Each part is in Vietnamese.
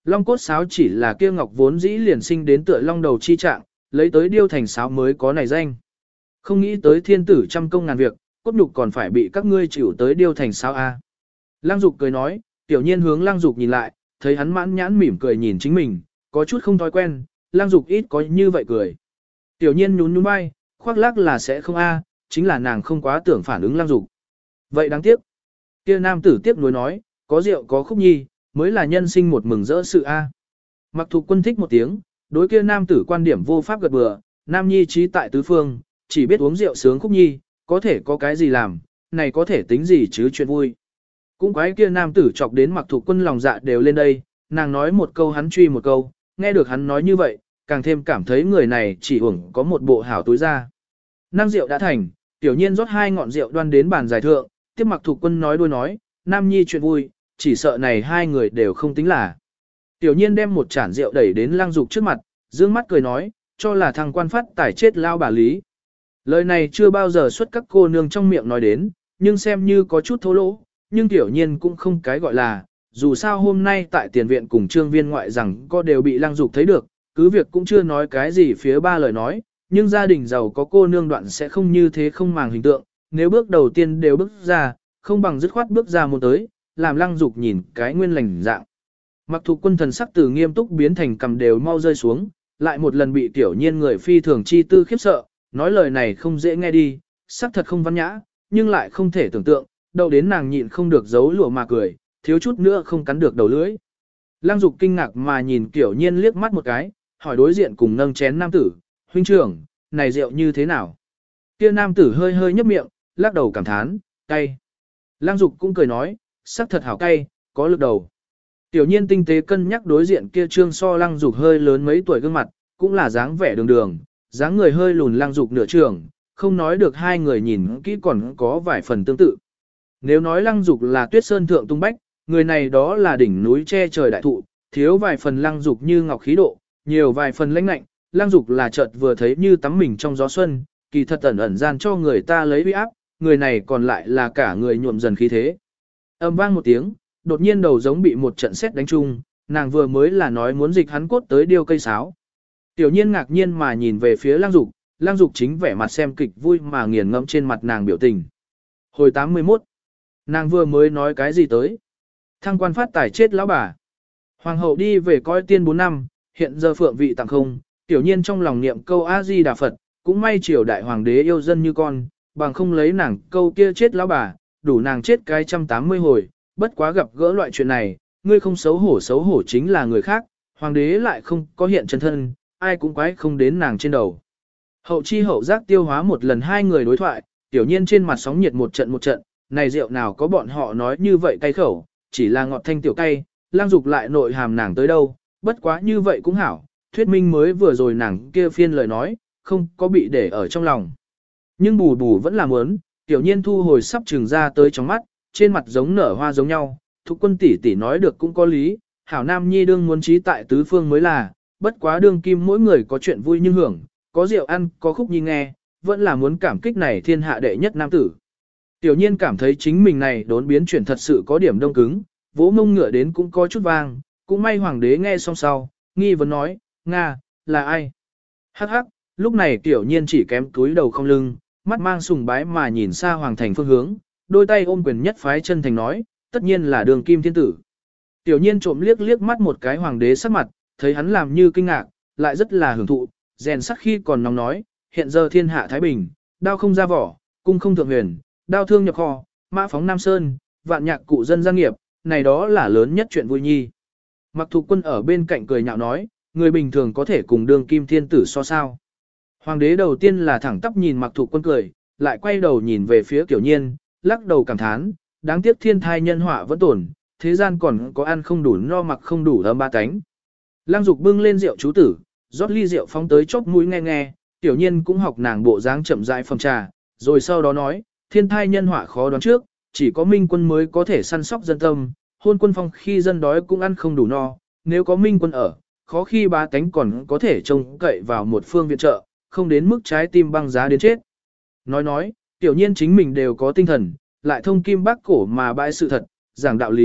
long cốt sáo chỉ là kia ngọc vốn dĩ liền sinh đến tựa long đầu chi trạng, lấy tới điêu thành sáo mới có này danh. Không nghĩ tới thiên tử trăm công ngàn việc, cốt nhục còn phải bị các ngươi chịu tới điêu thành sáo a. Lăng Dục cười nói, Tiểu Nhiên hướng Lăng Dục nhìn lại, thấy hắn mãn nhãn mỉm cười nhìn chính mình, có chút không thói quen, Lăng Dục ít có như vậy cười. Tiểu Nhiên nhún nhún vai, khoác lác là sẽ không a, chính là nàng không quá tưởng phản ứng Lăng Dục. Vậy đáng tiếc. Kia nam tử tiếc nuối nói, có rượu có khúc nhi, mới là nhân sinh một mừng rỡ sự a. Mặc Thục Quân thích một tiếng, đối kia nam tử quan điểm vô pháp gật bừa, nam nhi trí tại tứ phương, chỉ biết uống rượu sướng khúc nhi, có thể có cái gì làm, này có thể tính gì chứ chuyện vui. Cũng quái kia nam tử chọc đến Mặc Thục Quân lòng dạ đều lên đây, nàng nói một câu hắn truy một câu, nghe được hắn nói như vậy, càng thêm cảm thấy người này chỉ uổng có một bộ hảo túi ra. Năng rượu đã thành, Tiểu Nhiên rót 2 ngọn rượu đoan đến bàn giải thượng, tiếp Mặc Thục Quân nói đuôi nói, nam nhi chuyện vui, chỉ sợ này 2 người đều không tính là. Tiểu Nhiên đem một chản rượu đẩy đến Lăng Dục trước mặt, dương mắt cười nói, cho là thằng quan phát tải chết lao bà lý. Lời này chưa bao giờ xuất các cô nương trong miệng nói đến, nhưng xem như có chút thô lỗ, nhưng Tiểu Nhiên cũng không cái gọi là, dù sao hôm nay tại tiền viện cùng trương viên ngoại rằng có đều bị Lăng Dục thấy được, cứ việc cũng chưa nói cái gì phía 3 lời nói, nhưng gia đình giàu có cô nương đoạn sẽ không như thế không màng hình tượng, nếu bước đầu tiên đều bước ra, không bằng dứt khoát bước ra một tới, làm Lăng Dục nhìn cái nguyên lành dạng. Mặc Thục Quân thần sắc từ nghiêm túc biến thành cầm đều mau rơi xuống, lại một lần bị Tiểu Nhiên người phi thường chi tư khiếp sợ, nói lời này không dễ nghe đi, sắc thật không văn nhã, nhưng lại không thể tưởng tượng, đâu đến nàng nhịn không được giấu lụa mà cười, thiếu chút nữa không cắn được đầu lưỡi. Lăng Dục kinh ngạc mà nhìn Tiểu Nhiên liếc mắt một cái, hỏi đối diện cùng nâng chén nam tử, huynh trưởng, này rượu như thế nào? Kia nam tử hơi hơi nhấp miệng, lắc đầu cảm thán, cay. Lăng Dục cũng cười nói, sắc thật hảo cay, có lực đầu. Tiểu Nhiên tinh tế cân nhắc đối diện kia trương so Lăng Dục hơi lớn mấy tuổi gương mặt, cũng là dáng vẻ đường đường, dáng người hơi lùn Lăng Dục nửa trường, không nói được 2 người nhìn kỹ còn có vài phần tương tự. Nếu nói Lăng Dục là Tuyết Sơn thượng tung bách, người này đó là đỉnh núi che trời đại thụ, thiếu vài phần Lăng Dục như ngọc khí độ, nhiều vài phần lãnh lạnh, Lăng Dục là chợt vừa thấy như tắm mình trong gió xuân, kỳ thật ẩn ẩn gian cho người ta lấy uy áp, người này còn lại là cả người nhuộm dần khí thế. Âm vang một tiếng, đột nhiên đầu giống bị một trận sét đánh trúng, nàng vừa mới là nói muốn dịch hắn cốt tới điêu cây sáo. Tiểu Nhiên ngạc nhiên mà nhìn về phía Lăng Dục chính vẻ mặt xem kịch vui mà nghiền ngẫm trên mặt nàng biểu tình. Hồi 81, nàng vừa mới nói cái gì tới? Thăng quan phát tải chết lão bà. Hoàng hậu đi về coi tiên 4 năm, hiện giờ phượng vị tặng không, Tiểu Nhiên trong lòng niệm câu A-di Đà Phật, cũng may triều đại hoàng đế yêu dân như con, bằng không lấy nàng câu kia chết lão bà, đủ nàng chết cái 180 hồi, bất quá gặp gỡ loại chuyện này, ngươi không xấu hổ chính là người khác, hoàng đế lại không có hiện chân thân, ai cũng quái không đến nàng trên đầu. Hậu chi hậu giác tiêu hóa một lần 2 người đối thoại, Tiểu Nhiên trên mặt sóng nhiệt một trận, này rượu nào có bọn họ nói như vậy cay khẩu, chỉ là ngọt thanh tiểu cay, Lăng Dục lại nội hàm nàng tới đâu, bất quá như vậy cũng hảo, thuyết minh mới vừa rồi nàng kia phiên lời nói, không có bị để ở trong lòng. Nhưng bù bù vẫn là muốn, Tiểu Nhiên thu hồi sắp trừng ra tới trong mắt, trên mặt giống nở hoa giống nhau, Thục Quân tỷ tỷ nói được cũng có lý, hảo nam nhi đương muốn trí tại tứ phương mới là, bất quá đương kim mỗi người có chuyện vui như hưởng, có rượu ăn, có khúc nhi nghe, vẫn là muốn cảm kích này thiên hạ đệ nhất nam tử. Tiểu Nhiên cảm thấy chính mình này đốn biến chuyển thật sự có điểm đông cứng, vỗ mông ngựa đến cũng có chút vang, cũng may hoàng đế nghe xong sau, nghi vấn nói, Nga, là ai? Hắc hắc, lúc này Tiểu Nhiên chỉ kém túi đầu không lưng, mắt mang sùng bái mà nhìn xa hoàng thành phương hướng, đôi tay ôm quyền nhất phái chân thành nói, tất nhiên là đường kim thiên tử. Tiểu Nhiên trộm liếc mắt một cái hoàng đế sắc mặt, thấy hắn làm như kinh ngạc, lại rất là hưởng thụ, rèn sắc khi còn nóng nói, hiện giờ thiên hạ thái bình, đao không ra vỏ, cung không thượng huyền, đao thương nhập kho, mã phóng Nam Sơn, vạn nhạc cụ dân gia nghiệp, này đó là lớn nhất chuyện vui nhi. Mặc Thục Quân ở bên cạnh cười nhạo nói, người bình thường có thể cùng đường kim thiên tử so sao. Hoàng đế đầu tiên là thẳng tắp nhìn Mặc Thục Quân cười, lại quay đầu nhìn về phía Tiểu Nhiên, lắc đầu cảm thán, đáng tiếc thiên thai nhân họa vẫn tồn, thế gian còn có ăn không đủ no mặc không đủ ấm ba cánh. Lăng Dục bưng lên rượu chú tử, rót ly rượu phóng tới chóp mũi nghe nghe, Tiểu Nhiên cũng học nàng bộ dáng chậm rãi phẩm trà, rồi sau đó nói, thiên thai nhân họa khó đoán trước, chỉ có minh quân mới có thể săn sóc dân tâm, hôn quân phong khi dân đói cũng ăn không đủ no, nếu có minh quân ở, khó khi ba tánh còn có thể trông cậy vào một phương viện trợ, không đến mức trái tim băng giá đến chết. Nói, Tiểu Nhiên chính mình đều có tinh thần, lại thông kim bác cổ mà bãi sự thật, giảng đạo lý,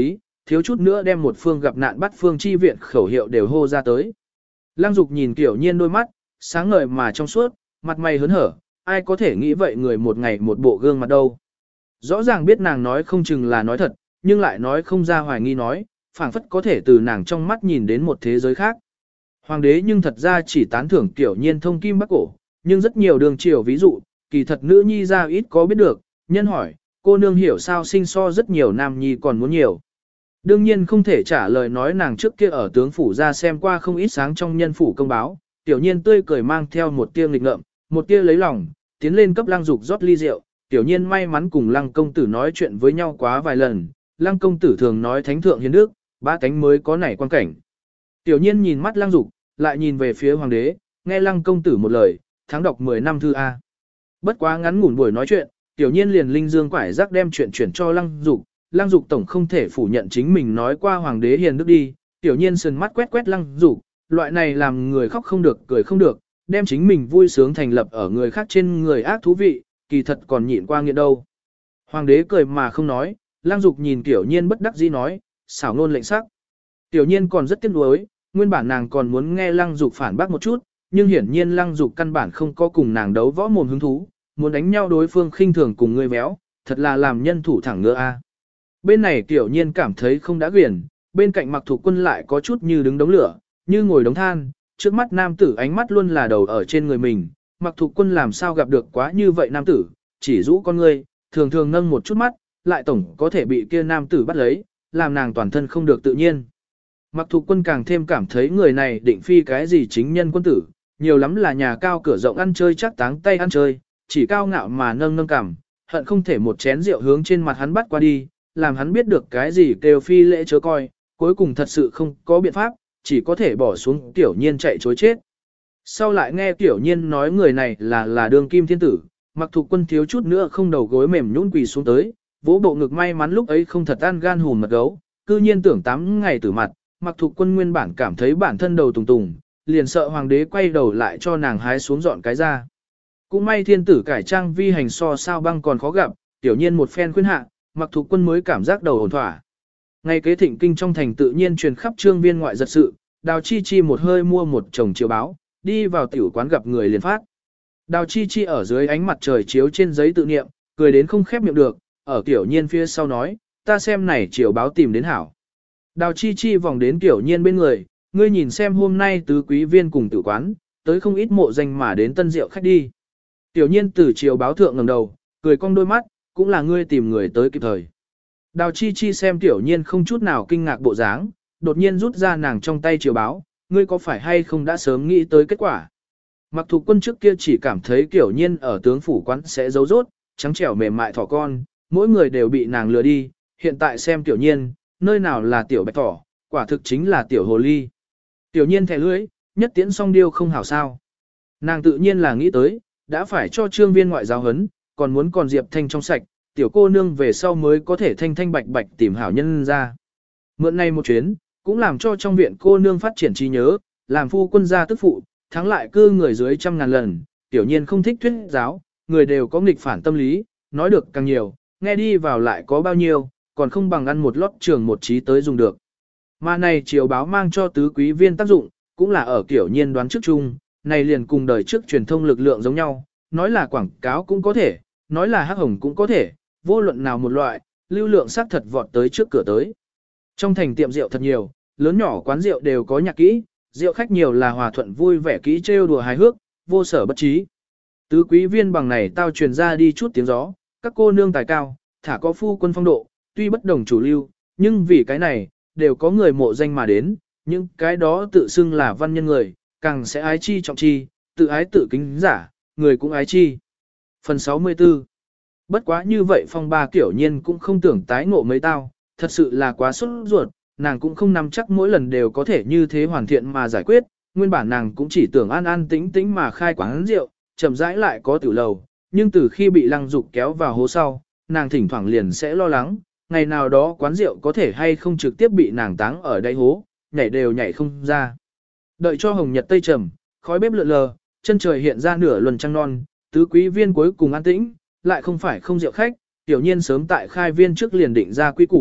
thiếu chút nữa đem một phương gặp nạn bắt phương chi viện khẩu hiệu đều hô ra tới. Lăng Dục nhìn Tiểu Nhiên đôi mắt, sáng ngời mà trong suốt, mặt mày hớn hở, ai có thể nghĩ vậy người một ngày một bộ gương mặt đâu. Rõ ràng biết nàng nói không chừng là nói thật, nhưng lại nói không ra hoài nghi nói, phảng phất có thể từ nàng trong mắt nhìn đến một thế giới khác. Hoàng đế nhưng thật ra chỉ tán thưởng Tiểu Nhiên thông kim bắc cổ, nhưng rất nhiều đường chiều ví dụ, kỳ thật nữ nhi ra ít có biết được, nhân hỏi, cô nương hiểu sao sinh so rất nhiều nam nhi còn muốn nhiều. Đương nhiên không thể trả lời nói nàng trước kia ở tướng phủ ra xem qua không ít sáng trong nhân phủ công báo, Tiểu Nhiên tươi cười mang theo một tia nghịch ngợm, một tia lấy lòng, tiến lên cấp Lăng Dục rót ly rượu, Tiểu Nhiên may mắn cùng Lăng công tử nói chuyện với nhau quá vài lần, Lăng công tử thường nói thánh thượng hiến đức, ba cánh mới có nảy quan cảnh. Tiểu Nhiên nhìn mắt Lăng Dục, lại nhìn về phía hoàng đế, nghe Lăng công tử một lời, tháng đọc 10 năm thư A. Bất quá ngắn ngủn buổi nói chuyện, Tiểu Nhiên liền linh dương quải rắc đem chuyện chuyển cho Lăng Dục, Lăng Dục tổng không thể phủ nhận chính mình nói qua hoàng đế hiền đức đi, Tiểu Nhiên sườn mắt quét quét Lăng Dục, loại này làm người khóc không được cười không được, đem chính mình vui sướng thành lập ở người khác trên người ác thú vị, kỳ thật còn nhịn qua nghiện đâu. Hoàng đế cười mà không nói, Lăng Dục nhìn Tiểu Nhiên bất đắc dĩ nói, xảo ngôn lệnh sắc. Tiểu Nhiên còn rất tiếc nuối, nguyên bản nàng còn muốn nghe Lăng Dục phản bác một chút, nhưng hiển nhiên Lăng Dục căn bản không có cùng nàng đấu võ mồm hứng thú, muốn đánh nhau đối phương khinh thường cùng người béo, thật là làm nhân thủ thẳng ngựa a. Bên này Tiểu Nhiên cảm thấy không đã quyển, bên cạnh Mặc Thục Quân lại có chút như đứng đống lửa, như ngồi đống than, trước mắt nam tử ánh mắt luôn là đầu ở trên người mình, Mặc Thục Quân làm sao gặp được quá như vậy nam tử, chỉ rũ con ngươi, thường thường nâng một chút mắt, lại tổng có thể bị kia nam tử bắt lấy, làm nàng toàn thân không được tự nhiên. Mặc Thục Quân càng thêm cảm thấy người này định phi cái gì chính nhân quân tử, nhiều lắm là nhà cao cửa rộng ăn chơi chắc táng tay ăn chơi, chỉ cao ngạo mà nâng nâng cảm, hận không thể một chén rượu hướng trên mặt hắn bắt qua đi, làm hắn biết được cái gì kêu phi lễ chớ coi, cuối cùng thật sự không có biện pháp, chỉ có thể bỏ xuống Tiểu Nhiên chạy chối chết. Sau lại nghe Tiểu Nhiên nói người này là đương kim thiên tử, Mặc Thục Quân thiếu chút nữa không đầu gối mềm nhũn quỳ xuống tới, vỗ bộ ngực may mắn lúc ấy không thật ăn gan hùn mật gấu, cư nhiên tưởng 8 ngày tử mặt, Mặc Thục Quân nguyên bản cảm thấy bản thân đầu tùng tùng, liền sợ hoàng đế quay đầu lại cho nàng hái xuống dọn cái ra. Cũng may thiên tử cải trang vi hành so sao băng còn khó gặp, Tiểu Nhiên một phen khuyên hạ, Mặc Thục Quân mới cảm giác đầu ổn thỏa. Ngày kế thịnh kinh trong thành tự nhiên truyền khắp trương viên ngoại giật sự, Đào Chi Chi một hơi mua một chồng chiếu báo, đi vào tiểu quán gặp người liền phát. Đào Chi Chi ở dưới ánh mặt trời chiếu trên giấy tự niệm, cười đến không khép miệng được, ở Tiểu Nhiên phía sau nói, ta xem này chiếu báo tìm đến hảo. Đào Chi Chi vòng đến Tiểu Nhiên bên người, ngươi nhìn xem hôm nay tứ quý viên cùng tử quán, tới không ít mộ danh mà đến tân rượu khách đi. Tiểu Nhiên từ chiếu báo thượng ngẩng đầu, cười cong đôi mắt, cũng là ngươi tìm người tới kịp thời. Đào Chi Chi xem Tiểu Nhiên không chút nào kinh ngạc bộ dáng, đột nhiên rút ra nàng trong tay chiếu báo, ngươi có phải hay không đã sớm nghĩ tới kết quả. Mặc Thục Quân trước kia chỉ cảm thấy Tiểu Nhiên ở tướng phủ quán sẽ giấu rốt, trắng trẻo mềm mại thỏ con, mỗi người đều bị nàng lừa đi, hiện tại xem Tiểu Nhiên, nơi nào là tiểu bạch thỏ, quả thực chính là tiểu hồ ly. Tiểu Nhiên thẻ lưỡi, nhất tiễn song điêu không hảo sao. Nàng tự nhiên là nghĩ tới, đã phải cho trương viên ngoại giáo hấn, còn muốn còn Diệp Thanh trong sạch, tiểu cô nương về sau mới có thể thanh thanh bạch bạch tìm hảo nhân ra. Mượn này một chuyến, cũng làm cho trong viện cô nương phát triển trí nhớ, làm phu quân gia tức phụ, thắng lại cư người dưới 100.000 lần, Tiểu Nhiên không thích thuyết giáo, người đều có nghịch phản tâm lý, nói được càng nhiều, nghe đi vào lại có bao nhiêu, còn không bằng ăn một lót trường một trí tới dùng được. Mà này chiều báo mang cho tứ quý viên tác dụng, cũng là ở Tiểu Nhiên đoán trước chung, này liền cùng đời trước truyền thông lực lượng giống nhau, nói là quảng cáo cũng có thể, nói là hắc hồng cũng có thể, vô luận nào một loại, lưu lượng xác thật vọt tới trước cửa tới. Trong thành tiệm rượu thật nhiều, lớn nhỏ quán rượu đều có nhạc kỹ, rượu khách nhiều là hòa thuận vui vẻ kỹ trêu đùa hài hước, vô sở bất trí. Tứ quý viên bằng này tao truyền ra đi chút tiếng gió, các cô nương tài cao, thả có phu quân phong độ, tuy bất đồng chủ lưu, nhưng vì cái này, đều có người mộ danh mà đến, những cái đó tự xưng là văn nhân người, càng sẽ ái chi trọng chi, tự ái tự kính giả, người cũng ái chi. Phần 64. Bất quá như vậy phong ba Tiểu Nhiên cũng không tưởng tái ngộ mấy tao, thật sự là quá sốt ruột, nàng cũng không nắm chắc mỗi lần đều có thể như thế hoàn thiện mà giải quyết, nguyên bản nàng cũng chỉ tưởng an an tĩnh tĩnh mà khai quán rượu, chậm rãi lại có tiểu lầu, nhưng từ khi bị Lăng Dục kéo vào hố sau, nàng thỉnh thoảng liền sẽ lo lắng, ngày nào đó quán rượu có thể hay không trực tiếp bị nàng táng ở đáy hố, nhảy đều nhảy không ra. Đợi cho hồng nhật tây trầm, khói bếp lượn lờ, chân trời hiện ra nửa luân trăng non, tứ quý viên cuối cùng an tĩnh, lại không phải không rượu khách, Tiểu Nhiên sớm tại khai viên trước liền định ra quy củ,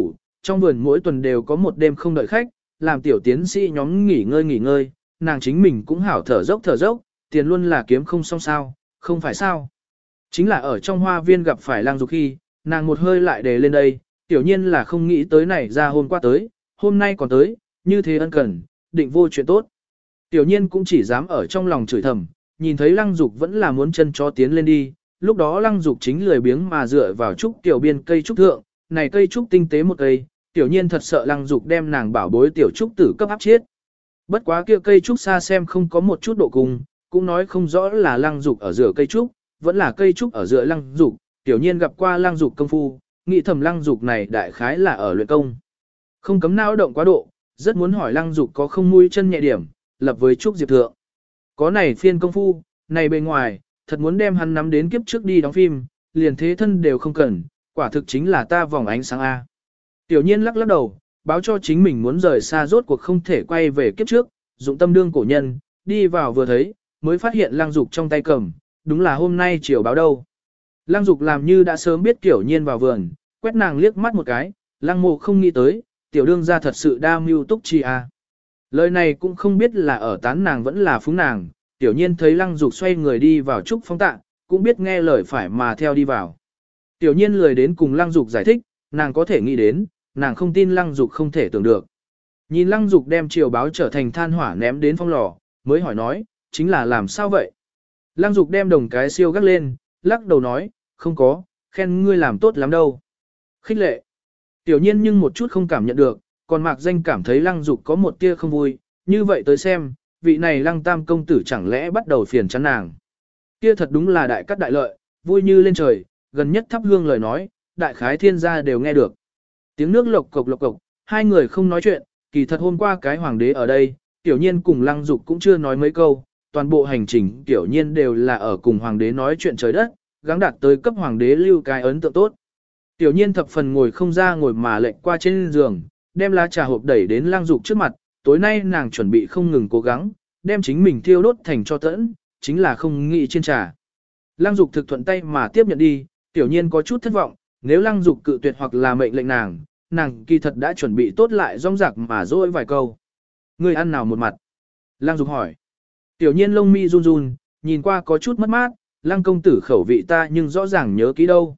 trong vườn mỗi tuần đều có một đêm không đợi khách, làm tiểu tiến sĩ nhóm nghỉ ngơi, nàng chính mình cũng hảo thở dốc, tiền luôn là kiếm không xong sao, không phải sao. Chính là ở trong hoa viên gặp phải Lăng Dục khi, nàng một hơi lại đề lên đây, tiểu nhiên là không nghĩ tới này ra hôm qua tới, hôm nay còn tới, như thế ân cần, định vô chuyện tốt. Tiểu nhiên cũng chỉ dám ở trong lòng chửi thầm, nhìn thấy Lăng Dục vẫn là muốn chân chó tiến lên đi, lúc đó Lăng Dục chính lười biếng mà dựa vào trúc tiểu biên cây trúc thượng, này cây trúc tinh tế một cây, tiểu nhiên thật sợ Lăng Dục đem nàng bảo bối tiểu trúc tử cấp áp chết. Bất quá kia cây trúc xa xem không có một chút độ cùng, cũng nói không rõ là Lăng Dục ở giữa cây trúc, vẫn là cây trúc ở giữa Lăng Dục, tiểu nhiên gặp qua Lăng Dục công phu, nghĩ thầm Lăng Dục này đại khái là ở luyện công. Không cấm não động quá độ, rất muốn hỏi Lăng Dục có không mũi chân nhẹ điểm, lập với trúc diệp thượng. Có này phiên công phu, này bề ngoài, thật muốn đem hắn nắm đến kiếp trước đi đóng phim, liền thế thân đều không cần, quả thực chính là ta vòng ánh sáng A. Tiểu nhiên lắc lắc đầu, báo cho chính mình muốn rời xa rốt cuộc không thể quay về kiếp trước, dụng tâm đương cổ nhân, đi vào vừa thấy, mới phát hiện Lăng Dục trong tay cầm, đúng là hôm nay chiều báo đâu. Lăng Dục làm như đã sớm biết Tiểu nhiên vào vườn, quét nàng liếc mắt một cái, Lăng Mộ không nghĩ tới, tiểu đương gia thật sự đa mưu túc chi a. Lời này cũng không biết là ở tán nàng vẫn là phúng nàng, Tiểu nhiên thấy Lăng Dục xoay người đi vào trúc phong tạ, cũng biết nghe lời phải mà theo đi vào. Tiểu nhiên lười đến cùng Lăng Dục giải thích, nàng có thể nghĩ đến, nàng không tin Lăng Dục không thể tưởng được. Nhìn Lăng Dục đem triều báo trở thành than hỏa ném đến phong lò, mới hỏi nói, chính là làm sao vậy? Lăng Dục đem đồng cái siêu gắt lên, lắc đầu nói, không có, khen ngươi làm tốt lắm đâu. Khích lệ. Tiểu nhiên nhưng một chút không cảm nhận được, còn Mạc Danh cảm thấy Lăng Dục có một tia không vui, như vậy tới xem, vị này Lăng Tam công tử chẳng lẽ bắt đầu phiền chán nàng. Kia thật đúng là đại cắt đại lợi, vui như lên trời, gần nhất thắp hương lời nói, đại khái thiên gia đều nghe được. Tiếng nước lộc cộc, hai người không nói chuyện, kỳ thật hôm qua cái hoàng đế ở đây, Tiểu nhiên cùng Lăng Dục cũng chưa nói mấy câu, toàn bộ hành trình Tiểu nhiên đều là ở cùng hoàng đế nói chuyện trời đất, gắng đạt tới cấp hoàng đế lưu cái ấn tượng tốt. Tiểu nhiên thập phần ngồi không ra ngồi mà lệnh qua trên giường, đem lá trà hộp đẩy đến Lăng Dục trước mặt, tối nay nàng chuẩn bị không ngừng cố gắng, đem chính mình thiêu đốt thành cho tẫn, chính là không nghĩ trên trà. Lăng Dục thực thuận tay mà tiếp nhận đi, Tiểu nhiên có chút thất vọng, nếu Lăng Dục cự tuyệt hoặc là mệnh lệnh nàng kỳ thật đã chuẩn bị tốt lại rong rạc mà dỗi vài câu. Ngươi ăn nào một mặt? Lăng Dục hỏi. Tiểu nhiên lông mi run run, nhìn qua có chút mất mát, Lăng công tử khẩu vị ta nhưng rõ ràng nhớ kỹ đâu.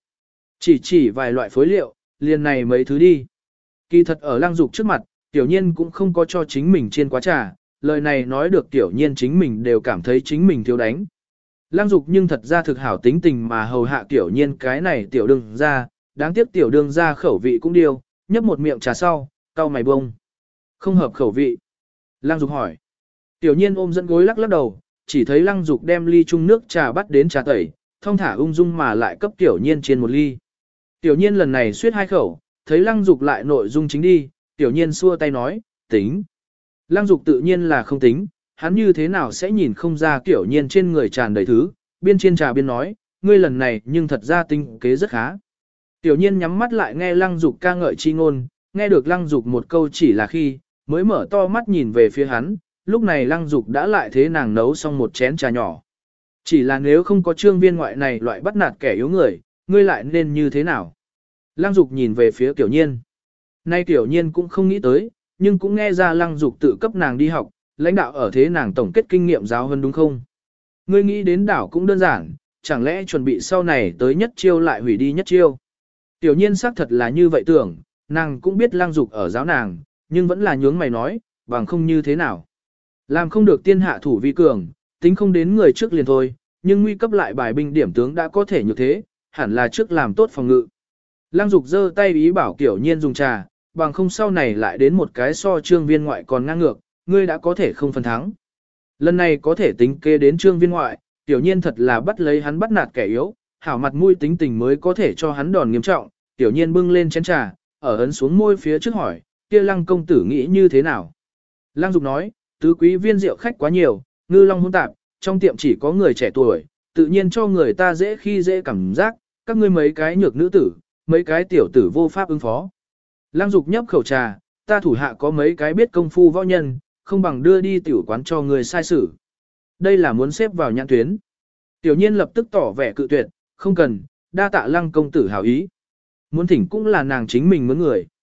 Chỉ vài loại phối liệu, liền này mấy thứ đi. Kỳ thật ở Lăng Dục trước mặt, Tiểu nhiên cũng không có cho chính mình chiên quá trà, lời này nói được Tiểu nhiên chính mình đều cảm thấy chính mình thiếu đánh. Lăng Dục nhưng thật ra thực hảo tính tình mà hầu hạ Tiểu nhiên cái này tiểu đương ra, đáng tiếc tiểu đương ra khẩu vị cũng điều, nhấp một miệng trà sau, cau mày bông. Không hợp khẩu vị. Lăng Dục hỏi. Tiểu nhiên ôm dẫn gối lắc lắc đầu, chỉ thấy Lăng Dục đem ly chung nước trà bắt đến trà tẩy, thong thả ung dung mà lại cấp Tiểu nhiên trên một ly. Tiểu nhiên lần này suýt hai khẩu, thấy Lăng Dục lại nội dung chính đi, Tiểu nhiên xua tay nói, tính. Lăng Dục tự nhiên là không tính, hắn như thế nào sẽ nhìn không ra Tiểu nhiên trên người tràn đầy thứ, biên trên trà biên nói, ngươi lần này nhưng thật ra tinh kế rất khá. Tiểu nhiên nhắm mắt lại nghe Lăng Dục ca ngợi chi ngôn, nghe được Lăng Dục một câu chỉ là khi, mới mở to mắt nhìn về phía hắn, lúc này Lăng Dục đã lại thế nàng nấu xong một chén trà nhỏ. Chỉ là nếu không có trương viên ngoại này loại bắt nạt kẻ yếu người, ngươi lại nên như thế nào? Lăng Dục nhìn về phía Tiểu nhiên. Nay Tiểu nhiên cũng không nghĩ tới, nhưng cũng nghe ra Lăng Dục tự cấp nàng đi học, lãnh đạo ở thế nàng tổng kết kinh nghiệm giáo hơn đúng không? Ngươi nghĩ đến đảo cũng đơn giản, chẳng lẽ chuẩn bị sau này tới nhất chiêu lại hủy đi nhất chiêu? Tiểu nhiên xác thật là như vậy tưởng, nàng cũng biết Lăng Dục ở giáo nàng, nhưng vẫn là nhướng mày nói, bằng không như thế nào. Làm không được tiên hạ thủ vi cường, tính không đến người trước liền thôi, nhưng nguy cấp lại bài binh điểm tướng đã có thể như thế, hẳn là trước làm tốt phòng ngự. Lăng Dục giơ tay ý bảo Tiểu nhiên dùng trà, bằng không sau này lại đến một cái so trương viên ngoại còn ngang ngược, ngươi đã có thể không phần thắng. Lần này có thể tính kế đến trương viên ngoại, Tiểu nhiên thật là bắt lấy hắn bắt nạt kẻ yếu, hảo mặt mũi tính tình mới có thể cho hắn đòn nghiêm trọng. Tiểu nhiên bưng lên chén trà, ở ấn xuống môi phía trước hỏi, kia Lăng công tử nghĩ như thế nào? Lăng Dục nói, tứ quý viên rượu khách quá nhiều, ngư long hỗn tạp, trong tiệm chỉ có người trẻ tuổi, tự nhiên cho người ta dễ khi dễ cảm giác, các ngươi mấy cái nhược nữ tử, mấy cái tiểu tử vô pháp ứng phó. Lăng Dục nhấp khẩu trà, ta thủ hạ có mấy cái biết công phu võ nhân, không bằng đưa đi tiểu quán cho người sai xử. Đây là muốn xếp vào nhãn tuyến. Tiểu nhiên lập tức tỏ vẻ cự tuyệt, không cần, đa tạ Lăng công tử hảo ý. Muốn thỉnh cũng là nàng chính mình mướn người.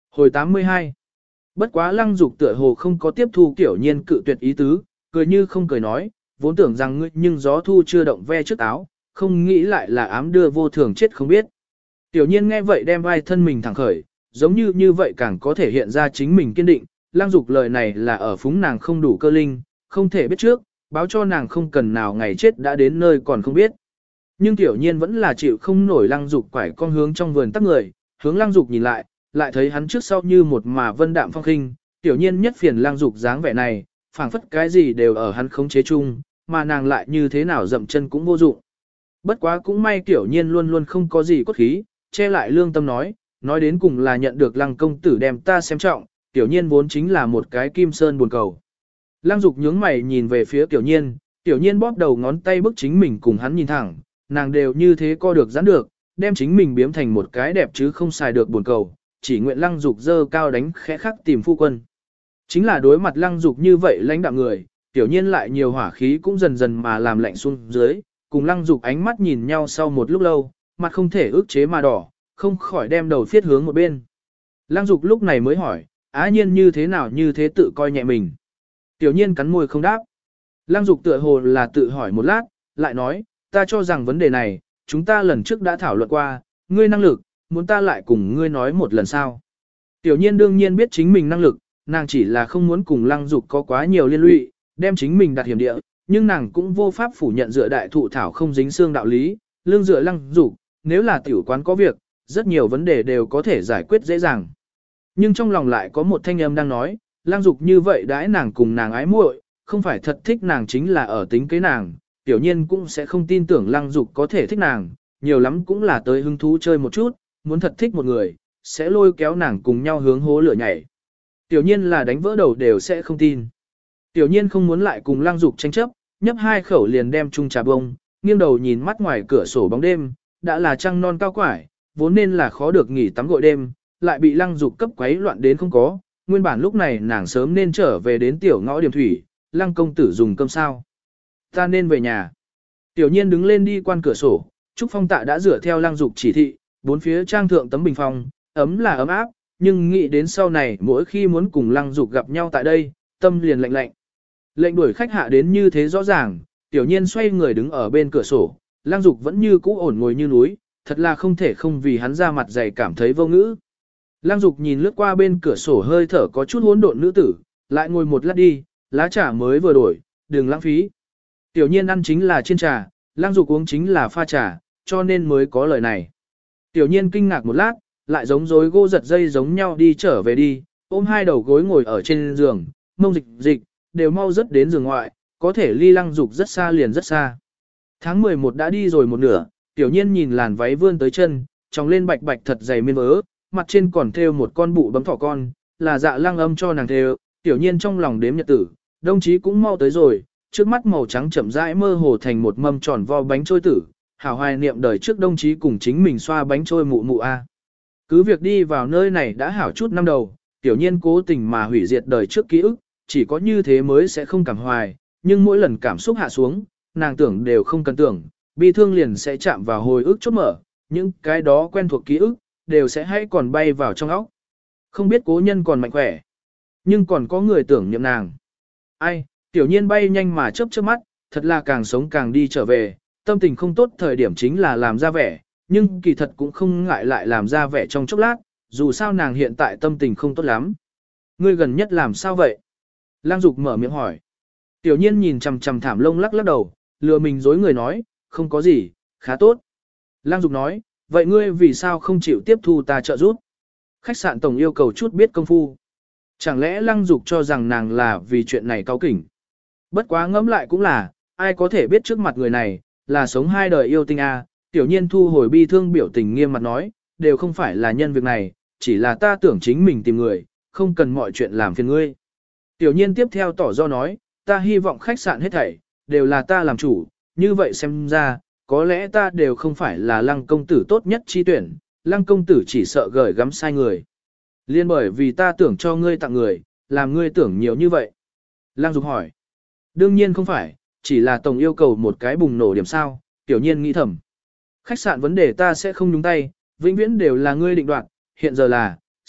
Hồi 82. Bất quá Lăng Dục tựa hồ không có tiếp thu Tiểu Nhiên cự tuyệt ý tứ, cười như không cười nói, vốn tưởng rằng ngươi nhưng gió thu chưa động ve trước áo, không nghĩ lại là ám đưa vô thường chết không biết. Tiểu Nhiên nghe vậy đem vai thân mình thẳng khởi, giống như vậy càng có thể hiện ra chính mình kiên định, Lăng Dục lời này là ở phúng nàng không đủ cơ linh, không thể biết trước, báo cho nàng không cần nào ngày chết đã đến nơi còn không biết. Nhưng Tiểu Nhiên vẫn là chịu không nổi Lăng Dục quải con hướng trong vườn tắc người, hướng Lăng Dục nhìn lại thấy hắn trước sau như một mà vân đạm phong khinh, Tiểu Nhiên nhất phiền Lăng Dục dáng vẻ này, phảng phất cái gì đều ở hắn khống chế chung, mà nàng lại như thế nào dậm chân cũng vô dụng. Bất quá cũng may Tiểu Nhiên luôn luôn không có gì cốt khí, che lại lương tâm nói đến cùng là nhận được Lăng công tử đem ta xem trọng, Tiểu Nhiên vốn chính là một cái kim sơn buồn cầu. Lăng Dục nhướng mày nhìn về phía Tiểu Nhiên, Tiểu Nhiên bóp đầu ngón tay bức chính mình cùng hắn nhìn thẳng, nàng đều như thế co được giãn được, đem chính mình biếm thành một cái đẹp chứ không xài được buồn cầu, chỉ nguyện Lăng Dục dơ cao đánh khẽ khắc tìm phu quân. Chính là đối mặt Lăng Dục như vậy lãnh đạm người, Tiểu Nhiên lại nhiều hỏa khí cũng dần dần mà làm lạnh xuống dưới, cùng Lăng Dục ánh mắt nhìn nhau sau một lúc lâu, mặt không thể ức chế mà đỏ, không khỏi đem đầu phiết hướng một bên. Lăng Dục lúc này mới hỏi, Á Nhiên như thế nào như thế tự coi nhẹ mình. Tiểu Nhiên cắn môi không đáp. Lăng Dục tựa hồ là tự hỏi một lát, lại nói, ta cho rằng vấn đề này, chúng ta lần trước đã thảo luận qua, ngươi năng lực, muốn ta lại cùng ngươi nói một lần sao. Tiểu Nhiên đương nhiên biết chính mình năng lực, nàng chỉ là không muốn cùng Lăng Dục có quá nhiều liên lụy, đem chính mình đặt hiểm địa, nhưng nàng cũng vô pháp phủ nhận dựa đại thụ thảo không dính xương đạo lý, lương dựa Lăng Dục, nếu là tiểu quán có việc, rất nhiều vấn đề đều có thể giải quyết dễ dàng. Nhưng trong lòng lại có một thanh âm đang nói, Lăng Dục như vậy đãi nàng cùng nàng ái muội, không phải thật thích nàng chính là ở tính kế nàng, Tiểu Nhiên cũng sẽ không tin tưởng Lăng Dục có thể thích nàng, nhiều lắm cũng là tới hứng thú chơi một chút, muốn thật thích một người, sẽ lôi kéo nàng cùng nhau hướng hố lửa nhảy. Tiểu Nhiên là đánh vỡ đầu đều sẽ không tin. Tiểu Nhiên không muốn lại cùng Lăng Dục tranh chấp, nhấp hai khẩu liền đem chung trà bông, nghiêng đầu nhìn mắt ngoài cửa sổ bóng đêm, đã là trăng non cao quải, vốn nên là khó được nghỉ tắm gội đêm, lại bị Lăng Dục cấp quấy loạn đến không có. Nguyên bản lúc này nàng sớm nên trở về đến tiểu ngõ điểm thủy, Lăng công tử dùng cơm sao. Ta nên về nhà. Tiểu Nhiên đứng lên đi quan cửa sổ, Trúc Phong Tạ đã rửa theo Lăng Dục chỉ thị, bốn phía trang thượng tấm bình phong, ấm là ấm áp, nhưng nghĩ đến sau này mỗi khi muốn cùng Lăng Dục gặp nhau tại đây, tâm liền lạnh lạnh. Lệnh đuổi khách hạ đến như thế rõ ràng, Tiểu Nhiên xoay người đứng ở bên cửa sổ, Lăng Dục vẫn như cũ ổn ngồi như núi, thật là không thể không vì hắn ra mặt dày cảm thấy vô ngữ. Lăng Dục nhìn lướt qua bên cửa sổ hơi thở có chút hỗn độn nữ tử, lại ngồi một lát đi, lá trà mới vừa đổi, đừng lãng phí. Tiểu Nhiên ăn chính là chiên trà, Lăng Dục uống chính là pha trà, cho nên mới có lời này. Tiểu Nhiên kinh ngạc một lát, lại giống rối gỗ giật dây giống nhau đi trở về đi, ôm hai đầu gối ngồi ở trên giường, mông dịch, đều mau rất đến giường ngoại, có thể ly Lăng Dục rất xa liền rất xa. Tháng 11 đã đi rồi một nửa, Tiểu Nhiên nhìn làn váy vươn tới chân, tròng lên bạch bạch thật dày miên vớ, mặt trên còn thêu một con bụ bấm thỏ con, là Dạ Lăng Âm cho nàng thêu. Tiểu Nhiên trong lòng đếm nhật tử, đồng chí cũng mau tới rồi, trước mắt màu trắng chậm rãi mơ hồ thành một mâm tròn vo bánh trôi tử, hảo hoài niệm đời trước đồng chí cùng chính mình xoa bánh trôi mụ mụ a. Cứ việc đi vào nơi này đã hảo chút năm đầu, Tiểu Nhiên cố tình mà hủy diệt đời trước ký ức, chỉ có như thế mới sẽ không cảm hoài, nhưng mỗi lần cảm xúc hạ xuống, nàng tưởng đều không cần tưởng, bi thương liền sẽ chạm vào hồi ức chốt mở, những cái đó quen thuộc ký ức, đều sẽ hay còn bay vào trong óc. Không biết cố nhân còn mạnh khỏe, nhưng còn có người tưởng niệm nàng. Ai, Tiểu Nhiên bay nhanh mà chớp chớp mắt, thật là càng sống càng đi trở về, tâm tình không tốt thời điểm chính là làm ra vẻ, nhưng kỳ thật cũng không ngại lại làm ra vẻ trong chốc lát, dù sao nàng hiện tại tâm tình không tốt lắm. Ngươi gần nhất làm sao vậy? Lăng Dục mở miệng hỏi. Tiểu Nhiên nhìn chằm chằm thảm lông lắc lắc đầu, lừa mình dối người nói, không có gì, khá tốt. Lăng Dục nói, vậy ngươi vì sao không chịu tiếp thu ta trợ giúp? Khách sạn tổng yêu cầu chút biết công phu. Chẳng lẽ Lăng Dục cho rằng nàng là vì chuyện này cáu kỉnh? Bất quá ngẫm lại cũng là, ai có thể biết trước mặt người này, là sống hai đời yêu tinh a. Tiểu Nhiên thu hồi bi thương biểu tình nghiêm mặt nói, đều không phải là nhân việc này, chỉ là ta tưởng chính mình tìm người, không cần mọi chuyện làm phiền ngươi. Tiểu Nhiên tiếp theo tỏ do nói, ta hy vọng khách sạn hết thảy, đều là ta làm chủ, như vậy xem ra, có lẽ ta đều không phải là Lăng công tử tốt nhất chi tuyển, Lăng công tử chỉ sợ gửi gắm sai người. Liên bởi vì ta tưởng cho ngươi tặng người, làm ngươi tưởng nhiều như vậy. Lăng Dục hỏi. Đương nhiên không phải, chỉ là tổng yêu cầu một cái bùng nổ điểm sao, Tiểu Nhiên nghĩ thầm. Khách sạn vấn đề ta sẽ không nhúng tay, vĩnh viễn đều là ngươi định đoạt, hiện giờ là,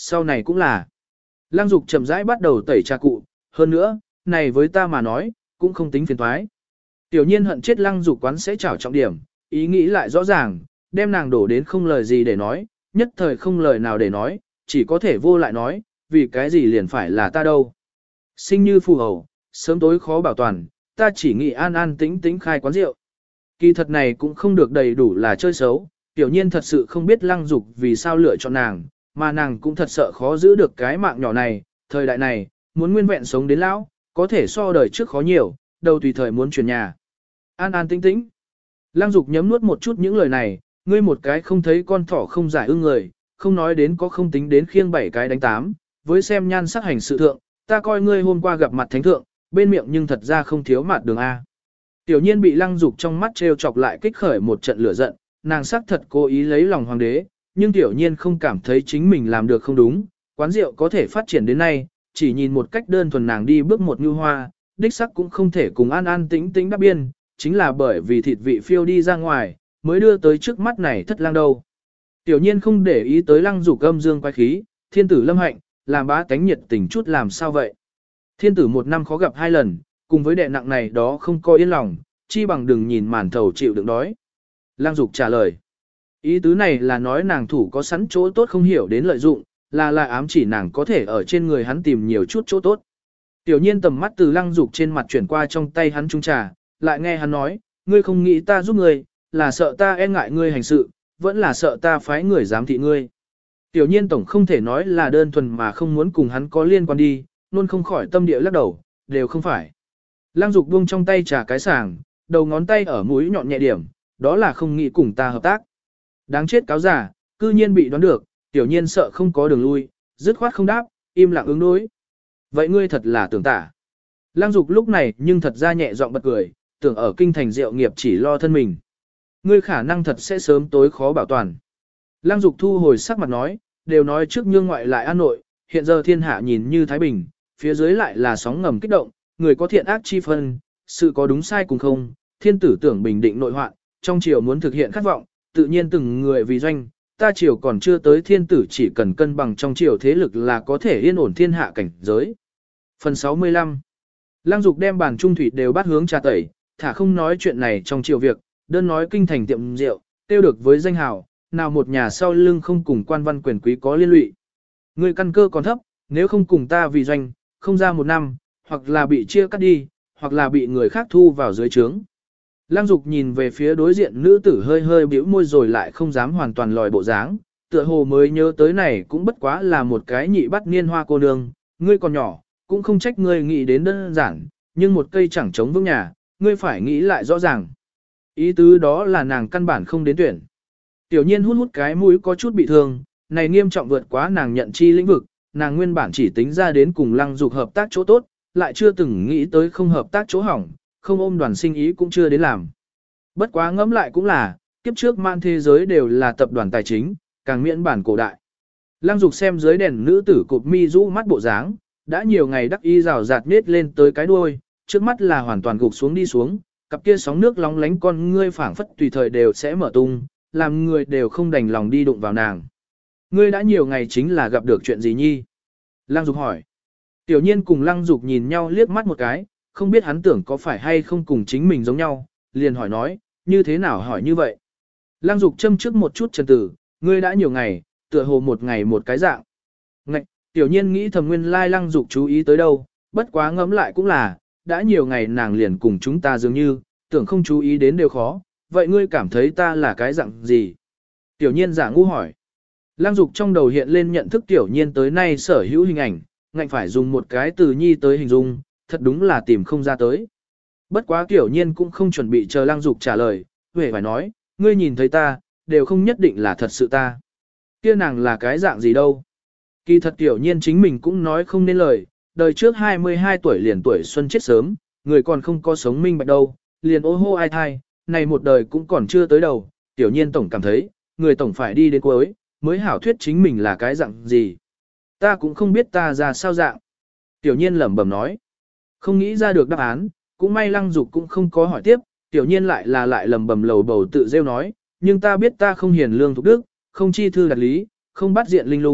sau này cũng là. Lăng Dục chậm rãi bắt đầu tẩy trà cụ, hơn nữa, này với ta mà nói, cũng không tính phiền toái. Tiểu nhiên hận chết Lăng Dục quán sẽ trảo trọng điểm, ý nghĩ lại rõ ràng, đem nàng đổ đến không lời gì để nói, nhất thời không lời nào để nói, chỉ có thể vô lại nói, vì cái gì liền phải là ta đâu. Sinh như phù hầu, sớm tối khó bảo toàn, ta chỉ nghĩ an an tĩnh tĩnh khai quán rượu. Kỳ thật này cũng không được đầy đủ là chơi xấu, tiểu nhiên thật sự không biết Lăng Dục vì sao lựa chọn nàng, mà nàng cũng thật sợ khó giữ được cái mạng nhỏ này, thời đại này, muốn nguyên vẹn sống đến lão, có thể so đời trước khó nhiều, đâu tùy thời muốn chuyển nhà. An an tĩnh tĩnh. Lăng Dục nhấm nuốt một chút những lời này, ngươi một cái không thấy con thỏ không giải ưng người, không nói đến có không tính đến khiêng 7 cái đánh 8, với xem nhan sắc hành sự thượng, ta coi ngươi hôm qua gặp mặt thánh thượng, bên miệng nhưng thật ra không thiếu mặt đường A. Tiểu nhiên bị Lăng Dục trong mắt trêu chọc lại kích khởi một trận lửa giận, nàng sắc thật cố ý lấy lòng hoàng đế, nhưng tiểu nhiên không cảm thấy chính mình làm được không đúng, quán rượu có thể phát triển đến nay, chỉ nhìn một cách đơn thuần nàng đi bước một như hoa, đích sắc cũng không thể cùng an an tĩnh tĩnh đáp biên, chính là bởi vì thịt vị phiêu đi ra ngoài, mới đưa tới trước mắt này thất lang đâu. Tiểu nhiên không để ý tới Lăng Dục âm dương quái khí, thiên tử lâm hạnh, làm bá tánh nhiệt tình chút làm sao vậy. Thiên tử một năm khó gặp 2 lần, cùng với đệ nặng này đó không có yên lòng, chi bằng đừng nhìn màn thầu chịu đựng đói. Lăng Dục trả lời. Ý tứ này là nói nàng thủ có sẵn chỗ tốt không hiểu đến lợi dụng, là ám chỉ nàng có thể ở trên người hắn tìm nhiều chút chỗ tốt. Tiểu nhiên tầm mắt từ Lăng Dục trên mặt chuyển qua trong tay hắn trung trà, lại nghe hắn nói, ngươi không nghĩ ta giúp ngươi, là sợ ta e ngại ngươi hành sự, vẫn là sợ ta phái người giám thị ngươi. Tiểu nhiên tổng không thể nói là đơn thuần mà không muốn cùng hắn có liên quan đi, luôn không khỏi tâm địa lắc đầu, đều không phải. Lăng Dục buông trong tay trà cái sàng, đầu ngón tay ở mũi nhọn nhẹ điểm, đó là không nghĩ cùng ta hợp tác. Đáng chết cáo giả, cư nhiên bị đoán được, tiểu nhiên sợ không có đường lui, dứt khoát không đáp, im lặng ứng đối. Vậy ngươi thật là tưởng tả. Lăng Dục lúc này nhưng thật ra nhẹ giọng bật cười, tưởng ở kinh thành diệu nghiệp chỉ lo thân mình. Ngươi khả năng thật sẽ sớm tối khó bảo toàn. Lăng Dục thu hồi sắc mặt nói, đều nói trước nhương ngoại lại an nội, hiện giờ thiên hạ nhìn như thái bình, phía dưới lại là sóng ngầm kích động, người có thiện ác chi phân, sự có đúng sai cùng không, thiên tử tưởng bình định nội hoạn, trong triều muốn thực hiện khát vọng, tự nhiên từng người vì doanh, ta triều còn chưa tới thiên tử chỉ cần cân bằng trong triều thế lực là có thể yên ổn thiên hạ cảnh giới. Phần 65. Lăng Dục đem bàn trung thủy đều bắt hướng trà tẩy, thả không nói chuyện này trong triều việc, đơn nói kinh thành tiệm rượu, tiêu được với danh hào, nào một nhà sau lưng không cùng quan văn quyền quý có liên lụy. Người căn cơ còn thấp, nếu không cùng ta vì doanh, không ra 1 năm, hoặc là bị chia cắt đi, hoặc là bị người khác thu vào dưới trướng. Lăng Dục nhìn về phía đối diện nữ tử hơi hơi bĩu môi rồi lại không dám hoàn toàn lòi bộ dáng, tựa hồ mới nhớ tới này cũng bất quá là một cái nhị bắt niên hoa cô nương, ngươi còn nhỏ, cũng không trách ngươi nghĩ đến đơn giản, nhưng một cây chẳng chống vững nhà, ngươi phải nghĩ lại rõ ràng. Ý tứ đó là nàng căn bản không đến tuyển. Tiểu nhiên hút cái mũi có chút bị thương, này nghiêm trọng vượt quá nàng nhận chi lĩnh vực, nàng nguyên bản chỉ tính ra đến cùng Lăng Dục hợp tác chỗ tốt, lại chưa từng nghĩ tới không hợp tác chỗ hỏng, không ôm đoàn sinh ý cũng chưa đến làm. Bất quá ngẫm lại cũng là, kiếp trước man thế giới đều là tập đoàn tài chính, càng miễn bản cổ đại. Lăng Dục xem dưới đèn nữ tử cụp mi rũ mắt bộ dáng, đã nhiều ngày đắc y rào rạt nết lên tới cái đuôi, trước mắt là hoàn toàn gục xuống đi xuống, cặp kia sóng nước lóng lánh con ngươi phảng phất tùy thời đều sẽ mở tung, làm người đều không đành lòng đi đụng vào nàng. Ngươi đã nhiều ngày chính là gặp được chuyện gì nhi? Lăng Dục hỏi. Tiểu nhiên cùng Lăng Dục nhìn nhau liếc mắt một cái, không biết hắn tưởng có phải hay không cùng chính mình giống nhau, liền hỏi nói, như thế nào hỏi như vậy? Lăng Dục châm trước một chút trần tử, ngươi đã nhiều ngày, tựa hồ một ngày một cái dạng. Ngạch, tiểu nhiên nghĩ thầm nguyên lai Lăng Dục chú ý tới đâu, bất quá ngẫm lại cũng là, đã nhiều ngày nàng liền cùng chúng ta dường như, tưởng không chú ý đến đều khó, vậy ngươi cảm thấy ta là cái dạng gì? Tiểu nhiên giả ngu hỏi. Lăng Dục trong đầu hiện lên nhận thức tiểu nhiên tới nay sở hữu hình ảnh, ngạnh phải dùng một cái từ nhi tới hình dung, thật đúng là tìm không ra tới. Bất quá tiểu nhiên cũng không chuẩn bị chờ Lăng Dục trả lời, huệ phải nói, ngươi nhìn thấy ta, đều không nhất định là thật sự ta. Kia nàng là cái dạng gì đâu. Kỳ thật tiểu nhiên chính mình cũng nói không nên lời, đời trước 22 tuổi liền tuổi xuân chết sớm, người còn không có sống minh bạch đâu, liền ô hô ai thai, này một đời cũng còn chưa tới đầu, tiểu nhiên tổng cảm thấy, người tổng phải đi đến cuối, mới hảo thuyết chính mình là cái dạng gì. Ta cũng không biết ta ra sao dạng. Tiểu nhiên lẩm bẩm nói. Không nghĩ ra được đáp án, cũng may Lăng Dục cũng không có hỏi tiếp, tiểu nhiên lại lẩm bẩm lầu bầu tự rêu nói, nhưng ta biết ta không hiền lương thục đức, không chi thư đạt lý, không bắt diện linh lung,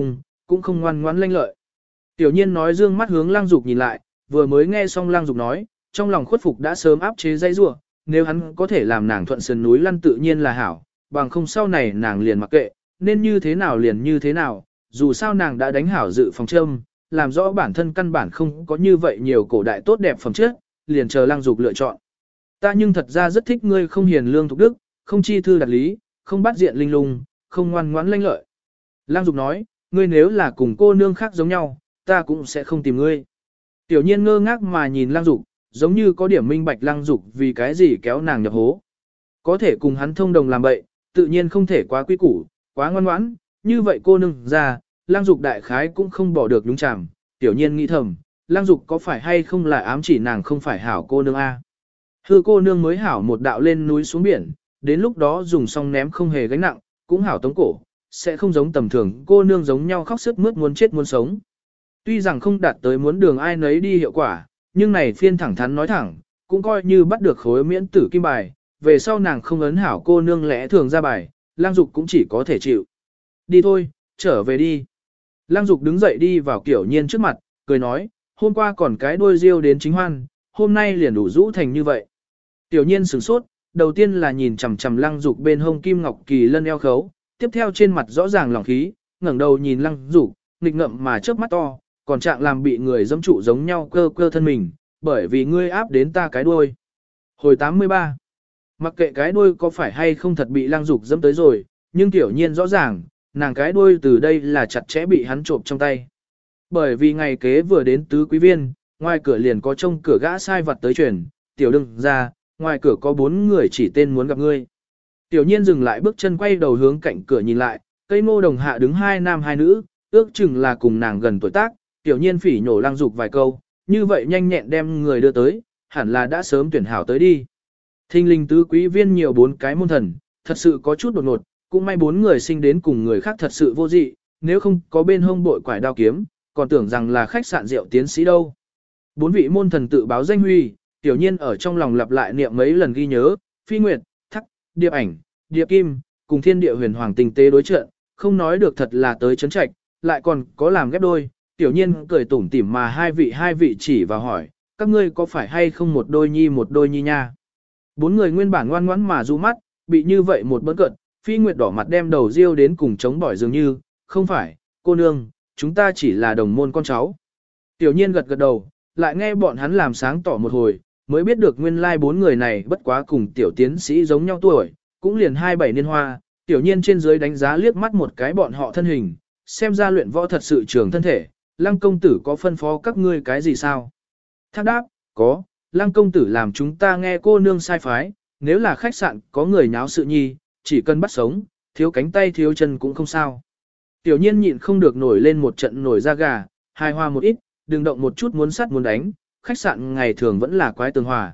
cũng không ngoan ngoãn lanh lợi. Tiểu nhiên nói dương mắt hướng Lăng Dục nhìn lại, vừa mới nghe xong Lăng Dục nói, trong lòng khuất phục đã sớm áp chế dây rủa, nếu hắn có thể làm nàng thuận sườn núi lăn tự nhiên là hảo, bằng không sau này nàng liền mặc kệ, nên như thế nào liền như thế nào, dù sao nàng đã đánh hảo dự phòng châm, làm rõ bản thân căn bản không có như vậy nhiều cổ đại tốt đẹp phẩm chất, liền chờ Lăng Dục lựa chọn. Ta nhưng thật ra rất thích ngươi không hiền lương thục đức, không chi thư đặt lý, không bắt diện linh lung, không ngoan ngoãn lanh lợi. Lăng Dục nói, ngươi nếu là cùng cô nương khác giống nhau, ta cũng sẽ không tìm ngươi. Tiểu nhiên ngơ ngác mà nhìn Lăng Dục, giống như có điểm minh bạch Lăng Dục vì cái gì kéo nàng nhập hố. Có thể cùng hắn thông đồng làm bậy, tự nhiên không thể quá quý củ, quá ngoan ngoãn, như vậy cô nương ra, Lăng Dục đại khái cũng không bỏ được nhúng chàm. Tiểu nhiên nghĩ thầm, Lăng Dục có phải hay không là ám chỉ nàng không phải hảo cô nương a? Hư cô nương mới hảo một đạo lên núi xuống biển, đến lúc đó dùng xong ném không hề gánh nặng, cũng hảo tống cổ, sẽ không giống tầm thường cô nương giống nhau khóc sức mướt muốn chết muốn sống. Tuy rằng không đạt tới muốn đường ai nấy đi hiệu quả, nhưng này phiên thẳng thắn nói thẳng, cũng coi như bắt được khối miễn tử kim bài, về sau nàng không ấn hảo cô nương lẽ thường ra bài, Lang Dục cũng chỉ có thể chịu. Đi thôi, trở về đi. Lang Dục đứng dậy đi vào Tiểu Nhiên trước mặt, cười nói, hôm qua còn cái đuôi riêu đến chính hoan, hôm nay liền đủ rũ thành như vậy. Tiểu Nhiên sửng sốt, đầu tiên là nhìn chằm chằm Lăng Dục bên hông kim ngọc kỳ lân eo khấu, tiếp theo trên mặt rõ ràng lòng khí, ngẩng đầu nhìn Lăng Dục, nghịch ngậm mà chớp mắt to, còn trạng làm bị người dẫm trụ giống nhau cơ cơ thân mình, bởi vì ngươi áp đến ta cái đuôi. Hồi 83. Mặc kệ cái đuôi có phải hay không thật bị Lăng Dục dẫm tới rồi, nhưng Tiểu Nhiên rõ ràng, nàng cái đuôi từ đây là chặt chẽ bị hắn trộm trong tay. Bởi vì ngày kế vừa đến tứ quý viên, ngoài cửa liền có trông cửa gã sai vật tới truyền, tiểu đừng ra, ngoài cửa có 4 người chỉ tên muốn gặp ngươi. Tiểu Nhiên dừng lại bước chân quay đầu hướng cạnh cửa nhìn lại, cây ngô đồng hạ đứng 2 nam 2 nữ, ước chừng là cùng nàng gần tuổi tác. Tiểu Nhiên phỉ nhổ Lăng Dục vài câu, như vậy nhanh nhẹn đem người đưa tới, hẳn là đã sớm tuyển hảo tới đi. Thinh linh tứ quý viên nhiều 4 cái môn thần, thật sự có chút đột ngột, cũng may 4 người sinh đến cùng người khác thật sự vô dị, nếu không có bên hông bội quải đao kiếm, còn tưởng rằng là khách sạn rượu tiến sĩ đâu. 4 vị môn thần tự báo danh huy, Tiểu Nhiên ở trong lòng lặp lại niệm mấy lần ghi nhớ, Phi Nguyệt, Thắc, Điệp Ảnh, Điệp Kim, cùng Thiên Địa Huyền Hoàng tình tế đối trận, không nói được thật là tới chấn trạch, lại còn có làm ghép đôi. Tiểu Nhiên cười tủm tỉm mà hai vị chỉ vào hỏi, các ngươi có phải hay không một đôi nhi nha? 4 người nguyên bản ngoan ngoãn mà du mắt, bị như vậy một bỡn cận, Phi Nguyệt đỏ mặt đem đầu riêu đến cùng chống bỏi dường như, không phải, cô nương, chúng ta chỉ là đồng môn con cháu. Tiểu Nhiên gật gật đầu, lại nghe bọn hắn làm sáng tỏ một hồi, mới biết được nguyên lai 4 người này bất quá cùng tiểu tiến sĩ giống nhau tuổi, cũng liền 27 niên hoa. Tiểu Nhiên trên dưới đánh giá liếc mắt một cái bọn họ thân hình, xem ra luyện võ thật sự trường thân thể. Lăng công tử có phân phó các ngươi cái gì sao? Thác đáp, có, Lăng công tử làm chúng ta nghe cô nương sai phái, nếu là khách sạn có người nháo sự nhi, chỉ cần bắt sống, thiếu cánh tay thiếu chân cũng không sao. Tiểu Nhiên nhịn không được nổi lên một trận nổi da gà, hài hòa một ít, đừng động một chút muốn sắt muốn đánh, khách sạn ngày thường vẫn là quái tường hòa.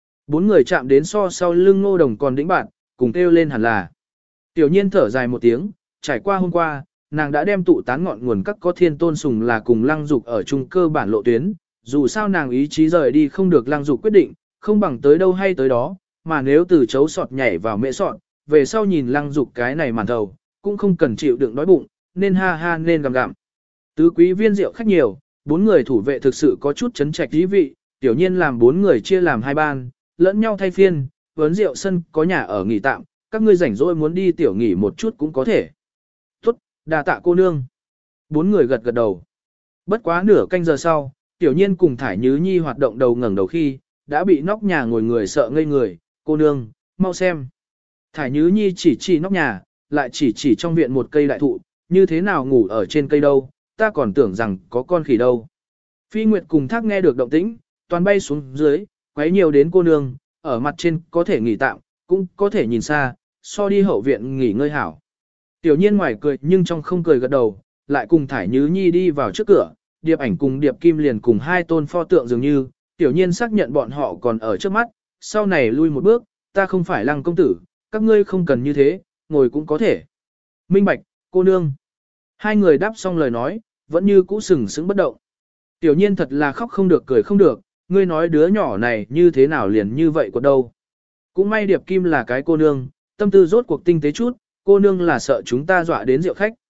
4 người chạm đến so sau lưng Ngô Đồng còn đĩnh bạn, cùng kêu lên hẳn là. Tiểu Nhiên thở dài một tiếng, trải qua hôm qua, nàng đã đem tụ tán ngọn nguồn các có thiên tôn sùng là cùng Lăng Dục ở chung cơ bản lộ tuyến, dù sao nàng ý chí rời đi không được Lăng Dục quyết định, không bằng tới đâu hay tới đó, mà nếu từ chấu sọt nhảy vào mễ sọt, về sau nhìn Lăng Dục cái này màn thầu, cũng không cần chịu đựng đói bụng, nên ha ha nên gặm gặm. Tứ quý viên rượu khách nhiều, 4 người thủ vệ thực sự có chút chấn trạch ý vị, Tiểu Nhiên làm 4 người chia làm 2 ban, lẫn nhau thay phiên, vấn rượu sân có nhà ở nghỉ tạm, các ngươi rảnh rỗi muốn đi tiểu nghỉ một chút cũng có thể. Tốt, đà tạ cô nương. 4 người gật gật đầu. Bất quá nửa canh giờ sau, Tiểu Nhiên cùng Thải Nhứ Nhi hoạt động đầu ngẩng đầu khi, đã bị nóc nhà ngồi người sợ ngây người, cô nương, mau xem. Thải Nhứ Nhi chỉ nóc nhà, lại chỉ trong viện một cây đại thụ, như thế nào ngủ ở trên cây đâu, ta còn tưởng rằng có con khỉ đâu. Phi Nguyệt cùng Thác nghe được động tĩnh, toàn bay xuống dưới, quấy nhiều đến cô nương, ở mặt trên có thể nghỉ tạm, cũng có thể nhìn xa, so đi hậu viện nghỉ ngơi hảo. Tiểu Nhiên ngoài cười nhưng trong không cười gật đầu, lại cùng Thải Nhứ Nhi đi vào trước cửa, Điệp Ảnh cùng Điệp Kim liền cùng 2 tôn pho tượng dường như, Tiểu Nhiên xác nhận bọn họ còn ở trước mắt, sau này lui một bước, ta không phải Lăng công tử, các ngươi không cần như thế, ngồi cũng có thể. Minh bạch, cô nương. 2 người đáp xong lời nói, vẫn như cũ sừng sững bất động. Tiểu Nhiên thật là khóc không được cười không được, ngươi nói đứa nhỏ này như thế nào liền như vậy của đâu. Cũng may Điệp Kim là cái cô nương, tâm tư rốt cuộc tinh tế chút, cô nương là sợ chúng ta dọa đến rượu khách.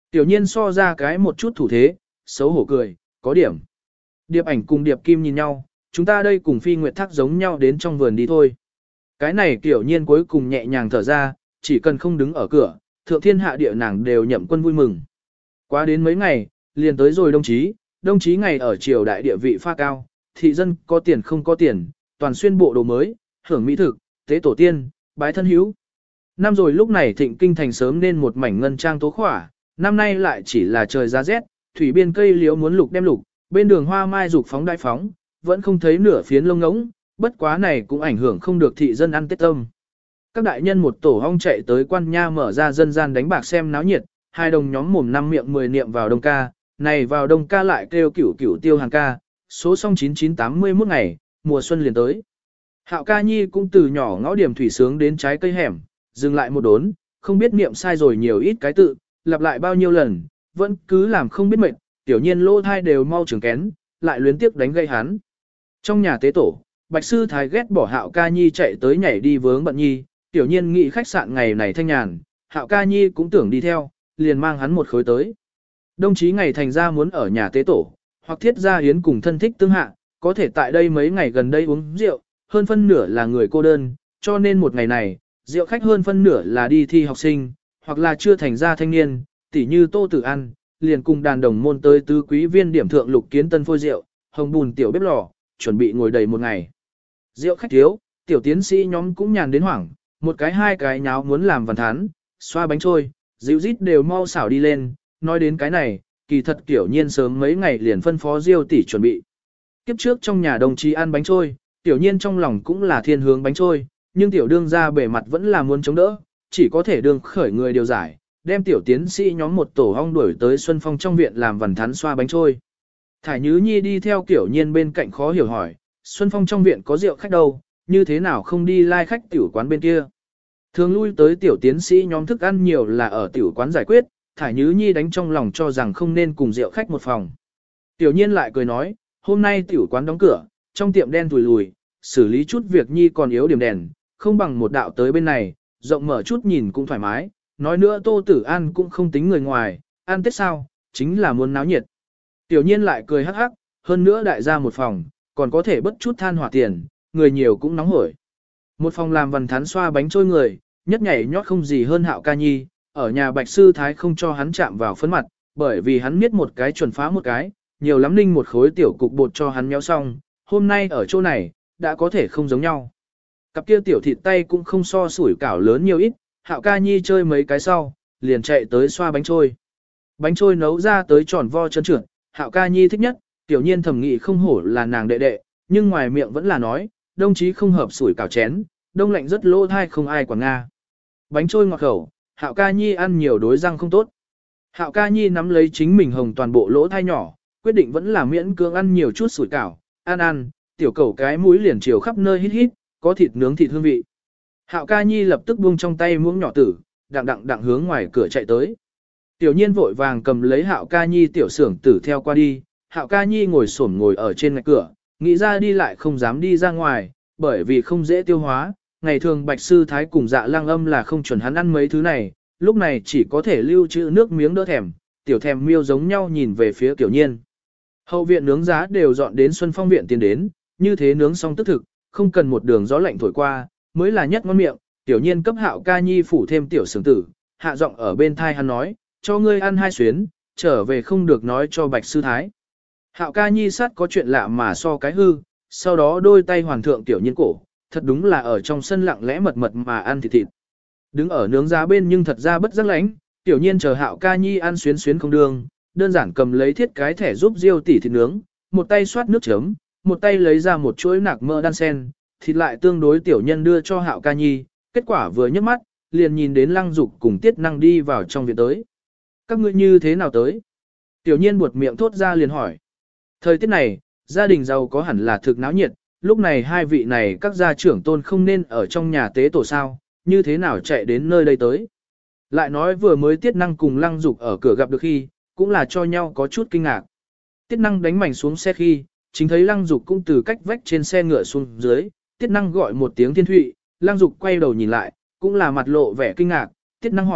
Tiểu nhiên so ra cái một chút thủ thế, xấu hổ cười, có điểm. Điệp ảnh cùng Điệp Kim nhìn nhau, chúng ta đây cùng Phi Nguyệt Thác giống nhau đến trong vườn đi thôi. Cái này Tiểu nhiên cuối cùng nhẹ nhàng thở ra, chỉ cần không đứng ở cửa, thượng thiên hạ địa nàng đều nhậm quân vui mừng. Quá đến mấy ngày, liền tới rồi đồng chí ngày ở triều đại địa vị pha cao, thị dân có tiền không có tiền, toàn xuyên bộ đồ mới, hưởng mỹ thực, tế tổ tiên, bái thân hữu. Năm rồi lúc này thịnh kinh thành sớm nên một mảnh ngân trang tố khỏa, năm nay lại chỉ là trời giá rét, thủy biên cây liễu muốn lục đem lục, bên đường hoa mai dục phóng đại phóng, vẫn không thấy nửa phiến lông ngỗng, bất quá này cũng ảnh hưởng không được thị dân ăn tết tâm. Các đại nhân một tổ hong chạy tới quan nha mở ra dân gian đánh bạc xem náo nhiệt, hai đồng nhóm mồm năm miệng 10 niệm vào đông ca, này vào đông ca lại kêu cửu cửu tiêu hàng ca, số song 9981 ngày, mùa xuân liền tới. Hạo ca nhi cũng từ nhỏ ngõ điểm thủy sướng đến trái cây hẻm, dừng lại một đốn, không biết niệm sai rồi nhiều ít cái tự, lặp lại bao nhiêu lần, vẫn cứ làm không biết mệt, tiểu nhiên lỗ thai đều mau trường kén, lại luyến tiếc đánh gây hắn. Trong nhà tế tổ, Bạch Sư Thái ghét bỏ Hạo ca nhi chạy tới nhảy đi vướng bận nhi, tiểu nhiên nghĩ khách sạn ngày này thanh nhàn, Hạo ca nhi cũng tưởng đi theo, liền mang hắn một khối tới. Đồng chí ngày thành ra muốn ở nhà tế tổ, hoặc thiết gia hiến cùng thân thích tương hạ, có thể tại đây mấy ngày gần đây uống rượu, hơn phân nửa là người cô đơn, cho nên một ngày này, rượu khách hơn phân nửa là đi thi học sinh, hoặc là chưa thành ra thanh niên, tỉ như Tô Tử An, liền cùng đàn đồng môn tới tứ quý viên điểm thượng lục kiến tân phôi rượu, hồng bùn tiểu bếp lò, chuẩn bị ngồi đầy một ngày. Rượu khách thiếu, tiểu tiến sĩ nhóm cũng nhàn đến hoảng, một cái hai cái nháo muốn làm văn thán, xoa bánh trôi, dịu rít đều mau xảo đi lên, nói đến cái này, kỳ thật kiểu nhiên sớm mấy ngày liền phân phó Diêu tỷ chuẩn bị. Kiếp trước trong nhà đồng chí ăn bánh trôi, tiểu nhiên trong lòng cũng là thiên hướng bánh trôi, nhưng tiểu đương ra bề mặt vẫn là muốn chống đỡ, chỉ có thể đương khởi người điều giải, đem tiểu tiến sĩ nhóm một tổ hong đuổi tới Xuân Phong trong viện làm vằn thắn xoa bánh trôi. Thải Nhứ Nhi đi theo kiểu nhiên bên cạnh khó hiểu hỏi, Xuân Phong trong viện có rượu khách đâu, như thế nào không đi lai khách tiểu quán bên kia. Thường lui tới tiểu tiến sĩ nhóm thức ăn nhiều là ở tiểu quán giải quyết, Thải Nhứ Nhi đánh trong lòng cho rằng không nên cùng rượu khách một phòng. Tiểu nhiên lại cười nói, hôm nay tiểu quán đóng cửa, trong tiệm đen thùi lùi, xử lý chút việc nhi còn yếu điểm đèn, không bằng một đạo tới bên này, rộng mở chút nhìn cũng thoải mái, nói nữa Tô Tử An cũng không tính người ngoài, ăn Tết sao, chính là muốn náo nhiệt. Tiểu nhiên lại cười hắc hắc, hơn nữa đại gia một phòng, còn có thể bất chút than hỏa tiền, người nhiều cũng nóng hổi. Một phòng làm vằn thắn xoa bánh trôi người, nhất nhảy nhót không gì hơn Hạo ca nhi, ở nhà Bạch Sư Thái không cho hắn chạm vào phấn mặt, bởi vì hắn miết một cái chuẩn phá một cái, nhiều lắm ninh một khối tiểu cục bột cho hắn méo xong, hôm nay ở chỗ này, đã có thể không giống nhau. Cặp kia tiểu thịt tay cũng không so sủi cảo lớn nhiều ít, Hạo ca nhi chơi mấy cái sau, liền chạy tới xoa bánh trôi. Bánh trôi nấu ra tới tròn vo chân trượt, Hạo ca nhi thích nhất, tiểu nhiên thầm nghĩ không hổ là nàng đệ đệ, nhưng ngoài miệng vẫn là nói, đồng chí không hợp sủi cảo chén, đông lạnh rất lỗ thai không ai quản nga. Bánh trôi ngọt khẩu, Hạo ca nhi ăn nhiều đối răng không tốt. Hạo ca nhi nắm lấy chính mình hồng toàn bộ lỗ thai nhỏ, quyết định vẫn là miễn cưỡng ăn nhiều chút sủi cảo, ăn, tiểu cẩu cái mũi liền chiều khắp nơi hít hít, có thịt nướng thịt hương vị. Hạo ca nhi lập tức buông trong tay muỗng nhỏ tử, đặng hướng ngoài cửa chạy tới. Tiểu nhiên vội vàng cầm lấy Hạo ca nhi tiểu xưởng tử theo qua đi, Hạo ca nhi ngồi ở trên ngạch cửa, nghĩ ra đi lại không dám đi ra ngoài, bởi vì không dễ tiêu hóa, ngày thường Bạch Sư Thái cùng Dạ Lăng Âm là không chuẩn hắn ăn mấy thứ này, lúc này chỉ có thể lưu trữ nước miếng đỡ thèm, tiểu thèm miêu giống nhau nhìn về phía Tiểu nhiên. Hậu viện nướng giá đều dọn đến Xuân Phong viện tiến đến, như thế nướng xong tức thực, không cần một đường gió lạnh thổi qua, mới là nhất ngon miệng. Tiểu nhiên cấp Hạo ca nhi phủ thêm tiểu sướng tử, hạ giọng ở bên thai hắn nói, cho ngươi ăn 2 xuyến, trở về không được nói cho Bạch Sư Thái. Hạo ca nhi sát có chuyện lạ mà so cái hư, sau đó đôi tay hoàn thượng tiểu nhiên cổ, thật đúng là ở trong sân lặng lẽ mật mà ăn thịt. Đứng ở nướng giá bên nhưng thật ra bất giác lánh, tiểu nhiên chờ Hạo ca nhi ăn xuyến không đường, đơn giản cầm lấy thiết cái thẻ giúp Diêu tỷ thịt nướng, một tay xoát nước chấm, một tay lấy ra một chuỗi nạc mỡ đan sen, thịt lại tương đối tiểu nhân đưa cho Hạo ca nhi, kết quả vừa nhấc mắt, liền nhìn đến Lăng Dục cùng Tiết Năng đi vào trong viện tới. Các ngươi như thế nào tới? Tiểu nhiên buột miệng thốt ra liền hỏi. Thời tiết này, gia đình giàu có hẳn là thực náo nhiệt, lúc này hai vị này các gia trưởng tôn không nên ở trong nhà tế tổ sao, như thế nào chạy đến nơi đây tới. Lại nói vừa mới Tiết Năng cùng Lăng Dục ở cửa gặp được khi, cũng là cho nhau có chút kinh ngạc. Tiết Năng đánh mảnh xuống xe khi, chính thấy Lăng Dục cũng từ cách vách trên xe ngựa xuống dưới, Tiết Năng gọi một tiếng thiên thụy, Lăng Dục quay đầu nhìn lại, cũng là mặt lộ vẻ kinh ngạc, Tiết Năng hỏi,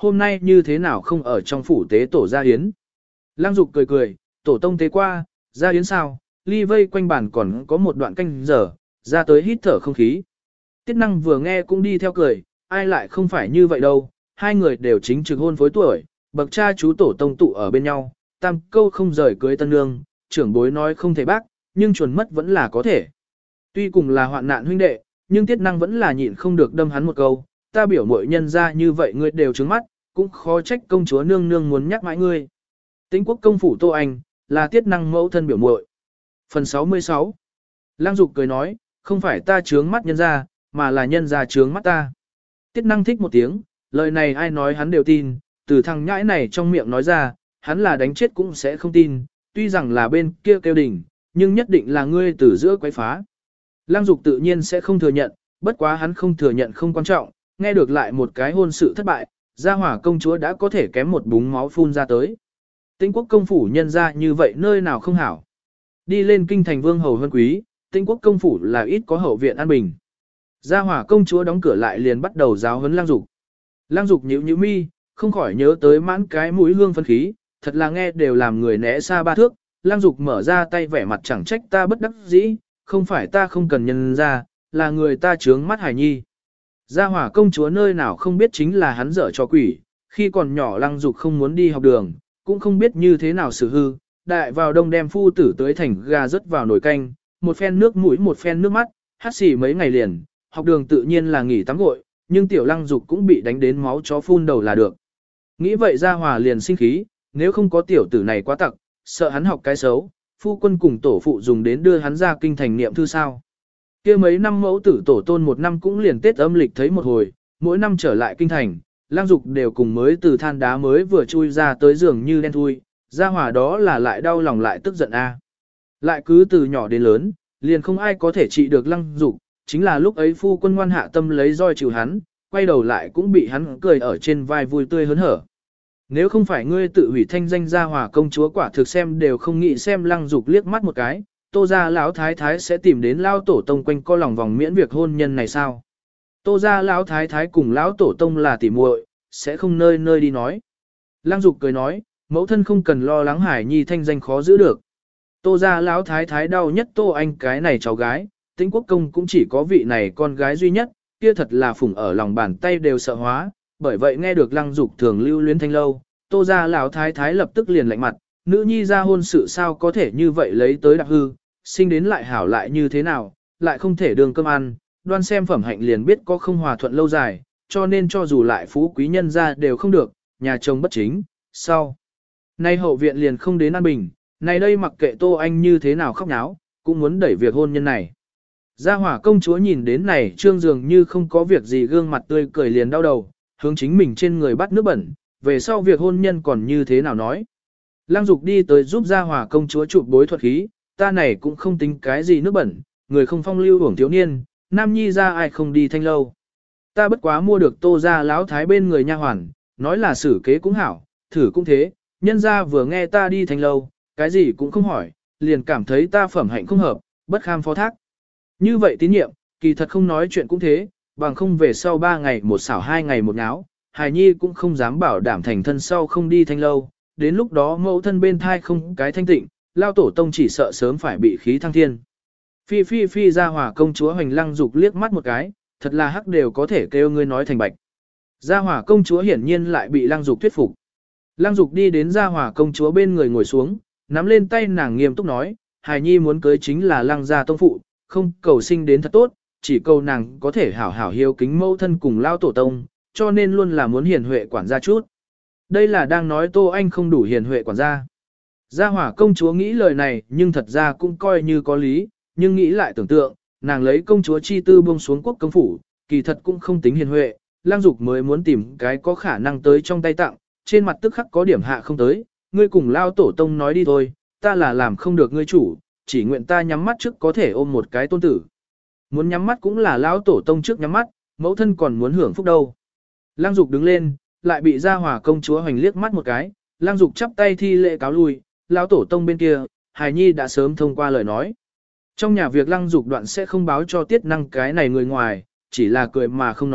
hôm nay như thế nào không ở trong phủ tế tổ gia yến. Lăng Dục cười cười, tổ tông tế qua, gia yến sao, ly vây quanh bàn còn có một đoạn canh giờ, ra tới hít thở không khí. Tiết Năng vừa nghe cũng đi theo cười, ai lại không phải như vậy đâu, hai người đều chính trực hôn phối tuổi, bậc cha chú tổ tông tụ ở bên nhau, tam câu không rời cưới tân nương, trưởng bối nói không thể bác, nhưng chuẩn mất vẫn là có thể. Tuy cùng là hoạn nạn huynh đệ, nhưng Tiết Năng vẫn là nhịn không được đâm hắn một câu, ta biểu muội nhân ra như vậy ngươi đều trứng mắt, cũng khó trách công chúa nương nương muốn nhắc mãi ngươi. Tĩnh quốc công phủ Tô Anh, là Tiết Năng mẫu thân biểu muội. Phần 66. Lăng Dục cười nói, không phải ta trướng mắt nhân ra, mà là nhân ra trướng mắt ta. Tiết Năng thích một tiếng, lời này ai nói hắn đều tin, từ thằng nhãi này trong miệng nói ra, hắn là đánh chết cũng sẽ không tin, tuy rằng là bên kia kêu đỉnh, nhưng nhất định là ngươi từ giữa quấy phá. Lăng Dục tự nhiên sẽ không thừa nhận, bất quá hắn không thừa nhận không quan trọng, nghe được lại một cái hôn sự thất bại, gia hỏa công chúa đã có thể kém một búng máu phun ra tới. Tĩnh quốc công phủ nhân ra như vậy nơi nào không hảo. Đi lên kinh thành vương hầu hơn quý, Tĩnh quốc công phủ là ít có hậu viện an bình. Gia hỏa công chúa đóng cửa lại liền bắt đầu giáo huấn Lăng Dục. Lăng Dục nhíu nhíu mi, không khỏi nhớ tới mãn cái mũi hương phân khí, thật là nghe đều làm người né xa ba thước. Lăng Dục mở ra tay vẻ mặt chẳng trách ta bất đắc dĩ, không phải ta không cần nhân ra, là người ta trướng mắt Hải Nhi. Gia hỏa công chúa nơi nào không biết chính là hắn dở cho quỷ, khi còn nhỏ Lăng Dục không muốn đi học đường, cũng không biết như thế nào xử hư, đại vào đông đem phu tử tới thành gà rớt vào nồi canh, một phen nước mũi một phen nước mắt, hát xì mấy ngày liền, học đường tự nhiên là nghỉ tắm gội, nhưng tiểu Lăng Dục cũng bị đánh đến máu chó phun đầu là được. Nghĩ vậy Gia Hòa liền sinh khí, nếu không có tiểu tử này quá tặc, sợ hắn học cái xấu, phu quân cùng tổ phụ dùng đến đưa hắn ra kinh thành niệm thư sao. Kia mấy năm mẫu tử tổ tôn một năm cũng liền Tết âm lịch thấy một hồi, mỗi năm trở lại kinh thành, Lăng Dục đều cùng mới từ than đá mới vừa chui ra tới giường như đen thui, Gia Hòa đó là lại đau lòng lại tức giận a. Lại cứ từ nhỏ đến lớn, liền không ai có thể trị được Lăng Dục, chính là lúc ấy phu quân ngoan hạ tâm lấy roi chịu hắn, quay đầu lại cũng bị hắn cười ở trên vai vui tươi hớn hở. Nếu không phải ngươi tự hủy thanh danh Gia Hòa công chúa quả thực xem đều không nghĩ xem Lăng Dục liếc mắt một cái, Tô gia lão thái thái sẽ tìm đến lão tổ tông quanh co lòng vòng miễn việc hôn nhân này sao? Tô gia lão thái thái cùng lão tổ tông là tỉ muội, sẽ không nơi nơi đi nói. Lăng Dục cười nói, mẫu thân không cần lo lắng Hải Nhi thanh danh khó giữ được. Tô gia lão thái thái đau nhất Tô Anh cái này cháu gái, Tĩnh quốc công cũng chỉ có vị này con gái duy nhất, kia thật là phủng ở lòng bàn tay đều sợ hóa, bởi vậy nghe được Lăng Dục thường lưu luyến thanh lâu, Tô gia lão thái thái lập tức liền lạnh mặt, nữ nhi ra hôn sự sao có thể như vậy lấy tới đặc hư, sinh đến lại hảo lại như thế nào, lại không thể đường cơm ăn, đoan xem phẩm hạnh liền biết có không hòa thuận lâu dài, cho nên cho dù lại phú quý nhân ra đều không được, nhà chồng bất chính, sau. Nay hậu viện liền không đến an bình, này đây mặc kệ Tô Anh như thế nào khóc náo, cũng muốn đẩy việc hôn nhân này. Gia hỏa công chúa nhìn đến này trương dường như không có việc gì gương mặt tươi cười liền đau đầu, hướng chính mình trên người bắt nước bẩn, về sau việc hôn nhân còn như thế nào nói. Lăng Dục đi tới giúp Gia hỏa công chúa chụp bối thuật khí, ta này cũng không tính cái gì nước bẩn, người không phong lưu hưởng thiếu niên, nam nhi ra ai không đi thanh lâu. Ta bất quá mua được Tô gia lão thái bên người nha hoàn, nói là xử kế cũng hảo, thử cũng thế, nhân gia vừa nghe ta đi thanh lâu, cái gì cũng không hỏi, liền cảm thấy ta phẩm hạnh không hợp, bất kham phó thác. Như vậy tín nhiệm, kỳ thật không nói chuyện cũng thế, bằng không về sau 3 ngày một xảo 2 ngày một nháo, hài nhi cũng không dám bảo đảm thành thân sau không đi thanh lâu, đến lúc đó mẫu thân bên thai không cái thanh tịnh, lao tổ tông chỉ sợ sớm phải bị khí thăng thiên. Phi phi phi Gia hỏa công chúa Hoành Lăng Dục liếc mắt một cái, thật là hắc đều có thể kêu ngươi nói thành bạch. Gia hỏa công chúa hiển nhiên lại bị Lăng Dục thuyết phục. Lăng Dục đi đến Gia hỏa công chúa bên người ngồi xuống, nắm lên tay nàng nghiêm túc nói, hài nhi muốn cưới chính là Lăng gia tông phụ, không cầu sinh đến thật tốt, chỉ cầu nàng có thể hảo hảo hiếu kính mẫu thân cùng lao tổ tông, cho nên luôn là muốn hiền huệ quản gia chút. Đây là đang nói Tô Anh không đủ hiền huệ quản gia. Gia hỏa công chúa nghĩ lời này nhưng thật ra cũng coi như có lý, nhưng nghĩ lại tưởng tượng, nàng lấy công chúa chi tư buông xuống quốc công phủ, kỳ thật cũng không tính hiền huệ, Lăng Dục mới muốn tìm cái có khả năng tới trong tay tặng, trên mặt tức khắc có điểm hạ không tới, ngươi cùng lao tổ tông nói đi thôi, ta là làm không được ngươi chủ, chỉ nguyện ta nhắm mắt trước có thể ôm một cái tôn tử. Muốn nhắm mắt cũng là lão tổ tông trước nhắm mắt, mẫu thân còn muốn hưởng phúc đâu. Lăng Dục đứng lên, lại bị Gia hỏa công chúa Hoành liếc mắt một cái, Lăng Dục chắp tay thi lễ cáo lui, lão tổ tông bên kia, hài nhi đã sớm thông qua lời nói. Trong nhà việc Lăng Dục đoạn sẽ không báo cho Tiết Năng cái này người ngoài, chỉ là cười mà không nói,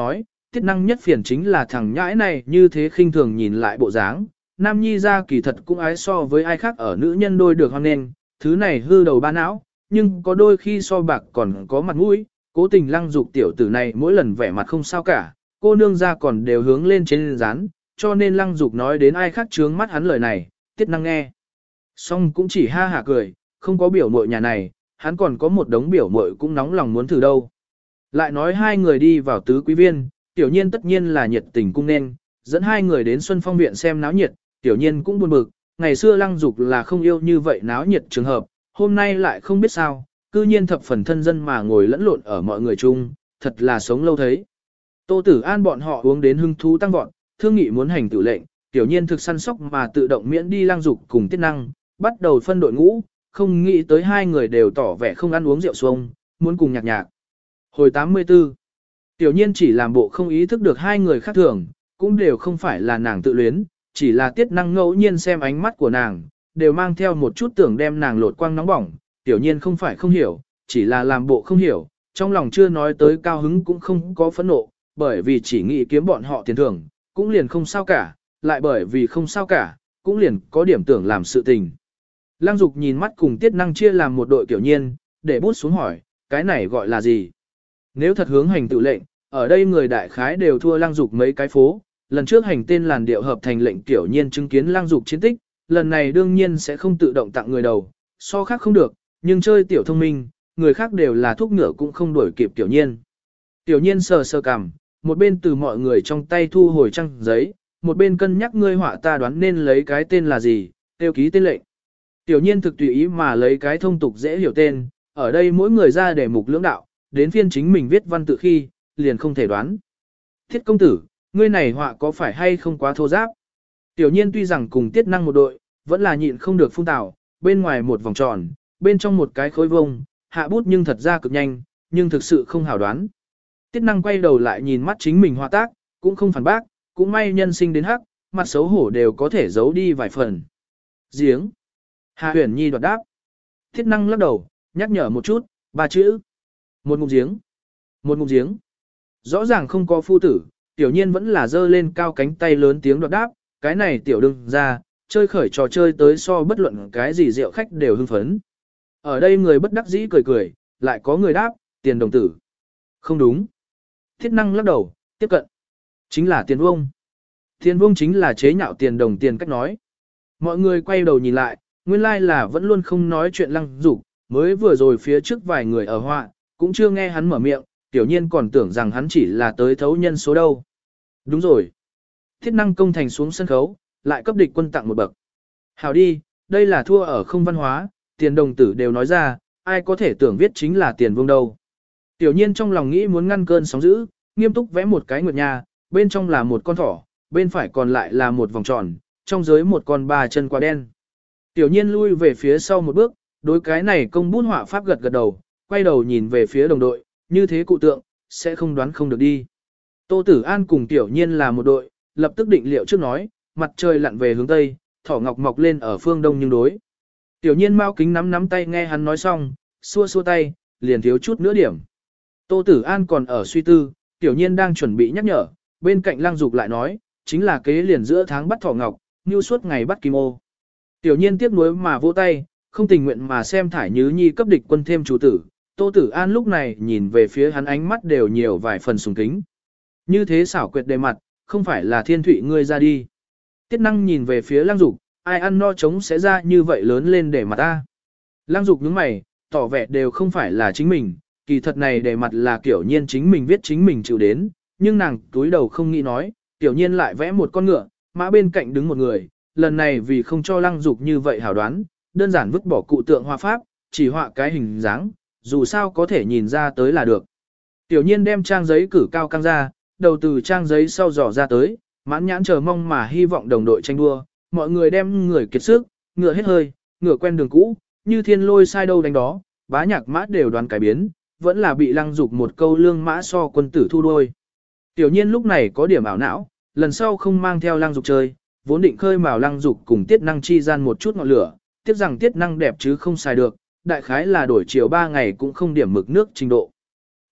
Tiết Năng nhất phiền chính là thằng nhãi này như thế khinh thường nhìn lại bộ dáng. Nam nhi ra kỳ thật cũng ái so với ai khác ở nữ nhân đôi được hoang nên, thứ này hư đầu ba não, nhưng có đôi khi so bạc còn có mặt mũi, cố tình Lăng Dục tiểu tử này mỗi lần vẻ mặt không sao cả, cô nương ra còn đều hướng lên trên rán, cho nên Lăng Dục nói đến ai khác chướng mắt hắn lời này, Tiết Năng nghe. Xong cũng chỉ ha hả cười, không có biểu muội nhà này, hắn còn có một đống biểu muội cũng nóng lòng muốn thử đâu. Lại nói hai người đi vào tứ quý viên, Tiểu Nhiên tất nhiên là nhiệt tình cung nên, dẫn hai người đến Xuân Phong viện xem náo nhiệt, Tiểu Nhiên cũng buồn bực, ngày xưa Lăng Dục là không yêu như vậy náo nhiệt trường hợp, hôm nay lại không biết sao, cư nhiên thập phần thân dân mà ngồi lẫn lộn ở mọi người chung, thật là sống lâu thấy. Tô Tử An bọn họ uống đến hưng thú tăng vọt, thương nghị muốn hành tử lệnh, Tiểu Nhiên thực săn sóc mà tự động miễn đi Lăng Dục cùng Tiết Năng, bắt đầu phân đội ngũ, không nghĩ tới hai người đều tỏ vẻ không ăn uống rượu xuông, muốn cùng nhạc nhạc. Hồi 84, Tiểu Nhiên chỉ làm bộ không ý thức được hai người khác thường, cũng đều không phải là nàng tự luyến, chỉ là Tiết Năng ngẫu nhiên xem ánh mắt của nàng, đều mang theo một chút tưởng đem nàng lột quang nóng bỏng, Tiểu Nhiên không phải không hiểu, chỉ là làm bộ không hiểu, trong lòng chưa nói tới cao hứng cũng không có phẫn nộ, bởi vì chỉ nghĩ kiếm bọn họ tiền thưởng, cũng liền không sao cả, lại bởi vì không sao cả, cũng liền có điểm tưởng làm sự tình. Lăng Dục nhìn mắt cùng Tiết Năng chia làm một đội Tiểu Nhiên, để bút xuống hỏi, cái này gọi là gì? Nếu thật hướng hành tự lệnh, ở đây người đại khái đều thua Lăng Dục mấy cái phố, lần trước hành tên làn điệu hợp thành lệnh Tiểu Nhiên chứng kiến Lăng Dục chiến tích, lần này đương nhiên sẽ không tự động tặng người đầu, so khác không được, nhưng chơi tiểu thông minh, người khác đều là thuốc ngựa cũng không đuổi kịp Tiểu Nhiên. Tiểu Nhiên sờ sờ cằm, một bên từ mọi người trong tay thu hồi trang giấy, một bên cân nhắc ngươi họa ta đoán nên lấy cái tên là gì, tiêu ký tên lệnh. Tiểu Nhiên thực tùy ý mà lấy cái thông tục dễ hiểu tên, ở đây mỗi người ra đề mục lưỡng đạo, đến phiên chính mình viết văn tự khi, liền không thể đoán. Thiết công tử, ngươi này họa có phải hay không quá thô giáp? Tiểu Nhiên tuy rằng cùng Tiết Năng một đội, vẫn là nhịn không được phun tảo, bên ngoài một vòng tròn, bên trong một cái khối vông, hạ bút nhưng thật ra cực nhanh, nhưng thực sự không hảo đoán. Tiết Năng quay đầu lại nhìn mắt chính mình họa tác, cũng không phản bác, cũng may nhân sinh đến hắc, mặt xấu hổ đều có thể giấu đi vài phần. Giếng. Hạ Huyền Nhi đoạt đáp. Tiết Năng lắc đầu, nhắc nhở một chút, ba chữ. Một ngụm giếng. Một ngụm giếng. Rõ ràng không có phu tử, Tiểu Nhiên vẫn là giơ lên cao cánh tay lớn tiếng đoạt đáp, cái này tiểu đừng ra, chơi khởi trò chơi tới so bất luận cái gì rượu khách đều hưng phấn. Ở đây người bất đắc dĩ cười cười, lại có người đáp, tiền đồng tử. Không đúng. Thiết Năng lắc đầu, tiếp cận. Chính là tiền vông. Tiền vông chính là chế nhạo tiền đồng tiền cách nói. Mọi người quay đầu nhìn lại, nguyên lai là vẫn luôn không nói chuyện Lăng Dục, mới vừa rồi phía trước vài người ở họa, cũng chưa nghe hắn mở miệng, Tiểu Nhiên còn tưởng rằng hắn chỉ là tới thấu nhân số đâu. Đúng rồi. Thiết Năng công thành xuống sân khấu, lại cấp địch quân tặng một bậc. Hảo đi, đây là thua ở không văn hóa, tiền đồng tử đều nói ra, ai có thể tưởng viết chính là tiền vương đâu. Tiểu Nhiên trong lòng nghĩ muốn ngăn cơn sóng dữ, nghiêm túc vẽ một cái nguyệt nha, bên trong là một con thỏ, bên phải còn lại là một vòng tròn, trong dưới một con ba chân quả đen. Tiểu Nhiên lui về phía sau một bước, đối cái này công bút họa pháp gật gật đầu, quay đầu nhìn về phía đồng đội, như thế cụ tượng, sẽ không đoán không được đi. Tô Tử An cùng Tiểu Nhiên là một đội, lập tức định liệu trước nói, mặt trời lặn về hướng tây, thỏ ngọc mọc lên ở phương đông nhưng đối. Tiểu Nhiên mau kính nắm tay nghe hắn nói xong, xua xua tay, liền thiếu chút nữa điểm. Tô Tử An còn ở suy tư, Tiểu Nhiên đang chuẩn bị nhắc nhở, bên cạnh Lăng Dục lại nói, chính là kế liền giữa tháng bắt thỏ ngọc, như suốt ngày bắt kim ô. Tiểu Nhiên tiếc nuối mà vỗ tay, không tình nguyện mà xem Thải Nhứ Nhi cấp địch quân thêm chủ tử. Tô Tử An lúc này nhìn về phía hắn ánh mắt đều nhiều vài phần sùng kính. Như thế xảo quyệt đề mặt, không phải là thiên thụy ngươi ra đi. Tiết Năng nhìn về phía Lăng Dục, ai ăn no trống sẽ ra như vậy lớn lên để mặt ta. Lăng Dục nhướng mày, tỏ vẻ đều không phải là chính mình, kỳ thật này để mặt là Tiểu Nhiên chính mình viết chính mình chịu đến, nhưng nàng túi đầu không nghĩ nói, Tiểu Nhiên lại vẽ một con ngựa, mã bên cạnh đứng một người, lần này vì không cho Lăng Dục như vậy hảo đoán, đơn giản vứt bỏ cụ tượng hoa pháp, chỉ họa cái hình dáng, dù sao có thể nhìn ra tới là được. Tiểu Nhiên đem trang giấy cử cao căng ra, đầu từ trang giấy sau dò ra tới, mãn nhãn chờ mong mà hy vọng đồng đội tranh đua, mọi người đem người kiệt sức, ngựa hết hơi, ngựa quen đường cũ, như thiên lôi sai đâu đánh đó, bá nhạc mã đều đoán cải biến, vẫn là bị Lăng Dục một câu lương mã so quân tử thu đôi. Tiểu Nhiên lúc này có điểm ảo não, lần sau không mang theo Lăng Dục chơi, vốn định khơi mào Lăng Dục cùng Tiết Năng chi gian một chút ngọn lửa, tiếc rằng Tiết Năng đẹp chứ không xài được, đại khái là đổi chiều 3 ngày cũng không điểm mực nước trình độ.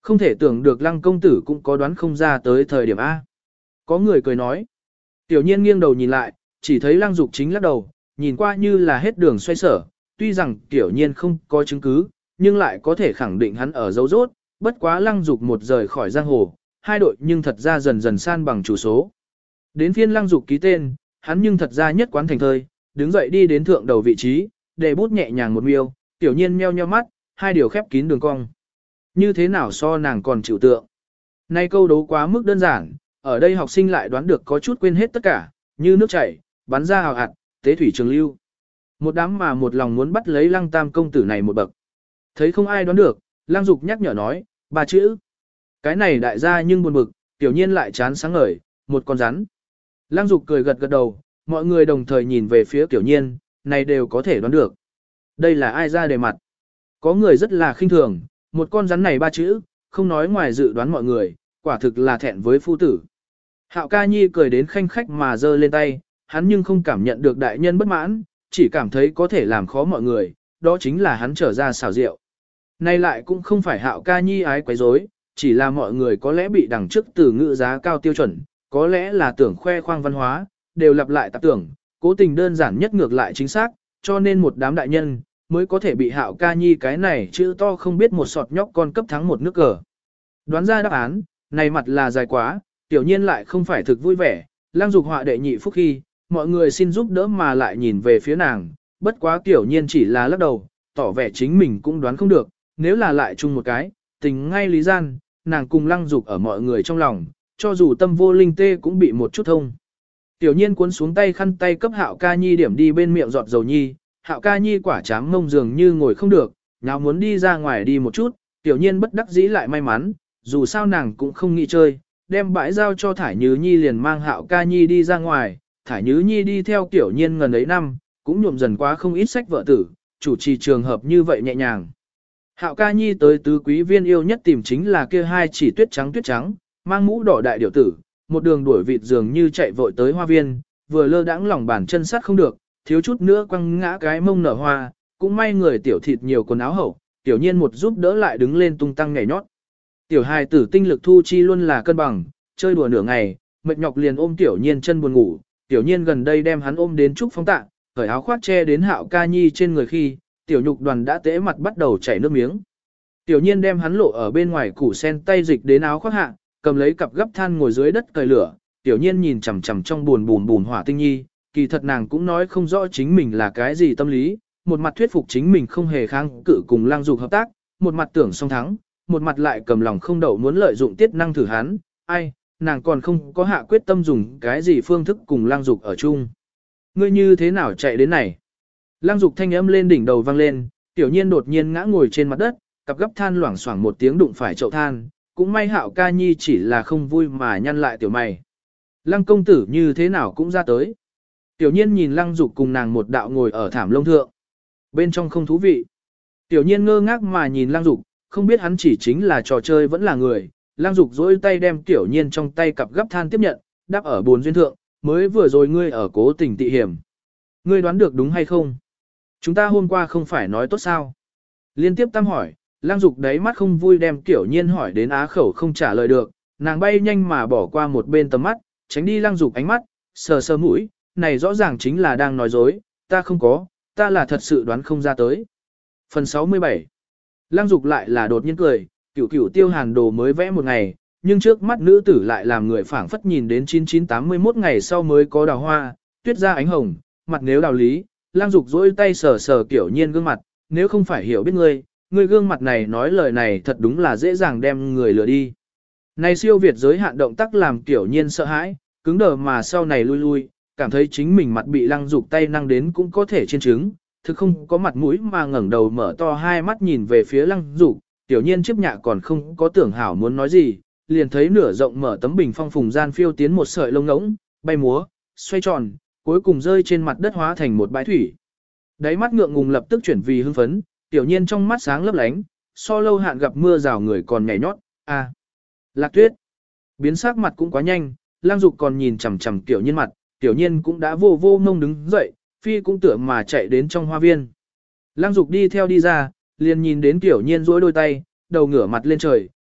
Không thể tưởng được Lăng công tử cũng có đoán không ra tới thời điểm A. Có người cười nói. Tiểu nhiên nghiêng đầu nhìn lại, chỉ thấy Lăng Dục chính lắc đầu, nhìn qua như là hết đường xoay sở, tuy rằng Tiểu nhiên không có chứng cứ, nhưng lại có thể khẳng định hắn ở dấu rốt, bất quá Lăng Dục một rời khỏi giang hồ, hai đội nhưng thật ra dần dần san bằng chủ số. Đến phiên Lăng Dục ký tên, hắn nhưng thật ra nhất quán thành thơi, đứng dậy đi đến thượng đầu vị trí, để bút nhẹ nhàng một miêu, Tiểu nhiên meo nheo mắt, hai điều khép kín đường cong. Như thế nào so nàng còn chịu tượng. Nay câu đấu quá mức đơn giản, ở đây học sinh lại đoán được có chút quên hết tất cả, như nước chảy, bắn ra hào hạt, tế thủy trường lưu. Một đám mà một lòng muốn bắt lấy Lăng Tam công tử này một bậc. Thấy không ai đoán được, Lăng Dục nhắc nhở nói, ba chữ. Cái này đại gia nhưng buồn bực, Tiểu nhiên lại chán sáng ngời, một con rắn. Lăng Dục cười gật gật đầu, mọi người đồng thời nhìn về phía Tiểu nhiên, này đều có thể đoán được. Đây là ai ra đề mặt. Có người rất là khinh thường, một con rắn này ba chữ, không nói ngoài dự đoán mọi người, quả thực là thẹn với phu tử. Hạo ca nhi cười đến khanh khách mà giơ lên tay, hắn nhưng không cảm nhận được đại nhân bất mãn, chỉ cảm thấy có thể làm khó mọi người, đó chính là hắn trở ra xảo diệu. Nay lại cũng không phải Hạo ca nhi ái quấy rối, chỉ là mọi người có lẽ bị đằng trước từ ngữ giá cao tiêu chuẩn, có lẽ là tưởng khoe khoang văn hóa, đều lặp lại tạp tưởng, cố tình đơn giản nhất ngược lại chính xác, cho nên một đám đại nhân mới có thể bị Hạo ca nhi cái này chữ to không biết một sọt nhóc con cấp thắng một nước cờ. Đoán ra đáp án, này mặt là dài quá, Tiểu nhiên lại không phải thực vui vẻ, Lăng Dục họa đệ nhị phúc khi, mọi người xin giúp đỡ mà lại nhìn về phía nàng, bất quá Tiểu nhiên chỉ là lắc đầu, tỏ vẻ chính mình cũng đoán không được, nếu là lại chung một cái, tình ngay lý gian, nàng cùng Lăng Dục ở mọi người trong lòng, cho dù tâm vô linh tê cũng bị một chút thông. Tiểu nhiên cuốn xuống tay khăn tay cấp Hạo ca nhi điểm đi bên miệng giọt dầu nhi, Hạo ca nhi quả chám mông dường như ngồi không được, nào muốn đi ra ngoài đi một chút, Tiểu nhiên bất đắc dĩ lại may mắn, dù sao nàng cũng không nghĩ chơi, đem bãi giao cho Thải Nhứ Nhi liền mang Hạo ca nhi đi ra ngoài, Thải Nhứ Nhi đi theo Tiểu nhiên ngần ấy năm, cũng nhuộm dần quá không ít sách vợ tử, chủ trì trường hợp như vậy nhẹ nhàng. Hạo ca nhi tới tứ quý viên yêu nhất tìm chính là kia hai chỉ tuyết trắng, mang mũ đỏ đại điểu tử, một đường đuổi vịt dường như chạy vội tới hoa viên, vừa lơ đãng lòng bàn chân sắt không được, thiếu chút nữa quăng ngã cái mông nở hoa, cũng may người tiểu thịt nhiều quần áo hậu, Tiểu nhiên một giúp đỡ lại đứng lên tung tăng nhảy nhót. Tiểu hài tử tinh lực thu chi luôn là cân bằng, chơi đùa nửa ngày, mệt nhọc liền ôm Tiểu nhiên chân buồn ngủ, Tiểu nhiên gần đây đem hắn ôm đến trúc phong tạ, cởi áo khoác che đến Hạo ca nhi trên người khi, Tiểu nhục đoàn đã tễ mặt bắt đầu chảy nước miếng. Tiểu nhiên đem hắn lộ ở bên ngoài củ sen tay dịch đến áo khoác hạ, cầm lấy cặp gấp than ngồi dưới đất cởi lửa, Tiểu nhiên nhìn chằm chằm trong buồn bùn hỏa tinh nhi, kỳ thật nàng cũng nói không rõ chính mình là cái gì tâm lý, một mặt thuyết phục chính mình không hề kháng cự cùng Lăng Dục hợp tác, một mặt tưởng song thắng, một mặt lại cầm lòng không đậu muốn lợi dụng tiết năng thử hắn, ai, nàng còn không có hạ quyết tâm dùng cái gì phương thức cùng Lăng Dục ở chung. Ngươi như thế nào chạy đến này? Lăng Dục thanh âm lên đỉnh đầu vang lên, Tiểu nhiên đột nhiên ngã ngồi trên mặt đất, cặp gấp than loảng xoảng một tiếng đụng phải chậu than, cũng may Hạo ca nhi chỉ là không vui mà nhăn lại tiểu mày. Lăng công tử như thế nào cũng ra tới. Tiểu nhiên nhìn Lăng Dục cùng nàng một đạo ngồi ở thảm lông thượng. Bên trong không thú vị. Tiểu nhiên ngơ ngác mà nhìn Lăng Dục, không biết hắn chỉ chính là trò chơi vẫn là người. Lăng Dục dỗi tay đem Tiểu nhiên trong tay cặp gấp than tiếp nhận, đáp ở bồn duyên thượng, mới vừa rồi ngươi ở cố tình tị hiểm. Ngươi đoán được đúng hay không? Chúng ta hôm qua không phải nói tốt sao? Liên tiếp tam hỏi, Lăng Dục đáy mắt không vui đem Tiểu nhiên hỏi đến á khẩu không trả lời được, nàng bay nhanh mà bỏ qua một bên tầm mắt, tránh đi Lăng Dục ánh mắt, sờ sờ mũi, này rõ ràng chính là đang nói dối, ta không có, ta là thật sự đoán không ra tới. Phần 67. Lăng Dục lại là đột nhiên cười, cửu tiêu hàn đồ mới vẽ một ngày, nhưng trước mắt nữ tử lại làm người phảng phất nhìn đến 9981 ngày sau mới có đào hoa, tuyết ra ánh hồng, mặt nếu đào lý, Lăng Dục dỗi tay sờ sờ Tiểu nhiên gương mặt, nếu không phải hiểu biết ngươi gương mặt này nói lời này thật đúng là dễ dàng đem người lừa đi. Này siêu việt giới hạn động tác làm Tiểu nhiên sợ hãi, cứng đờ mà sau này lui, cảm thấy chính mình mặt bị Lăng Dục tay năng đến cũng có thể trên trứng, thực không có mặt mũi mà ngẩng đầu mở to hai mắt nhìn về phía Lăng Dục, Tiểu nhiên chiếc nhạ còn không có tưởng hảo muốn nói gì, liền thấy nửa rộng mở tấm bình phong phùng gian phiêu tiến một sợi lông ngỗng, bay múa, xoay tròn, cuối cùng rơi trên mặt đất hóa thành một bãi thủy. Đáy mắt ngượng ngùng lập tức chuyển vì hưng phấn, Tiểu nhiên trong mắt sáng lấp lánh, so lâu hạn gặp mưa rào người còn nhảy nhót, à. Lạc Tuyết. Biến sắc mặt cũng quá nhanh, Lăng Dục còn nhìn chằm chằm Tiểu nhiên mặt, Tiểu nhiên cũng đã vô vô ngông đứng dậy, phi cũng tựa mà chạy đến trong hoa viên. Lăng Dục đi theo đi ra, liền nhìn đến Tiểu nhiên duỗi đôi tay, đầu ngửa mặt lên trời,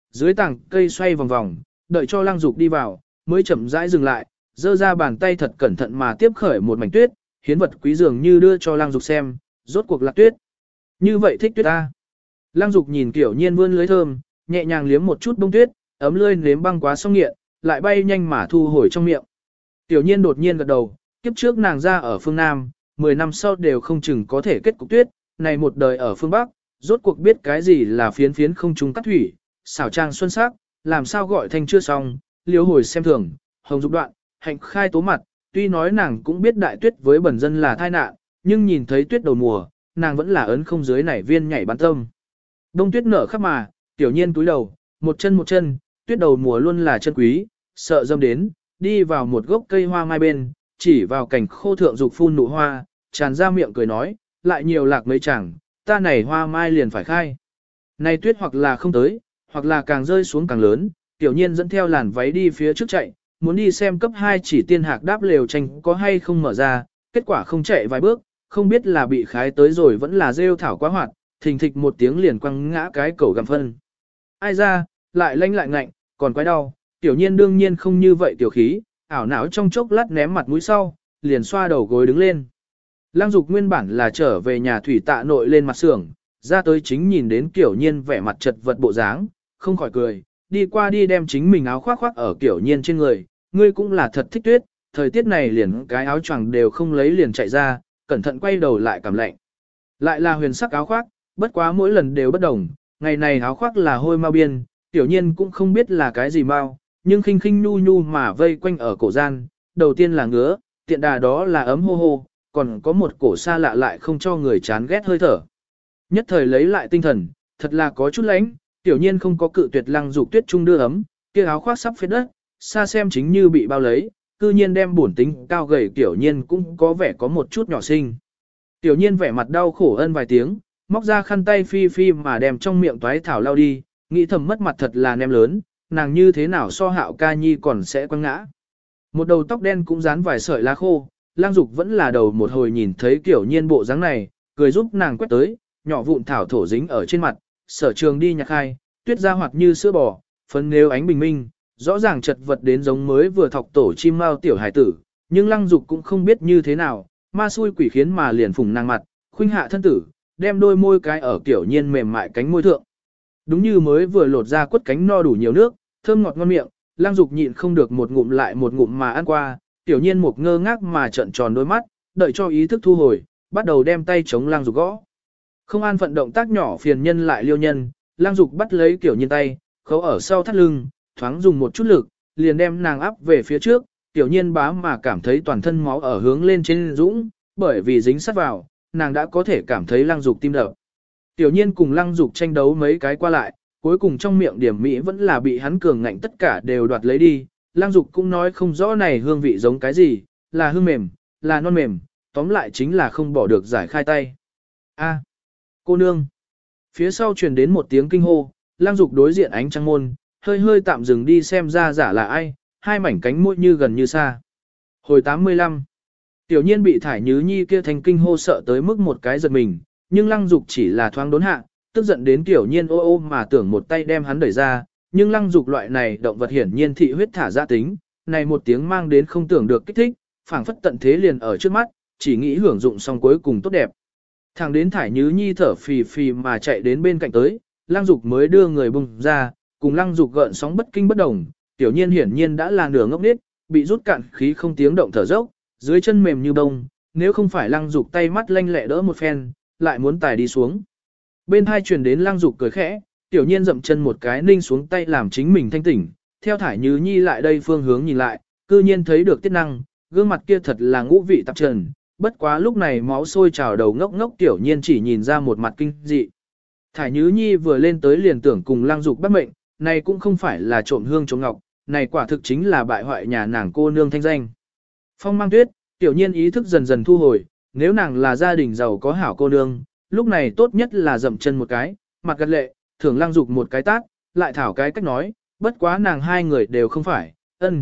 dưới tảng cây xoay vòng vòng, đợi cho Lăng Dục đi vào, mới chậm rãi dừng lại, giơ ra bàn tay thật cẩn thận mà tiếp khởi một mảnh tuyết, hiến vật quý dường như đưa cho Lăng Dục xem, rốt cuộc là tuyết. Như vậy thích tuyết ta. Lăng Dục nhìn Tiểu Nhiên vươn lưới thơm, nhẹ nhàng liếm một chút bông tuyết, ấm lưỡi nếm băng quá xong nghiện, lại bay nhanh mà thu hồi trong miệng. Tiểu Nhiên đột nhiên gật đầu, kiếp trước nàng ra ở phương Nam, 10 năm sau đều không chừng có thể kết cục tuyết, này một đời ở phương Bắc, rốt cuộc biết cái gì là phiến phiến không trung cắt thủy, xảo trang xuân sắc, làm sao gọi thanh chưa xong, liêu hồi xem thường, hồng dục đoạn, hạnh khai tố mặt, tuy nói nàng cũng biết đại tuyết với bẩn dân là tai nạn, nhưng nhìn thấy tuyết đầu mùa, nàng vẫn là ấn không dưới nảy viên nhảy bán tâm. Đông tuyết nở khắp mà, Tiểu Nhiên túi đầu, một chân, tuyết đầu mùa luôn là chân quý, sợ dâm đến, đi vào một gốc cây hoa mai bên, chỉ vào cảnh khô thượng dục phun nụ hoa, tràn ra miệng cười nói, lại nhiều lạc mấy chẳng, ta này hoa mai liền phải khai. Này tuyết hoặc là không tới, hoặc là càng rơi xuống càng lớn, Tiểu Nhiên dẫn theo làn váy đi phía trước chạy, muốn đi xem cấp 2 chỉ tiên hạc đáp lều tranh có hay không mở ra, kết quả không chạy vài bước, không biết là bị khái tới rồi vẫn là rêu thảo quá hoạt, thình thịch một tiếng liền quăng ngã cái cầu gặm phân. Ai ra, lại lanh lại ngạnh, còn quái đau, Tiểu Nhiên đương nhiên không như vậy tiểu khí, ảo não trong chốc lát ném mặt mũi sau, liền xoa đầu gối đứng lên. Lăng Dục nguyên bản là trở về nhà thủy tạ nội lên mặt xưởng, ra tới chính nhìn đến Tiểu Nhiên vẻ mặt chật vật bộ dáng, không khỏi cười, đi qua đi đem chính mình áo khoác khoác ở Tiểu Nhiên trên người, ngươi cũng là thật thích tuyết, thời tiết này liền cái áo choàng đều không lấy liền chạy ra, cẩn thận quay đầu lại cảm lạnh. Lại là huyền sắc áo khoác, bất quá mỗi lần đều bất đồng, ngày này áo khoác là hôi mao biên, Tiểu Nhiên cũng không biết là cái gì mao, nhưng khinh khinh nhu nhu mà vây quanh ở cổ gian, đầu tiên là ngứa, tiện đà đó là ấm hô hô, còn có một cổ xa lạ lại không cho người chán ghét hơi thở. Nhất thời lấy lại tinh thần, thật là có chút lánh, Tiểu Nhiên không có cự tuyệt Lăng Dục tuyết trung đưa ấm, kia áo khoác sắp phết đất, xa xem chính như bị bao lấy, cư nhiên đem bổn tính cao gầy Tiểu Nhiên cũng có vẻ có một chút nhỏ xinh. Tiểu Nhiên vẻ mặt đau khổ ân vài tiếng, móc ra khăn tay phi phi mà đem trong miệng toái thảo lao đi, nghĩ thầm mất mặt thật là nem lớn, nàng như thế nào so Hạo ca nhi còn sẽ quăng ngã. Một đầu tóc đen cũng dán vài sợi lá khô, Lang Dục vẫn là đầu một hồi nhìn thấy Tiểu Nhiên bộ dáng này, cười giúp nàng quét tới, nhỏ vụn thảo thổ dính ở trên mặt, Sở Trường đi nhặt khai, tuyết ra hoạt như sữa bò, phấn nếu ánh bình minh, rõ ràng chật vật đến giống mới vừa thọc tổ chim mao tiểu hải tử, nhưng Lăng Dục cũng không biết như thế nào, ma xui quỷ khiến mà liền phùng nàng mặt, khuynh hạ thân tử, đem đôi môi cái ở Tiểu Nhiên mềm mại cánh môi thượng. Đúng như mới vừa lột ra quất cánh no đủ nhiều nước, thơm ngọt ngon miệng, Lăng Dục nhịn không được một ngụm lại một ngụm mà ăn qua, Tiểu Nhiên một ngơ ngác mà trợn tròn đôi mắt, đợi cho ý thức thu hồi, bắt đầu đem tay chống Lăng Dục gõ. Không an phận động tác nhỏ phiền nhân lại liêu nhân, Lăng Dục bắt lấy Tiểu Nhiên tay, khấu ở sau thắt lưng, thoáng dùng một chút lực, liền đem nàng áp về phía trước, Tiểu Nhiên bá mà cảm thấy toàn thân máu ở hướng lên trên dũng, bởi vì dính sát vào, nàng đã có thể cảm thấy Lăng Dục tim đập. Tiểu Nhiên cùng Lăng Dục tranh đấu mấy cái qua lại, cuối cùng trong miệng điểm mỹ vẫn là bị hắn cường ngạnh tất cả đều đoạt lấy đi. Lăng Dục cũng nói không rõ này hương vị giống cái gì, là hương mềm, là non mềm, tóm lại chính là không bỏ được giải khai tay. A, cô nương. Phía sau truyền đến một tiếng kinh hô, Lăng Dục đối diện ánh trăng môn, hơi hơi tạm dừng đi xem ra giả là ai, hai mảnh cánh môi như gần như xa. Hồi 85. Tiểu Nhiên bị Thải Nhứ Nhi kia thành kinh hô sợ tới mức một cái giật mình, nhưng Lăng Dục chỉ là thoáng đốn hạ, tức giận đến Tiểu Nhiên ô ô mà tưởng một tay đem hắn đẩy ra, nhưng Lăng Dục loại này động vật hiển nhiên thị huyết thả ra tính, này một tiếng mang đến không tưởng được kích thích, phảng phất tận thế liền ở trước mắt, chỉ nghĩ hưởng dụng xong cuối cùng tốt đẹp. Thằng đến Thải Nhứ Nhi thở phì phì mà chạy đến bên cạnh tới, Lăng Dục mới đưa người bùng ra, cùng Lăng Dục gợn sóng bất kinh bất đồng, Tiểu Nhiên hiển nhiên đã là nửa ngốc nết, bị rút cạn khí không tiếng động thở dốc, dưới chân mềm như bông, nếu không phải Lăng Dục tay mắt lanh lẹ đỡ một phen, lại muốn tải đi xuống. Bên hai truyền đến Lăng Dục cười khẽ, Tiểu Nhiên dậm chân một cái ninh xuống tay làm chính mình thanh tỉnh, theo Thải Nhứ Nhi lại đây phương hướng nhìn lại, cư nhiên thấy được Tiết Năng, gương mặt kia thật là ngũ vị tạp trần, bất quá lúc này máu sôi trào đầu ngốc ngốc Tiểu Nhiên chỉ nhìn ra một mặt kinh dị. Thải Nhứ Nhi vừa lên tới liền tưởng cùng Lăng Dục bắt mệnh, này cũng không phải là trộm hương trộm ngọc, này quả thực chính là bại hoại nhà nàng cô nương thanh danh. Phong mang tuyết, Tiểu Nhiên ý thức dần dần thu hồi, nếu nàng là gia đình giàu có hảo cô nương, lúc này tốt nhất là dậm chân một cái, mặt gật lệ, thưởng Lăng Dục một cái tát, lại thảo cái cách nói, bất quá nàng hai người đều không phải,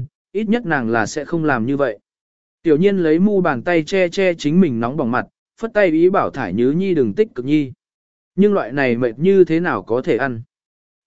ít nhất nàng là sẽ không làm như vậy. Tiểu Nhiên lấy mu bàn tay che che chính mình nóng bỏng mặt, phất tay ý bảo Thải Nhứ Nhi đừng tích cực nhi. Nhưng loại này mệt như thế nào có thể ăn.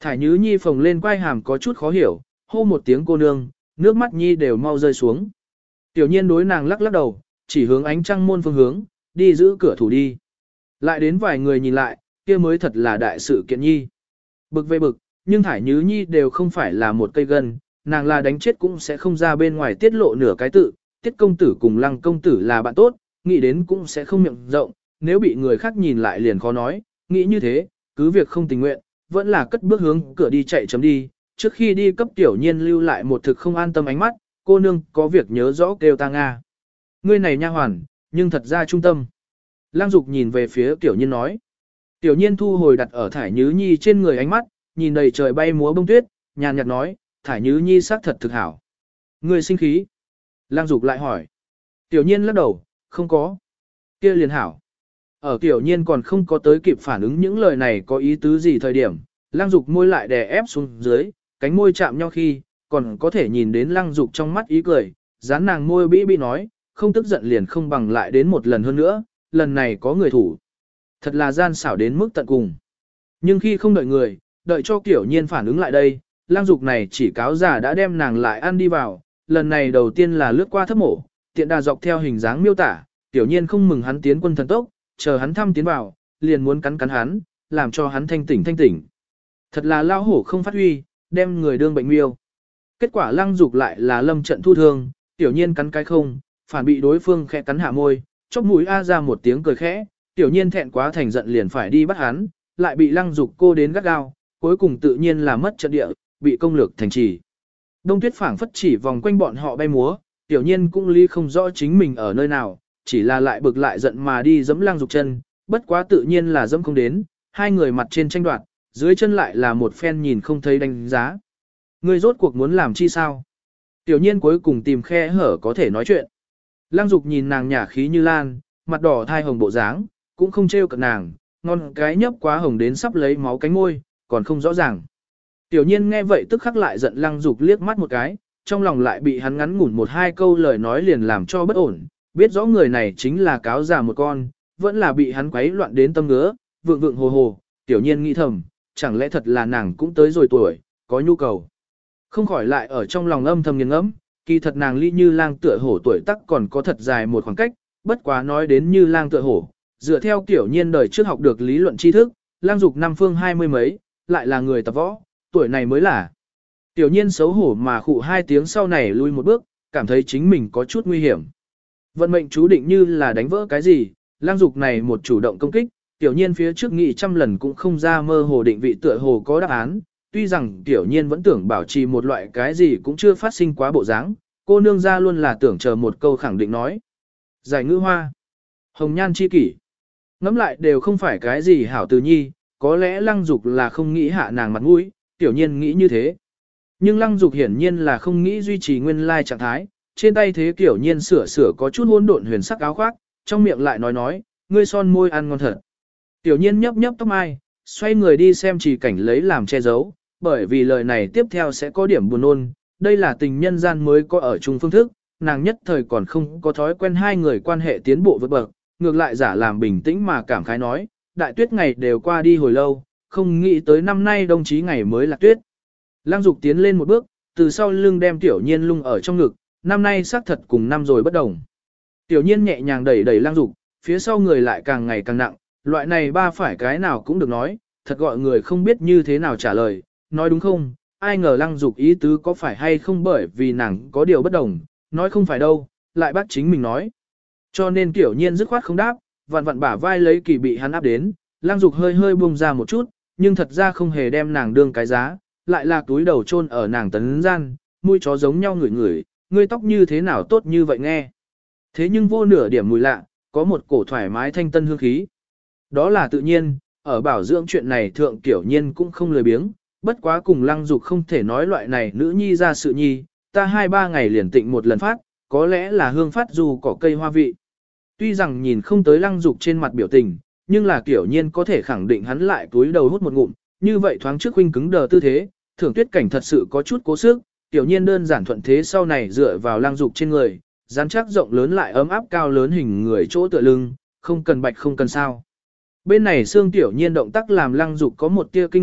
Thải Nhứ Nhi phồng lên quai hàm có chút khó hiểu, hô một tiếng cô nương, nước mắt Nhi đều mau rơi xuống. Tiểu nhiên đối nàng lắc lắc đầu, chỉ hướng ánh trăng môn phương hướng, đi giữ cửa thủ đi. Lại đến vài người nhìn lại, kia mới thật là đại sự kiện Nhi. Bực về bực, nhưng Thải Nhứ Nhi đều không phải là một cây gân, nàng là đánh chết cũng sẽ không ra bên ngoài tiết lộ nửa cái tự, Tiết công tử cùng Lăng công tử là bạn tốt, nghĩ đến cũng sẽ không miệng rộng, nếu bị người khác nhìn lại liền khó nói, nghĩ như thế, cứ việc không tình nguyện, vẫn là cất bước hướng cửa đi chạy chấm đi, trước khi đi cấp Tiểu Nhiên lưu lại một thực không an tâm ánh mắt, cô nương có việc nhớ rõ kêu ta Nga. Ngươi này nha hoàn, nhưng thật ra trung tâm. Lăng Dục nhìn về phía Tiểu Nhiên nói. Tiểu Nhiên thu hồi đặt ở Thải Nhứ Nhi trên người ánh mắt, nhìn đầy trời bay múa bông tuyết, nhàn nhạt nói, Thải Nhứ Nhi xác thật thực hảo. Ngươi sinh khí. Lăng Dục lại hỏi. Tiểu Nhiên lắc đầu, không có. Kia liền hảo. Ở Tiểu Nhiên còn không có tới kịp phản ứng những lời này có ý tứ gì thời điểm, Lăng Dục môi lại đè ép xuống dưới, cánh môi chạm nhau khi, còn có thể nhìn đến Lăng Dục trong mắt ý cười, dán nàng môi bĩ bĩ nói, không tức giận liền không bằng lại đến một lần hơn nữa, lần này có người thủ. Thật là gian xảo đến mức tận cùng. Nhưng khi không đợi người, đợi cho Tiểu Nhiên phản ứng lại đây, Lăng Dục này chỉ cáo giả đã đem nàng lại ăn đi vào, lần này đầu tiên là lướt qua thấp mổ, tiện đà dọc theo hình dáng miêu tả, Tiểu Nhiên không mừng hắn tiến quân thần tốc, chờ hắn thăm tiến vào, liền muốn cắn hắn, làm cho hắn thanh tỉnh. Thật là lao hổ không phát huy, đem người đương bệnh miêu. Kết quả Lăng Dục lại là lâm trận thu thương, Tiểu Nhiên cắn cái không, phản bị đối phương khẽ cắn hạ môi, chóp mũi a ra một tiếng cười khẽ, Tiểu Nhiên thẹn quá thành giận liền phải đi bắt hắn, lại bị Lăng Dục cô đến gắt gao, cuối cùng tự nhiên là mất trận địa, bị công lược thành trì. Đông tuyết phảng phất chỉ vòng quanh bọn họ bay múa, Tiểu Nhiên cũng lý không rõ chính mình ở nơi nào, chỉ là lại bực lại giận mà đi giẫm Lăng Dục chân, bất quá tự nhiên là giẫm không đến, hai người mặt trên tranh đoạt, dưới chân lại là một phen nhìn không thấy đánh giá. Ngươi rốt cuộc muốn làm chi sao? Tiểu Nhiên cuối cùng tìm khe hở có thể nói chuyện. Lăng Dục nhìn nàng nhả khí như lan, mặt đỏ thai hồng bộ dáng, cũng không trêu cợt nàng, ngon cái nhấp quá hồng đến sắp lấy máu cánh môi, còn không rõ ràng. Tiểu Nhiên nghe vậy tức khắc lại giận Lăng Dục liếc mắt một cái, trong lòng lại bị hắn ngắn ngủn một hai câu lời nói liền làm cho bất ổn, biết rõ người này chính là cáo già một con, vẫn là bị hắn quấy loạn đến tâm ngứa, vượng vượng hồ hồ, Tiểu Nhiên nghĩ thầm, chẳng lẽ thật là nàng cũng tới rồi tuổi, có nhu cầu. Không khỏi lại ở trong lòng âm thầm nghiền ngẫm, kỳ thật nàng ly Như Lang tựa hổ tuổi tác còn có thật dài một khoảng cách, bất quá nói đến Như Lang tựa hổ, dựa theo Tiểu Nhiên đời trước học được lý luận tri thức, Lang Dục năm phương 20 mấy, lại là người tập võ, tuổi này mới là. Tiểu Nhiên xấu hổ mà khụ hai tiếng sau này lui một bước, cảm thấy chính mình có chút nguy hiểm. Vận mệnh chú định như là đánh vỡ cái gì, Lang Dục này một chủ động công kích, Tiểu Nhiên phía trước nghị trăm lần cũng không ra mơ hồ định vị tựa hồ có đáp án, tuy rằng Tiểu Nhiên vẫn tưởng bảo trì một loại cái gì cũng chưa phát sinh quá bộ dáng, cô nương ra luôn là tưởng chờ một câu khẳng định nói. Giải ngữ hoa, hồng nhan chi kỷ, ngẫm lại đều không phải cái gì hảo từ nhi, có lẽ Lăng Dục là không nghĩ hạ nàng mặt mũi, Tiểu Nhiên nghĩ như thế. Nhưng Lăng Dục hiển nhiên là không nghĩ duy trì nguyên lai trạng thái, trên tay thế Tiểu Nhiên sửa có chút hỗn độn huyền sắc áo khoác, trong miệng lại nói, ngươi son môi ăn ngon thật. Tiểu Nhiên nhấp nhấp tóc mai, xoay người đi xem chỉ cảnh lấy làm che giấu, bởi vì lời này tiếp theo sẽ có điểm buồn nôn, đây là tình nhân gian mới có ở chung phương thức, nàng nhất thời còn không có thói quen hai người quan hệ tiến bộ vượt bậc, ngược lại giả làm bình tĩnh mà cảm khái nói, đại tuyết ngày đều qua đi hồi lâu, không nghĩ tới năm nay đồng chí ngày mới là tuyết. Lăng Dục tiến lên một bước, từ sau lưng đem Tiểu Nhiên lung ở trong ngực, năm nay xác thật cùng năm rồi bất đồng. Tiểu Nhiên nhẹ nhàng đẩy Lăng Dục, phía sau người lại càng ngày càng nặng, loại này ba phải cái nào cũng được nói, thật gọi người không biết như thế nào trả lời, nói đúng không, ai ngờ Lăng Dục ý tứ có phải hay không bởi vì nàng có điều bất đồng, nói không phải đâu, lại bác chính mình nói. Cho nên Tiểu Nhiên dứt khoát không đáp, vặn vặn bả vai lấy kỳ bị hắn áp đến, Lăng Dục hơi hơi buông ra một chút, nhưng thật ra không hề đem nàng đương cái giá, lại là túi đầu chôn ở nàng tấn gian, mũi chó giống nhau ngửi, ngươi tóc như thế nào tốt như vậy nghe. Thế nhưng vô nửa điểm mùi lạ, có một cổ thoải mái thanh tân hương khí. Đó là tự nhiên, ở bảo dưỡng chuyện này thượng Tiểu Nhiên cũng không lười biếng, bất quá cùng Lăng Dục không thể nói loại này nữ nhi ra sự nhi, ta 2-3 ngày liền tịnh một lần phát, có lẽ là hương phát dù cỏ cây hoa vị. Tuy rằng nhìn không tới Lăng Dục trên mặt biểu tình, nhưng là Tiểu Nhiên có thể khẳng định hắn lại túi đầu hút một ngụm, như vậy thoáng trước huynh cứng đờ tư thế, Thưởng Tuyết Cảnh thật sự có chút cố sức, Tiểu Nhiên đơn giản thuận thế sau này dựa vào Lăng Dục trên người, rắn chắc rộng lớn lại ấm áp cao lớn hình người chỗ tựa lưng, không cần bạch không cần sao. Bên này xương Tiểu Nhiên động tác làm Lăng Dục có một tia kinh ngạc,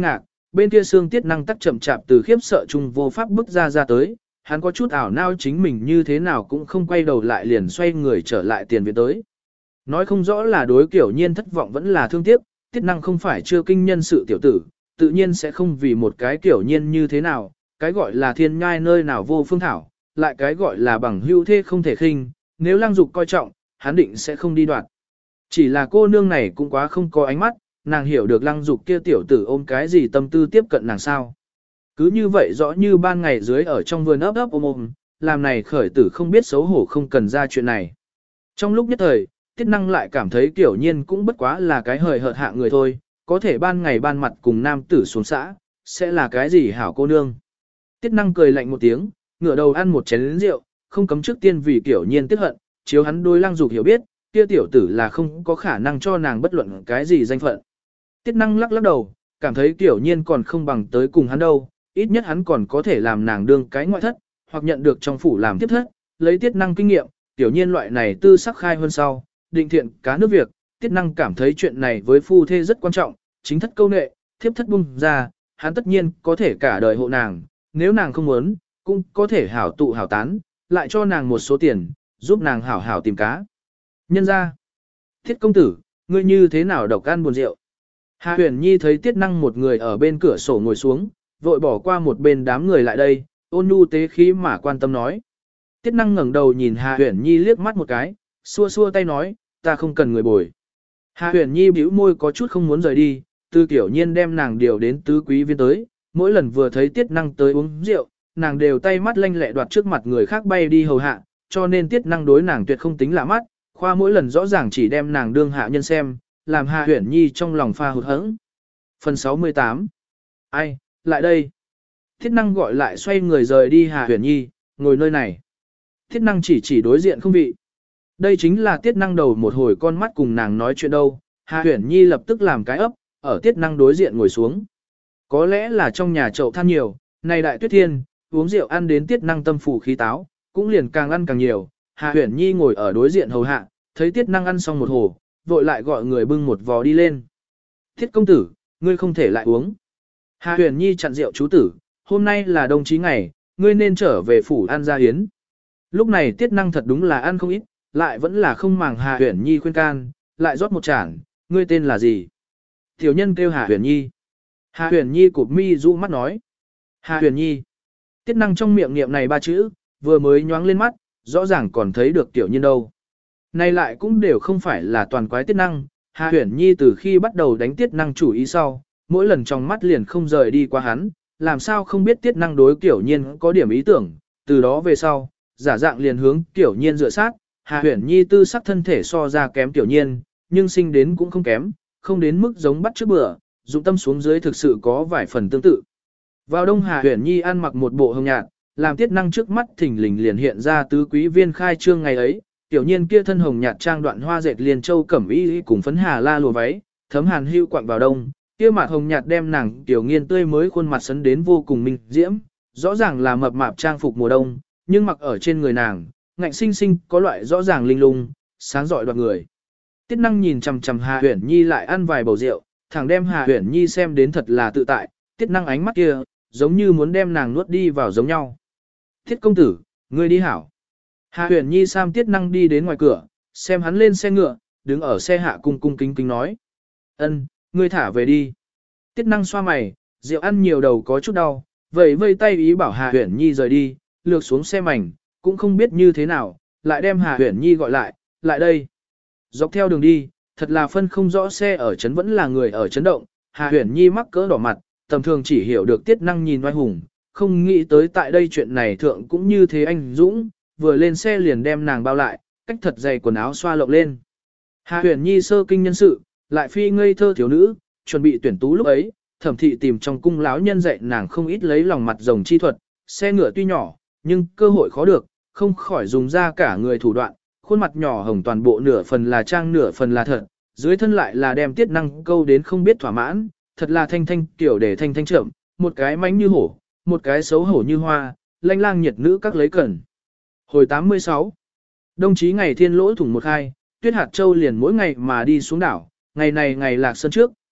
bên kia xương Tiết Năng tắc chậm chạp từ khiếp sợ chung vô pháp bước ra tới, hắn có chút ảo não chính mình như thế nào cũng không quay đầu lại liền xoay người trở lại tiền viện tới. Nói không rõ là đối Kiểu Nhiên thất vọng vẫn là thương tiếc, Tiết Năng không phải chưa kinh nhân sự tiểu tử, tự nhiên sẽ không vì một cái Kiểu Nhiên như thế nào, cái gọi là thiên nhai nơi nào vô phương thảo, lại cái gọi là bằng hữu thế không thể khinh, nếu Lăng Dục coi trọng, hắn định sẽ không đi đoạt. Chỉ là cô nương này cũng quá không có ánh mắt, nàng hiểu được Lăng Dục kia tiểu tử ôm cái gì tâm tư tiếp cận nàng sao. Cứ như vậy rõ như ban ngày dưới ở trong vườn ấp ấp ôm, làm này khởi tử không biết xấu hổ không cần ra chuyện này. Trong lúc nhất thời, Tiết Năng lại cảm thấy Kiểu Nhiên cũng bất quá là cái hời hợt hạ người thôi, có thể ban ngày ban mặt cùng nam tử xuống xã, sẽ là cái gì hảo cô nương. Tiết Năng cười lạnh một tiếng, ngửa đầu ăn một chén rượu, không cấm trước tiên vì Kiểu Nhiên tiếc hận, chiếu hắn đối Lăng Dục hiểu biết, kia tiểu tử là không có khả năng cho nàng bất luận cái gì danh phận. Tiết Năng lắc lắc đầu, cảm thấy Kiểu Nhiên còn không bằng tới cùng hắn đâu, ít nhất hắn còn có thể làm nàng đương cái ngoại thất, hoặc nhận được trong phủ làm tiếp thất, lấy Tiết Năng kinh nghiệm, Tiểu Nhiên loại này tư sắc khai hơn sau, định thiện cá nước việc, Tiết Năng cảm thấy chuyện này với phu thê rất quan trọng, chính thất câu nệ, thiếp thất bung ra, hắn tất nhiên có thể cả đời hộ nàng, nếu nàng không muốn, cũng có thể hảo tụ hảo tán, lại cho nàng một số tiền, giúp nàng hảo hảo tìm cá. Nhân ra, Tiết công tử, ngươi như thế nào độc ăn buồn rượu? Hạ Huyền Nhi thấy Tiết Năng một người ở bên cửa sổ ngồi xuống, vội bỏ qua một bên đám người lại đây, ôn nhu tế khí mà quan tâm nói. Tiết Năng ngẩng đầu nhìn Hạ Huyền Nhi liếc mắt một cái, xua xua tay nói, ta không cần người bồi. Hạ Huyền Nhi bĩu môi có chút không muốn rời đi, Tư Kiểu Nhiên đem nàng điều đến tứ quý viên tới, mỗi lần vừa thấy Tiết Năng tới uống rượu, nàng đều tay mắt lanh lẹ đoạt trước mặt người khác bay đi hầu hạ, cho nên Tiết Năng đối nàng tuyệt không tính lạ mắt, khoa mỗi lần rõ ràng chỉ đem nàng đương hạ nhân xem, làm Hạ Huyền Nhi trong lòng pha hụt hẫng. Phần 68. Ai, lại đây. Tiết Năng gọi lại xoay người rời đi Hạ Huyền Nhi, ngồi nơi này. Tiết Năng chỉ đối diện không vị. Đây chính là Tiết Năng đầu một hồi con mắt cùng nàng nói chuyện đâu. Hạ Huyền Nhi lập tức làm cái ấp, ở Tiết Năng đối diện ngồi xuống. Có lẽ là trong nhà chậu than nhiều, này đại tuyết thiên, uống rượu ăn đến Tiết Năng tâm phủ khí táo, cũng liền càng ăn càng nhiều. Hạ Huyền Nhi ngồi ở đối diện hầu hạ, thấy Tiết Năng ăn xong một hồ, vội lại gọi người bưng một vò đi lên. Tiết công tử, ngươi không thể lại uống. Hạ Huyền Nhi chặn rượu chú tử, hôm nay là đồng chí ngày, ngươi nên trở về phủ ăn gia hiến. Lúc này Tiết Năng thật đúng là ăn không ít, lại vẫn là không màng Hạ Huyền Nhi khuyên can, lại rót một chản, ngươi tên là gì? Tiểu nhân kêu Hạ Huyền Nhi. Hạ Huyền Nhi cụp mi dụ mắt nói. Hạ Huyền Nhi. Tiết Năng trong miệng niệm này ba chữ, vừa mới nhoáng lên mắt, rõ ràng còn thấy được Tiểu Nhân đâu. Này lại cũng đều không phải là toàn quái Tiết Năng, Hạ Huyền Nhi từ khi bắt đầu đánh Tiết Năng chủ ý sau, mỗi lần trong mắt liền không rời đi qua hắn, làm sao không biết Tiết Năng đối Tiểu Nhiên có điểm ý tưởng, từ đó về sau, giả dạng liền hướng Tiểu Nhiên dựa sát, Hạ Huyền Nhi tư sắc thân thể so ra kém Tiểu Nhiên, nhưng sinh đến cũng không kém, không đến mức giống bắt trước bữa, dụng tâm xuống dưới thực sự có vài phần tương tự. Vào đông Hạ Huyền Nhi ăn mặc một bộ hồng nhạt, làm Tiết Năng trước mắt thình lình liền hiện ra tứ quý viên khai trương ngày ấy, Tiểu Nhiên kia thân hồng nhạt trang đoạn hoa dệt liền châu cẩm y cùng phấn hà la lùa váy, thấm hàn hưu quặng vào đông, kia mặt hồng nhạt đem nàng Tiểu Nghiên tươi mới khuôn mặt sấn đến vô cùng minh diễm, rõ ràng là mập mạp trang phục mùa đông, nhưng mặc ở trên người nàng, ngạnh sinh sinh có loại rõ ràng linh lung, sáng rọi đoạt người. Tiết Năng nhìn chằm chằm Hạ Huyền Nhi lại ăn vài bầu rượu, thẳng đem Hạ Huyền Nhi xem đến thật là tự tại, Tiết Năng ánh mắt kia, giống như muốn đem nàng nuốt đi vào giống nhau. Tiết công tử, ngươi đi hảo. Hạ Huyền Nhi sam Tiết Năng đi đến ngoài cửa, xem hắn lên xe ngựa, đứng ở xe hạ cung cung kính kính nói. Ân, ngươi thả về đi. Tiết Năng xoa mày, rượu ăn nhiều đầu có chút đau, vậy vây tay ý bảo Hạ Huyền Nhi rời đi, lược xuống xe mảnh, cũng không biết như thế nào, lại đem Hạ Huyền Nhi gọi lại đây. Dọc theo đường đi, thật là phân không rõ xe ở chấn vẫn là người ở chấn động, Hạ Huyền Nhi mắc cỡ đỏ mặt, tầm thường chỉ hiểu được Tiết Năng nhìn oai hùng, không nghĩ tới tại đây chuyện này thượng cũng như thế anh Dũng, vừa lên xe liền đem nàng bao lại, cách thật dày quần áo xoa lộng lên. Hạ Huyền Nhi sơ kinh nhân sự, lại phi ngây thơ thiếu nữ, chuẩn bị tuyển tú lúc ấy, Thẩm thị tìm trong cung lão nhân dạy nàng không ít lấy lòng mặt rồng chi thuật, xe ngựa tuy nhỏ, nhưng cơ hội khó được, không khỏi dùng ra cả người thủ đoạn, khuôn mặt nhỏ hồng toàn bộ nửa phần là trang nửa phần là thật, dưới thân lại là đem Tiết Năng câu đến không biết thỏa mãn, thật là thanh thanh kiểu để thanh thanh chậm, một cái mánh như hổ, một cái xấu hổ như hoa, lanh lang nhiệt nữ các lấy cần. Hồi 86. Đồng chí ngày thiên lỗ thủng một hai, Tuyết Hạt Châu liền mỗi ngày mà đi xuống đảo, ngày này ngày lạc sơn trước,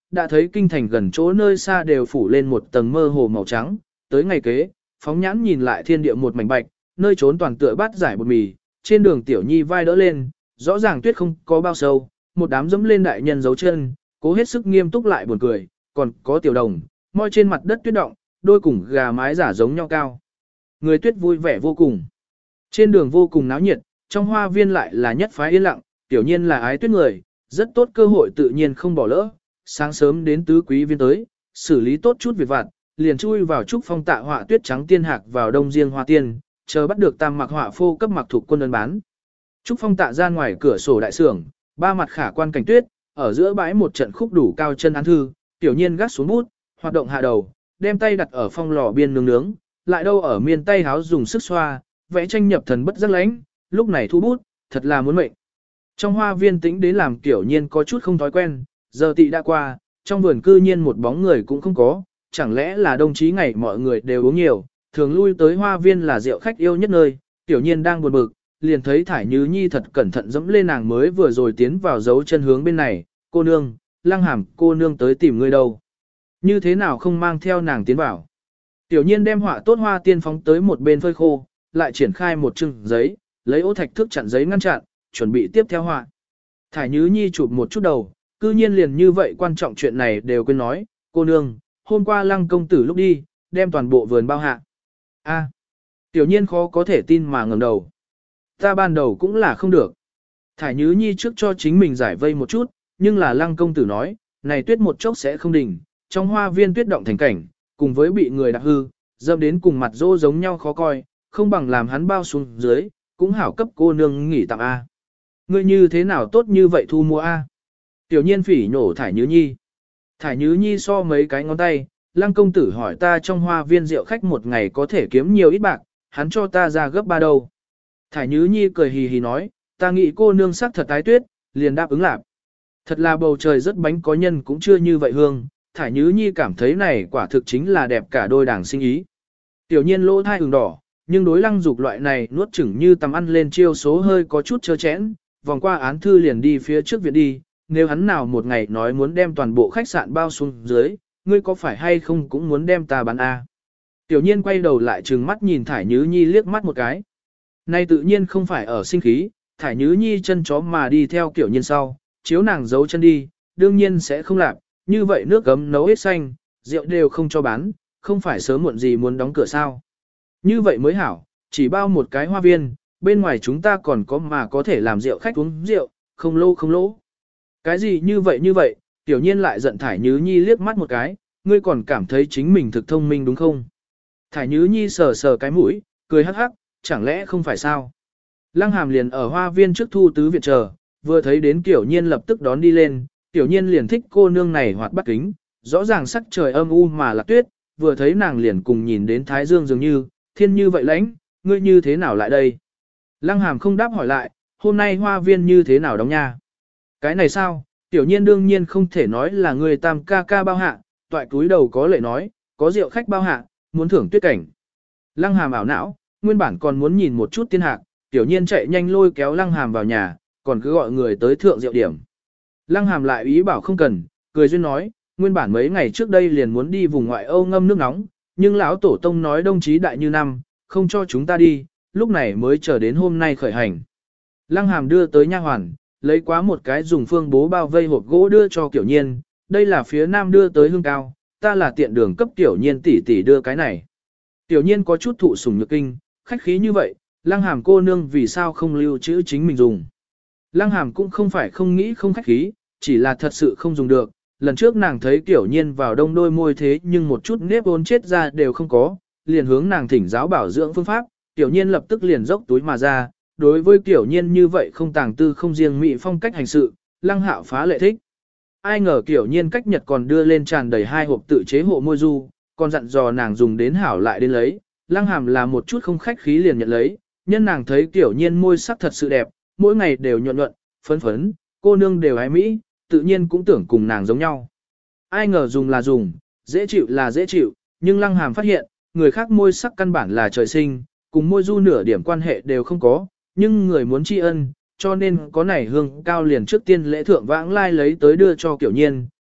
đã thấy kinh thành gần chỗ nơi xa đều phủ lên một tầng mơ hồ màu trắng, tới ngày kế, phóng nhãn nhìn lại thiên địa một mảnh bạch, nơi trốn toàn tựa bát giải bột mì, trên đường tiểu nhi vai đỡ lên, rõ ràng tuyết không có bao sâu, một đám dẫm lên đại nhân dấu chân, cố hết sức nghiêm túc lại buồn cười, còn có tiểu đồng, moi trên mặt đất tuyết động, đôi cùng gà mái giả giống nhau cao. Người tuyết vui vẻ vô cùng. Trên đường vô cùng náo nhiệt, trong hoa viên lại là nhất phái yên lặng, tiểu nhiên là ái tuyết người, rất tốt cơ hội tự nhiên không bỏ lỡ. Sáng sớm đến tứ quý viên tới, xử lý tốt chút việc vặt, liền chui vào trúc phong tạ họa tuyết trắng tiên hạc vào đông riêng hoa tiên, chờ bắt được tam mặc họa phô cấp mặc thuộc quân ấn bán. Trúc phong tạ ra ngoài cửa sổ đại sưởng, ba mặt khả quan cảnh tuyết, ở giữa bãi một trận khúc đủ cao chân án thư, tiểu nhiên gác xuống bút, hoạt động hạ đầu, đem tay đặt ở phong lò biên nướng nướng, lại đâu ở miên tay háo dùng sức xoa, vẽ tranh nhập thần bất giác lãnh, lúc này thu bút, thật là muốn mệnh. Trong hoa viên tĩnh đến làm tiểu nhiên có chút không thói quen, giờ tị đã qua, trong vườn cư nhiên một bóng người cũng không có, chẳng lẽ là đồng chí ngày mọi người đều uống nhiều, thường lui tới hoa viên là rượu khách yêu nhất nơi, tiểu nhiên đang buồn bực, liền thấy Thải Nhứ Nhi thật cẩn thận dẫm lên nàng mới vừa rồi tiến vào dấu chân hướng bên này, cô nương, Lăng Hàm cô nương tới tìm ngươi đâu. Như thế nào không mang theo nàng tiến vào. Tiểu nhiên đem họa tốt hoa tiên phóng tới một bên phơi khô, lại triển khai một chừng giấy, lấy ố thạch thước chặn giấy ngăn chặn, chuẩn bị tiếp theo họa. Thải Nhứ Nhi chụp một chút đầu, cư nhiên liền như vậy quan trọng chuyện này đều quên nói, cô nương, hôm qua Lăng công tử lúc đi, đem toàn bộ vườn bao hạ. A, tiểu nhiên khó có thể tin mà ngẩng đầu. Ta ban đầu cũng là không được. Thải Nhứ Nhi trước cho chính mình giải vây một chút, nhưng là Lăng công tử nói, này tuyết một chốc sẽ không đỉnh, trong hoa viên tuyết động thành cảnh, cùng với bị người đạp hư, dâm đến cùng mặt rô giống nhau khó coi, không bằng làm hắn bao xuống dưới, cũng hảo cấp cô nương nghỉ tạm A. Ngươi như thế nào tốt như vậy thu mua A. Tiểu nhiên phỉ nhổ Thải Nhứ Nhi. Thải Nhứ Nhi so mấy cái ngón tay, Lăng công tử hỏi ta trong hoa viên rượu khách một ngày có thể kiếm nhiều ít bạc, hắn cho ta ra gấp 3 đâu. Thải Nhứ Nhi cười hì hì nói, ta nghĩ cô nương sắc thật tái tuyết, liền đáp ứng lạc. Thật là bầu trời rất bánh có nhân cũng chưa như vậy hương, Thải Nhứ Nhi cảm thấy này quả thực chính là đẹp cả đôi đảng sinh ý. Tiểu nhiên lỗ thai ửng đỏ, nhưng đối Lăng Dục loại này nuốt chửng như tầm ăn lên chiêu số hơi có chút chơ chẽn, vòng qua án thư liền đi phía trước viện đi, nếu hắn nào một ngày nói muốn đem toàn bộ khách sạn bao xuống dưới, ngươi có phải hay không cũng muốn đem ta bán a? Tiểu nhiên quay đầu lại trừng mắt nhìn Thải Nhứ Nhi liếc mắt một cái. Nay tự nhiên không phải ở sinh khí, Thải Nhứ Nhi chân chó mà đi theo Tiểu nhiên sau, chiếu nàng giấu chân đi, đương nhiên sẽ không làm, như vậy nước gấm nấu hết xanh, rượu đều không cho bán, không phải sớm muộn gì muốn đóng cửa sao. Như vậy mới hảo, chỉ bao một cái hoa viên, bên ngoài chúng ta còn có mà có thể làm rượu khách uống rượu, không lỗ không lỗ. Cái gì như vậy, Tiểu nhiên lại giận Thải Nhứ Nhi liếc mắt một cái, ngươi còn cảm thấy chính mình thực thông minh đúng không? Thải Nhứ Nhi sờ sờ cái mũi, cười hắc hắc, chẳng lẽ không phải sao? Lăng Hàm liền ở hoa viên trước thu tứ viện chờ, vừa thấy đến Tiểu nhiên lập tức đón đi lên, Tiểu nhiên liền thích cô nương này hoạt bát kính, rõ ràng sắc trời âm u mà là tuyết, vừa thấy nàng liền cùng nhìn đến Thái Dương dường như, thiên như vậy lãnh, ngươi như thế nào lại đây? Lăng Hàm không đáp hỏi lại, hôm nay hoa viên như thế nào đóng nha? Cái này sao? Tiểu nhiên đương nhiên không thể nói là người tam ca ca bao hạ, toại túi đầu có lệ nói, có rượu khách bao hạ, muốn thưởng tuyết cảnh. Lăng Hàm ảo não, nguyên bản còn muốn nhìn một chút tiên hạc, Tiểu nhiên chạy nhanh lôi kéo Lăng Hàm vào nhà, còn cứ gọi người tới thượng rượu điểm. Lăng Hàm lại ý bảo không cần, cười duyên nói, nguyên bản mấy ngày trước đây liền muốn đi vùng ngoại Âu ngâm nước nóng, nhưng lão tổ tông nói đồng chí đại như năm, không cho chúng ta đi, lúc này mới chờ đến hôm nay khởi hành. Lăng Hàm đưa tới nha hoàn, lấy quá một cái dùng phương bố bao vây hộp gỗ đưa cho Tiểu nhiên, đây là phía nam đưa tới hương cao, ta là tiện đường cấp Tiểu nhiên tỷ tỷ đưa cái này. Tiểu nhiên có chút thụ sủng nhược kinh, khách khí như vậy, Lăng Hàm cô nương vì sao không lưu trữ chính mình dùng. Lăng Hàm cũng không phải không nghĩ không khách khí, chỉ là thật sự không dùng được. Lần trước nàng thấy Tiểu nhiên vào đông đôi môi thế nhưng một chút nếp ốn chết ra đều không có, liền hướng nàng thỉnh giáo bảo dưỡng phương pháp, Tiểu nhiên lập tức liền dốc túi mà ra. Đối với Tiểu nhiên như vậy không tàng tư không riêng mị phong cách hành sự, Lăng Hạo phá lệ thích. Ai ngờ Tiểu nhiên cách nhật còn đưa lên tràn đầy 2 hộp tự chế hộ môi du, còn dặn dò nàng dùng đến hảo lại đến lấy. Lăng Hàm là một chút không khách khí liền nhận lấy, nhân nàng thấy Tiểu nhiên môi sắc thật sự đẹp, mỗi ngày đều nhuận nhuận, phấn phấn, cô nương đều ái mỹ, tự nhiên cũng tưởng cùng nàng giống nhau. Ai ngờ dùng là dùng, dễ chịu là dễ chịu, nhưng Lăng Hàm phát hiện, người khác môi sắc căn bản là trời sinh, cùng môi du nửa điểm quan hệ đều không có, nhưng người muốn tri ân, cho nên có này hương cao liền trước tiên lễ thượng vãng lai lấy tới đưa cho Tiểu nhiên,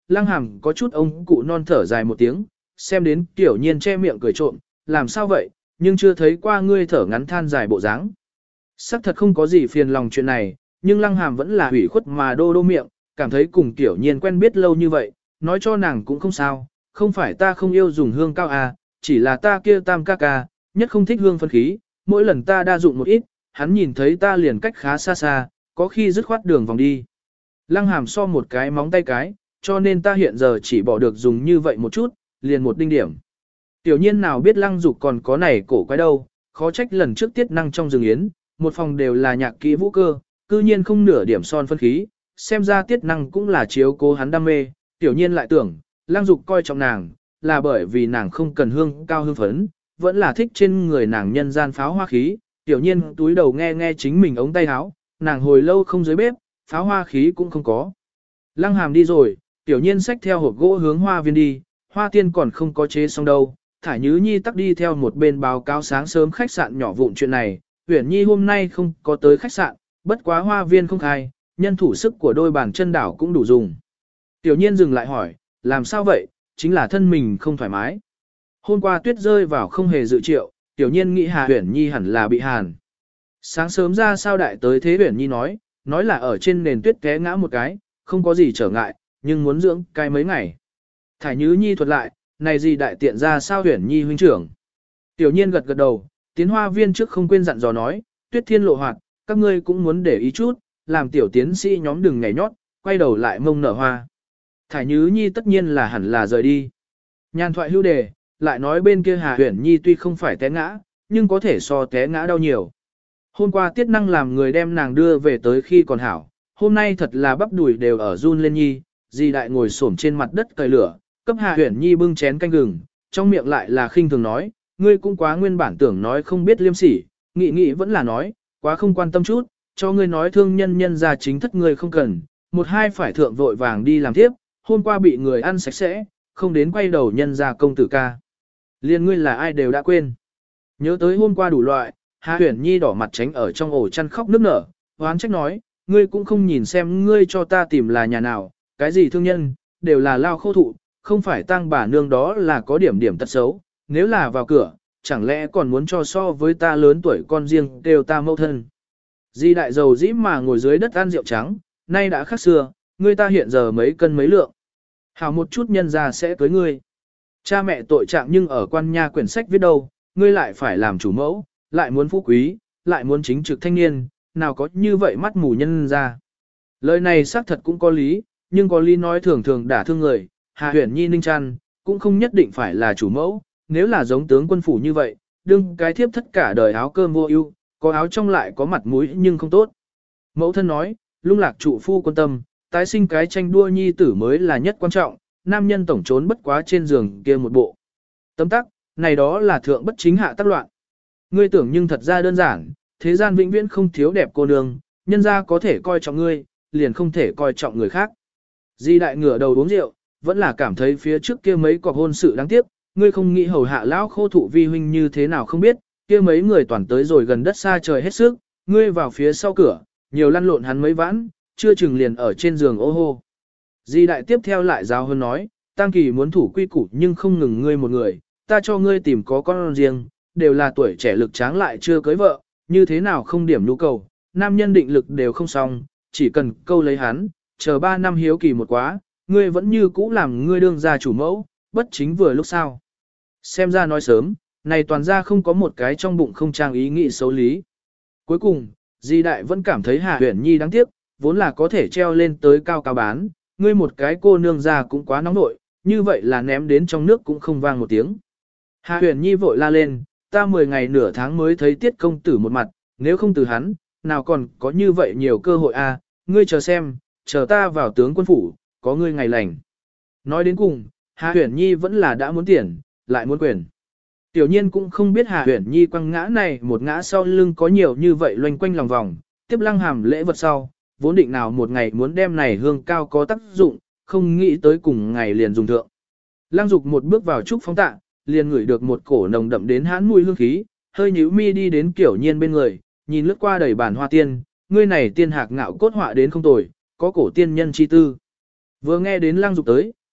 Lăng Hàm có chút ông cụ non thở dài một tiếng, xem đến Tiểu Nhiên che miệng cười trộm, làm sao vậy, nhưng chưa thấy qua ngươi thở ngắn than dài bộ dáng. Sắc thật không có gì phiền lòng chuyện này, nhưng Lăng Hàm vẫn là hủy khuất mà đô đô miệng, cảm thấy cùng Tiểu Nhiên quen biết lâu như vậy, nói cho nàng cũng không sao, không phải ta không yêu dùng hương cao à, chỉ là ta kia tam ca ca, nhất không thích hương phân khí, mỗi lần ta đa dụng một ít, hắn nhìn thấy ta liền cách khá xa xa, có khi dứt khoát đường vòng đi. Lăng Hàm so một cái móng tay cái, cho nên ta hiện giờ chỉ bỏ được dùng như vậy một chút, liền một đinh điểm. Tiểu Nhiên nào biết Lăng Dục còn có này cổ quái đâu, khó trách lần trước tiết năng trong rừng yến, một phòng đều là nhạc kỹ vũ cơ, cư nhiên không nửa điểm son phân khí, xem ra tiết năng cũng là chiếu cố hắn đam mê. Tiểu Nhiên lại tưởng, Lăng Dục coi trọng nàng, là bởi vì nàng không cần hương cao hương phấn, vẫn là thích trên người nàng nhân gian pháo hoa khí. Tiểu Nhiên túi đầu nghe nghe chính mình ống tay áo, nàng hồi lâu không dưới bếp, pháo hoa khí cũng không có. Lăng Hàm đi rồi, Tiểu Nhiên xách theo hộp gỗ hướng hoa viên đi, hoa tiên còn không có chế xong đâu. Thải Nhứ Nhi tắc đi theo một bên báo cáo sáng sớm khách sạn nhỏ vụn chuyện này, Uyển Nhi hôm nay không có tới khách sạn, bất quá hoa viên không khai, nhân thủ sức của đôi bàn chân đảo cũng đủ dùng. Tiểu Nhiên dừng lại hỏi, làm sao vậy, chính là thân mình không thoải mái. Hôm qua tuyết rơi vào không hề dự triệu, Tiểu Nhiên nghĩ Hà Uyển Nhi hẳn là bị hàn. Sáng sớm ra sao đại tới thế Uyển Nhi nói là ở trên nền tuyết té ngã một cái, không có gì trở ngại, nhưng muốn dưỡng cái mấy ngày. Thải Nhứ Nhi thuật lại, này gì đại tiện ra sao Uyển Nhi huynh trưởng. Tiểu Nhiên gật gật đầu, tiến hoa viên trước không quên dặn dò nói, tuyết thiên lộ hoạt, các ngươi cũng muốn để ý chút, làm tiểu tiến sĩ nhóm đừng nhảy nhót, quay đầu lại mông nở hoa. Thải Nhứ Nhi tất nhiên là hẳn là rời đi. Nhàn thoại hưu đề, lại nói bên kia Hà Uyển Nhi tuy không phải té ngã, nhưng có thể so té ngã đau nhiều. Hôm qua tiết năng làm người đem nàng đưa về tới khi còn hảo, hôm nay thật là bắp đùi đều ở run lên nhi, dì đại ngồi xổm trên mặt đất cởi lửa, cấp Hà Uyển Nhi bưng chén canh gừng, trong miệng lại là khinh thường nói, ngươi cũng quá nguyên bản tưởng nói không biết liêm sỉ, nghĩ vẫn là nói, quá không quan tâm chút, cho ngươi nói thương nhân ra chính thất ngươi không cần, một hai phải thượng vội vàng đi làm tiếp, hôm qua bị người ăn sạch sẽ, không đến quay đầu nhân ra công tử ca. Liên ngươi là ai đều đã quên. Nhớ tới hôm qua đủ loại, Hà Uyển Nhi đỏ mặt tránh ở trong ổ chăn khóc nức nở, hoán trách nói, ngươi cũng không nhìn xem ngươi cho ta tìm là nhà nào, cái gì thương nhân, đều là lao khô thụ, không phải tang bà nương đó là có điểm tật xấu, nếu là vào cửa, chẳng lẽ còn muốn cho so với ta lớn tuổi con riêng đều ta mâu thân. Di đại dầu dĩ mà ngồi dưới đất ăn rượu trắng, nay đã khác xưa, ngươi ta hiện giờ mấy cân mấy lượng. Hảo một chút nhân ra sẽ cưới ngươi. Cha mẹ tội trạng nhưng ở quan nha quyển sách viết đâu, ngươi lại phải làm chủ mẫu, lại muốn phú quý, lại muốn chính trực thanh niên, nào có như vậy mắt mù nhân ra. Lời này xác thật cũng có lý, nhưng có lý nói thường thường đả thương người, Hà Uyển Nhi ninh chăn, cũng không nhất định phải là chủ mẫu, nếu là giống tướng quân phủ như vậy, đương cái thiếp tất cả đời áo cơm vô ưu, có áo trong lại có mặt mũi nhưng không tốt. Mẫu thân nói, lung lạc trụ phu quân tâm, tái sinh cái tranh đua nhi tử mới là nhất quan trọng, nam nhân tổng trốn bất quá trên giường kia một bộ. Tấm tắc, này đó là thượng bất chính hạ tác loạn. Ngươi tưởng nhưng thật ra đơn giản, thế gian vĩnh viễn không thiếu đẹp cô nương, nhân ra có thể coi trọng ngươi, liền không thể coi trọng người khác. Di đại ngửa đầu uống rượu, vẫn là cảm thấy phía trước kia mấy cọc hôn sự đáng tiếc, ngươi không nghĩ hầu hạ lão khô thụ vi huynh như thế nào không biết, kia mấy người toàn tới rồi gần đất xa trời hết sức, ngươi vào phía sau cửa, nhiều lăn lộn hắn mấy vãn, chưa chừng liền ở trên giường ô hô. Di đại tiếp theo lại giáo hơn nói, Tăng Kỳ muốn thủ quy củ nhưng không ngừng ngươi một người, ta cho ngươi tìm có con riêng, đều là tuổi trẻ lực tráng lại chưa cưới vợ, như thế nào không điểm nhu cầu, nam nhân định lực đều không xong, chỉ cần câu lấy hắn, chờ 3 năm hiếu kỳ một quá, ngươi vẫn như cũ làm ngươi đương gia chủ mẫu, bất chính vừa lúc sau. Xem ra nói sớm, này toàn ra không có một cái trong bụng không trang ý nghĩ xấu lý. Cuối cùng, Di đại vẫn cảm thấy Hà Uyển Nhi đáng tiếc, vốn là có thể treo lên tới cao cao bán, ngươi một cái cô nương ra cũng quá nóng nội, như vậy là ném đến trong nước cũng không vang một tiếng. Hà Uyển Nhi vội la lên, ta 10 ngày nửa tháng mới thấy tiết công tử một mặt, nếu không từ hắn, nào còn có như vậy nhiều cơ hội a? Ngươi chờ xem, chờ ta vào tướng quân phủ, có ngươi ngày lành. Nói đến cùng, Hà Uyển Nhi vẫn là đã muốn tiền, lại muốn quyền. Tiểu Nhiên cũng không biết Hà Uyển Nhi quăng ngã này một ngã sau lưng có nhiều như vậy loanh quanh lòng vòng, tiếp Lăng Hàm lễ vật sau, vốn định nào một ngày muốn đem này hương cao có tác dụng, không nghĩ tới cùng ngày liền dùng thượng. Lăng Dục một bước vào trúc phóng tạ, liền ngửi được một cổ nồng đậm đến hãn mùi hương khí, hơi nhíu mi đi đến Tiểu Nhiên bên người, nhìn lướt qua đầy bản hoa tiên, ngươi này tiên hạc ngạo cốt họa đến không tồi, có cổ tiên nhân chi tư. Vừa nghe đến Lăng Dục tới,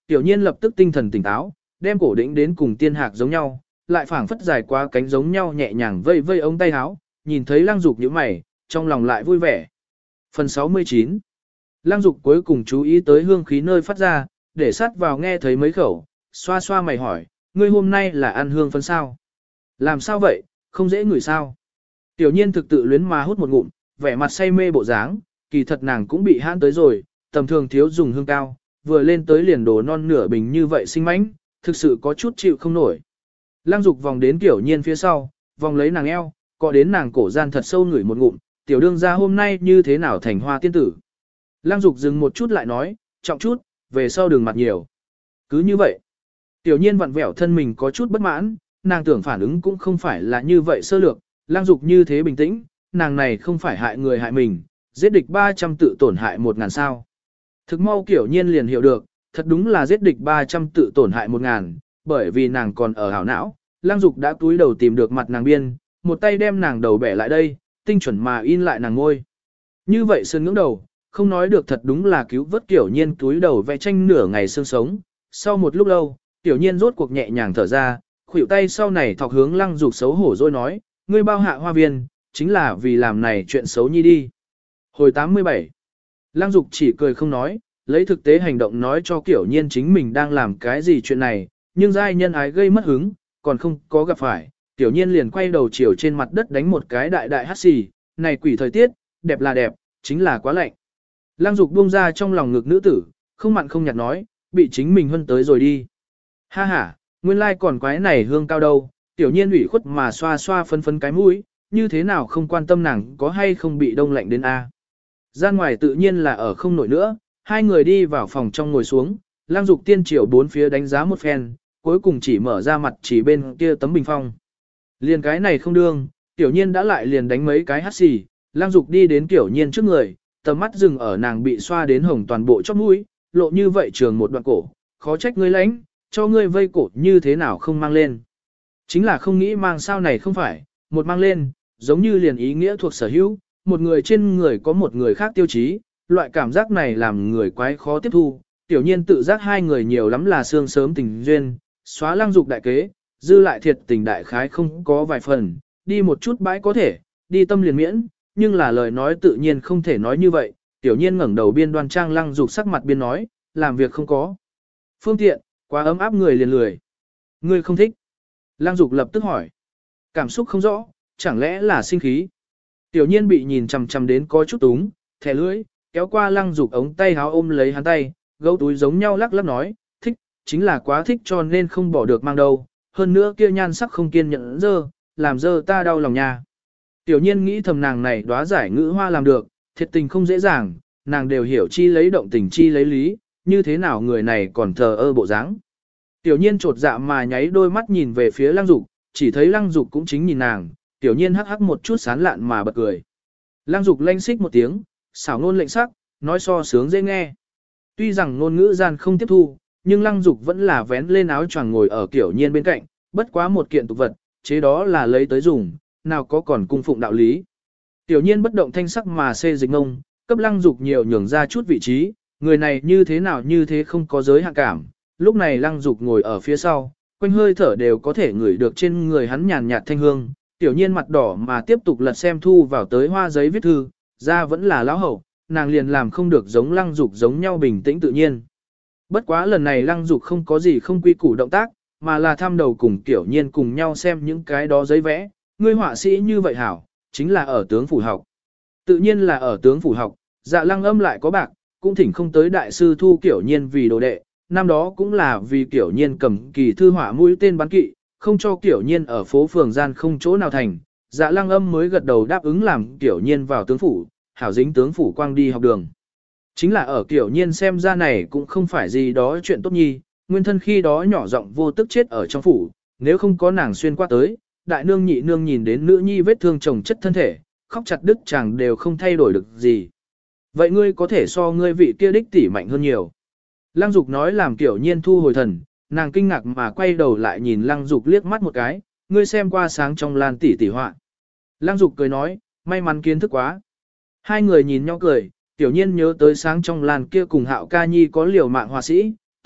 Tiểu Nhiên lập tức tinh thần tỉnh táo, đem cổ đĩnh đến cùng tiên hạc giống nhau, lại phảng phất dài qua cánh giống nhau nhẹ nhàng vây vây ống tay áo, nhìn thấy Lăng Dục nhíu mày, trong lòng lại vui vẻ. Phần 69. Lăng Dục cuối cùng chú ý tới hương khí nơi phát ra, để sát vào nghe thấy mấy khẩu, xoa xoa mày hỏi, ngươi hôm nay là ăn hương phấn sao? Làm sao vậy, không dễ ngửi sao? Tiểu Nhiên thực tự luyến mà hút một ngụm, vẻ mặt say mê bộ dáng, kỳ thật nàng cũng bị hãn tới rồi, tầm thường thiếu dùng hương cao, vừa lên tới liền đổ non nửa bình như vậy sinh mãnh, thực sự có chút chịu không nổi. Lăng Dục vòng đến Tiểu Nhiên phía sau, vòng lấy nàng eo, cọ đến nàng cổ gian thật sâu ngửi một ngụm, tiểu đương gia hôm nay như thế nào thành hoa tiên tử. Lăng Dục dừng một chút lại nói, trọng chút, về sau đừng mặt nhiều. Cứ như vậy, Tiểu Nhiên vặn vẹo thân mình có chút bất mãn, nàng tưởng phản ứng cũng không phải là như vậy sơ lược, Lăng Dục như thế bình tĩnh, nàng này không phải hại người hại mình, giết địch 300 tự tổn hại 1.000 sao. Thực mau Tiểu Nhiên liền hiểu được, thật đúng là giết địch 300 tự tổn hại 1.000, bởi vì nàng còn ở hảo não, Lăng Dục đã túi đầu tìm được mặt nàng biên, một tay đem nàng đầu bẻ lại đây, tinh chuẩn mà in lại nàng ngôi. Như vậy sơn ngưỡng đầu, không nói được thật đúng là cứu vớt Tiểu Nhiên túi đầu vẽ tranh nửa ngày xương sống. Sau một lúc lâu, Tiểu Nhiên rốt cuộc nhẹ nhàng thở ra, khuỷu tay sau này thọc hướng Lăng Dục xấu hổ rồi nói, ngươi bao hạ hoa viên, chính là vì làm này chuyện xấu nhi đi. Hồi 87. Lăng Dục chỉ cười không nói, lấy thực tế hành động nói cho Tiểu Nhiên chính mình đang làm cái gì chuyện này, nhưng giai nhân ái gây mất hứng, còn không có gặp phải. Tiểu Nhiên liền quay đầu chiều trên mặt đất đánh một cái đại đại hắt xì, này quỷ thời tiết, đẹp là đẹp, chính là quá lạnh. Lăng Dục buông ra trong lòng ngực nữ tử, không mặn không nhạt nói, bị chính mình hân tới rồi đi. Ha ha, nguyên lai còn quái này hương cao đâu, Tiểu Nhiên ủy khuất mà xoa xoa phấn phấn cái mũi, như thế nào không quan tâm nàng có hay không bị đông lạnh đến a. Gian ngoài tự nhiên là ở không nổi nữa, hai người đi vào phòng trong ngồi xuống, Lăng Dục tiên triều bốn phía đánh giá một phen, cuối cùng chỉ mở ra mặt chỉ bên kia tấm bình phong. Liền cái này không đương, Tiểu Nhiên đã lại liền đánh mấy cái hắt xì, Lăng Dục đi đến Tiểu Nhiên trước người, tầm mắt dừng ở nàng bị xoa đến hồng toàn bộ chóp mũi, lộ như vậy trường một đoạn cổ, khó trách ngươi lãnh, cho ngươi vây cổ như thế nào không mang lên. Chính là không nghĩ mang sao này không phải, một mang lên, giống như liền ý nghĩa thuộc sở hữu, một người trên người có một người khác tiêu chí, loại cảm giác này làm người quái khó tiếp thu. Tiểu Nhiên tự giác hai người nhiều lắm là sương sớm tình duyên, xóa Lăng Dục đại kế, dư lại thiệt tình đại khái không có vài phần, đi một chút bãi có thể, đi tâm liền miễn, nhưng là lời nói tự nhiên không thể nói như vậy. Tiểu Nhiên ngẩng đầu biên đoan trang Lăng Dục sắc mặt biên nói, làm việc không có phương tiện, quá ấm áp người liền lười. Ngươi không thích. Lăng Dục lập tức hỏi. Cảm xúc không rõ, chẳng lẽ là sinh khí. Tiểu Nhiên bị nhìn chằm chằm đến có chút túng, thẻ lưỡi, kéo qua Lăng Dục ống tay háo ôm lấy hắn tay, gấu túi giống nhau lắc lắc nói, thích, chính là quá thích cho nên không bỏ được mang đâu, hơn nữa kia nhan sắc không kiên nhẫn dơ, làm dơ ta đau lòng nha. Tiểu Nhiên nghĩ thầm nàng này đóa giải ngữ hoa làm được, thiệt tình không dễ dàng, nàng đều hiểu chi lấy động tình chi lấy lý, như thế nào người này còn thờ ơ bộ dáng. Tiểu Nhiên trột dạ mà nháy đôi mắt nhìn về phía Lăng Dục, chỉ thấy Lăng Dục cũng chính nhìn nàng, Tiểu Nhiên hắc hắc một chút sán lạn mà bật cười. Lăng Dục lanh xích một tiếng, xảo ngôn lệnh sắc, nói so sướng dễ nghe. Tuy rằng ngôn ngữ gian không tiếp thu, nhưng Lăng Dục vẫn là vén lên áo choàng ngồi ở Tiểu Nhiên bên cạnh, bất quá một kiện tục vật, chế đó là lấy tới dùng, nào có còn cung phụng đạo lý. Tiểu Nhiên bất động thanh sắc mà xê dịch ngông, cấp Lăng Dục nhiều nhường ra chút vị trí, người này như thế nào như thế không có giới hạn cảm. Lúc này Lăng Dục ngồi ở phía sau, quanh hơi thở đều có thể ngửi được trên người hắn nhàn nhạt thanh hương. Tiểu Nhiên mặt đỏ mà tiếp tục lật xem thu vào tới hoa giấy viết thư, ra vẫn là lão hậu, nàng liền làm không được giống Lăng Dục giống nhau bình tĩnh tự nhiên. Bất quá lần này Lăng Dục không có gì không quy củ động tác, mà là thăm đầu cùng Tiểu Nhiên cùng nhau xem những cái đó giấy vẽ. Ngươi họa sĩ như vậy hảo, chính là ở tướng phủ học. Tự nhiên là ở tướng phủ học, Dạ Lăng Âm lại có bạc, cũng thỉnh không tới đại sư thu Tiểu Nhiên vì đồ đệ, năm đó cũng là vì Tiểu Nhiên cầm kỳ thư họa mũi tên bắn kỵ, không cho Tiểu Nhiên ở phố phường gian không chỗ nào thành, Dạ Lăng Âm mới gật đầu đáp ứng làm Tiểu Nhiên vào tướng phủ, hảo dính tướng phủ quang đi học đường. Chính là ở Tiểu Nhiên xem ra này cũng không phải gì đó chuyện tốt nhi, nguyên thân khi đó nhỏ giọng vô tức chết ở trong phủ, nếu không có nàng xuyên qua tới, đại nương nhị nương nhìn đến nữ nhi vết thương chồng chất thân thể, khóc chặt đứt chàng đều không thay đổi được gì. Vậy ngươi có thể so ngươi vị kia đích tỷ mạnh hơn nhiều. Lăng Dục nói làm Tiểu Nhiên thu hồi thần, nàng kinh ngạc mà quay đầu lại nhìn Lăng Dục liếc mắt một cái, ngươi xem qua sáng trong Lan tỷ tỷ họa. Lăng Dục cười nói, may mắn kiến thức quá. Hai người nhìn nhau cười, Tiểu Nhiên nhớ tới sáng trong Lan kia cùng Hạo Ca Nhi có liều mạng họa sĩ,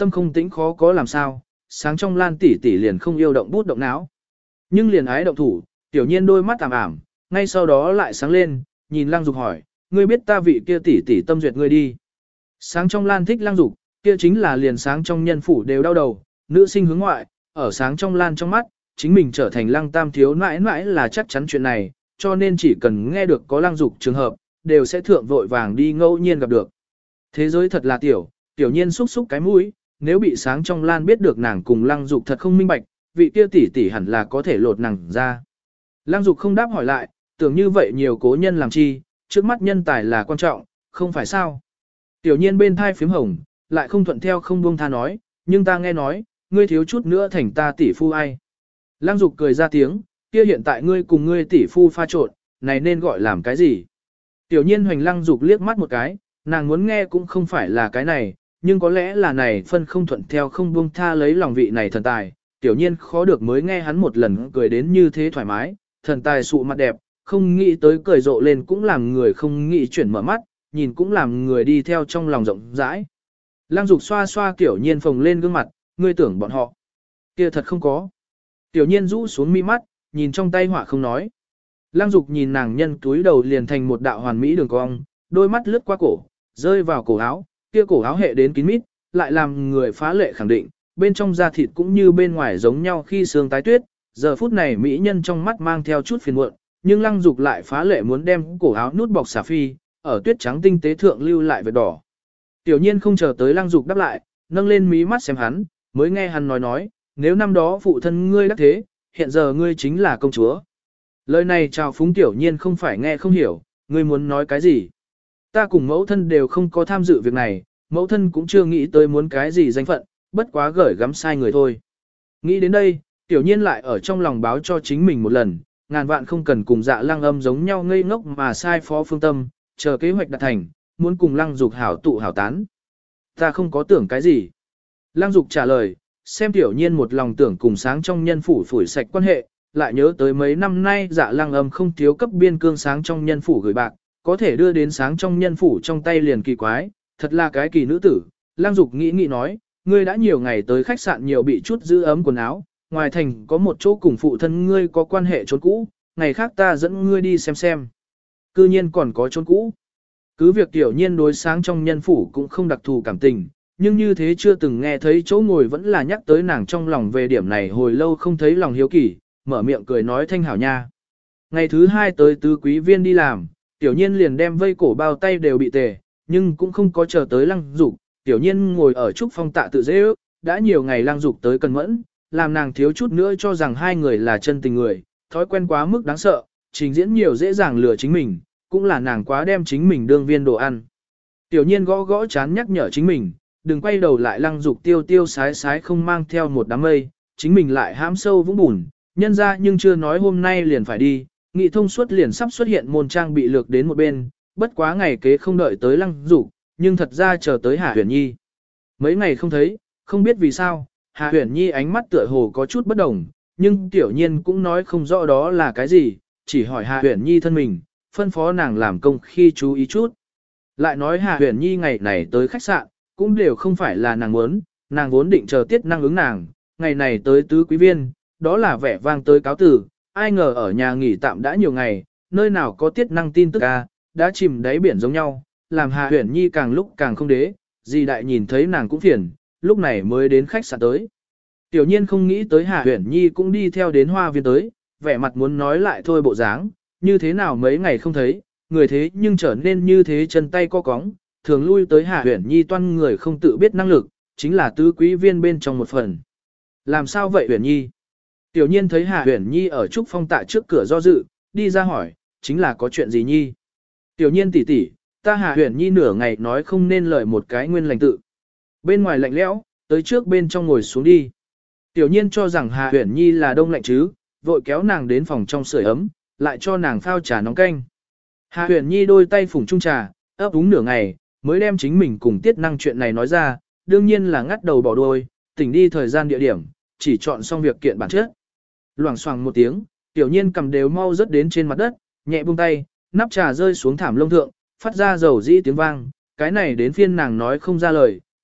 tâm không tĩnh khó có làm sao, sáng trong Lan tỷ tỷ liền không yêu động bút động não. Nhưng liền ái động thủ, Tiểu Nhiên đôi mắt ảm ảm, ngay sau đó lại sáng lên, nhìn Lăng Dục hỏi, ngươi biết ta vị kia tỷ tỷ tâm duyệt ngươi đi. Sáng trong Lan thích Lăng Dục, kia chính là liền sáng trong nhân phủ đều đau đầu, nữ sinh hướng ngoại, ở sáng trong Lan trong mắt, chính mình trở thành Lăng Tam thiếu nãi nãi là chắc chắn chuyện này, cho nên chỉ cần nghe được có Lăng Dục trường hợp, đều sẽ thượng vội vàng đi ngẫu nhiên gặp được. Thế giới thật là tiểu, Tiểu Nhiên xúc xúc cái mũi, nếu bị sáng trong Lan biết được nàng cùng Lăng Dục thật không minh bạch, vị kia tỷ tỷ hẳn là có thể lột nàng ra. Lăng Dục không đáp hỏi lại, tưởng như vậy nhiều cố nhân làm chi, trước mắt nhân tài là quan trọng, không phải sao. Tiểu Nhiên bên thai phím hồng, lại không thuận theo không buông tha nói, nhưng ta nghe nói, ngươi thiếu chút nữa thành ta tỷ phu ai. Lăng Dục cười ra tiếng, kia hiện tại ngươi cùng ngươi tỷ phu pha trộn, này nên gọi làm cái gì? Tiểu Nhiên hoành Lăng Dục liếc mắt một cái, nàng muốn nghe cũng không phải là cái này, nhưng có lẽ là này phân không thuận theo không buông tha lấy lòng vị này thần tài. Tiểu Nhiên khó được mới nghe hắn một lần cười đến như thế thoải mái, thần tài sụ mặt đẹp, không nghĩ tới cười rộ lên cũng làm người không nghĩ chuyển mở mắt, nhìn cũng làm người đi theo trong lòng rộng rãi. Lăng Dục xoa xoa Tiểu Nhiên phồng lên gương mặt, ngươi tưởng bọn họ. Kia thật không có. Tiểu Nhiên rũ xuống mi mắt, nhìn trong tay họa không nói. Lăng Dục nhìn nàng nhân túi đầu liền thành một đạo hoàn mỹ đường cong, đôi mắt lướt qua cổ, rơi vào cổ áo, kia cổ áo hệ đến kín mít, lại làm người phá lệ khẳng định, bên trong da thịt cũng như bên ngoài giống nhau khi sương tái tuyết, giờ phút này mỹ nhân trong mắt mang theo chút phiền muộn, nhưng Lăng Dục lại phá lệ muốn đem cổ áo nút bọc xả phi, ở tuyết trắng tinh tế thượng lưu lại vệt đỏ. Tiểu Nhiên không chờ tới Lăng Dục đáp lại, nâng lên mí mắt xem hắn, mới nghe hắn nói, nếu năm đó phụ thân ngươi đắc thế, hiện giờ ngươi chính là công chúa. Lời này chào phúng Tiểu Nhiên không phải nghe không hiểu, ngươi muốn nói cái gì. Ta cùng mẫu thân đều không có tham dự việc này, mẫu thân cũng chưa nghĩ tới muốn cái gì danh phận, bất quá gởi gắm sai người thôi. Nghĩ đến đây, Tiểu Nhiên lại ở trong lòng báo cho chính mình một lần, ngàn vạn không cần cùng Dạ Lăng Âm giống nhau ngây ngốc mà sai phó phương tâm, chờ kế hoạch đạt thành, muốn cùng Lăng Dục hảo tụ hảo tán. Ta không có tưởng cái gì. Lăng Dục trả lời, xem Tiểu Nhiên một lòng tưởng cùng sáng trong nhân phủ phủi sạch quan hệ, lại nhớ tới mấy năm nay Dạ Lăng Âm không thiếu cấp biên cương sáng trong nhân phủ gửi bạc, có thể đưa đến sáng trong nhân phủ trong tay liền kỳ quái, thật là cái kỳ nữ tử. Lăng Dục nghĩ nói, ngươi đã nhiều ngày tới khách sạn nhiều bị chút giữ ấm quần áo, ngoài thành có một chỗ cùng phụ thân ngươi có quan hệ trốn cũ, ngày khác ta dẫn ngươi đi xem. Cư nhiên còn có trốn cũ. Cứ việc Tiểu Nhiên đối sáng trong nhân phủ cũng không đặc thù cảm tình, nhưng như thế chưa từng nghe thấy chỗ ngồi vẫn là nhắc tới nàng trong lòng về điểm này hồi lâu không thấy lòng hiếu kỳ, mở miệng cười nói thanh hảo nha. Ngày thứ hai tới tứ quý viên đi làm, Tiểu Nhiên liền đem vây cổ bao tay đều bị tề, nhưng cũng không có chờ tới Lăng Dục. Tiểu Nhiên ngồi ở trúc phong tạ tự dễ ước, đã nhiều ngày Lăng Dục tới cần mẫn, làm nàng thiếu chút nữa cho rằng hai người là chân tình người, thói quen quá mức đáng sợ, trình diễn nhiều dễ dàng lừa chính mình, cũng là nàng quá đem chính mình đương viên đồ ăn. Tiểu Nhiên gõ gõ chán nhắc nhở chính mình, đừng quay đầu lại Lăng Dục tiêu tiêu sái sái không mang theo một đám mây, chính mình lại hãm sâu vũng bùn, nhân ra nhưng chưa nói hôm nay liền phải đi, nghị thông suốt liền sắp xuất hiện môn trang bị lược đến một bên, bất quá ngày kế không đợi tới Lăng Dục, nhưng thật ra chờ tới Hà Huyền Nhi. Mấy ngày không thấy, không biết vì sao, Hà Huyền Nhi ánh mắt tựa hồ có chút bất đồng, nhưng Tiểu Nhiên cũng nói không rõ đó là cái gì, chỉ hỏi Hà Huyền Nhi thân mình, phân phó nàng làm công khi chú ý chút. Lại nói Hà Huyền Nhi ngày này tới khách sạn, cũng đều không phải là nàng muốn, nàng vốn định chờ tiết năng ứng nàng, ngày này tới tứ quý viên, đó là vẻ vang tới cáo tử, ai ngờ ở nhà nghỉ tạm đã nhiều ngày, nơi nào có tiết năng tin tức đã chìm đáy biển giống nhau, làm Hà Huyền Nhi càng lúc càng không đế, dì đại nhìn thấy nàng cũng phiền, lúc này mới đến khách sạn tới. Tiểu Nhiên không nghĩ tới Hà Huyền Nhi cũng đi theo đến hoa viên tới, vẻ mặt muốn nói lại thôi bộ dáng, như thế nào mấy ngày không thấy, người thế nhưng trở nên như thế chân tay co cóng, thường lui tới Hà Huyền Nhi toan người không tự biết năng lực, chính là tứ quý viên bên trong một phần. Làm sao vậy Huyền Nhi? Tiểu Nhiên thấy Hà Huyền Nhi ở trúc phong tạ trước cửa do dự, đi ra hỏi, chính là có chuyện gì Nhi? Tiểu Nhiên tỷ tỷ, ta Hà Huyền Nhi nửa ngày nói không nên lời một cái nguyên lành tự. Bên ngoài lạnh lẽo, tới trước bên trong ngồi xuống đi. Tiểu Nhiên cho rằng Hà Huyền Nhi là đông lạnh chứ, vội kéo nàng đến phòng trong sưởi ấm, lại cho nàng phao trà nóng canh. Hà Huyền Nhi đôi tay phủng chung trà, ấp úng nửa ngày, mới đem chính mình cùng tiết năng chuyện này nói ra, đương nhiên là ngắt đầu bỏ đuôi, tỉnh đi thời gian địa điểm, chỉ chọn xong việc kiện bản chất. Loảng xoảng một tiếng, Tiểu Nhiên cầm đều mau rớt đến trên mặt đất, nhẹ buông tay, nắp trà rơi xuống thảm lông thượng, phát ra dầu dĩ tiếng vang, cái này đến phiên nàng nói không ra lời,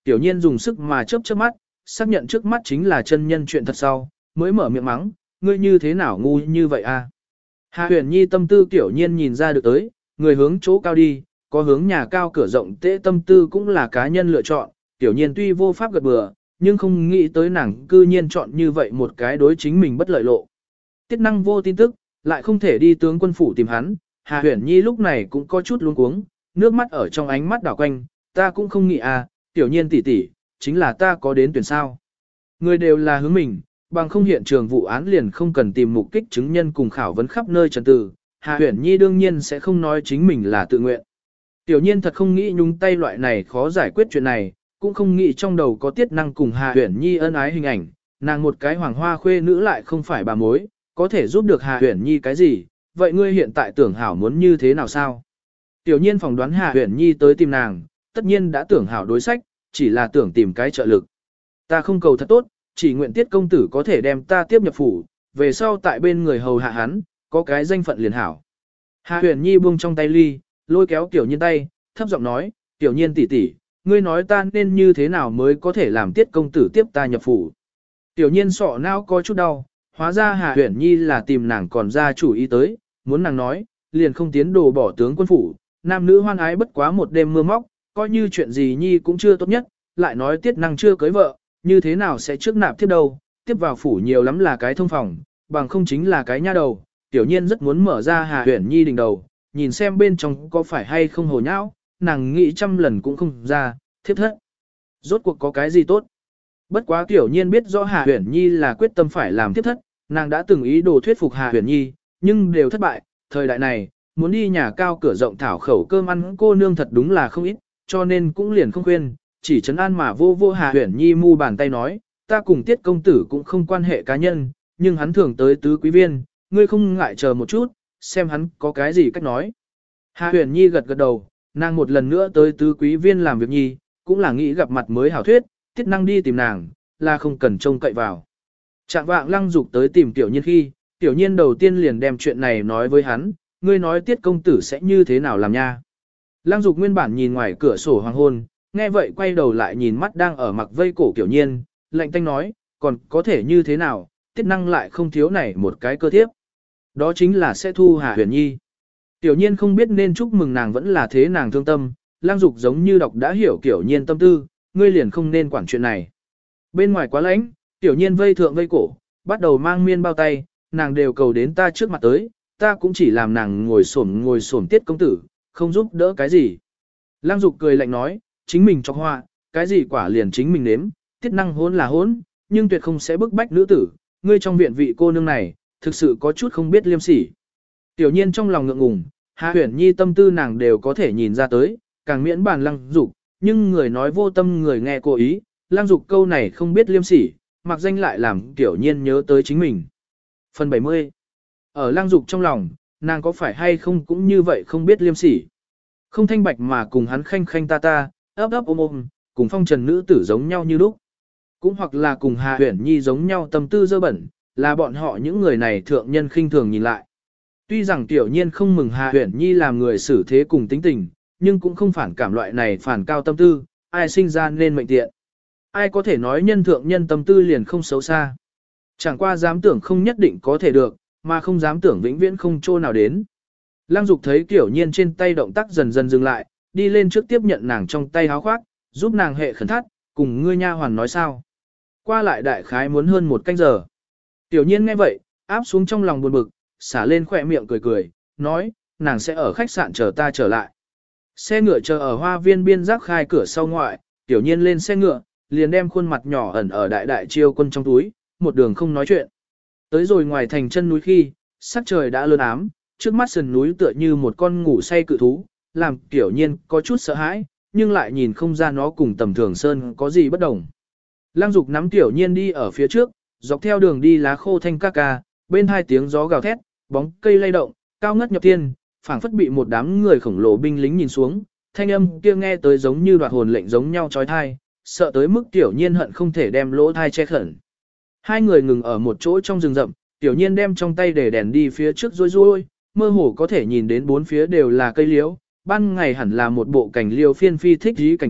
Tiểu Nhiên dùng sức mà chớp chớp mắt, xác nhận trước mắt chính là chân nhân chuyện thật sau, mới mở miệng mắng, ngươi như thế nào ngu như vậy a? Hạ Huyền Nhi tâm tư Tiểu Nhiên nhìn ra được tới, người hướng chỗ cao đi, có hướng nhà cao cửa rộng tễ tâm tư cũng là cá nhân lựa chọn, Tiểu Nhiên tuy vô pháp gật bừa, nhưng không nghĩ tới nàng cư nhiên chọn như vậy một cái đối chính mình bất lợi lộ. Tiết Năng vô tin tức, lại không thể đi tướng quân phủ tìm hắn, Hạ Huyền Nhi lúc này cũng có chút luống cuống, nước mắt ở trong ánh mắt đảo quanh, ta cũng không nghĩ à, Tiểu Nhiên tỷ tỷ, chính là ta có đến tuyển sao. Người đều là hướng mình, bằng không hiện trường vụ án liền không cần tìm mục kích chứng nhân cùng khảo vấn khắp nơi trần từ, Hạ Huyền Nhi đương nhiên sẽ không nói chính mình là tự nguyện. Tiểu Nhiên thật không nghĩ nhúng tay loại này khó giải quyết chuyện này, cũng không nghĩ trong đầu có Tiết Năng cùng Hạ Huyền Nhi ân ái hình ảnh, nàng một cái hoàng hoa khuê nữ lại không phải bà mối, có thể giúp được Hạ Huyền Nhi cái gì, vậy ngươi hiện tại tưởng hảo muốn như thế nào sao? Tiểu Nhiên phỏng đoán Hạ Huyền Nhi tới tìm nàng, tất nhiên đã tưởng hảo đối sách, chỉ là tưởng tìm cái trợ lực. Ta không cầu thật tốt, chỉ nguyện Tiết công tử có thể đem ta tiếp nhập phủ, về sau tại bên người hầu hạ hắn, có cái danh phận liền hảo. Hạ Huyền Nhi buông trong tay ly, lôi kéo Tiểu Nhiên tay, thấp giọng nói, Tiểu Nhiên tỷ tỷ, ngươi nói ta nên như thế nào mới có thể làm Tiết công tử tiếp ta nhập phủ. Tiểu Nhiên sọ não có chút đau, hóa ra Hạ Huyền Nhi là tìm nàng còn ra chủ ý tới, muốn nàng nói, liền không tiến đồ bỏ tướng quân phủ, nam nữ hoan ái bất quá một đêm mưa móc, coi như chuyện gì Nhi cũng chưa tốt nhất, lại nói Tiết Năng chưa cưới vợ, như thế nào sẽ trước nạp tiếp đâu, tiếp vào phủ nhiều lắm là cái thông phòng, bằng không chính là cái nha đầu. Tiểu Nhiên rất muốn mở ra Hạ Huyền Nhi đỉnh đầu, nhìn xem bên trong có phải hay không hồ nhão, nàng nghĩ trăm lần cũng không ra, thiếp thất. Rốt cuộc có cái gì tốt? Bất quá Tiểu Nhiên biết rõ Hạ Huyền Nhi là quyết tâm phải làm thiếp thất, nàng đã từng ý đồ thuyết phục Hạ Huyền Nhi, nhưng đều thất bại, thời đại này, muốn đi nhà cao cửa rộng thảo khẩu cơm ăn cô nương thật đúng là không ít, cho nên cũng liền không khuyên, chỉ trấn an mà vô Hạ Huyền Nhi mu bàn tay nói, ta cùng Tiết công tử cũng không quan hệ cá nhân, nhưng hắn thường tới tứ quý viên, ngươi không ngại chờ một chút, xem hắn có cái gì cách nói. Hạ Huyền Nhi gật gật đầu, nàng một lần nữa tới tứ quý viên làm việc nhi, cũng là nghĩ gặp mặt mới hảo thuyết, Tiết Năng đi tìm nàng, là không cần trông cậy vào. Trạng vạng Lăng Dục tới tìm Tiểu Nhiên khi, Tiểu Nhiên đầu tiên liền đem chuyện này nói với hắn, ngươi nói Tiết công tử sẽ như thế nào làm nha. Lăng Dục nguyên bản nhìn ngoài cửa sổ hoàng hôn, nghe vậy quay đầu lại nhìn mắt đang ở mặc vây cổ Tiểu Nhiên, lạnh tanh nói, còn có thể như thế nào, Tiết Năng lại không thiếu này một cái cơ thiếp. Đó chính là sẽ thu Hạ Huyền Nhi. Tiểu Nhiên không biết nên chúc mừng nàng vẫn là thế nàng thương tâm, Lăng Dục giống như đọc đã hiểu Tiểu Nhiên tâm tư, ngươi liền không nên quản chuyện này. Bên ngoài quá lạnh, Tiểu Nhiên vây thượng vây cổ, bắt đầu mang miên bao tay, nàng đều cầu đến ta trước mặt tới, ta cũng chỉ làm nàng ngồi xổm Tiết công tử, không giúp đỡ cái gì. Lăng Dục cười lạnh nói, chính mình cho hoa, cái gì quả liền chính mình nếm, Tiết Năng hôn là hôn, nhưng tuyệt không sẽ bức bách nữ tử, ngươi trong viện vị cô nương này, thực sự có chút không biết liêm sỉ. Tiểu Nhiên trong lòng ngượng ngùng, Hạ Huyền Nhi tâm tư nàng đều có thể nhìn ra tới, càng miễn bàn Lăng Dục, nhưng người nói vô tâm người nghe cố ý, Lăng Dục câu này không biết liêm sỉ, mặc danh lại làm Tiểu Nhiên nhớ tới chính mình. Phần 70. Ở Lăng Dục trong lòng, nàng có phải hay không cũng như vậy không biết liêm sỉ. Không thanh bạch mà cùng hắn khanh khanh ta ta, ấp ấp ôm ôm, cùng phong trần nữ tử giống nhau như lúc. Cũng hoặc là cùng Hạ Huyền Nhi giống nhau tâm tư dơ bẩn, là bọn họ những người này thượng nhân khinh thường nhìn lại. Tuy rằng Tiểu Nhiên không mừng Hạ Huyền Nhi làm người xử thế cùng tính tình, nhưng cũng không phản cảm loại này phản cao tâm tư, ai sinh ra nên mệnh tiện. Ai có thể nói nhân thượng nhân tâm tư liền không xấu xa. Chẳng qua dám tưởng không nhất định có thể được, mà không dám tưởng vĩnh viễn không chỗ nào đến. Lăng Dục thấy Tiểu Nhiên trên tay động tác dần dần dừng lại, đi lên trước tiếp nhận nàng trong tay háo khoác, giúp nàng hệ khẩn thắt, cùng ngươi nha hoàn nói sao. Qua lại đại khái muốn hơn một canh giờ. Tiểu Nhiên nghe vậy, áp xuống trong lòng buồn bực, xả lên khỏe miệng cười cười, nói, nàng sẽ ở khách sạn chờ ta trở lại. Xe ngựa chờ ở hoa viên biên giác khai cửa sau ngoại, Tiểu Nhiên lên xe ngựa, liền đem khuôn mặt nhỏ ẩn ở đại đại chiêu quân trong túi, một đường không nói chuyện. Tới rồi ngoài thành chân núi khi, sắc trời đã lơn ám, trước mắt sườn núi tựa như một con ngủ say cự thú, làm Tiểu Nhiên có chút sợ hãi, nhưng lại nhìn không ra nó cùng tầm thường sơn có gì bất đồng. Lăng Dục nắm Tiểu Nhiên đi ở phía trước, dọc theo đường đi lá khô thanh ca ca, bên hai tiếng gió gào thét, bóng cây lay động, cao ngất nhập thiên, phảng phất bị một đám người khổng lồ binh lính nhìn xuống, thanh âm kia nghe tới giống như đoạt hồn lệnh giống nhau chói tai, sợ tới mức Tiểu Nhiên hận không thể đem lỗ tai che khẩn. Hai người ngừng ở một chỗ trong rừng rậm, Tiểu Nhiên đem trong tay để đèn đi phía trước rối, mơ hồ có thể nhìn đến bốn phía đều là cây liễu, ban ngày hẳn là một bộ cảnh liễu phiên phi thích ý cảnh tượng,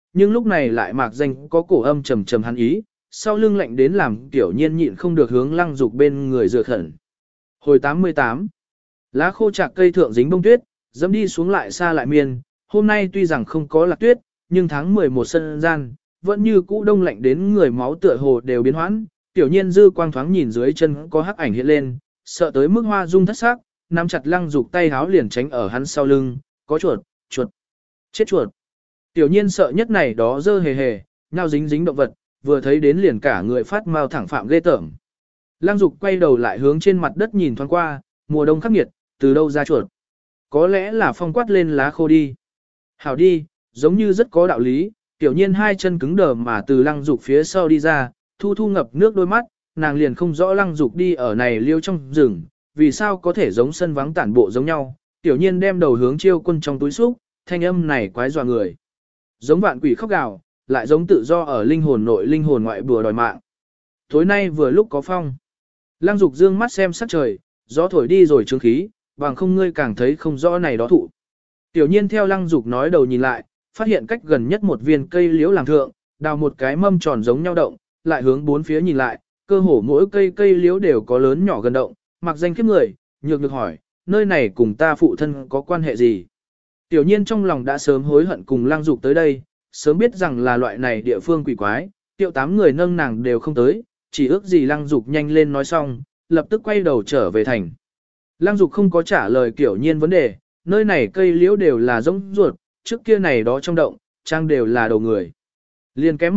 nhưng lúc này lại mạc danh có cổ âm trầm trầm hắn ý, sau lưng lạnh đến làm Tiểu Nhiên nhịn không được hướng Lăng Dục bên người dựa khẩn. Hồi 88. Lá khô chạc cây thượng dính bông tuyết, dẫm đi xuống lại xa lại miên, hôm nay tuy rằng không có lạc tuyết, nhưng tháng 11 sân gian, vẫn như cũ đông lạnh đến người máu tựa hồ đều biến hoãn. Tiểu Nhiên dư quang thoáng nhìn dưới chân có hắc ảnh hiện lên, sợ tới mức hoa dung thất sắc, nắm chặt Lăng Dục tay háo liền tránh ở hắn sau lưng, có chuột, chuột, chết chuột. Tiểu Nhiên sợ nhất này đó dơ hề hề, nhau dính dính động vật, vừa thấy đến liền cả người phát mau thẳng phạm ghê tởm. Lăng Dục quay đầu lại hướng trên mặt đất nhìn thoáng qua, mùa đông khắc nghiệt, từ đâu ra chuột. Có lẽ là phong quát lên lá khô đi. Hảo đi, giống như rất có đạo lý, Tiểu Nhiên hai chân cứng đờ mà từ Lăng Dục phía sau đi ra, thu thu ngập nước đôi mắt, nàng liền không rõ Lăng Dục đi ở này liêu trong rừng, vì sao có thể giống sân vắng tản bộ giống nhau. Tiểu Nhiên đem đầu hướng Chiêu Quân trong túi xúc, thanh âm này quái dọa người. Giống vạn quỷ khóc gào, lại giống tự do ở linh hồn nội linh hồn ngoại bùa đòi mạng. Tối nay vừa lúc có phong. Lăng Dục dương mắt xem sắc trời, gió thổi đi rồi trướng khí, bằng không ngươi càng thấy không rõ này đó thụ. Tiểu Nhiên theo Lăng Dục nói đầu nhìn lại, phát hiện cách gần nhất một viên cây liễu làm thượng, đào một cái mâm tròn giống nhau động, lại hướng bốn phía nhìn lại, cơ hồ mỗi cây liễu đều có lớn nhỏ gần động, mặc danh khiếp người, nhược được hỏi, nơi này cùng ta phụ thân có quan hệ gì? Tiểu Nhiên trong lòng đã sớm hối hận cùng Lăng Dục tới đây, sớm biết rằng là loại này địa phương quỷ quái, Tiểu 8 người nâng nàng đều không tới, chỉ ước gì Lăng Dục nhanh lên nói xong, lập tức quay đầu trở về thành. Lăng Dục không có trả lời Tiểu Nhiên vấn đề, nơi này cây liễu đều là giống ruột, trước kia này đó trong động, trang đều là đầu người. Liền kém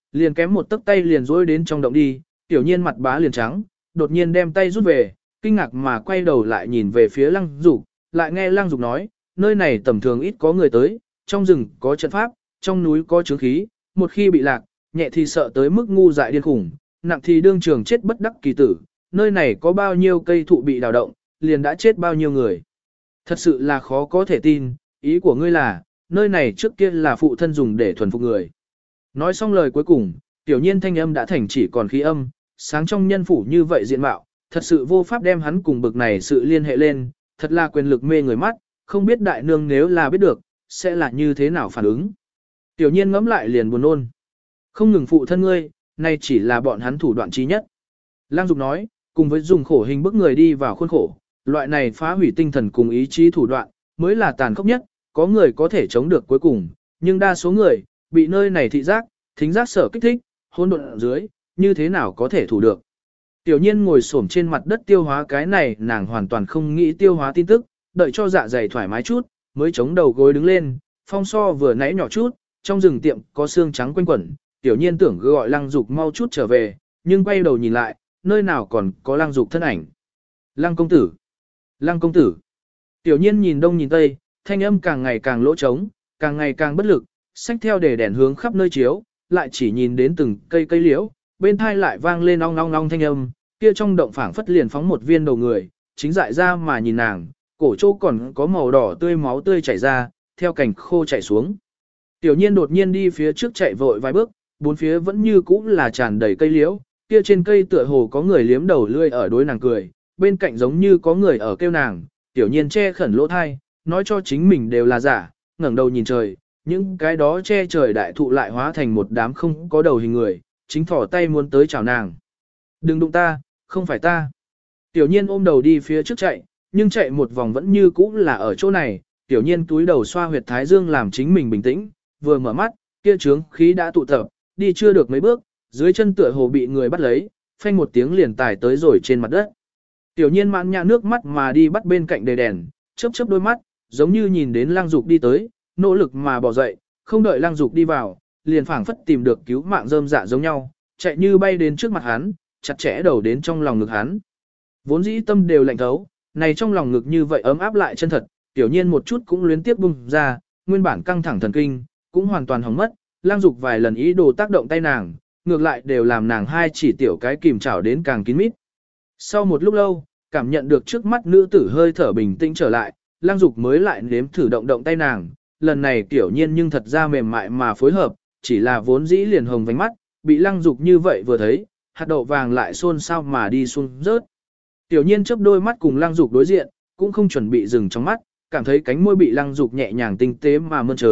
một tấc tay liền rối đến trong động đi, Tiểu Nhiên mặt bá liền trắng, đột nhiên đem tay rút về, kinh ngạc mà quay đầu lại nhìn về phía Lăng Dục, lại nghe Lăng Dục nói, nơi này tầm thường ít có người tới, trong rừng có trận pháp, trong núi có chướng khí, một khi bị lạc, nhẹ thì sợ tới mức ngu dại điên khủng, nặng thì đương trường chết bất đắc kỳ tử, nơi này có bao nhiêu cây thụ bị đào động, liền đã chết bao nhiêu người. Thật sự là khó có thể tin, ý của ngươi là, nơi này trước kia là phụ thân dùng để thuần phục người. Nói xong lời cuối cùng, Tiểu Nhiên thanh âm đã thành chỉ còn khí âm, sáng trong nhân phủ như vậy diện mạo, thật sự vô pháp đem hắn cùng bực này sự liên hệ lên, thật là quyền lực mê người mắt, không biết đại nương nếu là biết được, sẽ là như thế nào phản ứng. Tiểu Nhiên ngẫm lại liền buồn nôn. Không ngừng phụ thân ngươi, nay chỉ là bọn hắn thủ đoạn trí nhất. Lăng Dục nói, cùng với dùng khổ hình bức người đi vào khuôn khổ, loại này phá hủy tinh thần cùng ý chí thủ đoạn, mới là tàn khốc nhất, có người có thể chống được cuối cùng, nhưng đa số người, bị nơi này thị giác, thính giác sở kích thích, hỗn độn ở dưới, như thế nào có thể thủ được. Tiểu Nhiên ngồi xổm trên mặt đất tiêu hóa cái này, nàng hoàn toàn không nghĩ tiêu hóa tin tức, đợi cho dạ dày thoải mái chút, mới chống đầu gối đứng lên, phong so vừa nãy nhỏ chút, trong rừng tiệm có xương trắng quanh quẩn, Tiểu Nhiên tưởng gọi Lăng Dục mau chút trở về, nhưng quay đầu nhìn lại, nơi nào còn có Lăng Dục thân ảnh. Lăng công tử! Lăng công tử! Tiểu Nhiên nhìn đông nhìn tây, thanh âm càng ngày càng lỗ trống, càng ngày càng bất lực, xách theo để đèn hướng khắp nơi chiếu, lại chỉ nhìn đến từng cây liễu, bên thai lại vang lên ong ong ong thanh âm, kia trong động phảng phất liền phóng một viên đầu người, chính dại ra mà nhìn nàng, cổ chỗ còn có màu đỏ tươi máu tươi chảy ra, theo cành khô chảy xuống. Tiểu Nhiên đột nhiên đi phía trước chạy vội vài bước, bốn phía vẫn như cũ là tràn đầy cây liễu, kia trên cây tựa hồ có người liếm đầu lươi ở đối nàng cười, bên cạnh giống như có người ở kêu nàng, Tiểu Nhiên che khẩn lỗ thai, nói cho chính mình đều là giả, ngẩng đầu nhìn trời, những cái đó che trời đại thụ lại hóa thành một đám không có đầu hình người, chính thỏ tay muốn tới chào nàng. Đừng đụng ta, không phải ta. Tiểu Nhiên ôm đầu đi phía trước chạy, nhưng chạy một vòng vẫn như cũ là ở chỗ này, Tiểu Nhiên túi đầu xoa huyệt thái dương làm chính mình bình tĩnh, vừa mở mắt, kia trướng khí đã tụ tập, đi chưa được mấy bước, dưới chân tựa hồ bị người bắt lấy, phanh một tiếng liền tải tới rồi trên mặt đất. Tiểu Nhiên mãn nhã nước mắt mà đi bắt bên cạnh đề đèn, chớp chớp đôi mắt, giống như nhìn đến Lăng Dục đi tới, nỗ lực mà bỏ dậy, không đợi Lăng Dục đi vào, liền phảng phất tìm được cứu mạng rơm dạ giống nhau, chạy như bay đến trước mặt hắn, chặt chẽ đầu đến trong lòng ngực hắn. Vốn dĩ tâm đều lạnh thấu, này trong lòng ngực như vậy ấm áp lại chân thật, Tiểu Nhiên một chút cũng luyến tiếp bung ra, nguyên bản căng thẳng thần kinh, cũng hoàn toàn hỏng mất, Lăng Dục vài lần ý đồ tác động tay nàng, ngược lại đều làm nàng hai chỉ tiểu cái kìm chảo đến càng kín mít. Sau một lúc lâu, cảm nhận được trước mắt nữ tử hơi thở bình tĩnh trở lại, Lăng Dục mới lại nếm thử động tay nàng, lần này Tiểu Nhiên nhưng thật ra mềm mại mà phối hợp, chỉ là vốn dĩ liền hồng vánh mắt, bị Lăng Dục như vậy vừa thấy, hạt đậu vàng lại xôn xao mà đi xuống rớt. Tiểu Nhiên chớp đôi mắt cùng Lăng Dục đối diện, cũng không chuẩn bị dừng trong mắt, cảm thấy cánh môi bị Lăng Dục nhẹ nhàng tinh tế mà mơn trớn,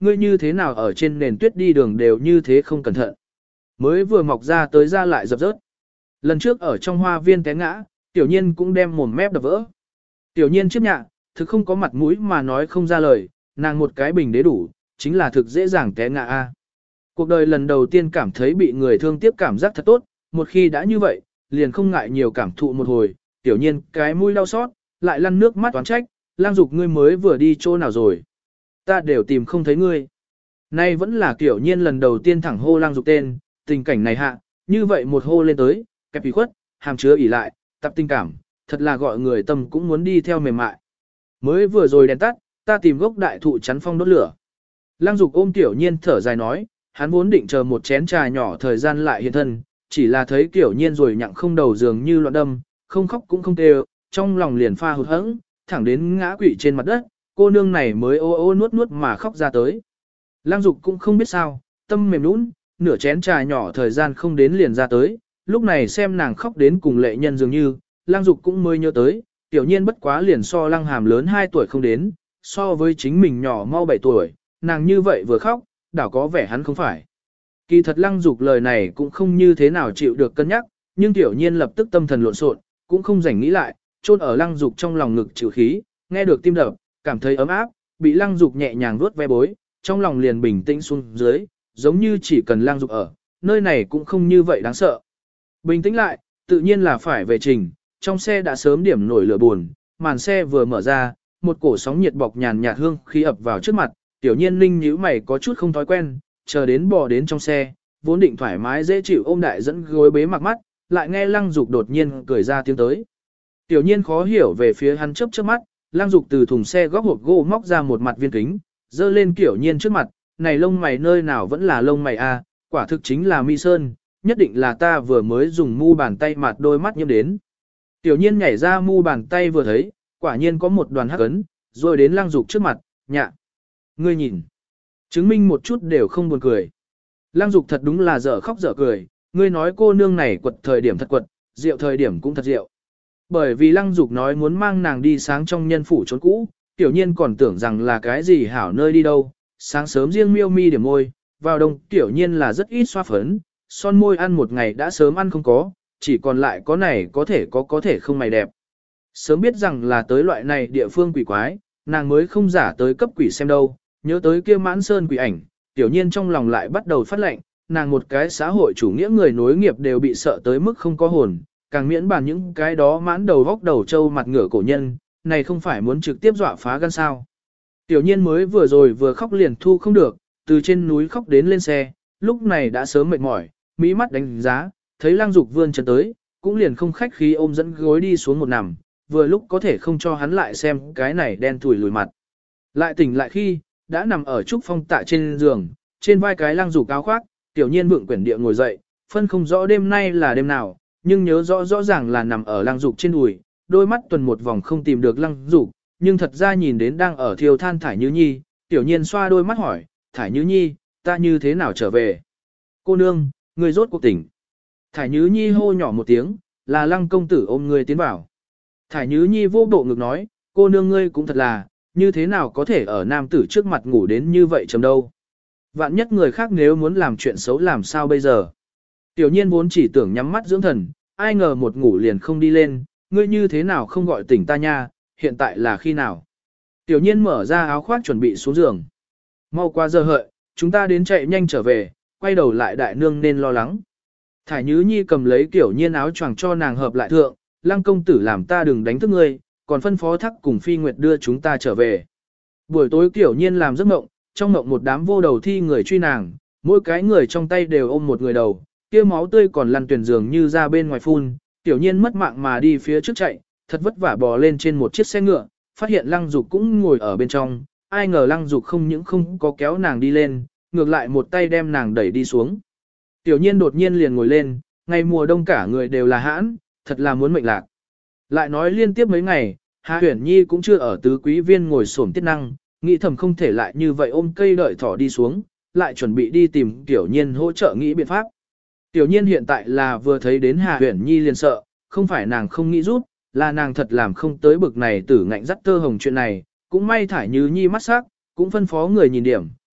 ngươi như thế nào ở trên nền tuyết đi đường đều như thế không cẩn thận. Mới vừa mọc ra tới ra lại dập rớt. Lần trước ở trong hoa viên té ngã, Tiểu Nhiên cũng đem mồm mép đập vỡ. Tiểu Nhiên chiếp nhạ, thực không có mặt mũi mà nói không ra lời, nàng một cái bình đế đủ, chính là thực dễ dàng té ngã a. Cuộc đời lần đầu tiên cảm thấy bị người thương tiếp cảm giác thật tốt, một khi đã như vậy, liền không ngại nhiều cảm thụ một hồi, Tiểu Nhiên cái mũi đau xót, lại lăn nước mắt toán trách, Lang Dục ngươi mới vừa đi chỗ nào rồi? Ta đều tìm không thấy ngươi. Nay vẫn là Tiểu Nhiên lần đầu tiên thẳng hô Lang Dục tên, tình cảnh này hạ, như vậy một hô lên tới, kẹp ủy khuất, hàm chứa ỉ lại, tập tình cảm, thật là gọi người tâm cũng muốn đi theo mềm mại. Mới vừa rồi đèn tắt, ta tìm gốc đại thụ chắn phong đốt lửa. Lang Dục ôm Tiểu Nhiên thở dài nói, hắn vốn định chờ một chén trà nhỏ thời gian lại hiện thân, chỉ là thấy Tiểu Nhiên rồi nhặng không đầu dường như loạn đâm, không khóc cũng không kêu, trong lòng liền pha hụt hẫng, thẳng đến ngã quỵ trên mặt đất, cô nương này mới ô ô nuốt nuốt mà khóc ra tới. Lang Dục cũng không biết sao, tâm mềm nũng, nửa chén trà nhỏ thời gian không đến liền ra tới, lúc này xem nàng khóc đến cùng lệ nhân dường như, Lang Dục cũng mới nhớ tới, Tiểu Nhiên bất quá liền so Lăng Hàm lớn 2 tuổi không đến, so với chính mình nhỏ mau 7 tuổi, nàng như vậy vừa khóc, đảo có vẻ hắn không phải. Kỳ thật Lăng Dục lời này cũng không như thế nào chịu được cân nhắc, nhưng Tiểu Nhiên lập tức tâm thần lộn xộn, cũng không rảnh nghĩ lại, chôn ở Lăng Dục trong lòng ngực chịu khí, nghe được tim đập, cảm thấy ấm áp, bị Lăng Dục nhẹ nhàng vuốt ve bối, trong lòng liền bình tĩnh xuống dưới, giống như chỉ cần Lăng Dục ở, nơi này cũng không như vậy đáng sợ. Bình tĩnh lại, tự nhiên là phải về trình, trong xe đã sớm điểm nổi lửa buồn, màn xe vừa mở ra, một cổ sóng nhiệt bọc nhàn nhạt hương khí ập vào trước mặt, Tiểu Nhiên ninh nhíu mày có chút không thói quen, chờ đến bò đến trong xe, vốn định thoải mái dễ chịu ôm đại dẫn gối bế mặc mắt, lại nghe Lăng Dục đột nhiên cười ra tiếng tới. Tiểu Nhiên khó hiểu về phía hắn chớp chớp mắt, Lăng Dục từ thùng xe góc hộp gỗ móc ra một mặt viên kính, dơ lên Tiểu Nhiên trước mặt, này lông mày nơi nào vẫn là lông mày a, quả thực chính là mi sơn, nhất định là ta vừa mới dùng mu bàn tay mặt đôi mắt nhiễm đến. Tiểu Nhiên nhảy ra mu bàn tay vừa thấy, quả nhiên có một đoàn hắc ấn, rồi đến Lăng Dục trước mặt, nhạ. Ngươi nhìn, chứng minh một chút đều không buồn cười. Lăng Dục thật đúng là dở khóc dở cười, ngươi nói cô nương này quật thời điểm thật quật, rượu thời điểm cũng thật rượu. Bởi vì Lăng Dục nói muốn mang nàng đi sáng trong nhân phủ trốn cũ, Tiểu Nhiên còn tưởng rằng là cái gì hảo nơi đi đâu, sáng sớm riêng miêu mi điểm môi, vào đông Tiểu Nhiên là rất ít xoa phấn, son môi ăn một ngày đã sớm ăn không có, chỉ còn lại có này có thể không mày đẹp. Sớm biết rằng là tới loại này địa phương quỷ quái, nàng mới không giả tới cấp quỷ xem đâu, nhớ tới kia mãn sơn quỷ ảnh, Tiểu Nhiên trong lòng lại bắt đầu phát lệnh, nàng một cái xã hội chủ nghĩa người nối nghiệp đều bị sợ tới mức không có hồn, càng miễn bàn những cái đó mãn đầu vóc đầu trâu mặt ngựa cổ nhân, này không phải muốn trực tiếp dọa phá gan sao. Tiểu Nhiên mới vừa rồi vừa khóc liền thu không được, từ trên núi khóc đến lên xe, lúc này đã sớm mệt mỏi, mỹ mắt đánh giá, thấy Lăng Dục vươn chân tới, cũng liền không khách khí ôm dẫn gối đi xuống một nằm, vừa lúc có thể không cho hắn lại xem cái này đen thủi lùi mặt. Lại tỉnh lại khi, đã nằm ở trúc phong tạ trên giường, trên vai cái Lăng Dục áo khoác, Tiểu Nhiên vượng quyển địa ngồi dậy, phân không rõ đêm nay là đêm nào, nhưng nhớ rõ ràng là nằm ở Lăng Dục trên đùi, đôi mắt tuần một vòng không tìm được Lăng Dục, nhưng thật ra nhìn đến đang ở thiêu than Thải Như Nhi, Tiểu Nhiên xoa đôi mắt hỏi, Thải Như Nhi, ta như thế nào trở về? Cô nương, người rốt cuộc tỉnh. Thải Như Nhi hô nhỏ một tiếng, là Lăng công tử ôm người tiến vào. Thải Như Nhi vô bộ ngực nói, cô nương ngươi cũng thật là, như thế nào có thể ở nam tử trước mặt ngủ đến như vậy chấm đâu. Vạn nhất người khác nếu muốn làm chuyện xấu làm sao bây giờ. Tiểu Nhiên vốn chỉ tưởng nhắm mắt dưỡng thần, ai ngờ một ngủ liền không đi lên, ngươi như thế nào không gọi tỉnh ta nha, hiện tại là khi nào. Tiểu Nhiên mở ra áo khoác chuẩn bị xuống giường. Mau qua giờ hợi, chúng ta đến chạy nhanh trở về, quay đầu lại đại nương nên lo lắng. Thải Nhứ Nhi cầm lấy Tiểu Nhiên áo choàng cho nàng hợp lại thượng, Lăng công tử làm ta đừng đánh thức ngươi, còn phân phó Thắc cùng Phi Nguyệt đưa chúng ta trở về. Buổi tối Tiểu Nhiên làm giấc mộng, trong mộng một đám vô đầu thi người truy nàng, mỗi cái người trong tay đều ôm một người đầu, kia máu tươi còn lăn tuyển dường như ra bên ngoài phun, Tiểu Nhiên mất mạng mà đi phía trước chạy, thật vất vả bò lên trên một chiếc xe ngựa, phát hiện Lăng Dục cũng ngồi ở bên trong, ai ngờ Lăng Dục không những không có kéo nàng đi lên, ngược lại một tay đem nàng đẩy đi xuống. Tiểu Nhiên đột nhiên liền ngồi lên, ngày mùa đông cả người đều là hãn, thật là muốn mệnh lạc. Lại nói liên tiếp mấy ngày, Hà Huyền Nhi cũng chưa ở tứ quý viên ngồi xổm tiết năng, nghĩ thầm không thể lại như vậy ôm cây đợi thỏ đi xuống, lại chuẩn bị đi tìm Tiểu Nhiên hỗ trợ nghĩ biện pháp. Tiểu Nhiên hiện tại là vừa thấy đến Hà Huyền Nhi liền sợ, không phải nàng không nghĩ rút, là nàng thật làm không tới bực này tử ngạnh dắt tơ hồng chuyện này, cũng may Thải Như Nhi mắt sắc, cũng phân phó người nhìn điểm,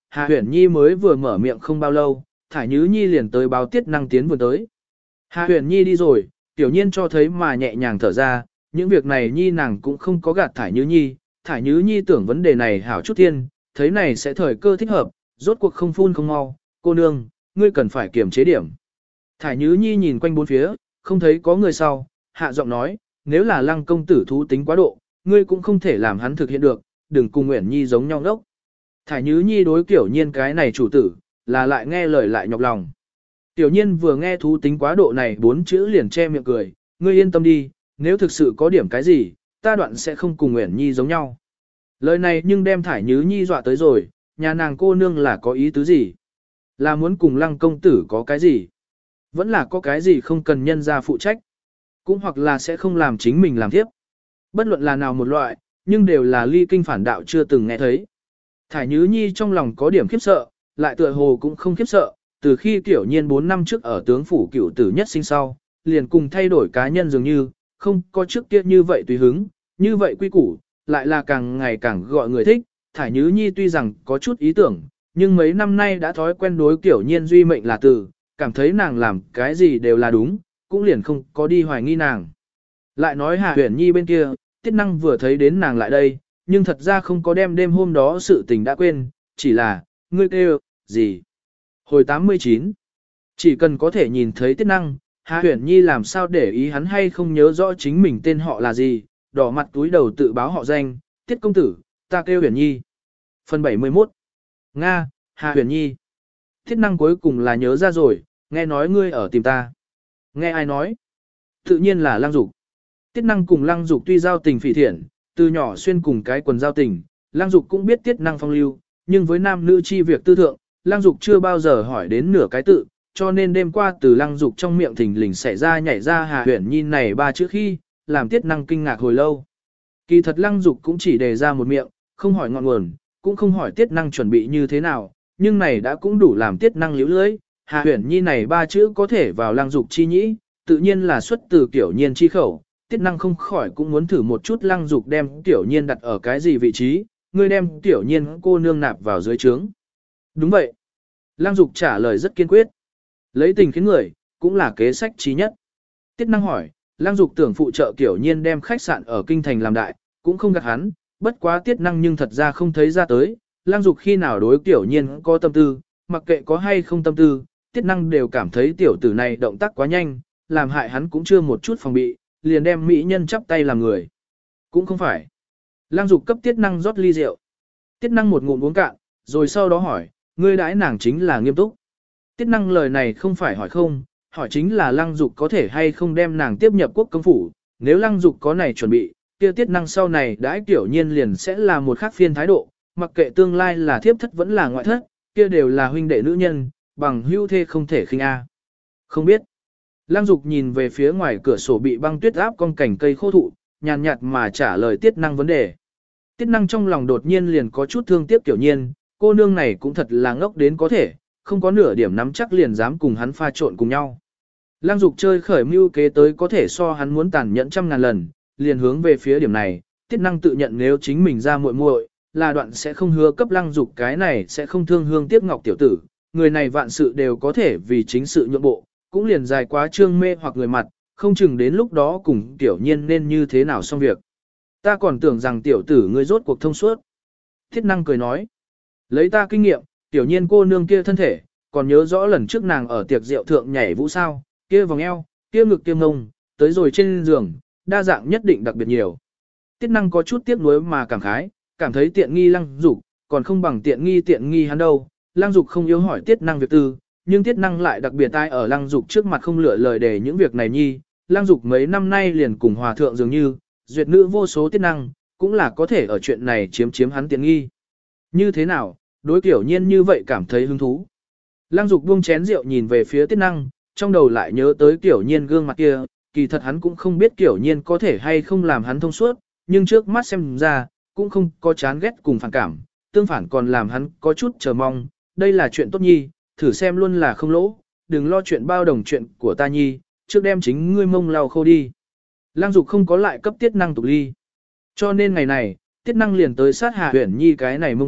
Hà Huyền Nhi mới vừa mở miệng không bao lâu, Thải Nhứ Nhi liền tới báo Tiết Năng tiến vừa tới. Hà Huyền Nhi đi rồi, tiểu nhiên cho thấy mà nhẹ nhàng thở ra, những việc này Nhi nàng cũng không có gạt Thải Nhứ Nhi. Thải Nhứ Nhi tưởng vấn đề này hảo chút thiên, thấy này sẽ thời cơ thích hợp, rốt cuộc không phun không mau, cô nương, ngươi cần phải kiểm chế điểm. Thải Nhứ Nhi nhìn quanh bốn phía, không thấy có người sau, hạ giọng nói, nếu là Lăng công tử thú tính quá độ, ngươi cũng không thể làm hắn thực hiện được, đừng cùng Uyển Nhi giống nhau đốc. Thải Nhứ Nhi đối Tiểu Nhiên cái này chủ tử, là lại nghe lời lại nhọc lòng. Tiểu Nhiên vừa nghe thú tính quá độ này 4 chữ liền che miệng cười, ngươi yên tâm đi, nếu thực sự có điểm cái gì, ta đoạn sẽ không cùng Uyển Nhi giống nhau. Lời này nhưng đem Thải Nhứ Nhi dọa tới rồi, nhà nàng cô nương là có ý tứ gì? Là muốn cùng Lăng công tử có cái gì? Vẫn là có cái gì không cần nhân ra phụ trách? Cũng hoặc là sẽ không làm chính mình làm tiếp. Bất luận là nào một loại, nhưng đều là ly kinh phản đạo chưa từng nghe thấy. Thải Nhứ Nhi trong lòng có điểm khiếp sợ, lại tựa hồ cũng không khiếp sợ, từ khi Tiểu Nhiên 4 năm trước ở tướng phủ cựu tử nhất sinh sau, liền cùng thay đổi cá nhân dường như, không có trước kia như vậy tùy hứng, như vậy quy củ, lại là càng ngày càng gọi người thích. Thải Nhứ Nhi tuy rằng có chút ý tưởng, nhưng mấy năm nay đã thói quen đối Tiểu Nhiên duy mệnh là từ, cảm thấy nàng làm cái gì đều là đúng, cũng liền không có đi hoài nghi nàng. Lại nói Hà Huyền Nhi bên kia, Tiết Năng vừa thấy đến nàng lại đây, nhưng thật ra không có đem đêm hôm đó sự tình đã quên, chỉ là, ngươi kêu, gì? Hồi 89, chỉ cần có thể nhìn thấy Tiết Năng, Hà Huyền Nhi làm sao để ý hắn hay không nhớ rõ chính mình tên họ là gì, đỏ mặt túi đầu tự báo họ danh, Tiết công tử, ta kêu Huyền Nhi. Phần 71, Nga, Hà Huyền Nhi. Tiết Năng cuối cùng là nhớ ra rồi, nghe nói ngươi ở tìm ta. Nghe ai nói? Tự nhiên là Lăng Dục. Tiết Năng cùng Lăng Dục tuy giao tình phỉ thiện, từ nhỏ xuyên cùng cái quần giao tình, Lăng Dục cũng biết Tiết Năng phong lưu, nhưng với nam nữ chi việc tư thượng, Lăng Dục chưa bao giờ hỏi đến nửa cái tự, cho nên đêm qua từ Lăng Dục trong miệng thình lình xảy ra nhảy ra Hà Huyền Nhi này 3 chữ khi, làm Tiết Năng kinh ngạc hồi lâu. Kỳ thật Lăng Dục cũng chỉ đề ra một miệng, không hỏi ngọn nguồn, cũng không hỏi Tiết Năng chuẩn bị như thế nào, nhưng này đã cũng đủ làm Tiết Năng liễu lưới. Hà Huyền Nhi này 3 chữ có thể vào Lăng Dục chi nhĩ, tự nhiên là xuất từ Tiểu Nhiên chi khẩu. Tiết Năng không khỏi cũng muốn thử một chút Lăng Dục đem Tiểu Nhiên đặt ở cái gì vị trí, ngươi đem Tiểu Nhiên cô nương nạp vào dưới trướng. Đúng vậy. Lăng Dục trả lời rất kiên quyết. Lấy tình khiến người, cũng là kế sách trí nhất. Tiết Năng hỏi, Lăng Dục tưởng phụ trợ Tiểu Nhiên đem khách sạn ở kinh thành làm đại, cũng không gạt hắn, bất quá Tiết Năng nhưng thật ra không thấy ra tới, Lăng Dục khi nào đối Tiểu Nhiên có tâm tư, mặc kệ có hay không tâm tư, Tiết Năng đều cảm thấy tiểu tử này động tác quá nhanh, làm hại hắn cũng chưa một chút phòng bị, liền đem mỹ nhân chắp tay làm người. Cũng không phải. Lăng Dục cấp Tiết Năng rót ly rượu. Tiết Năng một ngụm uống cạn, rồi sau đó hỏi, ngươi đãi nàng chính là nghiêm túc. Tiết Năng lời này không phải hỏi không, hỏi chính là Lăng Dục có thể hay không đem nàng tiếp nhập quốc công phủ. Nếu Lăng Dục có này chuẩn bị, kia Tiết Năng sau này đãi Tiểu Nhiên liền sẽ là một khác phiên thái độ, mặc kệ tương lai là thiếp thất vẫn là ngoại thất, kia đều là huynh đệ nữ nhân, bằng hữu thê không thể khinh a. Không biết. Lăng Dục nhìn về phía ngoài cửa sổ bị băng tuyết áp con cảnh cây khô thụ, nhàn nhạt mà trả lời Tiết Năng vấn đề. Tiết Năng trong lòng đột nhiên liền có chút thương tiếc Tiểu Nhiên, cô nương này cũng thật là ngốc đến có thể, không có nửa điểm nắm chắc liền dám cùng hắn pha trộn cùng nhau. Lăng Dục chơi khởi mưu kế tới có thể so hắn muốn tàn nhẫn 100.000 lần, liền hướng về phía điểm này, Tiết Năng tự nhận nếu chính mình ra muội muội, là đoạn sẽ không hứa cấp Lăng Dục cái này sẽ không thương hương tiếc ngọc tiểu tử, người này vạn sự đều có thể vì chính sự nhượng bộ, cũng liền dài quá trương mê hoặc người mặt, không chừng đến lúc đó cùng Tiểu Nhiên nên như thế nào xong việc. Ta còn tưởng rằng tiểu tử ngươi rốt cuộc thông suốt. Tiết Năng cười nói, lấy ta kinh nghiệm, Tiểu Nhiên cô nương kia thân thể, còn nhớ rõ lần trước nàng ở tiệc rượu thượng nhảy vũ sao, kia vòng eo, kia ngực kia ngông, tới rồi trên giường, đa dạng nhất định đặc biệt nhiều. Tiết Năng có chút tiếc nuối mà cảm khái, cảm thấy tiện nghi Lăng Dục, còn không bằng tiện nghi hắn đâu. Lăng Dục không yêu hỏi Tiết Năng việc tư, nhưng Tiết Năng lại đặc biệt tai ở Lăng Dục trước mặt không lựa lời để những việc này nhi. Lăng Dục mấy năm nay liền cùng hòa thượng dường như, duyệt nữ vô số Tiết Năng, cũng là có thể ở chuyện này chiếm hắn tiện nghi. Như thế nào, đối Tiểu Nhiên như vậy cảm thấy hứng thú. Lăng Dục buông chén rượu nhìn về phía Tiết Năng, trong đầu lại nhớ tới Tiểu Nhiên gương mặt kia, kỳ thật hắn cũng không biết Tiểu Nhiên có thể hay không làm hắn thông suốt, nhưng trước mắt xem ra, cũng không có chán ghét cùng phản cảm, tương phản còn làm hắn có chút chờ mong, đây là chuyện tốt nhi, thử xem luôn là không lỗ, đừng lo chuyện bao đồng chuyện của ta nhi, trước đem chính ngươi mông lau khô đi. Lăng Dục không có lại cấp Tiết Năng tục ly. Cho nên ngày này, Tiết Năng liền tới sát Hà Huyền Nhi cái này mông tới,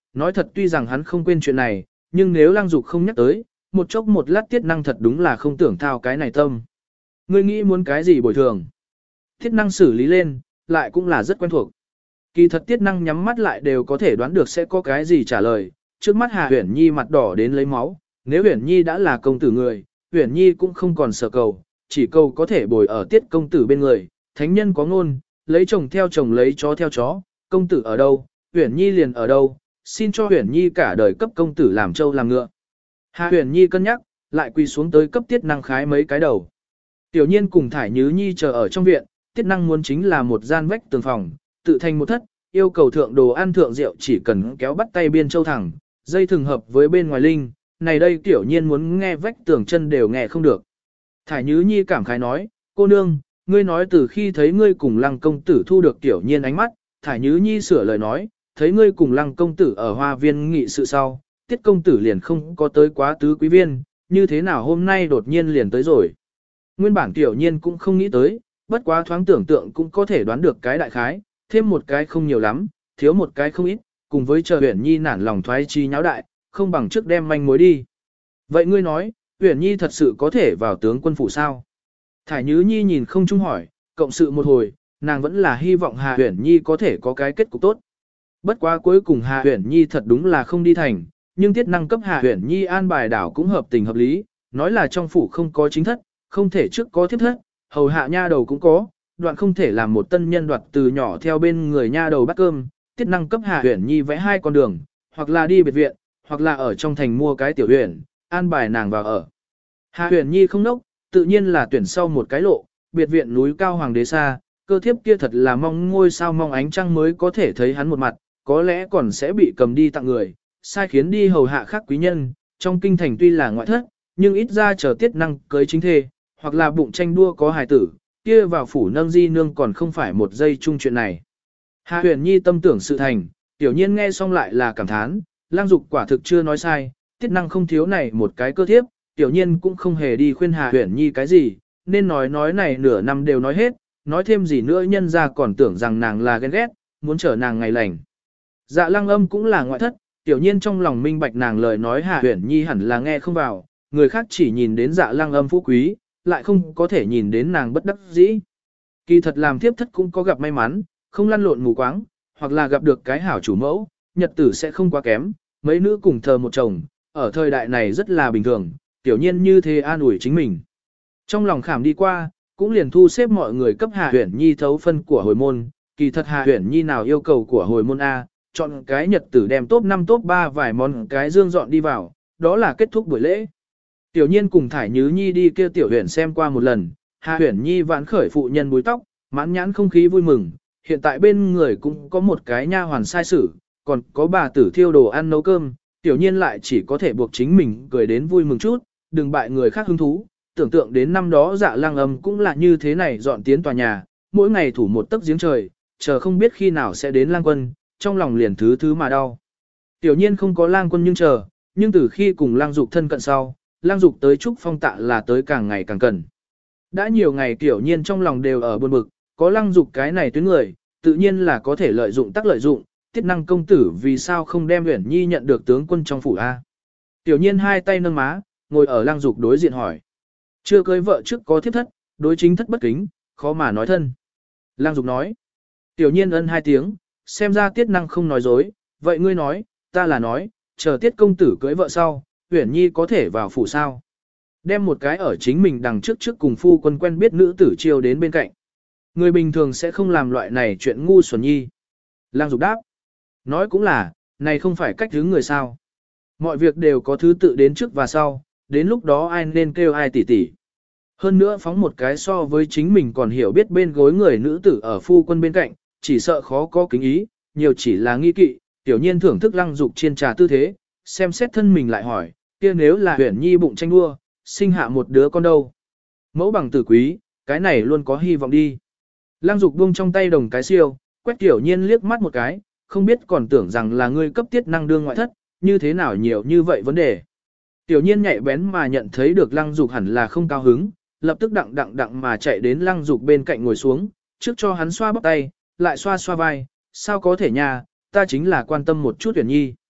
nói thật tuy rằng hắn không quên chuyện này, nhưng nếu Lăng Dục không nhắc tới, một chốc một lát Tiết Năng thật đúng là không tưởng thao cái này tâm. Ngươi nghĩ muốn cái gì bồi thường? Tiết Năng xử lý lên, lại cũng là rất quen thuộc. Kỳ thật Tiết Năng nhắm mắt lại đều có thể đoán được sẽ có cái gì trả lời, trước mắt Hà Uyển Nhi mặt đỏ đến lấy máu, nếu Uyển Nhi đã là công tử người, Uyển Nhi cũng không còn sợ cầu, chỉ cầu có thể bồi ở Tiết công tử bên người, thánh nhân có ngôn, lấy chồng theo chồng lấy chó theo chó, công tử ở đâu, Uyển Nhi liền ở đâu, xin cho Uyển Nhi cả đời cấp công tử làm trâu làm ngựa. Hà Uyển Nhi cân nhắc, lại quỳ xuống tới cấp Tiết Năng khái mấy cái đầu. Tiểu Nhiên cùng Thải Nhứ Nhi chờ ở trong viện, Tiết Năng muốn chính là một gian vách tường phòng, tự thành một thất, yêu cầu thượng đồ ăn thượng rượu chỉ cần kéo bắt tay biên châu thẳng, dây thường hợp với bên ngoài linh, này đây Tiểu Nhiên muốn nghe vách tường chân đều nghe không được. Thải Nhứ Nhi cảm khái nói, cô nương, ngươi nói từ khi thấy ngươi cùng Lăng công tử thu được Tiểu Nhiên ánh mắt, Thải Nhứ Nhi sửa lời nói, thấy ngươi cùng Lăng công tử ở hoa viên nghị sự sau, Tiết công tử liền không có tới quá tứ quý viên, như thế nào hôm nay đột nhiên liền tới rồi. Nguyên bản Tiểu Nhiên cũng không nghĩ tới, bất quá thoáng tưởng tượng cũng có thể đoán được cái đại khái, thêm một cái không nhiều lắm, thiếu một cái không ít, cùng với chờ Uyển Nhi nản lòng thoái chi nháo đại, không bằng trước đem manh mối đi. Vậy ngươi nói, Uyển Nhi thật sự có thể vào tướng quân phủ sao? Thải Nhứ Nhi nhìn không chung hỏi, cộng sự một hồi, nàng vẫn là hy vọng Hà Uyển Nhi có thể có cái kết cục tốt. Bất quá cuối cùng Hà Uyển Nhi thật đúng là không đi thành, nhưng Tiết Năng cấp Hà Uyển Nhi an bài đảo cũng hợp tình hợp lý, nói là trong phủ không có chính thất, không thể trước có thiếp thất, hầu hạ nha đầu cũng có, đoạn không thể làm một tân nhân đoạt từ nhỏ theo bên người nha đầu bắt cơm. Tiết Năng cấp Hà Uyển Nhi vẽ hai con đường, hoặc là đi biệt viện, hoặc là ở trong thành mua cái tiểu huyện, an bài nàng vào ở. Hà Uyển Nhi không nốc, tự nhiên là tuyển sau một cái lộ, biệt viện núi cao hoàng đế xa, cơ thiếp kia thật là mong ngôi sao mong ánh trăng mới có thể thấy hắn một mặt, có lẽ còn sẽ bị cầm đi tặng người, sai khiến đi hầu hạ khác quý nhân, trong kinh thành tuy là ngoại thất, nhưng ít ra chờ Tiết Năng cưới chính thê, hoặc là bụng tranh đua có hài tử, kia vào phủ nâng di nương còn không phải một giây chung chuyện này. Hà Uyển Nhi tâm tưởng sự thành, Tiểu Nhiên nghe xong lại là cảm thán, Lang Dục quả thực chưa nói sai, Tiết Năng không thiếu này một cái cơ thiếp, Tiểu Nhiên cũng không hề đi khuyên Hà Uyển Nhi cái gì, nên nói này nửa năm đều nói hết, nói thêm gì nữa nhân ra còn tưởng rằng nàng là ghen ghét, muốn trở nàng ngày lành. Dạ Lăng Âm cũng là ngoại thất, Tiểu Nhiên trong lòng minh bạch nàng lời nói Hà Uyển Nhi hẳn là nghe không vào, người khác chỉ nhìn đến Dạ Lăng Âm phú quý, lại không có thể nhìn đến nàng bất đắc dĩ. Kỳ thật làm thiếp thất cũng có gặp may mắn, không lăn lộn mù quáng, hoặc là gặp được cái hảo chủ mẫu, nhật tử sẽ không quá kém, mấy nữ cùng thờ một chồng, ở thời đại này rất là bình thường, Tiểu Nhiên như thế an ủi chính mình. Trong lòng khảm đi qua, cũng liền thu xếp mọi người cấp Hà Uyển Nhi thấu phân của hồi môn, kỳ thật Hà Uyển Nhi nào yêu cầu của hồi môn A, chọn cái nhật tử đem top 5 top 3 vài món cái dương dọn đi vào, đó là kết thúc buổi lễ. Tiểu Nhiên cùng Thải Nhứ Nhi đi kia tiểu huyện xem qua một lần, Hà Uyển Nhi vãn khởi phụ nhân búi tóc, mãn nhãn không khí vui mừng, hiện tại bên người cũng có một cái nha hoàn sai sử, còn có bà tử thiêu đồ ăn nấu cơm, Tiểu Nhiên lại chỉ có thể buộc chính mình cười đến vui mừng chút, đừng bại người khác hứng thú, tưởng tượng đến năm đó Dạ Lăng Âm cũng là như thế này dọn tiến tòa nhà, mỗi ngày thủ một tấc giếng trời, chờ không biết khi nào sẽ đến Lang Quân, trong lòng liền thứ mà đau. Tiểu Nhiên không có Lang Quân nhưng từ khi cùng Lang Dục thân cận sau, Lang Dục tới chúc phong tạ là tới càng ngày càng cần. Đã nhiều ngày Tiểu Nhiên trong lòng đều ở buồn bực, có Lang Dục cái này tuyến người, tự nhiên là có thể lợi dụng tác lợi dụng, Tiết Năng công tử vì sao không đem Uyển Nhi nhận được tướng quân trong phủ A. Tiểu Nhiên hai tay nâng má, ngồi ở Lang Dục đối diện hỏi. Chưa cưới vợ trước có thiếp thất, đối chính thất bất kính, khó mà nói thân. Lang Dục nói. Tiểu Nhiên ân hai tiếng, xem ra Tiết Năng không nói dối, vậy ngươi nói, ta là nói, chờ Tiết công tử cưới vợ sau, Uyển Nhi có thể vào phủ sao. Đem một cái ở chính mình đằng trước cùng phu quân quen biết nữ tử chiêu đến bên cạnh. Người bình thường sẽ không làm loại này chuyện ngu xuẩn nhi. Lang Dục đáp. Nói cũng là, này không phải cách hướng người sao. Mọi việc đều có thứ tự đến trước và sau, đến lúc đó ai nên kêu ai tỉ tỉ. Hơn nữa phóng một cái so với chính mình còn hiểu biết bên gối người nữ tử ở phu quân bên cạnh, chỉ sợ khó có kính ý, nhiều chỉ là nghi kỵ, Tiểu Nhiên thưởng thức Lăng Dục chiên trà tư thế, xem xét thân mình lại hỏi, kia nếu là Uyển Nhi bụng tranh đua, sinh hạ một đứa con đâu. Mẫu bằng tử quý, cái này luôn có hy vọng đi. Lăng Dục buông trong tay đồng cái siêu, quét Tiểu Nhiên liếc mắt một cái, không biết còn tưởng rằng là ngươi cấp Tiết Năng đương ngoại thất, như thế nào nhiều như vậy vấn đề. Tiểu Nhiên nhạy bén mà nhận thấy được Lăng Dục hẳn là không cao hứng, lập tức đặng mà chạy đến Lăng Dục bên cạnh ngồi xuống, trước cho hắn xoa bắp tay, lại xoa vai, sao có thể nha, ta chính là quan tâm một chút Uyển Nhi.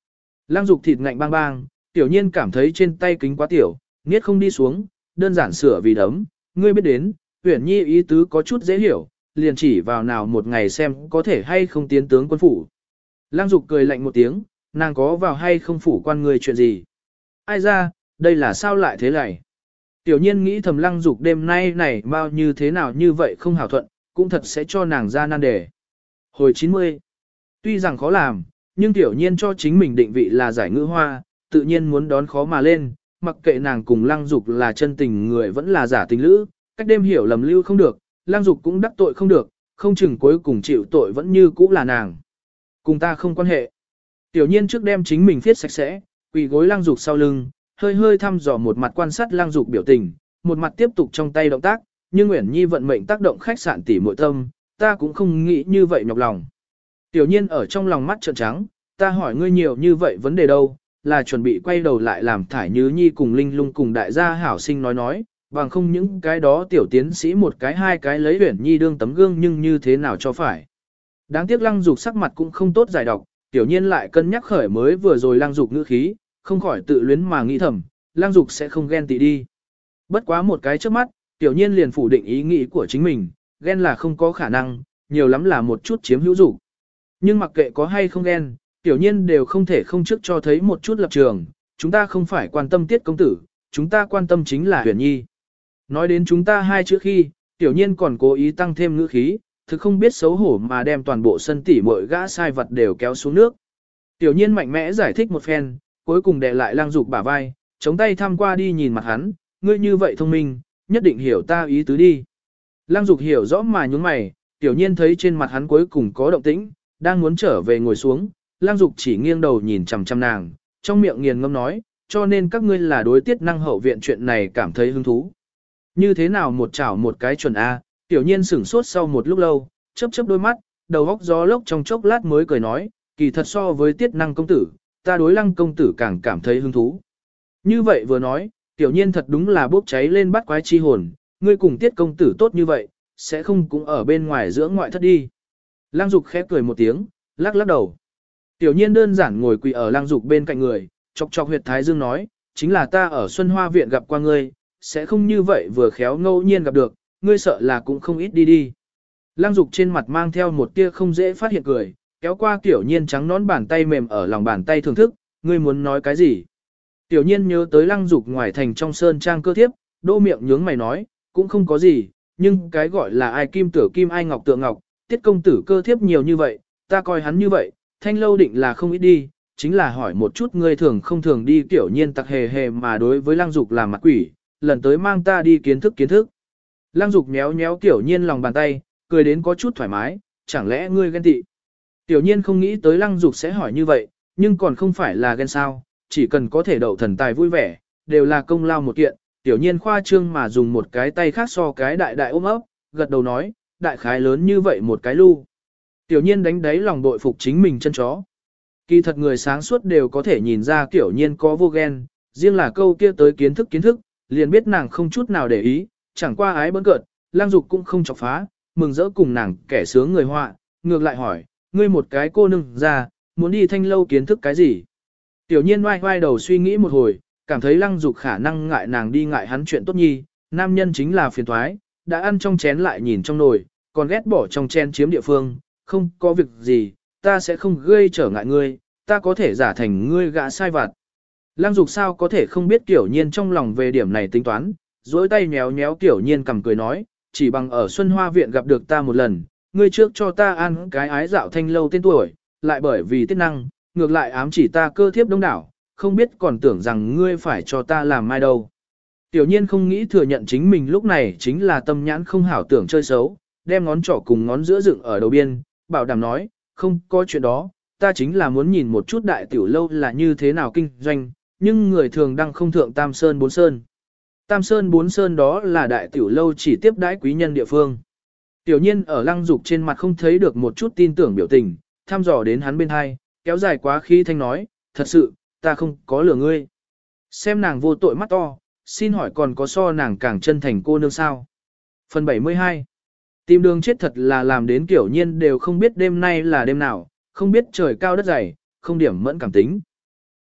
Lăng Dục thịt ngạnh bang bang, tiểu nhiên cảm thấy trên tay kính quá tiểu, niết không đi xuống, đơn giản sửa vì đấm, ngươi biết đến, Uyển Nhi ý tứ có chút dễ hiểu, liền chỉ vào nào một ngày xem có thể hay không tiến tướng quân phủ. Lăng Dục cười lạnh một tiếng, nàng có vào hay không phủ quan người chuyện gì? Ai ra, đây là sao lại thế này? Tiểu nhiên nghĩ thầm Lăng Dục đêm nay này bao như thế nào như vậy không hảo thuận, cũng thật sẽ cho nàng ra nan đề. Hồi 90. Tuy rằng khó làm, nhưng tiểu nhiên cho chính mình định vị là giải ngữ hoa, tự nhiên muốn đón khó mà lên, mặc kệ nàng cùng Lăng Dục là chân tình người vẫn là giả tình lữ, cách đêm hiểu lầm lưu không được, Lăng Dục cũng đắc tội không được, không chừng cuối cùng chịu tội vẫn như cũ là nàng. Cùng ta không quan hệ. Tiểu nhiên trước đem chính mình viết sạch sẽ, quỳ gối Lăng Dục sau lưng, hơi hơi thăm dò một mặt quan sát Lăng Dục biểu tình, một mặt tiếp tục trong tay động tác, nhưng Uyển Nhi vận mệnh tác động khách sạn tỉ muội tâm, ta cũng không nghĩ như vậy nhọc lòng. Tiểu nhiên ở trong lòng mắt trợn trắng, ta hỏi ngươi nhiều như vậy vấn đề đâu, là chuẩn bị quay đầu lại làm Thải Nhứ Nhi cùng Linh Lung cùng đại gia hảo sinh nói, bằng không những cái đó tiểu tiến sĩ một cái hai cái lấy Uyển Nhi đương tấm gương nhưng như thế nào cho phải. Đáng tiếc Lăng Dục sắc mặt cũng không tốt giải độc, tiểu nhiên lại cân nhắc khởi mới vừa rồi Lăng Dục ngữ khí, không khỏi tự luyến mà nghĩ thầm, Lăng Dục sẽ không ghen tị đi. Bất quá một cái trước mắt, tiểu nhiên liền phủ định ý nghĩ của chính mình, ghen là không có khả năng, nhiều lắm là một chút chiếm hữu dục. Nhưng mặc kệ có hay không ghen, tiểu nhiên đều không thể không trước cho thấy một chút lập trường, chúng ta không phải quan tâm Tiết công tử, chúng ta quan tâm chính là Uyển Nhi. Nói đến chúng ta hai chữ khi, tiểu nhiên còn cố ý tăng thêm ngữ khí, thực không biết xấu hổ mà đem toàn bộ sân tỉ muội gã sai vật đều kéo xuống nước. Tiểu nhiên mạnh mẽ giải thích một phen, cuối cùng đè lại Lăng Dục bả vai, chống tay thăm qua đi nhìn mặt hắn, ngươi như vậy thông minh, nhất định hiểu ta ý tứ đi. Lăng Dục hiểu rõ mà nhướng mày, tiểu nhiên thấy trên mặt hắn cuối cùng có động tĩnh, đang muốn trở về ngồi xuống, Lăng Dục chỉ nghiêng đầu nhìn chằm chằm nàng, trong miệng nghiền ngâm nói, cho nên các ngươi là đối Tiết năng hậu viện chuyện này cảm thấy hứng thú. Như thế nào một chảo một cái chuẩn A, tiểu nhiên sửng sốt sau một lúc lâu, chớp chớp đôi mắt, đầu óc gió lốc trong chốc lát mới cười nói, kỳ thật so với Tiết năng công tử, ta đối Lăng công tử càng cảm thấy hứng thú. Như vậy vừa nói, tiểu nhiên thật đúng là bốc cháy lên bắt quái chi hồn, ngươi cùng Tiết công tử tốt như vậy, sẽ không cũng ở bên ngoài dưỡng ngoại thất đi. Lăng Dục khẽ cười một tiếng, lắc lắc đầu. Tiểu nhiên đơn giản ngồi quỳ ở Lăng Dục bên cạnh người, chọc chọc huyệt thái dương nói, chính là ta ở Xuân Hoa Viện gặp qua ngươi, sẽ không như vậy vừa khéo ngẫu nhiên gặp được, ngươi sợ là cũng không ít đi đi. Lăng Dục trên mặt mang theo một tia không dễ phát hiện cười, kéo qua Tiểu nhiên trắng nón bàn tay mềm ở lòng bàn tay thưởng thức, ngươi muốn nói cái gì? Tiểu nhiên nhớ tới Lăng Dục ngoài thành trong sơn trang cơ thiếp, đô miệng nhướng mày nói, cũng không có gì, nhưng cái gọi là ai kim tựa kim ai ngọc tựa ngọc, Tiết công tử cơ thiếp nhiều như vậy, ta coi hắn như vậy, thanh lâu định là không ít đi, chính là hỏi một chút ngươi thường không thường đi. Tiểu nhiên tặc hề hề mà đối với Lăng Dục làm mặt quỷ, lần tới mang ta đi kiến thức. Lăng Dục méo méo Tiểu nhiên lòng bàn tay, cười đến có chút thoải mái, chẳng lẽ ngươi ghen tị? Tiểu nhiên không nghĩ tới Lăng Dục sẽ hỏi như vậy, nhưng còn không phải là ghen sao, chỉ cần có thể đậu thần tài vui vẻ, đều là công lao một kiện. Tiểu nhiên khoa trương mà dùng một cái tay khác so cái đại đại ôm ấp, gật đầu nói, đại khái lớn như vậy một cái lu. Tiểu nhiên đánh đáy lòng bội phục chính mình chân chó. Kỳ thật người sáng suốt đều có thể nhìn ra Tiểu nhiên có vô ghen, riêng là câu kia tới kiến thức, liền biết nàng không chút nào để ý, chẳng qua ái bỡn cợt, Lăng Dục cũng không chọc phá, mừng rỡ cùng nàng kẻ sướng người họa, ngược lại hỏi, ngươi một cái cô nương ra, muốn đi thanh lâu kiến thức cái gì? Tiểu nhiên oai oai đầu suy nghĩ một hồi, cảm thấy Lăng Dục khả năng ngại nàng đi ngại hắn chuyện tốt nhi, nam nhân chính là phiền toái, đã ăn trong chén lại nhìn trong nồi, còn ghét bỏ trong chén chiếm địa phương, không có việc gì, ta sẽ không gây trở ngại ngươi, ta có thể giả thành ngươi gã sai vặt. Lăng Dục sao có thể không biết Tiểu nhiên trong lòng về điểm này tính toán, dối tay nhéo nhéo Tiểu nhiên cầm cười nói, chỉ bằng ở Xuân Hoa Viện gặp được ta một lần, ngươi trước cho ta ăn cái ái dạo thanh lâu tên tuổi, lại bởi vì tiết năng, ngược lại ám chỉ ta cơ thiếp đông đảo, không biết còn tưởng rằng ngươi phải cho ta làm mai đâu. Tiểu nhiên không nghĩ thừa nhận chính mình lúc này chính là tâm nhãn không hảo tưởng chơi xấu, đem ngón trỏ cùng ngón giữa dựng ở đầu biên, bảo đảm nói, không có chuyện đó, ta chính là muốn nhìn một chút đại tiểu lâu là như thế nào kinh doanh, nhưng người thường đang không thượng Tam Sơn Bốn Sơn. Tam Sơn Bốn Sơn đó là đại tiểu lâu chỉ tiếp đãi quý nhân địa phương. Tiểu nhiên ở Lăng Dục trên mặt không thấy được một chút tin tưởng biểu tình, thăm dò đến hắn bên hai, kéo dài quá khí thanh nói, thật sự, ta không có lừa ngươi. Xem nàng vô tội mắt to, xin hỏi còn có so nàng càng chân thành cô nương sao? Phần 72. Tìm đường chết thật là làm đến Tiểu nhiên đều không biết đêm nay là đêm nào, không biết trời cao đất dày, không điểm mẫn cảm tính.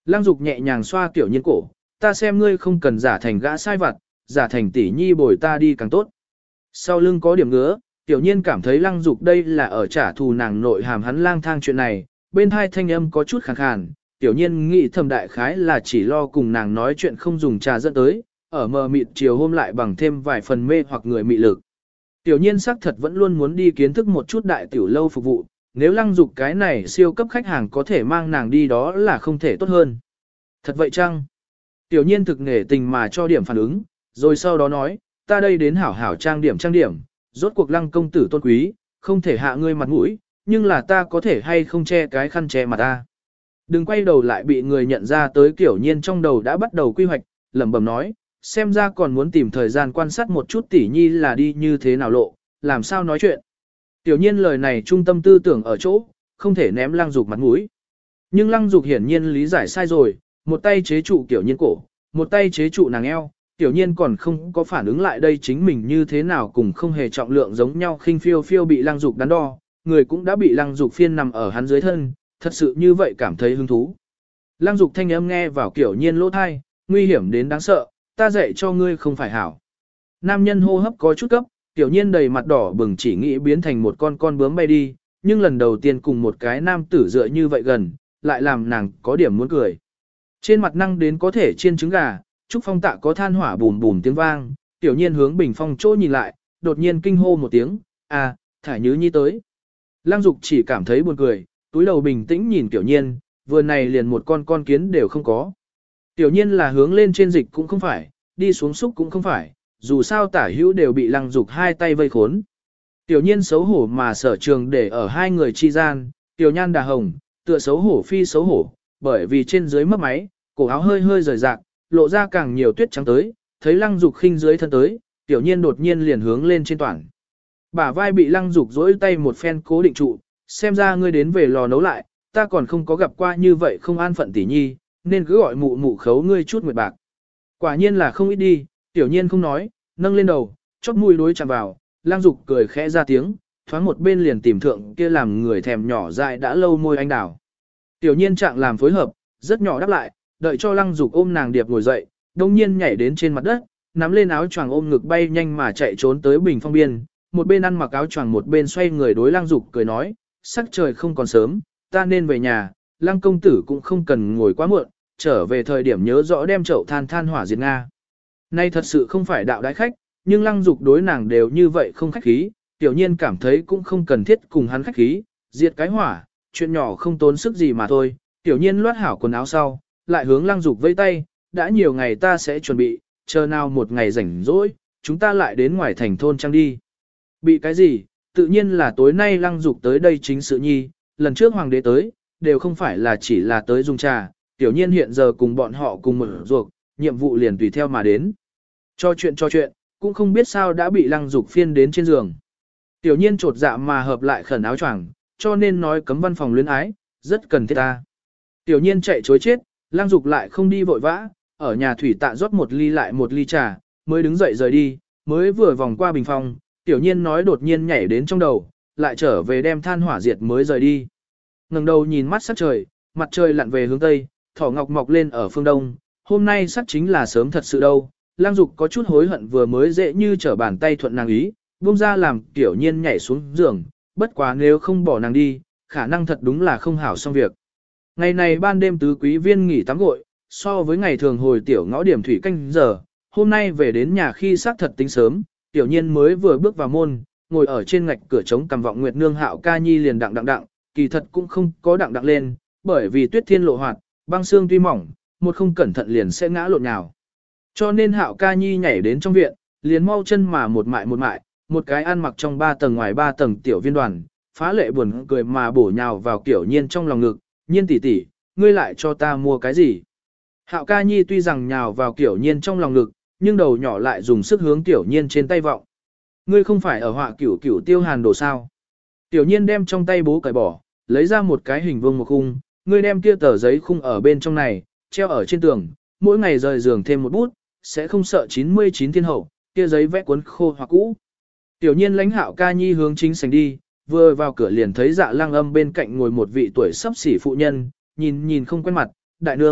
Lăng Dục nhẹ nhàng xoa Tiểu Nhiên cổ, ta xem ngươi không cần giả thành gã sai vặt, giả thành tỷ nhi bồi ta đi càng tốt. Sau lưng có điểm ngứa, Tiểu Nhiên cảm thấy Lăng Dục đây là ở trả thù nàng nội hàm hắn lang thang chuyện này, bên hai thanh âm có chút khàn khàn, Tiểu Nhiên nghĩ thầm đại khái là chỉ lo cùng nàng nói chuyện không dùng trà dẫn tới, ở mờ mịt chiều hôm lại bằng thêm vài phần mê hoặc người mị lực. Tiểu Nhiên xác thật vẫn luôn muốn đi kiến thức một chút đại tiểu lâu phục vụ, nếu Lăng Dục cái này siêu cấp khách hàng có thể mang nàng đi đó là không thể tốt hơn. Thật vậy chăng? Tiểu Nhiên thực nể tình mà cho điểm phản ứng, rồi sau đó nói, ta đây đến hảo hảo trang điểm, rốt cuộc Lăng công tử tôn quý, không thể hạ ngươi mặt mũi, nhưng là ta có thể hay không che cái khăn che mặt ta. Đừng quay đầu lại bị người nhận ra tới Tiểu Nhiên trong đầu đã bắt đầu quy hoạch, lẩm bẩm nói, xem ra còn muốn tìm thời gian quan sát một chút tỷ nhi là đi như thế nào lộ, làm sao nói chuyện. Tiểu Nhiên lời này trung tâm tư tưởng ở chỗ, không thể ném Lăng Dục mặt mũi. Nhưng Lăng Dục hiển nhiên lý giải sai rồi, một tay chế trụ Tiểu Nhiên cổ, một tay chế trụ nàng eo, Tiểu Nhiên còn không có phản ứng lại đây chính mình như thế nào cùng không hề trọng lượng giống nhau khinh phiêu phiêu bị Lăng Dục đắn đo, người cũng đã bị Lăng Dục phiên nằm ở hắn dưới thân, thật sự như vậy cảm thấy hứng thú. Lăng Dục thanh âm nghe vào Tiểu Nhiên lỗ thai, nguy hiểm đến đáng sợ, ta dạy cho ngươi không phải hảo. Nam nhân hô hấp có chút cấp, Tiểu Nhiên đầy mặt đỏ bừng chỉ nghĩ biến thành một con bướm bay đi, nhưng lần đầu tiên cùng một cái nam tử dựa như vậy gần, lại làm nàng có điểm muốn cười. Trên mặt năng đến có thể chiên trứng gà, Trúc Phong tạ có than hỏa bùm bùm tiếng vang, Tiểu Nhiên hướng bình phong chỗ nhìn lại, đột nhiên kinh hô một tiếng, à, Thải Nhứ Nhi tới. Lăng Dục chỉ cảm thấy buồn cười, túi đầu bình tĩnh nhìn Tiểu Nhiên, vừa này liền một con kiến đều không có. Tiểu Nhiên là hướng lên trên dịch cũng không phải, đi xuống xúc cũng không phải, dù sao tả hữu đều bị Lăng Dục hai tay vây khốn. Tiểu Nhiên xấu hổ mà sở trường để ở hai người chi gian, Tiểu Nhan đà hồng, tựa xấu hổ phi xấu hổ, bởi vì trên dưới mất máy, cổ áo hơi hơi rời rạc, lộ ra càng nhiều tuyết trắng tới, thấy Lăng Dục khinh dưới thân tới, Tiểu Nhiên đột nhiên liền hướng lên trên toàn. Bả vai bị Lăng Dục dỗi tay một phen cố định trụ, xem ra ngươi đến về lò nấu lại, ta còn không có gặp qua như vậy không an phận tỷ nhi, nên cứ gọi mụ mụ khấu ngươi chút nguyệt bạc. Quả nhiên là không ít đi, Tiểu Nhiên không nói, nâng lên đầu, chóp mũi đối chạm vào, Lăng Dục cười khẽ ra tiếng, thoáng một bên liền tìm thượng kia làm người thèm nhỏ dại đã lâu môi anh đào. Tiểu Nhiên trạng làm phối hợp, rất nhỏ đáp lại, đợi cho Lăng Dục ôm nàng điệp ngồi dậy, đông nhiên nhảy đến trên mặt đất, nắm lên áo choàng ôm ngực bay nhanh mà chạy trốn tới bình phong biên, một bên ăn mặc áo choàng một bên xoay người đối Lăng Dục cười nói, sắc trời không còn sớm, ta nên về nhà, Lăng công tử cũng không cần ngồi quá muộn, trở về thời điểm nhớ rõ đem chậu than hỏa diệt Nga. Nay thật sự không phải đạo đái khách, nhưng Lăng Dục đối nàng đều như vậy không khách khí, Tiểu Nhiên cảm thấy cũng không cần thiết cùng hắn khách khí, diệt cái hỏa, chuyện nhỏ không tốn sức gì mà thôi. Tiểu Nhiên loát hảo quần áo sau, lại hướng Lăng Dục vẫy tay, đã nhiều ngày ta sẽ chuẩn bị, chờ nào một ngày rảnh rỗi, chúng ta lại đến ngoài thành thôn trang đi. Bị cái gì? Tự nhiên là tối nay Lăng Dục tới đây chính sự nhi, lần trước hoàng đế tới, đều không phải là chỉ là tới dùng trà, Tiểu Nhiên hiện giờ cùng bọn họ cùng một ruột, nhiệm vụ liền tùy theo mà đến. Cho chuyện, cũng không biết sao đã bị Lăng Dục phiên đến trên giường. Tiểu Nhiên trột dạ mà hợp lại khẩn áo choàng, cho nên nói cấm văn phòng luyến ái, rất cần thiết ta. Tiểu Nhiên chạy chối chết, Lăng Dục lại không đi vội vã, ở nhà thủy tạ rót một ly lại một ly trà, mới đứng dậy rời đi, mới vừa vòng qua bình phòng, Tiểu Nhiên nói đột nhiên nhảy đến trong đầu, lại trở về đem than hỏa diệt mới rời đi. Ngẩng đầu nhìn mắt sắc trời, mặt trời lặn về hướng tây, thỏ ngọc mọc lên ở phương đông, hôm nay sắc chính là sớm thật sự đâu. Lăng Dục có chút hối hận vừa mới dễ như trở bàn tay thuận nàng ý, buông ra làm Tiểu Nhiên nhảy xuống giường, bất quá nếu không bỏ nàng đi, khả năng thật đúng là không hảo xong việc. Ngày này ban đêm tứ quý viên nghỉ tắm gội, so với ngày thường hồi tiểu ngõ điểm thủy canh giờ, hôm nay về đến nhà khi xác thật tính sớm, Tiểu Nhiên mới vừa bước vào môn, ngồi ở trên ngạch cửa trống cầm vọng Nguyệt Nương Hạo Ca Nhi liền đặng, kỳ thật cũng không có đặng lên, bởi vì tuyết thiên lộ hoạt, băng xương tuy mỏng, một không cẩn thận liền sẽ ngã lộn nhào. Cho nên Hạo Ca Nhi nhảy đến trong viện, liền mau chân mà một mại, một cái ăn mặc trong 3 tầng ngoài 3 tầng tiểu viên đoàn, phá lệ buồn cười mà bổ nhào vào Tiểu Nhiên trong lòng ngực, Nhiên tỷ tỷ, ngươi lại cho ta mua cái gì? Hạo Ca Nhi tuy rằng nhào vào Tiểu Nhiên trong lòng ngực, nhưng đầu nhỏ lại dùng sức hướng Tiểu Nhiên trên tay vọng. Ngươi không phải ở họa cửu tiêu hàn đồ sao? Tiểu Nhiên đem trong tay bố cởi bỏ, lấy ra một cái hình vuông một khung, ngươi đem kia tờ giấy khung ở bên trong này, treo ở trên tường, mỗi ngày rời giường thêm một bút, sẽ không sợ 99 thiên hậu, kia giấy vẽ cuốn khô hoặc cũ. Tiểu Nhiên lãnh Hạo Ca Nhi hướng chính sảnh đi, vừa vào cửa liền thấy Dạ Lăng Âm bên cạnh ngồi một vị tuổi sắp xỉ phụ nhân, nhìn không quen mặt, đại nương,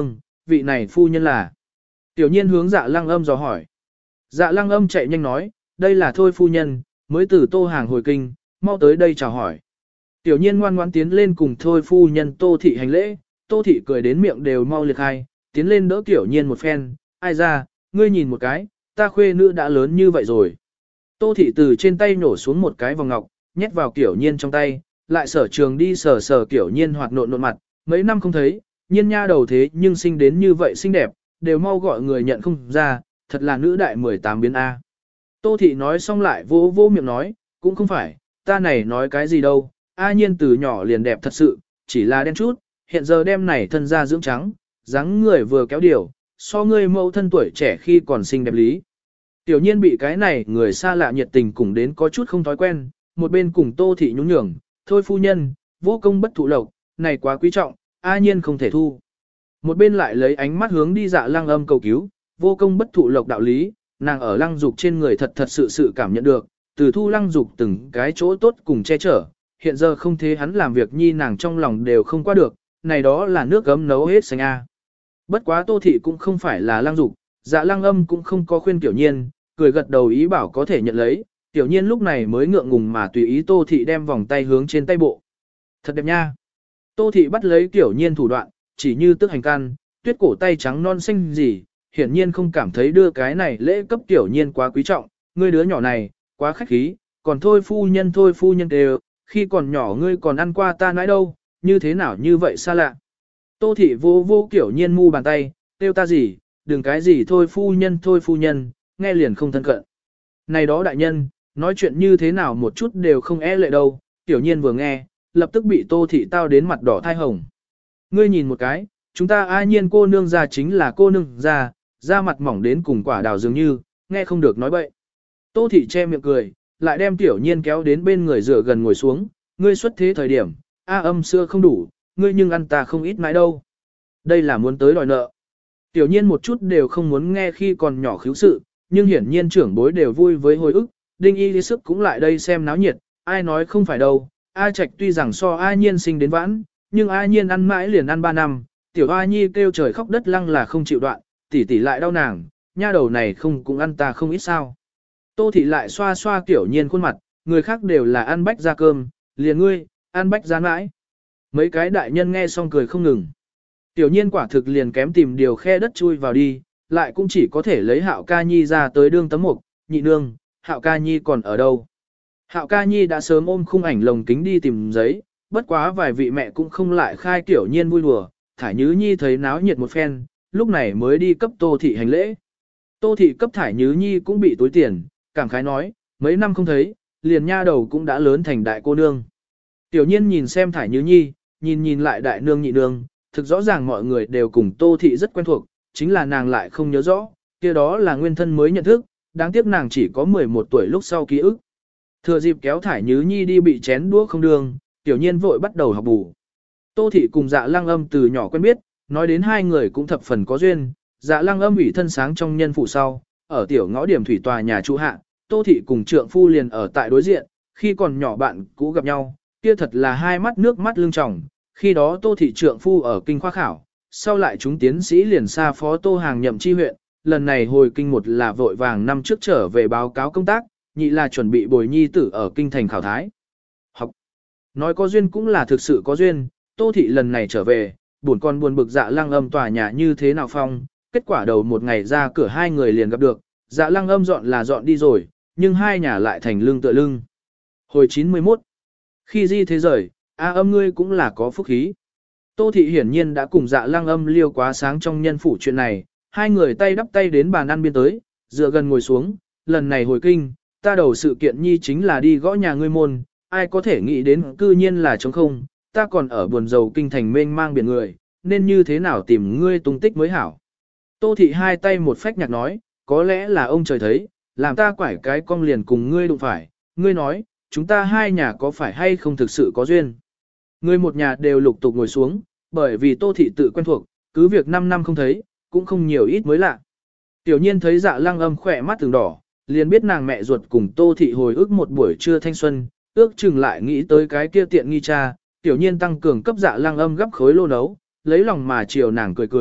vị này phu nhân là. Tiểu nhiên hướng Dạ Lăng Âm dò hỏi. Dạ Lăng Âm chạy nhanh nói, đây là Thôi phu nhân, mới từ Tô Hàng hồi kinh, mau tới đây chào hỏi. Tiểu nhiên ngoan ngoãn tiến lên cùng Thôi phu nhân Tô thị hành lễ, Tô thị cười đến miệng đều mau liệt hai, tiến lên đỡ Tiểu nhiên một phen, ai ra, ngươi nhìn một cái, ta khuê nữ đã lớn như vậy rồi. Tô thị từ trên tay nổ xuống một cái vòng ngọc, nhét vào Tiểu nhiên trong tay, lại sở trường đi sờ sờ Tiểu nhiên hoạt nộn nộn mặt, mấy năm không thấy, nhiên nha đầu thế nhưng sinh đến như vậy xinh đẹp, đều mau gọi người nhận không ra, thật là nữ đại 18 biến A. Tô thị nói xong lại vô vô miệng nói, cũng không phải, ta này nói cái gì đâu, A nhiên từ nhỏ liền đẹp thật sự, chỉ là đen chút, hiện giờ đem này thân ra dưỡng trắng, dáng người vừa kéo điều, so ngươi mẫu thân tuổi trẻ khi còn xinh đẹp lý. Tiểu nhiên bị cái này người xa lạ nhiệt tình cùng đến có chút không thói quen, một bên cùng Tô thị nhún nhường, thôi phu nhân, vô công bất thụ lộc, này quá quý trọng, A nhiên không thể thu. Một bên lại lấy ánh mắt hướng đi Dạ Lăng Âm cầu cứu, vô công bất thụ lộc đạo lý, nàng ở Lăng Dục trên người thật thật sự cảm nhận được, từ thu Lăng Dục từng cái chỗ tốt cùng che chở, hiện giờ không thế hắn làm việc nhi nàng trong lòng đều không qua được, này đó là nước gấm nấu hết xanh a. Bất quá Tô thị cũng không phải là Lăng Dục, Dạ Lăng Âm cũng không có khuyên Tiểu nhiên, cười gật đầu ý bảo có thể nhận lấy, Tiểu nhiên lúc này mới ngượng ngùng mà tùy ý Tô thị đem vòng tay hướng trên tay bộ. Thật đẹp nha. Tô thị bắt lấy Tiểu nhiên thủ đoạn, chỉ như tức hành can, tuyết cổ tay trắng non xanh gì, hiển nhiên không cảm thấy đưa cái này lễ cấp Tiểu nhiên quá quý trọng, ngươi đứa nhỏ này, quá khách khí, còn thôi phu nhân đều, khi còn nhỏ ngươi còn ăn qua ta nãi đâu, như thế nào như vậy xa lạ. Tô thị vô Tiểu nhiên mu bàn tay, kêu ta gì, đừng cái gì thôi phu nhân, nghe liền không thân cận. Này đó đại nhân, nói chuyện như thế nào một chút đều không e lệ đâu, Tiểu nhiên vừa nghe, lập tức bị Tô thị tao đến mặt đỏ thai hồng. Ngươi nhìn một cái, chúng ta A nhiên cô nương ra chính là cô nương ra, da mặt mỏng đến cùng quả đào dường như, nghe không được nói bậy. Tô thị che miệng cười, lại đem Tiểu nhiên kéo đến bên người rửa gần ngồi xuống, ngươi xuất thế thời điểm, A âm xưa không đủ, ngươi nhưng ăn ta không ít mãi đâu. Đây là muốn tới đòi nợ. Tiểu nhiên một chút đều không muốn nghe khi còn nhỏ khiếu sự, nhưng hiển nhiên trưởng bối đều vui với hồi ức, đinh y lý sức cũng lại đây xem náo nhiệt, ai nói không phải đâu, A Trạch tuy rằng so A nhiên sinh đến vãn, nhưng A nhiên ăn mãi liền ăn 3 năm, tiểu A nhi kêu trời khóc đất lăng là không chịu đoạn, tỷ tỷ lại đau nàng, nha đầu này không cũng ăn ta không ít sao. Tô thị lại xoa xoa Tiểu nhiên khuôn mặt, người khác đều là ăn bách ra cơm, liền ngươi, ăn bách ra mãi. Mấy cái đại nhân nghe xong cười không ngừng. Tiểu nhiên quả thực liền kém tìm điều khe đất chui vào đi, lại cũng chỉ có thể lấy Hạo Ca Nhi ra tới đương tấm mục, nhị nương, Hạo Ca Nhi còn ở đâu. Hạo Ca Nhi đã sớm ôm khung ảnh lồng kính đi tìm giấy, bất quá vài vị mẹ cũng không lại khai Tiểu nhiên vui đùa, Thải Nhứ Nhi thấy náo nhiệt một phen, lúc này mới đi cấp Tô thị hành lễ. Tô thị cấp Thải Nhứ Nhi cũng bị túi tiền, cảm khái nói, mấy năm không thấy, liền nha đầu cũng đã lớn thành đại cô nương. Tiểu nhiên nhìn xem Thải Nhứ Nhi, nhìn lại đại nương nhị nương, thực rõ ràng mọi người đều cùng Tô thị rất quen thuộc, chính là nàng lại không nhớ rõ, kia đó là nguyên thân mới nhận thức, đáng tiếc nàng chỉ có 11 tuổi lúc sau ký ức. Thừa dịp kéo Thải Nhứ Nhi đi bị chén đũa không đường, Tiểu nhiên vội bắt đầu học bù. Tô thị cùng Dạ Lăng Âm từ nhỏ quen biết, nói đến hai người cũng thập phần có duyên, Dạ Lăng Âm ủy thân sáng trong nhân phụ sau, ở tiểu ngõ điểm thủy tòa nhà trụ hạ, Tô thị cùng trượng phu liền ở tại đối diện, khi còn nhỏ bạn cũ gặp nhau, kia thật là hai mắt nước mắt lưng tròng, khi đó Tô thị trượng phu ở kinh khoa khảo, sau lại chúng tiến sĩ liền xa phó Tô Hàng nhậm chi huyện, lần này hồi kinh một là vội vàng năm trước trở về báo cáo công tác, nhị là chuẩn bị bồi nhi tử ở kinh thành khảo thái. Học. Nói có duyên cũng là thực sự có duyên, Tô thị lần này trở về, buồn con buồn bực Dạ Lăng Âm tòa nhà như thế nào phong, kết quả đầu một ngày ra cửa hai người liền gặp được, Dạ Lăng Âm dọn là dọn đi rồi, nhưng hai nhà lại thành lưng tựa lưng. Hồi 91. Khi di thế rời, A Âm ngươi cũng là có phúc khí. Tô thị hiển nhiên đã cùng Dạ Lăng Âm liêu quá sáng trong nhân phủ chuyện này, hai người tay đắp tay đến bàn ăn biên tới, dựa gần ngồi xuống, lần này hồi kinh, ta đầu sự kiện nhi chính là đi gõ nhà ngươi môn, ai có thể nghĩ đến cư nhiên là trống không, ta còn ở buồn dầu kinh thành mênh mang biển người, nên như thế nào tìm ngươi tung tích mới hảo. Tô thị hai tay một phách nhạc nói, có lẽ là ông trời thấy, làm ta quải cái cong liền cùng ngươi đụng phải, ngươi nói, chúng ta hai nhà có phải hay không thực sự có duyên. Ngươi một nhà đều lục tục ngồi xuống, bởi vì Tô thị tự quen thuộc, cứ việc 5 năm không thấy, cũng không nhiều ít mới lạ. Tiểu nhiên thấy Dạ Lăng Âm khỏe mắt từng đỏ, liền biết nàng mẹ ruột cùng Tô thị hồi ức một buổi trưa thanh xuân, ước chừng lại nghĩ tới cái kia tiện nghi cha, tiểu nhiên tăng cường cấp Dạ Lăng Âm gấp khối lô nấu, lấy lòng mà chiều nàng cười cười,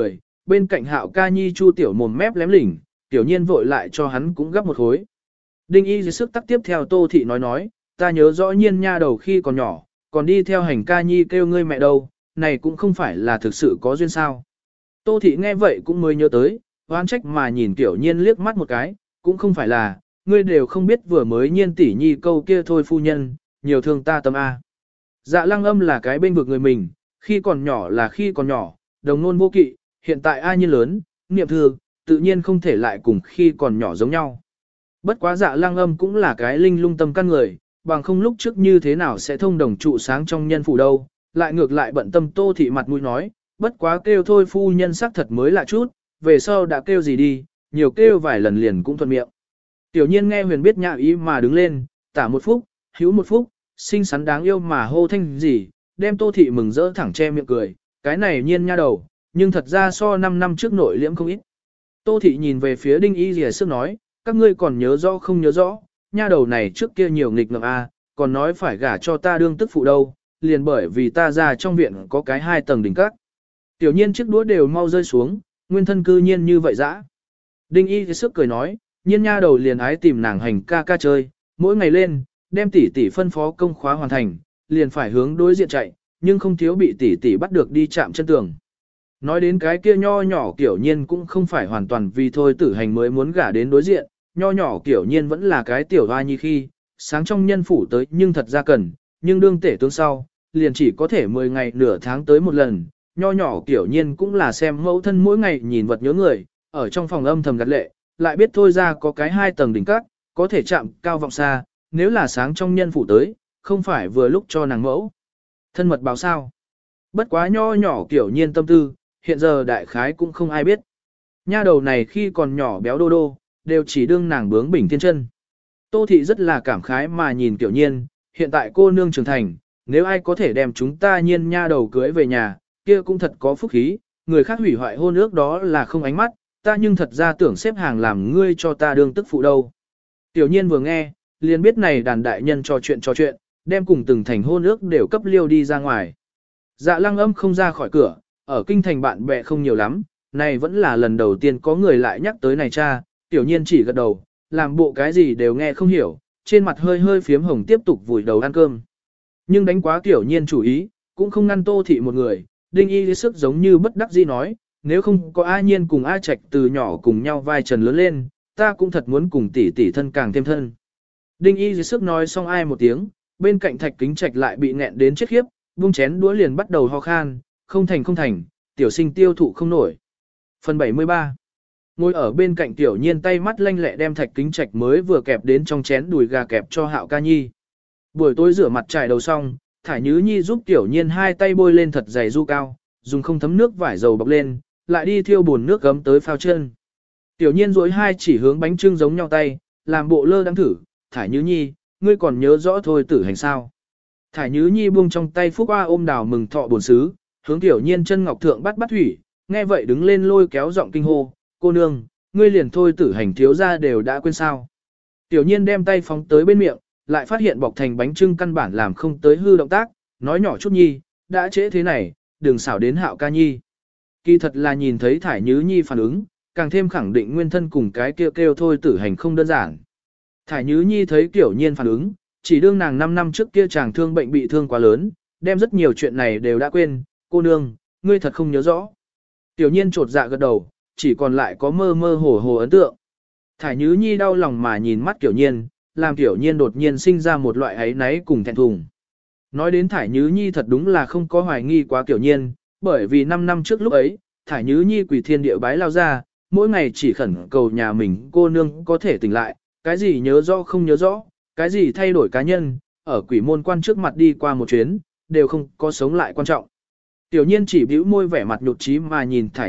bên cạnh Hạo Ca Nhi Chu tiểu mồm mép lém lỉnh, tiểu nhiên vội lại cho hắn cũng gấp một khối. Đinh y dưới sức tắc tiếp theo Tô Thị nói, ta nhớ rõ nhiên nha đầu khi còn nhỏ, còn đi theo hành Ca Nhi kêu ngươi mẹ đâu, này cũng không phải là thực sự có duyên sao. Tô Thị nghe vậy cũng mới nhớ tới, oán trách mà nhìn tiểu nhiên liếc mắt một cái, cũng không phải là, ngươi đều không biết vừa mới nhiên tỷ nhi câu kia thôi phu nhân, nhiều thương ta tâm A. Dạ Lăng Âm là cái bên vực người mình, khi còn nhỏ là khi còn nhỏ, đồng nôn vô kỵ, hiện tại ai nhiên lớn, niệm thương, tự nhiên không thể lại cùng khi còn nhỏ giống nhau. Bất quá Dạ Lăng Âm cũng là cái linh lung tâm căn người, bằng không lúc trước như thế nào sẽ thông đồng trụ sáng trong nhân phủ đâu, lại ngược lại bận tâm Tô Thị mặt mũi nói, bất quá kêu thôi phu nhân sắc thật mới lạ chút, về sau đã kêu gì đi, nhiều kêu vài lần liền cũng thuận miệng. Tiểu nhiên nghe huyền biết nhạ ý mà đứng lên, tả một phút, hữu một phút, xinh xắn đáng yêu mà hô thanh gì, đem Tô Thị mừng rỡ thẳng che miệng cười, cái này nhiên nha đầu, nhưng thật ra so 5 năm trước nội liễm không ít. Tô Thị nhìn về phía Đinh Y Lìa sức nói, các ngươi còn nhớ rõ không nhớ rõ, nha đầu này trước kia nhiều nghịch ngợm a, còn nói phải gả cho ta đương tức phụ đâu, liền bởi vì ta ra trong viện có cái 2 tầng đỉnh các. Tiểu nhiên chiếc đũa đều mau rơi xuống, nguyên thân cư nhiên như vậy dã. Đinh Y sức cười nói, nhiên nha đầu liền ái tìm nàng hành ca ca chơi, mỗi ngày lên, đem tỷ tỷ phân phó công khóa hoàn thành, liền phải hướng đối diện chạy, nhưng không thiếu bị tỷ tỷ bắt được đi chạm chân tường. Nói đến cái kia nho nhỏ kiểu nhiên cũng không phải hoàn toàn vì thôi tử hành mới muốn gả đến đối diện, nho nhỏ kiểu nhiên vẫn là cái tiểu hoa nhi khi, sáng trong nhân phủ tới nhưng thật ra cần, nhưng đương tể tướng sau, liền chỉ có thể 10 ngày nửa tháng tới một lần, nho nhỏ kiểu nhiên cũng là xem mẫu thân mỗi ngày nhìn vật nhớ người, ở trong phòng âm thầm gật lệ, lại biết thôi ra có cái 2 tầng đỉnh các, có thể chạm cao vọng xa, nếu là sáng trong nhân phủ tới, không phải vừa lúc cho nàng mẫu. Thân mật báo sao? Bất quá nho nhỏ kiểu nhiên tâm tư, hiện giờ đại khái cũng không ai biết. Nha đầu này khi còn nhỏ béo đô đô, đều chỉ đương nàng bướng bỉnh thiên chân. Tô Thị rất là cảm khái mà nhìn kiểu nhiên, hiện tại cô nương trưởng thành, nếu ai có thể đem chúng ta nhiên nha đầu cưới về nhà, kia cũng thật có phúc khí, người khác hủy hoại hôn ước đó là không ánh mắt, ta nhưng thật ra tưởng xếp hàng làm ngươi cho ta đương tức phụ đâu. Tiểu nhiên vừa nghe, liền biết này đàn đại nhân trò chuyện, đem cùng từng thành hôn ước đều cấp liêu đi ra ngoài. Dạ Lăng Âm không ra khỏi cửa, ở kinh thành bạn bè không nhiều lắm, này vẫn là lần đầu tiên có người lại nhắc tới này cha, tiểu nhiên chỉ gật đầu, làm bộ cái gì đều nghe không hiểu, trên mặt hơi hơi phiếm hồng tiếp tục vùi đầu ăn cơm. Nhưng đánh quá tiểu nhiên chủ ý, cũng không ngăn Tô Thị một người, Đinh Y sức giống như bất đắc dĩ nói, nếu không có A Nhiên cùng A Trạch từ nhỏ cùng nhau vai trần lớn lên, ta cũng thật muốn cùng tỷ tỷ thân càng thêm thân. Đinh Y sức nói xong ai một tiếng, bên cạnh Thạch Kính Trạch lại bị nghẹn đến chết khiếp, vung chén đũa liền bắt đầu ho khan, không thành, tiểu sinh tiêu thụ không nổi. Phần 73. Ngồi ở bên cạnh tiểu nhiên tay mắt lanh lẹ đem Thạch Kính Trạch mới vừa kẹp đến trong chén đùi gà kẹp cho Hạo Ca Nhi. Buổi tối rửa mặt trải đầu xong, Thải Nhứ Nhi giúp tiểu nhiên 2 tay bôi lên thật dày du cao, dùng không thấm nước vải dầu bọc lên, lại đi thiêu bồn nước gấm tới phao chân. Tiểu nhiên duỗi 2 chỉ hướng bánh trưng giống nhau tay, làm bộ lơ đang thử, Thải Nhứ Nhi, ngươi còn nhớ rõ thôi tử hành sao. Thải Nhứ Nhi buông trong tay Phúc Hoa ôm đào mừng thọ bồn sứ, hướng tiểu nhiên chân ngọc thượng bắt thủy, nghe vậy đứng lên lôi kéo giọng kinh hô, cô nương, ngươi liền thôi tử hành thiếu ra đều đã quên sao. Tiểu nhiên đem tay phóng tới bên miệng, lại phát hiện bọc thành bánh trưng căn bản làm không tới hư động tác, nói nhỏ chút nhi, đã trễ thế này, đừng xảo đến Hạo Ca Nhi. Kỳ thật là nhìn thấy Thải Nhứ Nhi phản ứng, càng thêm khẳng định nguyên thân cùng cái kêu thôi tử hành không đơn giản. Thải Nhứ Nhi thấy tiểu nhiên phản ứng, chỉ đương nàng 5 năm trước kia chàng thương bệnh bị thương quá lớn, đem rất nhiều chuyện này đều đã quên, cô nương, ngươi thật không nhớ rõ. Tiểu nhiên trột dạ gật đầu, chỉ còn lại có mơ mơ hồ hồ ấn tượng. Thải Nhứ Nhi đau lòng mà nhìn mắt tiểu nhiên, làm tiểu nhiên đột nhiên sinh ra một loại áy náy cùng thẹn thùng. Nói đến Thải Nhứ Nhi thật đúng là không có hoài nghi quá tiểu nhiên, bởi vì 5 năm trước lúc ấy, Thải Nhứ Nhi quỳ thiên địa bái lao ra, mỗi ngày chỉ khẩn cầu nhà mình cô nương có thể tỉnh lại, cái gì nhớ rõ không nhớ rõ, cái gì thay đổi cá nhân, ở quỷ môn quan trước mặt đi qua một chuyến, đều không có sống lại quan trọng. Tiểu nhiên chỉ bĩu môi vẻ mặt nhục trí mà nhìn Thải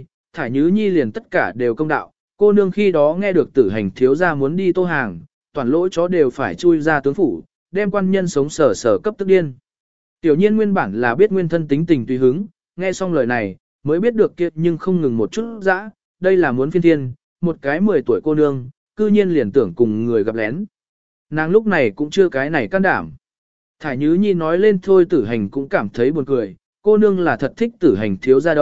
Nhứ Nhi liền tất cả đều công đạo, cô nương khi đó nghe được tử hành thiếu gia muốn đi Tô Hàng, toàn lỗ chó đều phải chui ra tướng phủ, đem quan nhân sống sở sở cấp tức điên. Tiểu nhiên nguyên bản là biết nguyên thân tính tình tùy hứng, nghe xong lời này, mới biết được kiệt nhưng không ngừng một chút dã, đây là muốn phiên thiên, một cái 10 tuổi cô nương, cư nhiên liền tưởng cùng người gặp lén. Nàng lúc này cũng chưa cái này can đảm. Thải Nhứ Nhi nói lên thôi tử hành cũng cảm thấy buồn cười, cô nương là thật thích tử hành thiếu ra đâu,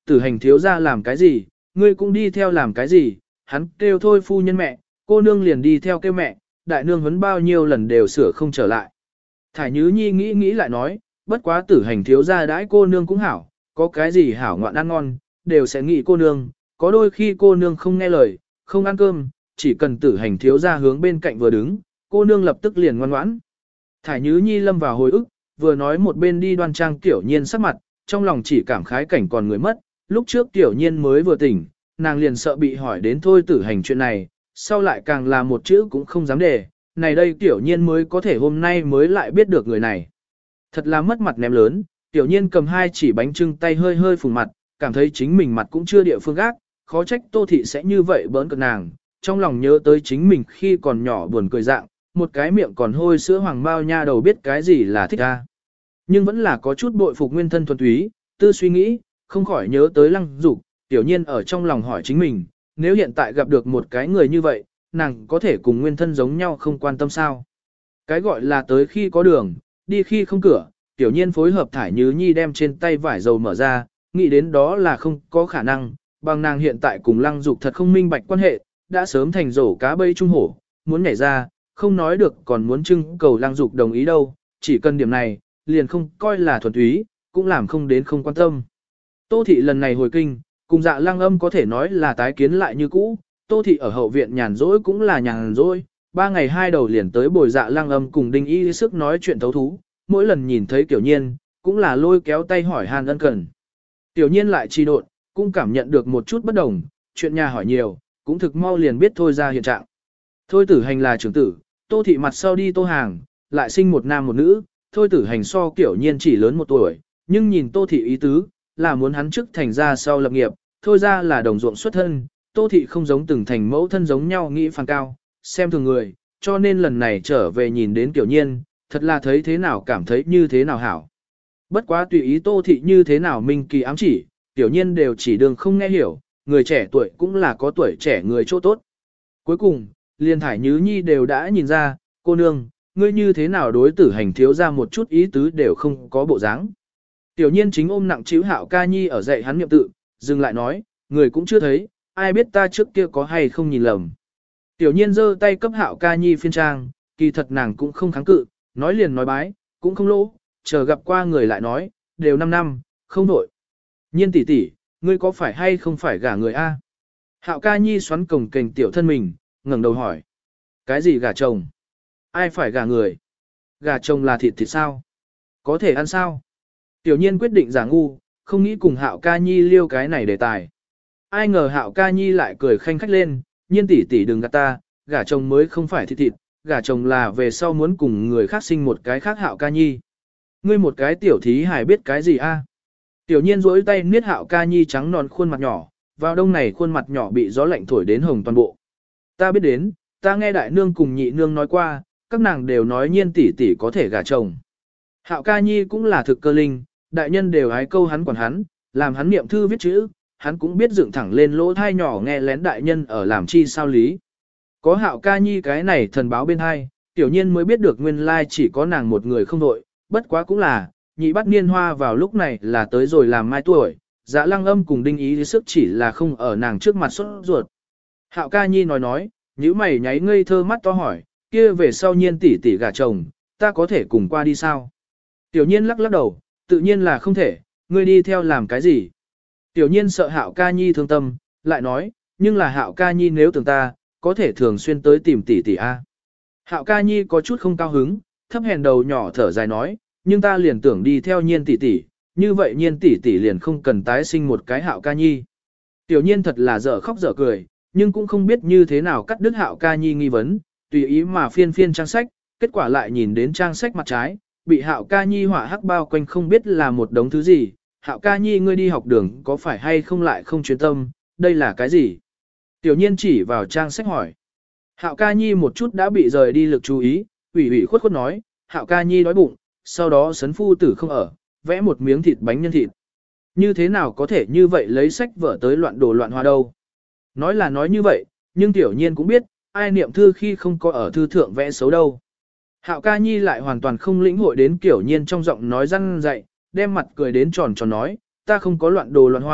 tử hành thiếu ra làm cái gì, ngươi cũng đi theo làm cái gì, hắn kêu thôi phu nhân mẹ, cô nương liền đi theo kêu mẹ, đại nương huấn bao nhiêu lần đều sửa không trở lại. Thải Nhứ Nhi nghĩ lại nói, bất quá tử hành thiếu ra đãi cô nương cũng hảo, có cái gì hảo ngoạn ăn ngon, đều sẽ nghĩ cô nương, có đôi khi cô nương không nghe lời, không ăn cơm, chỉ cần tử hành thiếu ra hướng bên cạnh vừa đứng, cô nương lập tức liền ngoan ngoãn. Thải Nhứ Nhi lâm vào hồi ức, vừa nói một bên đi đoan trang Tiểu Nhiên sắc mặt, trong lòng chỉ cảm khái cảnh còn người mất, lúc trước Tiểu Nhiên mới vừa tỉnh, nàng liền sợ bị hỏi đến thôi tử hành chuyện này, sau lại càng là một chữ cũng không dám đề, này đây Tiểu Nhiên mới có thể hôm nay mới lại biết được người này. Thật là mất mặt ném lớn, Tiểu Nhiên cầm hai chỉ bánh trưng tay hơi hơi phùng mặt, cảm thấy chính mình mặt cũng chưa địa phương gác, khó trách Tô Thị sẽ như vậy bỡn cợt nàng, trong lòng nhớ tới chính mình khi còn nhỏ buồn cười dạng, một cái miệng còn hôi sữa hoàng bao nha đầu biết cái gì là thích ra. Nhưng vẫn là có chút bội phục nguyên thân thuần túy, tư suy nghĩ, không khỏi nhớ tới Lăng Dục, Tiểu Nhiên ở trong lòng hỏi chính mình, nếu hiện tại gặp được một cái người như vậy, nàng có thể cùng nguyên thân giống nhau không quan tâm sao. Cái gọi là tới khi có đường, đi khi không cửa, Tiểu Nhiên phối hợp Thải Nhứ Nhi đem trên tay vải dầu mở ra, nghĩ đến đó là không có khả năng, bằng nàng hiện tại cùng Lăng Dục thật không minh bạch quan hệ, đã sớm thành rổ cá bẫy trung hổ, muốn nhảy ra, không nói được còn muốn trưng cầu Lăng Dục đồng ý đâu, chỉ cần điểm này, liền không coi là thuần túy, cũng làm không đến không quan tâm. Tô Thị lần này hồi kinh, cùng Dạ Lăng Âm có thể nói là tái kiến lại như cũ, Tô Thị ở hậu viện nhàn rỗi cũng là nhàn rỗi, 3 ngày 2 đầu liền tới bồi Dạ Lăng Âm cùng Đinh Y sức nói chuyện thấu thú, mỗi lần nhìn thấy Tiểu Nhiên, cũng là lôi kéo tay hỏi han ân cần. Tiểu Nhiên lại trì độn, cũng cảm nhận được một chút bất đồng, chuyện nhà hỏi nhiều, cũng thực mau liền biết thôi ra hiện trạng. Thôi tử hành là trưởng tử, Tô Thị mặt sau đi Tô Hàng, lại sinh một nam một nữ, thôi tử hành so Tiểu Nhiên chỉ lớn 1 tuổi, nhưng nhìn Tô Thị ý tứ, là muốn hắn trước thành ra sau lập nghiệp, thôi ra là đồng ruộng xuất thân, Tô Thị không giống từng thành mẫu thân giống nhau nghĩ phàn cao, xem thường người, cho nên lần này trở về nhìn đến Tiểu Nhiên, thật là thấy thế nào cảm thấy như thế nào hảo. Bất quá tùy ý Tô Thị như thế nào minh kỳ ám chỉ, Tiểu Nhiên đều chỉ đường không nghe hiểu, người trẻ tuổi cũng là có tuổi trẻ người chỗ tốt. Cuối cùng, liền Thải Nhứ Nhi đều đã nhìn ra, cô nương, ngươi như thế nào đối tử hành thiếu ra một chút ý tứ đều không có bộ dáng. Tiểu Nhiên chính ôm nặng chịu Hạo Ca Nhi ở dạy hắn niệm tự, dừng lại nói, người cũng chưa thấy, ai biết ta trước kia có hay không nhìn lầm. Tiểu Nhiên giơ tay cấp Hạo Ca Nhi phiên trang, kỳ thật nàng cũng không kháng cự, nói liền nói bái, cũng không lỗ, chờ gặp qua người lại nói, đều 5 năm, không đổi. Nhiên tỷ tỷ, ngươi có phải hay không phải gả người a? Hạo Ca Nhi xoắn cổng kềnh tiểu thân mình, ngẩng đầu hỏi. Cái gì gả chồng? Ai phải gả người? Gả chồng là thịt sao? Có thể ăn sao? Tiểu Nhiên quyết định giả ngu, không nghĩ cùng Hạo Ca Nhi liêu cái này đề tài. Ai ngờ Hạo Ca Nhi lại cười khanh khách lên, Nhiên tỷ tỷ đừng gạt ta, gả chồng mới không phải thịt, gả chồng là về sau muốn cùng người khác sinh một cái khác Hạo Ca Nhi. Ngươi một cái tiểu thí hài biết cái gì a? Tiểu Nhiên duỗi tay niết Hạo Ca Nhi trắng non khuôn mặt nhỏ, vào đông này khuôn mặt nhỏ bị gió lạnh thổi đến hồng toàn bộ. Ta biết đến, ta nghe đại nương cùng nhị nương nói qua, các nàng đều nói Nhiên tỷ tỷ có thể gả chồng. Hạo Ca Nhi cũng là thực cơ linh, đại nhân đều hái câu hắn quản hắn, làm hắn niệm thư viết chữ, hắn cũng biết dựng thẳng lên lỗ thai nhỏ nghe lén đại nhân ở làm chi sao lý. Có Hạo Ca Nhi cái này thần báo bên hai, Tiểu Nhiên mới biết được nguyên lai chỉ có nàng một người không đội, bất quá cũng là, nhị bắt niên hoa vào lúc này là tới rồi làm mai tuổi, Dạ Lăng Âm cùng Đinh Ý sức chỉ là không ở nàng trước mặt sốt ruột. Hạo Ca Nhi nói, nhíu mày nháy ngây thơ mắt to hỏi, kia về sau Nhiên tỷ tỷ gả chồng, ta có thể cùng qua đi sao? Tiểu Nhiên lắc lắc đầu, tự nhiên là không thể, ngươi đi theo làm cái gì? Tiểu Nhiên sợ Hạo Ca Nhi thương tâm, lại nói, nhưng là Hạo Ca Nhi nếu tưởng ta, có thể thường xuyên tới tìm tỷ tỷ a. Hạo Ca Nhi có chút không cao hứng, thấp hèn đầu nhỏ thở dài nói, nhưng ta liền tưởng đi theo Nhiên tỷ tỷ, như vậy Nhiên tỷ tỷ liền không cần tái sinh một cái Hạo Ca Nhi. Tiểu Nhiên thật là dở khóc dở cười, nhưng cũng không biết như thế nào cắt đứt Hạo Ca Nhi nghi vấn, tùy ý mà phiên phiên trang sách, kết quả lại nhìn đến trang sách mặt trái, bị Hạo Ca Nhi họa hắc bao quanh không biết là một đống thứ gì. Hạo Ca Nhi ngươi đi học đường có phải hay không lại không chuyên tâm, đây là cái gì? Tiểu Nhiên chỉ vào trang sách hỏi. Hạo Ca Nhi một chút đã bị rời đi lực chú ý, ủy khuất khuất nói, Hạo Ca Nhi đói bụng, sau đó sấn phu tử không ở, vẽ một miếng thịt bánh nhân thịt. Như thế nào có thể như vậy lấy sách vở tới loạn đồ loạn hoa đâu? Nói là nói như vậy, nhưng Tiểu Nhiên cũng biết, ai niệm thư khi không có ở thư thượng vẽ xấu đâu. Hạo Ca Nhi lại hoàn toàn không lĩnh hội đến Tiểu Nhiên trong giọng nói răn dạy, đem mặt cười đến tròn tròn nói, ta không có loạn đồ loạn họa,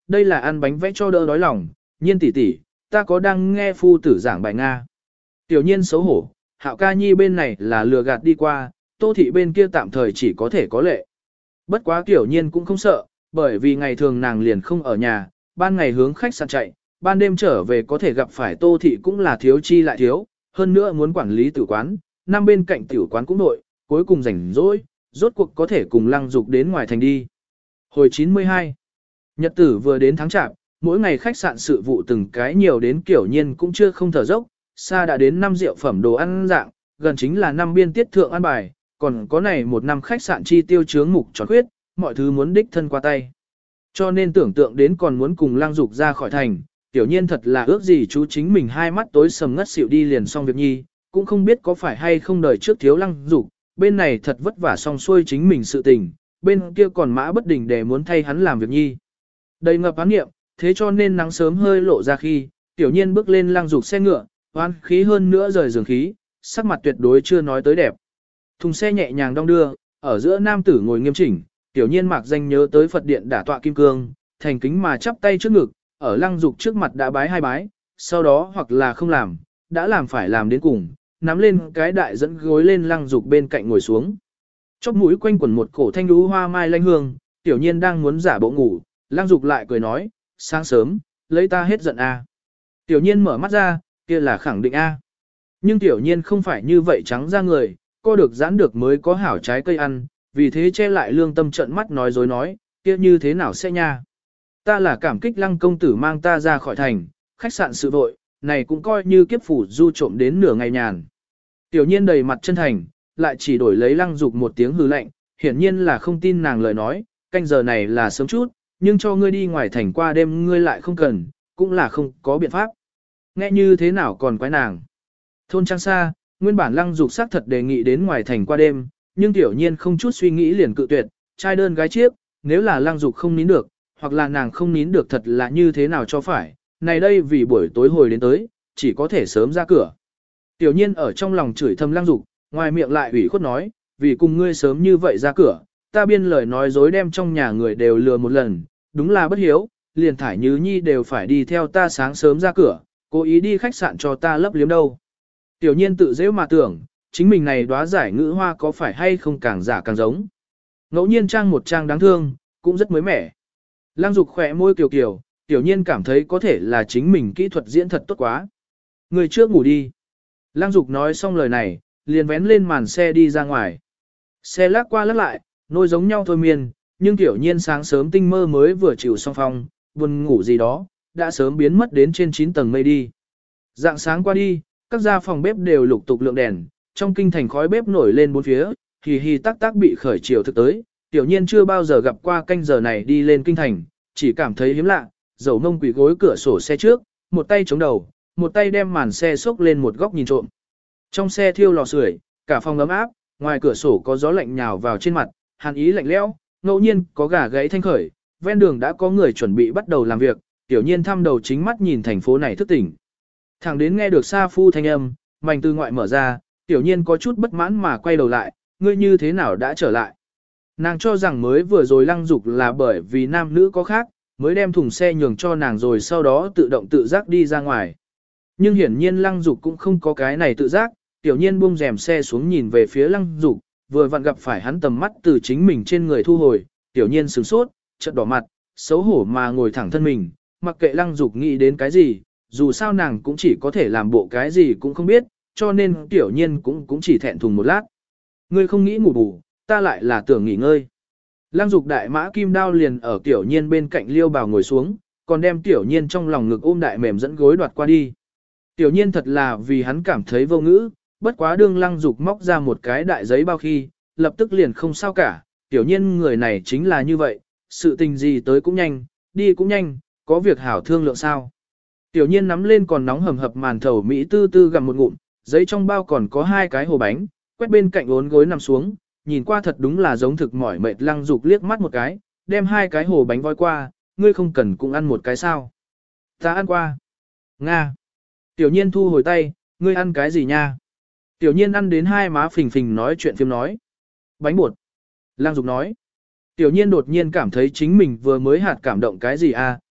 đây là ăn bánh vẽ cho đỡ đói lòng, Nhiên tỷ tỷ, ta có đang nghe phu tử giảng bài Nga. Tiểu Nhiên xấu hổ, Hạo ca nhi bên này là lừa gạt đi qua, Tô thị bên kia tạm thời chỉ có thể có lệ. Bất quá Tiểu Nhiên cũng không sợ, bởi vì ngày thường nàng liền không ở nhà, ban ngày hướng khách sạn chạy, ban đêm trở về có thể gặp phải Tô thị cũng là thiếu chi lại thiếu, hơn nữa muốn quản lý tử quán, năm bên cạnh tiểu quán cũng nội, cuối cùng rảnh rỗi, rốt cuộc có thể cùng Lăng Dục đến ngoài thành đi. Hồi 92, nhật tử vừa đến tháng chạp, mỗi ngày khách sạn sự vụ từng cái nhiều đến Kiểu Nhiên cũng chưa không thở dốc, xa đã đến 5 rượu phẩm đồ ăn dạng, gần chính là 5 biên tiết thượng ăn bài, còn có này một năm khách sạn chi tiêu chướng mục tròn khuyết, mọi thứ muốn đích thân qua tay. Cho nên tưởng tượng đến còn muốn cùng Lăng Dục ra khỏi thành, Tiểu Nhiên thật là ước gì chú chính mình hai mắt tối sầm ngất xỉu đi liền xong việc nhi, cũng không biết có phải hay không đời trước thiếu Lăng Dục, bên này thật vất vả xong xuôi chính mình sự tình, bên kia còn mã bất đình để muốn thay hắn làm việc nhi. Đầy ngập án nghiệm, thế cho nên nắng sớm hơi lộ ra khi, Tiểu Nhiên bước lên Lăng Dục xe ngựa, hoan khí hơn nữa rời giường khí, sắc mặt tuyệt đối chưa nói tới đẹp. Thùng xe nhẹ nhàng đong đưa, ở giữa nam tử ngồi nghiêm chỉnh, Tiểu Nhiên mạc danh nhớ tới Phật điện đả tọa kim cương, thành kính mà chắp tay trước ngực, ở Lăng Dục trước mặt đã bái hai bái, sau đó hoặc là không làm, đã làm phải làm đến cùng, nắm lên cái đại dẫn gối lên Lăng Dục bên cạnh ngồi xuống. Chóp mũi quanh quẩn một cổ thanh lũ hoa mai lanh hương, Tiểu Nhiên đang muốn giả bộ ngủ, Lăng Dục lại cười nói, sáng sớm, lấy ta hết giận a. Tiểu Nhiên mở mắt ra, kia là khẳng định a. Nhưng Tiểu Nhiên không phải như vậy trắng ra người, co được giãn được mới có hảo trái cây ăn, vì thế che lại lương tâm trợn mắt nói dối nói, kia như thế nào sẽ nha. Ta là cảm kích Lăng công tử mang ta ra khỏi thành, khách sạn sự vội, này cũng coi như kiếp phủ du trộm đến nửa ngày nhàn. Tiểu Nhiên đầy mặt chân thành, lại chỉ đổi lấy Lăng Dục một tiếng hừ lạnh, hiển nhiên là không tin nàng lời nói, canh giờ này là sớm chút, nhưng cho ngươi đi ngoài thành qua đêm ngươi lại không cần, cũng là không có biện pháp. Nghe như thế nào còn quái nàng. Thôn Trang Sa, nguyên bản Lăng Dục xác thật đề nghị đến ngoài thành qua đêm, nhưng Tiểu Nhiên không chút suy nghĩ liền cự tuyệt, trai đơn gái chiếc, nếu là Lăng Dục không nín được, hoặc là nàng không nín được thật là như thế nào cho phải, này đây vì buổi tối hồi đến tới, chỉ có thể sớm ra cửa. Tiểu Nhiên ở trong lòng chửi thầm Lăng Dục, ngoài miệng lại ủy khuất nói, vì cùng ngươi sớm như vậy ra cửa, ta biên lời nói dối đem trong nhà người đều lừa một lần, đúng là bất hiếu, liền thải Như Nhi đều phải đi theo ta sáng sớm ra cửa, cố ý đi khách sạn cho ta lấp liếm đâu. Tiểu Nhiên tự dễ mà tưởng, chính mình này đóa giải ngữ hoa có phải hay không càng giả càng giống. Ngẫu nhiên trang một trang đáng thương, cũng rất mới mẻ. Lăng Dục khỏe môi kiều kiều, Tiểu Nhiên cảm thấy có thể là chính mình kỹ thuật diễn thật tốt quá. Người trước ngủ đi. Lăng Dục nói xong lời này, liền vén lên màn xe đi ra ngoài. Xe lắc qua lắc lại, nôi giống nhau thôi miên, nhưng Tiểu Nhiên sáng sớm tinh mơ mới vừa chịu xong phong, buồn ngủ gì đó, đã sớm biến mất đến trên 9 tầng mây đi. Dạng sáng qua đi, các gia phòng bếp đều lục tục lượng đèn, trong kinh thành khói bếp nổi lên bốn phía, hì hì tắc tắc bị khởi chiều thực tới. Tiểu Nhiên chưa bao giờ gặp qua canh giờ này đi lên kinh thành, chỉ cảm thấy hiếm lạ, dầu mông quỳ gối cửa sổ xe trước, một tay chống đầu, một tay đem màn xe xốc lên một góc nhìn trộm. Trong xe thiêu lò sưởi, cả phòng ấm áp, ngoài cửa sổ có gió lạnh nhào vào trên mặt, hàn ý lạnh lẽo, ngẫu nhiên có gà gáy thanh khởi, ven đường đã có người chuẩn bị bắt đầu làm việc, Tiểu Nhiên thăm đầu chính mắt nhìn thành phố này thức tỉnh. Thẳng đến nghe được Sa Phu thanh âm, mảnh từ ngoại mở ra, Tiểu Nhiên có chút bất mãn mà quay đầu lại, ngươi như thế nào đã trở lại. Nàng cho rằng mới vừa rồi Lăng Dục là bởi vì nam nữ có khác, mới đem thùng xe nhường cho nàng rồi sau đó tự động tự giác đi ra ngoài. Nhưng hiển nhiên Lăng Dục cũng không có cái này tự giác, Tiểu Nhiên buông rèm xe xuống nhìn về phía Lăng Dục, vừa vặn gặp phải hắn tầm mắt từ chính mình trên người thu hồi, Tiểu Nhiên sửng sốt, chợt đỏ mặt, xấu hổ mà ngồi thẳng thân mình, mặc kệ Lăng Dục nghĩ đến cái gì, dù sao nàng cũng chỉ có thể làm bộ cái gì cũng không biết, cho nên Tiểu Nhiên cũng chỉ thẹn thùng một lát. Ngươi không nghĩ ngủ bù, ta lại là tưởng nghỉ ngơi. Lăng Dục đại mã kim đao liền ở Tiểu Nhiên bên cạnh liêu bào ngồi xuống, còn đem Tiểu Nhiên trong lòng ngực ôm đại mềm dẫn gối đoạt qua đi. Tiểu Nhiên thật là vì hắn cảm thấy vô ngữ, bất quá đương Lăng Dục móc ra một cái đại giấy bao khi, lập tức liền không sao cả, Tiểu Nhiên người này chính là như vậy, sự tình gì tới cũng nhanh, đi cũng nhanh, có việc hảo thương lượng sao. Tiểu Nhiên nắm lên còn nóng hầm hập màn thầu Mỹ tư tư gặm một ngụm, giấy trong bao còn có 2 cái hồ bánh, quét bên cạnh ốn gối nằm xuống, nhìn qua thật đúng là giống thực mỏi mệt. Lăng Dục liếc mắt một cái, đem 2 cái hồ bánh voi qua, ngươi không cần cũng ăn một cái sao. Ta ăn qua. Nga. Tiểu Nhiên thu hồi tay, ngươi ăn cái gì nha? Tiểu Nhiên ăn đến 2 má phình phình nói chuyện phim nói. Bánh bột. Lăng Dục nói. Tiểu Nhiên đột nhiên cảm thấy chính mình vừa mới hạt cảm động cái gì à,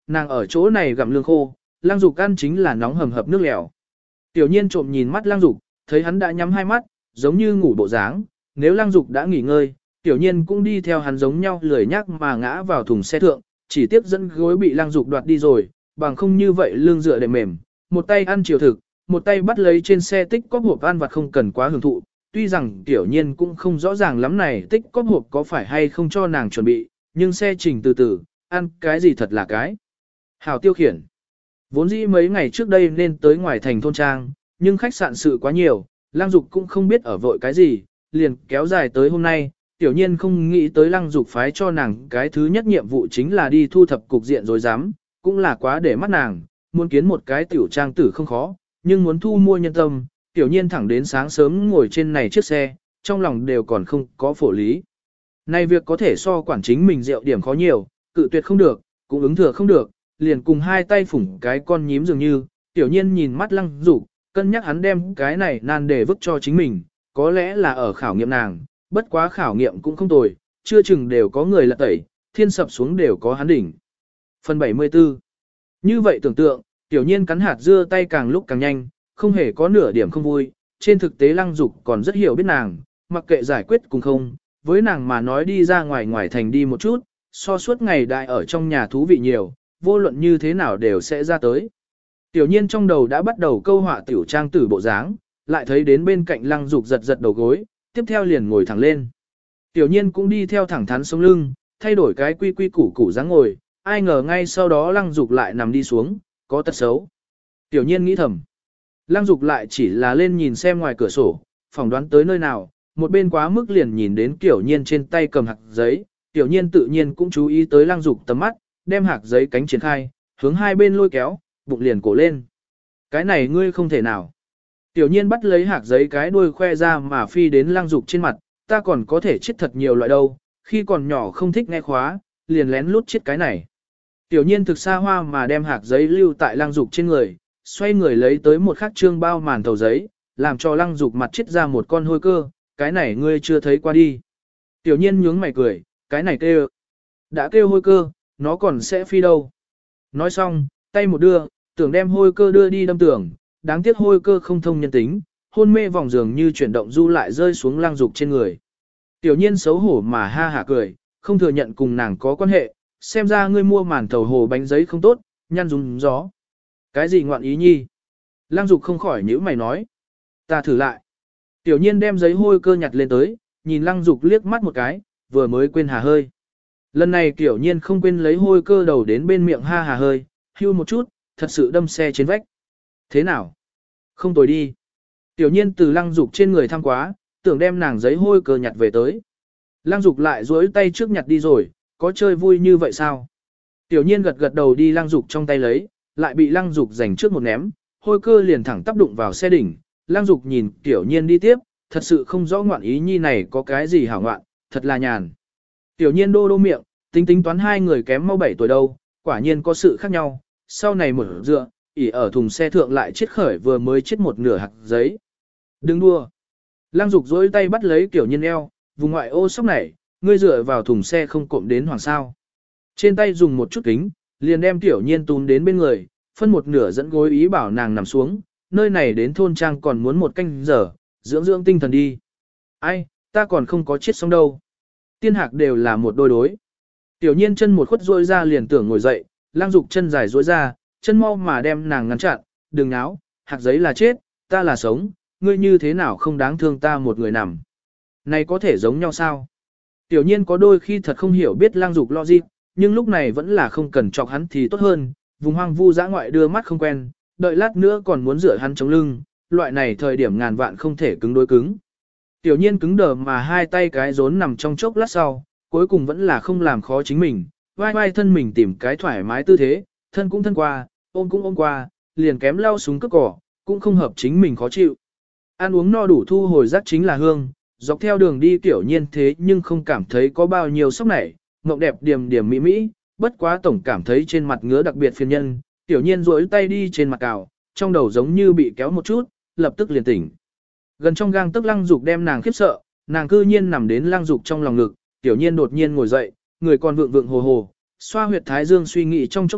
nàng ở chỗ này gặm lương khô, Lăng Dục ăn chính là nóng hầm hập nước lèo. Tiểu nhiên trộm nhìn mắt Lăng Dục, thấy hắn đã nhắm hai mắt, giống như ngủ bộ dáng, nếu Lăng Dục đã nghỉ ngơi, tiểu nhiên cũng đi theo hắn giống nhau lười nhác mà ngã vào thùng xe thượng, chỉ tiếp dẫn gối bị Lăng Dục đoạt đi rồi, bằng không như vậy lưng dựa đệm mềm, một tay ăn chiều thực, một tay bắt lấy trên xe tích cóp hộp ăn vặt không cần quá hưởng thụ, tuy rằng tiểu nhiên cũng không rõ ràng lắm này tích cóp hộp có phải hay không cho nàng chuẩn bị, nhưng xe trình từ từ, ăn cái gì thật là cái. Hảo tiêu khiển. Vốn dĩ mấy ngày trước đây nên tới ngoài thành thôn trang, nhưng khách sạn sự quá nhiều, Lăng Dục cũng không biết ở vội cái gì, liền kéo dài tới hôm nay, tiểu nhiên không nghĩ tới Lăng Dục phái cho nàng cái thứ nhất nhiệm vụ chính là đi thu thập cục diện rồi dám, cũng là quá để mắt nàng, muốn kiến một cái tiểu trang tử không khó, nhưng muốn thu mua nhân tâm, tiểu nhiên thẳng đến sáng sớm ngồi trên này chiếc xe, trong lòng đều còn không có phổ lý. Này việc có thể so quản chính mình rượu điểm khó nhiều, cự tuyệt không được, cũng ứng thừa không được, liền cùng hai tay phủng cái con nhím dường như, tiểu nhiên nhìn mắt Lăng Dục, cân nhắc hắn đem cái này nan đề vứt cho chính mình, có lẽ là ở khảo nghiệm nàng, bất quá khảo nghiệm cũng không tồi, chưa chừng đều có người lật tẩy, thiên sập xuống đều có hắn đỉnh. Phần 74. Như vậy tưởng tượng, tiểu nhiên cắn hạt dưa tay càng lúc càng nhanh, không hề có nửa điểm không vui, trên thực tế Lăng Dục còn rất hiểu biết nàng, mặc kệ giải quyết cùng không, với nàng mà nói đi ra ngoài thành đi một chút, so suốt ngày đại ở trong nhà thú vị nhiều, vô luận như thế nào đều sẽ ra tới. Tiểu nhiên trong đầu đã bắt đầu câu họa tiểu trang tử bộ dáng, lại thấy đến bên cạnh Lăng Dục giật giật đầu gối, tiếp theo liền ngồi thẳng lên. Tiểu nhiên cũng đi theo thẳng thắn sống lưng, thay đổi cái quy quy củ củ dáng ngồi, ai ngờ ngay sau đó Lăng Dục lại nằm đi xuống, có tật xấu. Tiểu nhiên nghĩ thầm. Lăng Dục lại chỉ là lên nhìn xem ngoài cửa sổ, phỏng đoán tới nơi nào, một bên quá mức liền nhìn đến Tiểu nhiên trên tay cầm hạt giấy, Tiểu nhiên tự nhiên cũng chú ý tới Lăng Dục tầm mắt, đem hạt giấy cánh triển khai, hướng hai bên lôi kéo, bụng liền cổ lên. Cái này ngươi không thể nào. Tiểu nhiên bắt lấy hạt giấy cái đuôi khoe ra mà phi đến Lăng Dục trên mặt, ta còn có thể chết thật nhiều loại đâu, khi còn nhỏ không thích nghe khóa, liền lén lút chết cái này. Tiểu nhiên thực xa hoa mà đem hạt giấy lưu tại Lăng Dục trên người, xoay người lấy tới một khắc trương bao màn thầu giấy, làm cho Lăng Dục mặt chết ra một con hôi cơ, cái này ngươi chưa thấy qua đi. Tiểu nhiên nhướng mày cười, cái này kêu. Đã kêu hôi cơ, nó còn sẽ phi đâu. Nói xong, tay một đưa, tưởng đem hôi cơ đưa đi đâm tưởng, đáng tiếc hôi cơ không thông nhân tính, hôn mê vòng giường như chuyển động du lại rơi xuống Lăng Dục trên người. Tiểu nhiên xấu hổ mà ha hả cười, không thừa nhận cùng nàng có quan hệ, xem ra ngươi mua màn thầu hồ bánh giấy không tốt, nhăn rúng gió. Cái gì ngoạn ý nhi? Lăng Dục không khỏi nhíu mày nói. Ta thử lại. Tiểu nhiên đem giấy hôi cơ nhặt lên tới, nhìn Lăng Dục liếc mắt một cái, vừa mới quên hà hơi. Lần này Tiểu nhiên không quên lấy hôi cơ đầu đến bên miệng ha hà hơi, hưu một chút, thật sự đâm xe trên vách. Thế nào? Không tồi đi. Tiểu nhiên từ Lăng Dục trên người thăm quá, tưởng đem nàng giấy hôi cơ nhặt về tới. Lăng Dục lại duỗi tay trước nhặt đi rồi, có chơi vui như vậy sao? Tiểu nhiên gật gật đầu đi Lăng Dục trong tay lấy, lại bị Lăng Dục giành trước một ném, hôi cơ liền thẳng tắp đụng vào xe đỉnh. Lăng Dục nhìn Tiểu nhiên đi tiếp, thật sự không rõ ngoạn ý nhi này có cái gì hảo ngoạn, thật là nhàn. Tiểu nhiên đô đô miệng, tính toán hai người kém mau 7 tuổi đâu, quả nhiên có sự khác nhau, sau này mở dựa, ỉ ở thùng xe thượng lại chết khởi vừa mới chết một nửa hạt giấy. Đừng đua. Lăng Dục dối tay bắt lấy Tiểu nhiên eo, vùng ngoại ô sốc này, ngươi dựa vào thùng xe không cộm đến hoàng sao. Trên tay dùng một chút kính, liền đem Tiểu nhiên túm đến bên người, phân một nửa dẫn gối ý bảo nàng nằm xuống, nơi này đến thôn trang còn muốn một canh giờ, dưỡng dưỡng tinh thần đi. Ai, ta còn không có chết xong đâu. Tiên hạc đều là một đôi đối. Tiểu nhiên chân một khuất rôi ra liền tưởng ngồi dậy, Lăng Dục chân dài rỗi ra, chân mau mà đem nàng ngăn chặn, đừng náo, hạt giấy là chết, ta là sống, ngươi như thế nào không đáng thương ta một người nằm. Này có thể giống nhau sao? Tiểu nhiên có đôi khi thật không hiểu biết Lăng Dục logic, nhưng lúc này vẫn là không cần chọc hắn thì tốt hơn, vùng hoang vu dã ngoại đưa mắt không quen, đợi lát nữa còn muốn rửa hắn chống lưng, loại này thời điểm ngàn vạn không thể cứng đối cứng. Tiểu nhiên cứng đờ mà hai tay cái rốn nằm trong chốc lát sau, cuối cùng vẫn là không làm khó chính mình, vai vai thân mình tìm cái thoải mái tư thế, thân cũng thân qua, ôm cũng ôm qua, liền kém lau súng cướp cỏ, cũng không hợp chính mình khó chịu. Ăn uống no đủ thu hồi giác chính là hương, dọc theo đường đi Tiểu nhiên thế nhưng không cảm thấy có bao nhiêu sốc nảy, mộng đẹp điềm điềm mỹ mỹ, bất quá tổng cảm thấy trên mặt ngứa đặc biệt phiền nhân, Tiểu nhiên duỗi tay đi trên mặt cào, trong đầu giống như bị kéo một chút, lập tức liền tỉnh. Gần trong gang tức Lăng Dục đem nàng khiếp sợ, nàng cư nhiên nằm đến Lăng Dục trong lòng ngực, Tiểu nhiên đột nhiên ngồi dậy, người còn vượng vượng hồ hồ, xoa huyệt thái dương suy nghĩ trong chốc lát,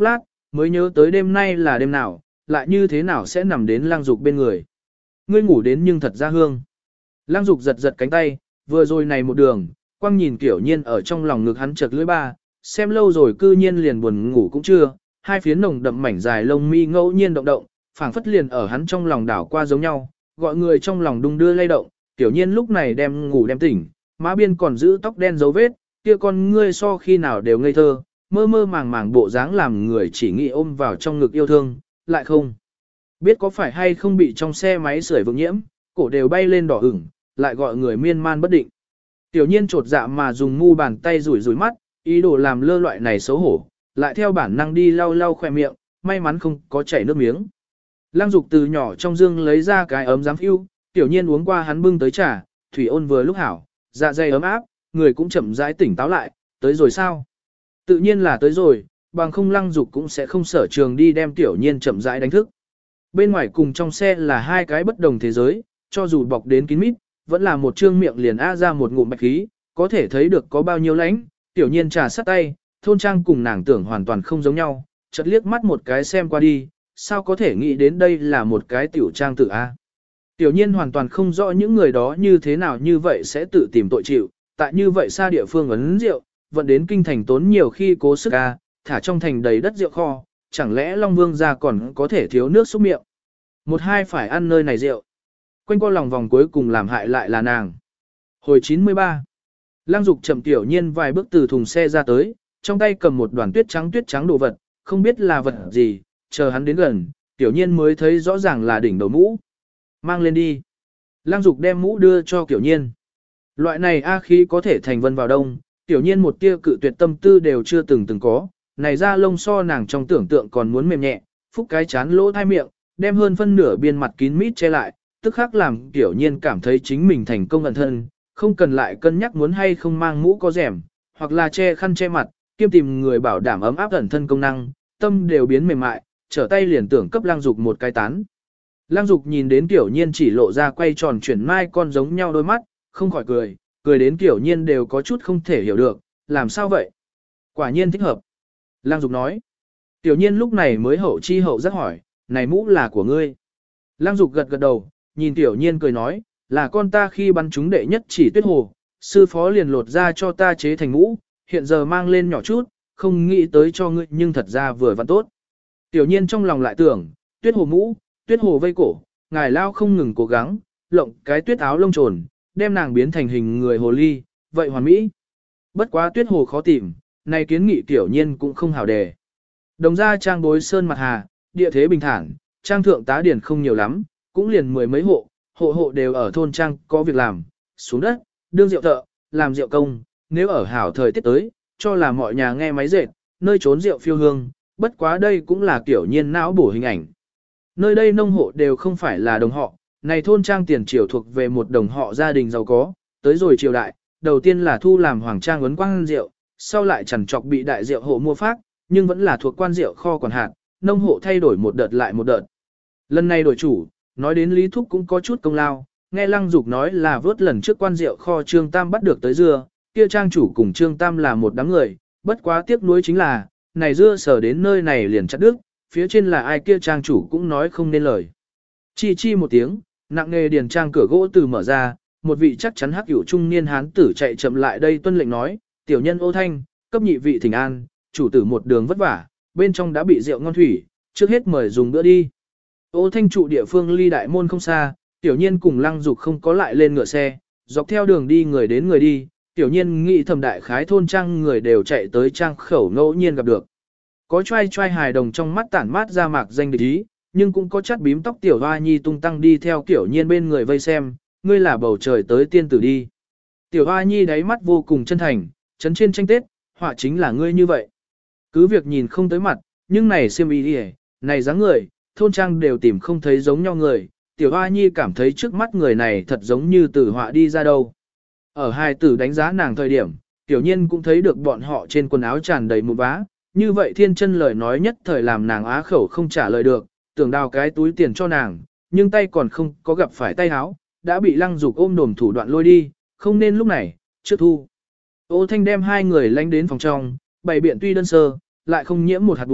mới nhớ tới đêm nay là đêm nào, lại như thế nào sẽ nằm đến Lăng Dục bên người. Ngươi ngủ đến nhưng thật ra hương. Lăng Dục giật giật cánh tay, vừa rồi này một đường, quang nhìn Tiểu Nhiên ở trong lòng ngực hắn chợt lưỡi ba, xem lâu rồi cư nhiên liền buồn ngủ cũng chưa, hai phiến nồng đậm mảnh dài lông mi ngẫu nhiên động động, phảng phất liền ở hắn trong lòng đảo qua giống nhau, gọi người trong lòng đung đưa lay động. Tiểu Nhiên lúc này đem ngủ đem tỉnh, má biên còn giữ tóc đen dấu vết, kia con ngươi so khi nào đều ngây thơ, mơ mơ màng màng bộ dáng làm người chỉ nghĩ ôm vào trong ngực yêu thương, lại không biết có phải hay không bị trong xe máy sưởi vượng nhiễm, cổ đều bay lên đỏ ửng, lại gọi người miên man bất định. Tiểu Nhiên trột dạ mà dùng mu bàn tay rủi rủi mắt, ý đồ làm lơ loại này xấu hổ, lại theo bản năng đi lau lau khỏe miệng, may mắn không có chảy nước miếng. Lăng Dục từ nhỏ trong dương lấy ra cái ấm giám phiêu, Tiểu Nhiên uống qua hắn bưng tới trà, thủy ôn vừa lúc hảo, dạ dày ấm áp, người cũng chậm rãi tỉnh táo lại, tới rồi sao? Tự nhiên là tới rồi, bằng không Lăng Dục cũng sẽ không sở trường đi đem Tiểu Nhiên chậm rãi đánh thức. Bên ngoài cùng trong xe là hai cái bất đồng thế giới, cho dù bọc đến kín mít, vẫn là một trương miệng liền ra một ngụm bạch khí, có thể thấy được có bao nhiêu lãnh. Tiểu Nhiên trà sát tay, thôn trang cùng nàng tưởng hoàn toàn không giống nhau, chợt liếc mắt một cái xem qua đi, sao có thể nghĩ đến đây là một cái tiểu trang tự A. Tiểu Nhiên hoàn toàn không rõ những người đó như thế nào như vậy sẽ tự tìm tội chịu, tại như vậy xa địa phương ấn rượu, vận đến kinh thành tốn nhiều khi cố sức A, thả trong thành đầy đất rượu kho, chẳng lẽ Long Vương gia còn có thể thiếu nước xúc miệng. Một hai phải ăn nơi này rượu. Quanh qua lòng vòng cuối cùng làm hại lại là nàng. Hồi 93. Lăng Dục chậm Tiểu Nhiên vài bước từ thùng xe ra tới, trong tay cầm một đoàn tuyết trắng đồ vật, không biết là vật gì, chờ hắn đến gần, Tiểu Nhiên mới thấy rõ ràng là đỉnh đầu mũ. Mang lên đi. Lăng Dục đem mũ đưa cho Tiểu Nhiên. Loại này A khí có thể thành vân vào đông, Tiểu Nhiên một tia cự tuyệt tâm tư đều chưa từng có, này ra lông so nàng trong tưởng tượng còn muốn mềm nhẹ, phúc cái chán lỗ thai miệng, đem hơn phân nửa biên mặt kín mít che lại, tức khắc làm Tiểu Nhiên cảm thấy chính mình thành công ẩn thân, không cần lại cân nhắc muốn hay không mang mũ có rèm, hoặc là che khăn che mặt, kiêm tìm người bảo đảm ấm áp ẩn thân công năng, tâm đều biến mềm mại, trở tay liền tưởng cấp Lăng Dục một cái tán. Lăng Dục nhìn đến Tiểu Nhiên chỉ lộ ra quay tròn chuyển mai con giống nhau đôi mắt, không khỏi cười đến Tiểu Nhiên đều có chút không thể hiểu được, làm sao vậy? Quả nhiên thích hợp. Lăng Dục nói. Tiểu Nhiên lúc này mới hậu chi hậu giác hỏi, này mũ là của ngươi. Lăng Dục gật gật đầu, nhìn Tiểu Nhiên cười nói, là con ta khi bắn chúng đệ nhất chỉ tuyết hồ, sư phó liền lột ra cho ta chế thành mũ, hiện giờ mang lên nhỏ chút, không nghĩ tới cho ngươi nhưng thật ra vừa vặn tốt. Tiểu Nhiên trong lòng lại tưởng, tuyết hồ mũ, tuyết hồ vây cổ, ngài lao không ngừng cố gắng, lộng cái tuyết áo lông trồn, đem nàng biến thành hình người hồ ly, vậy hoàn mỹ. Bất quá tuyết hồ khó tìm, này kiến nghị Tiểu Nhiên cũng không hảo đề. Đồng gia trang bối sơn mặt hà, địa thế bình thản, trang thượng tá điển không nhiều lắm, cũng liền mười mấy hộ, hộ đều ở thôn trang có việc làm, xuống đất, đương rượu thợ, làm rượu công, nếu ở hảo thời tiết tới, cho là mọi nhà nghe máy dệt, nơi trốn rượu phiêu hương, bất quá đây cũng là Tiểu Nhiên não bổ hình ảnh. Nơi đây nông hộ đều không phải là đồng họ, này thôn trang tiền triều thuộc về một đồng họ gia đình giàu có, tới rồi triều đại, đầu tiên là thu làm hoàng trang ấn quang rượu, sau lại chẳng chọc bị đại rượu hộ mua phát, nhưng vẫn là thuộc quan rượu kho quản hạt, nông hộ thay đổi một đợt lại một đợt. Lần này đổi chủ, nói đến Lý Thúc cũng có chút công lao, nghe Lăng Dục nói là vớt lần trước quan rượu kho Trương Tam bắt được tới dưa, kia trang chủ cùng Trương Tam là một đám người, bất quá tiếc nuối chính là, này dưa sở đến nơi này liền chặt đứt, phía trên là ai kia trang chủ cũng nói không nên lời. Chi chi một tiếng, nặng nề điền trang cửa gỗ từ mở ra, một vị chắc chắn hắc hữu trung niên hán tử chạy chậm lại đây tuân lệnh nói, tiểu nhân Ô Thanh, cấp nhị vị thỉnh an, chủ tử một đường vất vả, bên trong đã bị rượu ngon thủy, trước hết mời dùng bữa đi. Ô Thanh trụ địa phương ly đại môn không xa, Tiểu Nhiên cùng Lăng Dục không có lại lên ngựa xe, dọc theo đường đi người đến người đi, Tiểu Nhiên nghĩ thầm đại khái thôn trang người đều chạy tới trang khẩu ngẫu nhiên gặp được. Có trai trai hài đồng trong mắt tản mát ra mạc danh địch ý, nhưng cũng có chắt bím tóc Tiểu Hoa Nhi tung tăng đi theo Tiểu Nhiên bên người vây xem, ngươi là bầu trời tới tiên tử đi. Tiểu Hoa Nhi đáy mắt vô cùng chân thành, chấn trên tranh tết, họa chính là ngươi như vậy. Cứ việc nhìn không tới mặt, nhưng này xiêm y đi này dáng người, thôn trang đều tìm không thấy giống nhau người, Tiểu Hoa Nhi cảm thấy trước mắt người này thật giống như từ họa đi ra đâu. Ở hai tử đánh giá nàng thời điểm, Tiểu Nhiên cũng thấy được bọn họ trên quần áo tràn đầy một vá, như vậy thiên chân lời nói nhất thời làm nàng á khẩu không trả lời được, tưởng đào cái túi tiền cho nàng, nhưng tay còn không có gặp phải tay áo, đã bị Lăng Dục ôm đồm thủ đoạn lôi đi, không nên lúc này, trước thu. Ô Thanh đem hai người lánh đến phòng trong, bày biện tuy đơn sơ, lại không nhiễm một hạt bụi,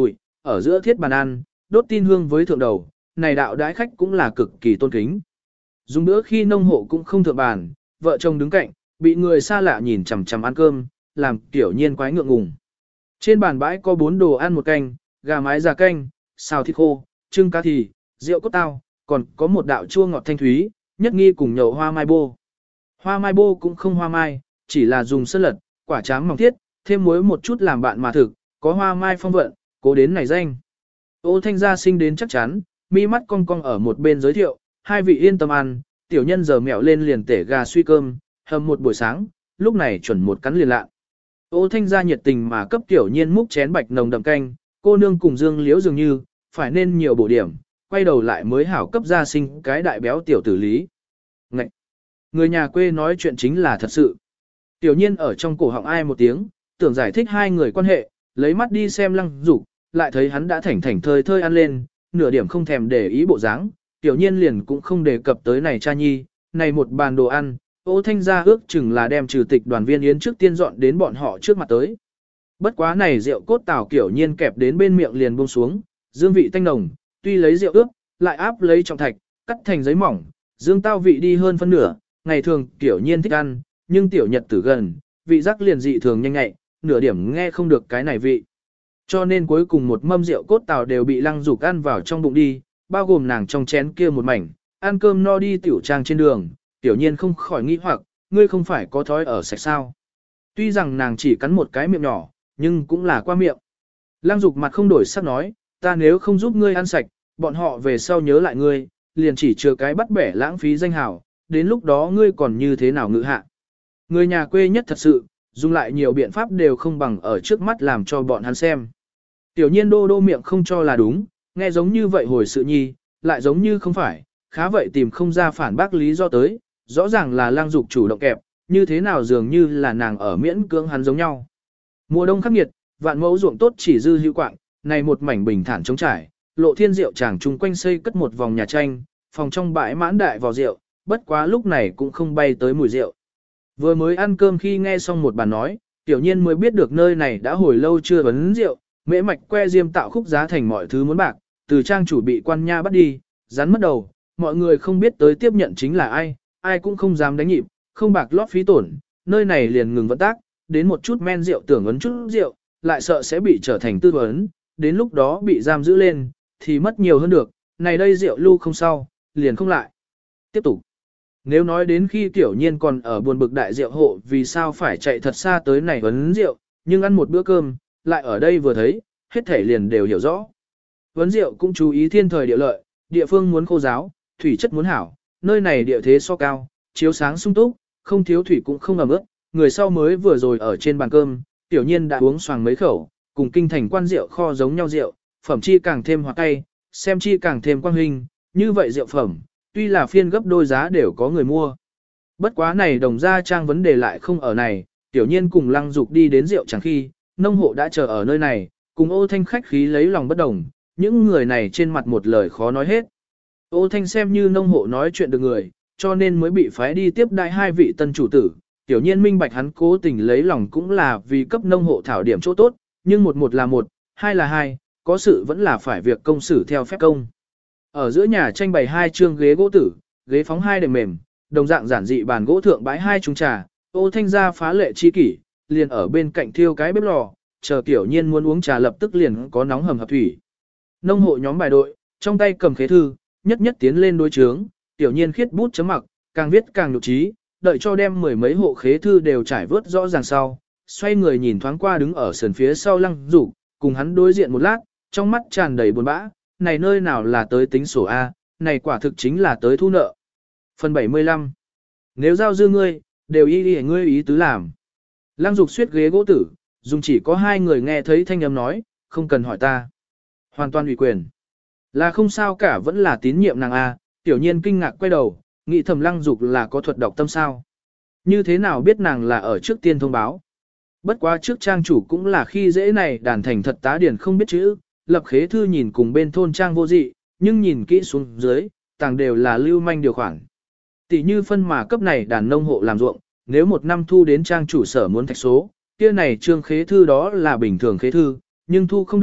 ở giữa thiết bàn ăn, đốt tin hương với thượng đầu, này đạo đãi khách cũng là cực kỳ tôn kính. Dùng bữa khi nông hộ cũng không thượng bàn, vợ chồng đứng cạnh, bị người xa lạ nhìn chằm chằm ăn cơm, làm kiểu nhiên quái ngượng ngùng. Trên bàn bãi có 4 đồ ăn một canh, gà mái già canh, xào thịt khô, trưng cá thì, rượu cốt tao, còn có một đạo chua ngọt thanh thúy, nhất nghi cùng nhậu hoa mai bô. Hoa mai bô cũng không hoa mai, chỉ là dùng sơn lật, quả trám mỏng thiết, thêm muối một chút làm bạn mà thực, có hoa mai phong vận, cố đến này danh. Ô Thanh gia sinh đến chắc chắn, mi mắt cong cong ở một bên giới thiệu, hai vị yên tâm ăn, tiểu nhân giờ mẹo lên liền tể gà suy cơm, hầm một buổi sáng, lúc này chuẩn một cắn liền lạ. Ô Thanh gia nhiệt tình mà cấp tiểu nhiên múc chén bạch nồng đậm canh, cô nương cùng Dương Liễu dường như, phải nên nhiều bổ điểm, quay đầu lại mới hảo cấp gia sinh cái đại béo tiểu tử lý. Ngậy! Người nhà quê nói chuyện chính là thật sự. Tiểu nhiên ở trong cổ họng ai một tiếng, tưởng giải thích hai người quan hệ, lấy mắt đi xem Lăng Dục, lại thấy hắn đã thảnh thảnh thơi thơi ăn lên, nửa điểm không thèm để ý bộ dáng. Tiểu nhiên liền cũng không đề cập tới này cha nhi, này một bàn đồ ăn, Ô Thanh gia ước chừng là đem trừ tịch đoàn viên yến trước tiên dọn đến bọn họ trước mặt tới. Bất quá này rượu cốt tảo kiểu nhiên kẹp đến bên miệng liền buông xuống, dương vị tanh nồng, tuy lấy rượu ướp, lại áp lấy trọng thạch, cắt thành giấy mỏng, dương tao vị đi hơn phân nửa, ngày thường kiểu nhiên thích ăn, nhưng tiểu nhật tử gần, vị giác liền dị thường nhanh nhạy, nửa điểm nghe không được cái này vị. Cho nên cuối cùng một mâm rượu cốt tảo đều bị Lăng Dục ăn vào trong bụng đi, bao gồm nàng trong chén kia một mảnh, ăn cơm no đi tiểu trang trên đường, tiểu nhiên không khỏi nghi hoặc, ngươi không phải có thói ở sạch sao. Tuy rằng nàng chỉ cắn một cái miệng nhỏ, nhưng cũng là qua miệng. Lăng Dục mặt không đổi sắc nói, ta nếu không giúp ngươi ăn sạch, bọn họ về sau nhớ lại ngươi, liền chỉ chừa cái bắt bẻ lãng phí danh hào, đến lúc đó ngươi còn như thế nào ngự hạ. Người nhà quê nhất thật sự, dùng lại nhiều biện pháp đều không bằng ở trước mắt làm cho bọn hắn xem. Tiểu nhiên đô đô miệng không cho là đúng, nghe giống như vậy hồi sự nhi, lại giống như không phải, khá vậy tìm không ra phản bác lý do tới, rõ ràng là Lăng Dục chủ động kẹp, như thế nào dường như là nàng ở miễn cưỡng hắn giống nhau. Mùa đông khắc nghiệt, vạn mẫu ruộng tốt chỉ dư hữu quạng, này một mảnh bình thản trống trải, lộ thiên rượu chàng chung quanh xây cất một vòng nhà tranh, phòng trong bãi mãn đại vào rượu, bất quá lúc này cũng không bay tới mùi rượu. Vừa mới ăn cơm khi nghe xong một bà nói, tiểu nhiên mới biết được nơi này đã hồi lâu chưa vấn rượu, mễ mạch que diêm tạo khúc giá thành mọi thứ muốn bạc, từ trang chủ bị quan nha bắt đi, rắn mất đầu, mọi người không biết tới tiếp nhận chính là ai, ai cũng không dám đánh nhịp, không bạc lót phí tổn, nơi này liền ngừng vận tác, đến một chút men rượu tưởng ấn chút rượu, lại sợ sẽ bị trở thành tư vấn, đến lúc đó bị giam giữ lên, thì mất nhiều hơn được, này đây rượu lưu không sau, liền không lại. Tiếp tục. Nếu nói đến khi tiểu nhiên còn ở buồn bực đại rượu hộ vì sao phải chạy thật xa tới này vấn rượu, nhưng ăn một bữa cơm, lại ở đây vừa thấy, hết thể liền đều hiểu rõ. Vấn rượu cũng chú ý thiên thời địa lợi, địa phương muốn khô giáo, thủy chất muốn hảo, nơi này địa thế so cao, chiếu sáng sung túc, không thiếu thủy cũng không ẩm ướt, người sau mới vừa rồi ở trên bàn cơm, tiểu nhiên đã uống xoàng mấy khẩu, cùng kinh thành quan rượu kho giống nhau rượu, phẩm chi càng thêm hoặc cay, xem chi càng thêm quang huynh, như vậy rượu phẩm, tuy là phiên gấp đôi giá đều có người mua. Bất quá này đồng gia trang vấn đề lại không ở này, tiểu nhiên cùng Lăng Dục đi đến rượu chẳng khi, nông hộ đã chờ ở nơi này, cùng Ô Thanh khách khí lấy lòng bất đồng, những người này trên mặt một lời khó nói hết. Ô Thanh xem như nông hộ nói chuyện được người, cho nên mới bị phái đi tiếp đại hai vị tân chủ tử, tiểu nhiên minh bạch hắn cố tình lấy lòng cũng là vì cấp nông hộ thảo điểm chỗ tốt, nhưng một là một, hai là hai, có sự vẫn là phải việc công xử theo phép công. Ở giữa nhà tranh bày hai chương ghế gỗ tử, ghế phóng hai đệm mềm, đồng dạng giản dị bàn gỗ thượng bãi hai chung trà, Ô Thanh gia phá lệ chi kỷ, liền ở bên cạnh thiêu cái bếp lò, chờ tiểu nhiên muốn uống trà lập tức liền có nóng hầm hập thủy. Nông hộ nhóm bài đội, trong tay cầm khế thư, nhất nhất tiến lên đối chướng, tiểu nhiên khiết bút chấm mặc, càng viết càng nhục trí, đợi cho đem mười mấy hộ khế thư đều trải vớt rõ ràng sau, xoay người nhìn thoáng qua đứng ở sườn phía sau Lăng Dục, cùng hắn đối diện một lát, trong mắt tràn đầy buồn bã, này nơi nào là tới tính sổ A, này quả thực chính là tới thu nợ. Phần 75. Nếu giao dư ngươi, đều y ngươi ý tứ làm. Lăng Dục suyết ghế gỗ tử, dùng chỉ có hai người nghe thấy thanh âm nói, không cần hỏi ta. Hoàn toàn ủy quyền. Là không sao cả vẫn là tín nhiệm nàng A, tiểu nhiên kinh ngạc quay đầu, nghĩ thầm Lăng Dục là có thuật đọc tâm sao. Như thế nào biết nàng là ở trước tiên thông báo. Bất quá trước trang chủ cũng là khi dễ này đàn thành thật tá điển không biết chữ, lập khế thư nhìn cùng bên thôn trang vô dị, nhưng nhìn kỹ xuống dưới, tàng đều là lưu manh điều khoản. Tỷ như phân mà cấp này đàn nông hộ làm ruộng, nếu một năm thu đến trang chủ sở muốn thạch số, kia này trương khế thư đó là bình thường khế thư, nhưng thu không được,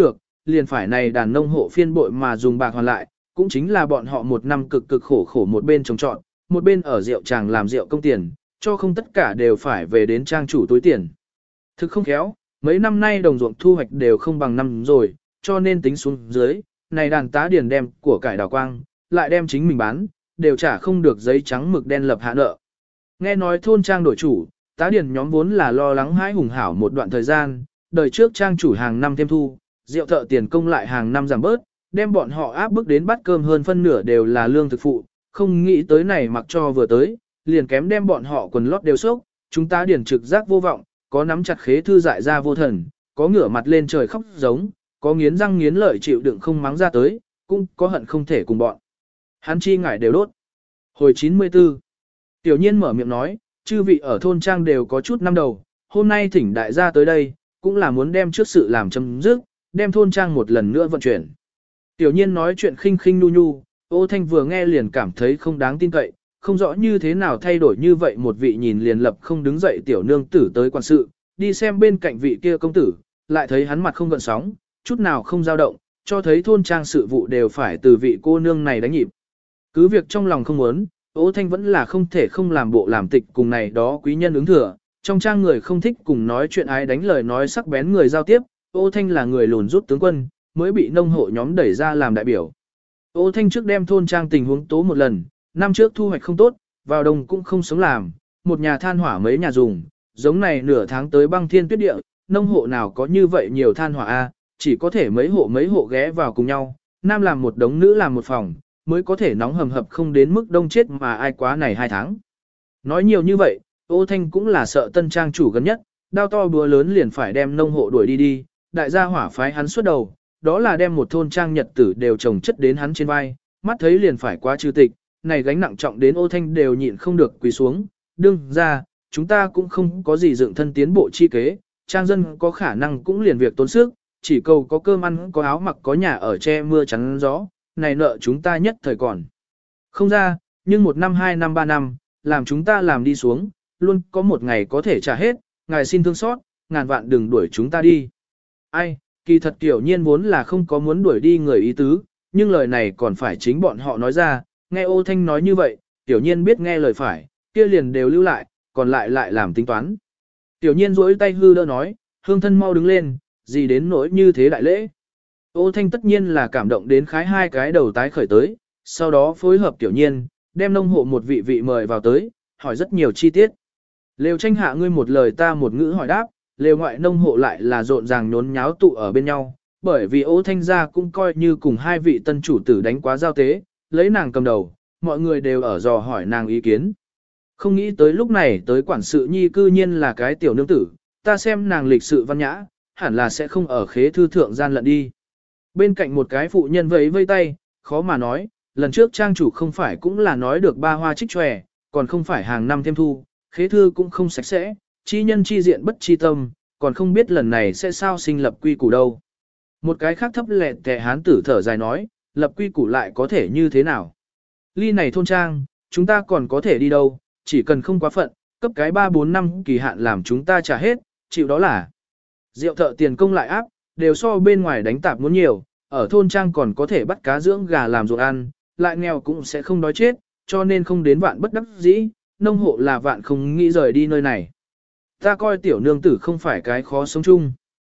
liền phải này đàn nông hộ phiên bội mà dùng bạc hoàn lại, cũng chính là bọn họ một năm cực cực khổ khổ một bên trồng trọt, một bên ở rượu tràng làm rượu công tiền, cho không tất cả đều phải về đến trang chủ túi tiền. Thực không khéo, mấy năm nay đồng ruộng thu hoạch đều không bằng năm rồi, cho nên tính xuống dưới, này đàn tá điền đem của cải đào quang, lại đem chính mình bán, đều trả không được giấy trắng mực đen lập hạ nợ. Nghe nói thôn trang đổi chủ, tá điền nhóm vốn là lo lắng hãi hùng hảo một đoạn thời gian, đời trước trang chủ hàng năm thêm thu, rượu thợ tiền công lại hàng năm giảm bớt, đem bọn họ áp bức đến bắt cơm hơn phân nửa đều là lương thực phụ, không nghĩ tới này mặc cho vừa tới, liền kém đem bọn họ quần lót đều sốc, chúng ta điền trực giác vô vọng, có nắm chặt khế thư dại ra vô thần, có ngửa mặt lên trời khóc giống, có nghiến răng nghiến lợi chịu đựng không mắng ra tới, cũng có hận không thể cùng bọn. Hắn chi ngải đều đốt. Hồi 94, tiểu nhiên mở miệng nói, chư vị ở thôn trang đều có chút năm đầu, hôm nay thỉnh đại gia tới đây, cũng là muốn đem trước sự làm chấm dứt, đem thôn trang một lần nữa vận chuyển. Tiểu nhiên nói chuyện khinh khinh nu nhu, Ô Thanh vừa nghe liền cảm thấy không đáng tin cậy, không rõ như thế nào thay đổi như vậy một vị nhìn liền lập không đứng dậy tiểu nương tử tới quan sự, đi xem bên cạnh vị kia công tử, lại thấy hắn mặt không gợn sóng, chút nào không dao động, cho thấy thôn trang sự vụ đều phải từ vị cô nương này đánh nhịp. Cứ việc trong lòng không muốn, Ô Thanh vẫn là không thể không làm bộ làm tịch cùng này đó quý nhân ứng thừa, trong trang người không thích cùng nói chuyện ái đánh lời nói sắc bén người giao tiếp, Ô Thanh là người lùn rút tướng quân, mới bị nông hộ nhóm đẩy ra làm đại biểu. Ô Thanh trước đem thôn trang tình huống tố một lần, năm trước thu hoạch không tốt, vào đồng cũng không sống làm, một nhà than hỏa mấy nhà dùng, giống này nửa tháng tới băng thiên tuyết địa, nông hộ nào có như vậy nhiều than hỏa a, chỉ có thể mấy hộ ghé vào cùng nhau, nam làm một đống nữ làm một phòng, mới có thể nóng hầm hập không đến mức đông chết mà ai quá này 2 tháng. Nói nhiều như vậy, Ô Thanh cũng là sợ tân trang chủ gần nhất, đao to búa lớn liền phải đem nông hộ đuổi đi, đại gia hỏa phái hắn xuất đầu, đó là đem một thôn trang nhật tử đều trồng chất đến hắn trên vai, mắt thấy liền phải qua trừ tịch, này gánh nặng trọng đến Ô Thanh đều nhịn không được quỳ xuống, đương ra, chúng ta cũng không có gì dựng thân tiến bộ chi kế, trang dân có khả năng cũng liền việc tốn sức, chỉ cầu có cơm ăn, có áo mặc, có nhà ở che mưa chắn gió, này nợ chúng ta nhất thời còn. Không ra, nhưng 1 năm 2 năm 3 năm, làm chúng ta làm đi xuống, luôn có một ngày có thể trả hết, ngài xin thương xót, ngàn vạn đừng đuổi chúng ta đi. Ai, kỳ thật tiểu nhiên vốn là không có muốn đuổi đi người ý tứ, nhưng lời này còn phải chính bọn họ nói ra, nghe Ô Thanh nói như vậy, tiểu nhiên biết nghe lời phải, kia liền đều lưu lại, còn lại làm tính toán. Tiểu nhiên duỗi tay hư đỡ nói, hương thân mau đứng lên, gì đến nỗi như thế đại lễ. Ô Thanh tất nhiên là cảm động đến khái 2 cái đầu tái khởi tới, sau đó phối hợp tiểu nhiên, đem nông hộ một vị mời vào tới, hỏi rất nhiều chi tiết. Lều tranh hạ ngươi một lời ta một ngữ hỏi đáp, lều ngoại nông hộ lại là rộn ràng nhốn nháo tụ ở bên nhau, bởi vì Ô Thanh gia cũng coi như cùng 2 vị tân chủ tử đánh quá giao tế, lấy nàng cầm đầu, mọi người đều ở dò hỏi nàng ý kiến. Không nghĩ tới lúc này tới quản sự nhi cư nhiên là cái tiểu nương tử, ta xem nàng lịch sự văn nhã, hẳn là sẽ không ở khế thư thượng gian lận đi. Bên cạnh một cái phụ nhân vẫy tay, khó mà nói, lần trước trang chủ không phải cũng là nói được 3 hoa trích tròe, còn không phải hàng năm thêm thu, khế thư cũng không sạch sẽ, chi nhân chi diện bất chi tâm, còn không biết lần này sẽ sao sinh lập quy củ đâu. Một cái khác thấp lẹ tệ hán tử thở dài nói, lập quy củ lại có thể như thế nào? Ly này thôn trang, chúng ta còn có thể đi đâu, chỉ cần không quá phận, cấp cái 3-4 năm kỳ hạn làm chúng ta trả hết, chịu đó là. Rượu thợ tiền công lại áp, đều so bên ngoài đánh tạp muốn nhiều, ở thôn trang còn có thể bắt cá dưỡng gà làm ruộng ăn, lại nghèo cũng sẽ không đói chết, cho nên không đến vạn bất đắc dĩ, nông hộ là vạn không nghĩ rời đi nơi này. Ta coi tiểu nương tử không phải cái khó sống chung.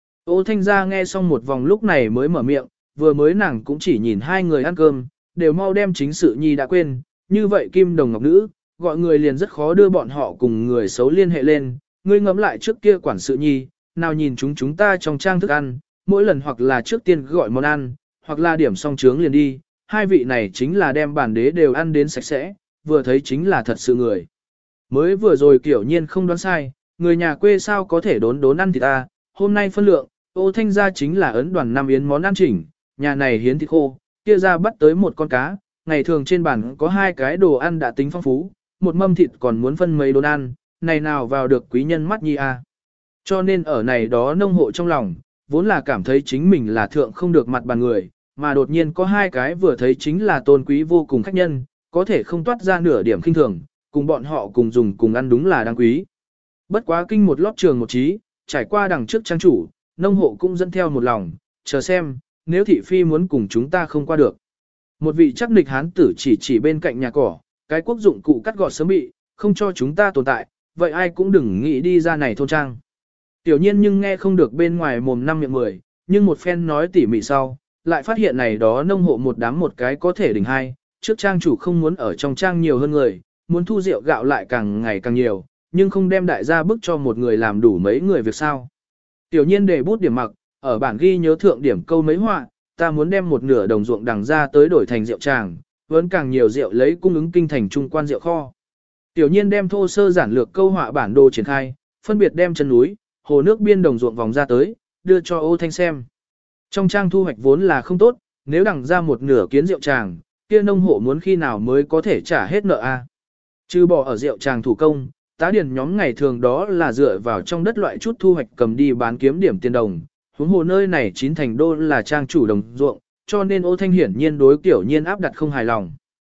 Ô Thanh gia nghe xong một vòng lúc này mới mở miệng, vừa mới nàng cũng chỉ nhìn 2 người ăn cơm, đều mau đem chính sự nhi đã quên, như vậy kim đồng ngọc nữ, gọi người liền rất khó đưa bọn họ cùng người xấu liên hệ lên, ngươi ngẫm lại trước kia quản sự nhi, nào nhìn chúng ta trong trang thức ăn, mỗi lần hoặc là trước tiên gọi món ăn, hoặc là điểm xong trướng liền đi, 2 vị này chính là đem bản đế đều ăn đến sạch sẽ, vừa thấy chính là thật sự người. Mới vừa rồi kiểu nhiên không đoán sai, người nhà quê sao có thể đốn ăn thịt ta, hôm nay phân lượng, Ô Thanh gia chính là ấn đoàn 5 yến món ăn chỉnh, nhà này hiến thịt khô, kia ra bắt tới một con cá, ngày thường trên bàn có 2 cái đồ ăn đã tính phong phú, một mâm thịt còn muốn phân mấy đốn ăn, này nào vào được quý nhân mắt nhi a. Cho nên ở này đó nông hộ trong lòng, vốn là cảm thấy chính mình là thượng không được mặt bàn người, mà đột nhiên có 2 cái vừa thấy chính là tôn quý vô cùng khách nhân, có thể không toát ra nửa điểm khinh thường, cùng bọn họ cùng dùng cùng ăn đúng là đáng quý. Bất quá kinh một lót trường một trí, trải qua đằng trước trang chủ, nông hộ cũng dẫn theo một lòng, chờ xem, nếu thị phi muốn cùng chúng ta không qua được. Một vị chắc nịch hán tử chỉ bên cạnh nhà cỏ, cái quốc dụng cụ cắt gọt sớm bị, không cho chúng ta tồn tại, vậy ai cũng đừng nghĩ đi ra này thôn trang. Tiểu nhiên nhưng nghe không được bên ngoài mồm năm miệng 10, nhưng một phen nói tỉ mỉ sau, lại phát hiện này đó nông hộ một đám một cái có thể đỉnh hai, trước trang chủ không muốn ở trong trang nhiều hơn người, muốn thu rượu gạo lại càng ngày càng nhiều, nhưng không đem đại gia bức cho một người làm đủ mấy người việc sao. Tiểu nhiên để bút điểm mặc, ở bản ghi nhớ thượng điểm câu mấy họa, ta muốn đem một nửa đồng ruộng đằng ra tới đổi thành rượu tràng, vẫn càng nhiều rượu lấy cung ứng kinh thành trung quan rượu kho. Tiểu nhiên đem thô sơ giản lược câu họa bản đồ triển khai, phân biệt đem chân núi, hồ nước biên đồng ruộng vòng ra tới, đưa cho Ô Thanh xem. Trong trang thu hoạch vốn là không tốt, nếu đằng ra một nửa kiến rượu tràng, kia nông hộ muốn khi nào mới có thể trả hết nợ a? Trừ bỏ ở rượu tràng thủ công, tá điền nhóm ngày thường đó là dựa vào trong đất loại chút thu hoạch cầm đi bán kiếm điểm tiền đồng. Huống hồ nơi này chín thành đô là trang chủ đồng ruộng, cho nên Ô Thanh hiển nhiên đối Tiểu Nhiên áp đặt không hài lòng.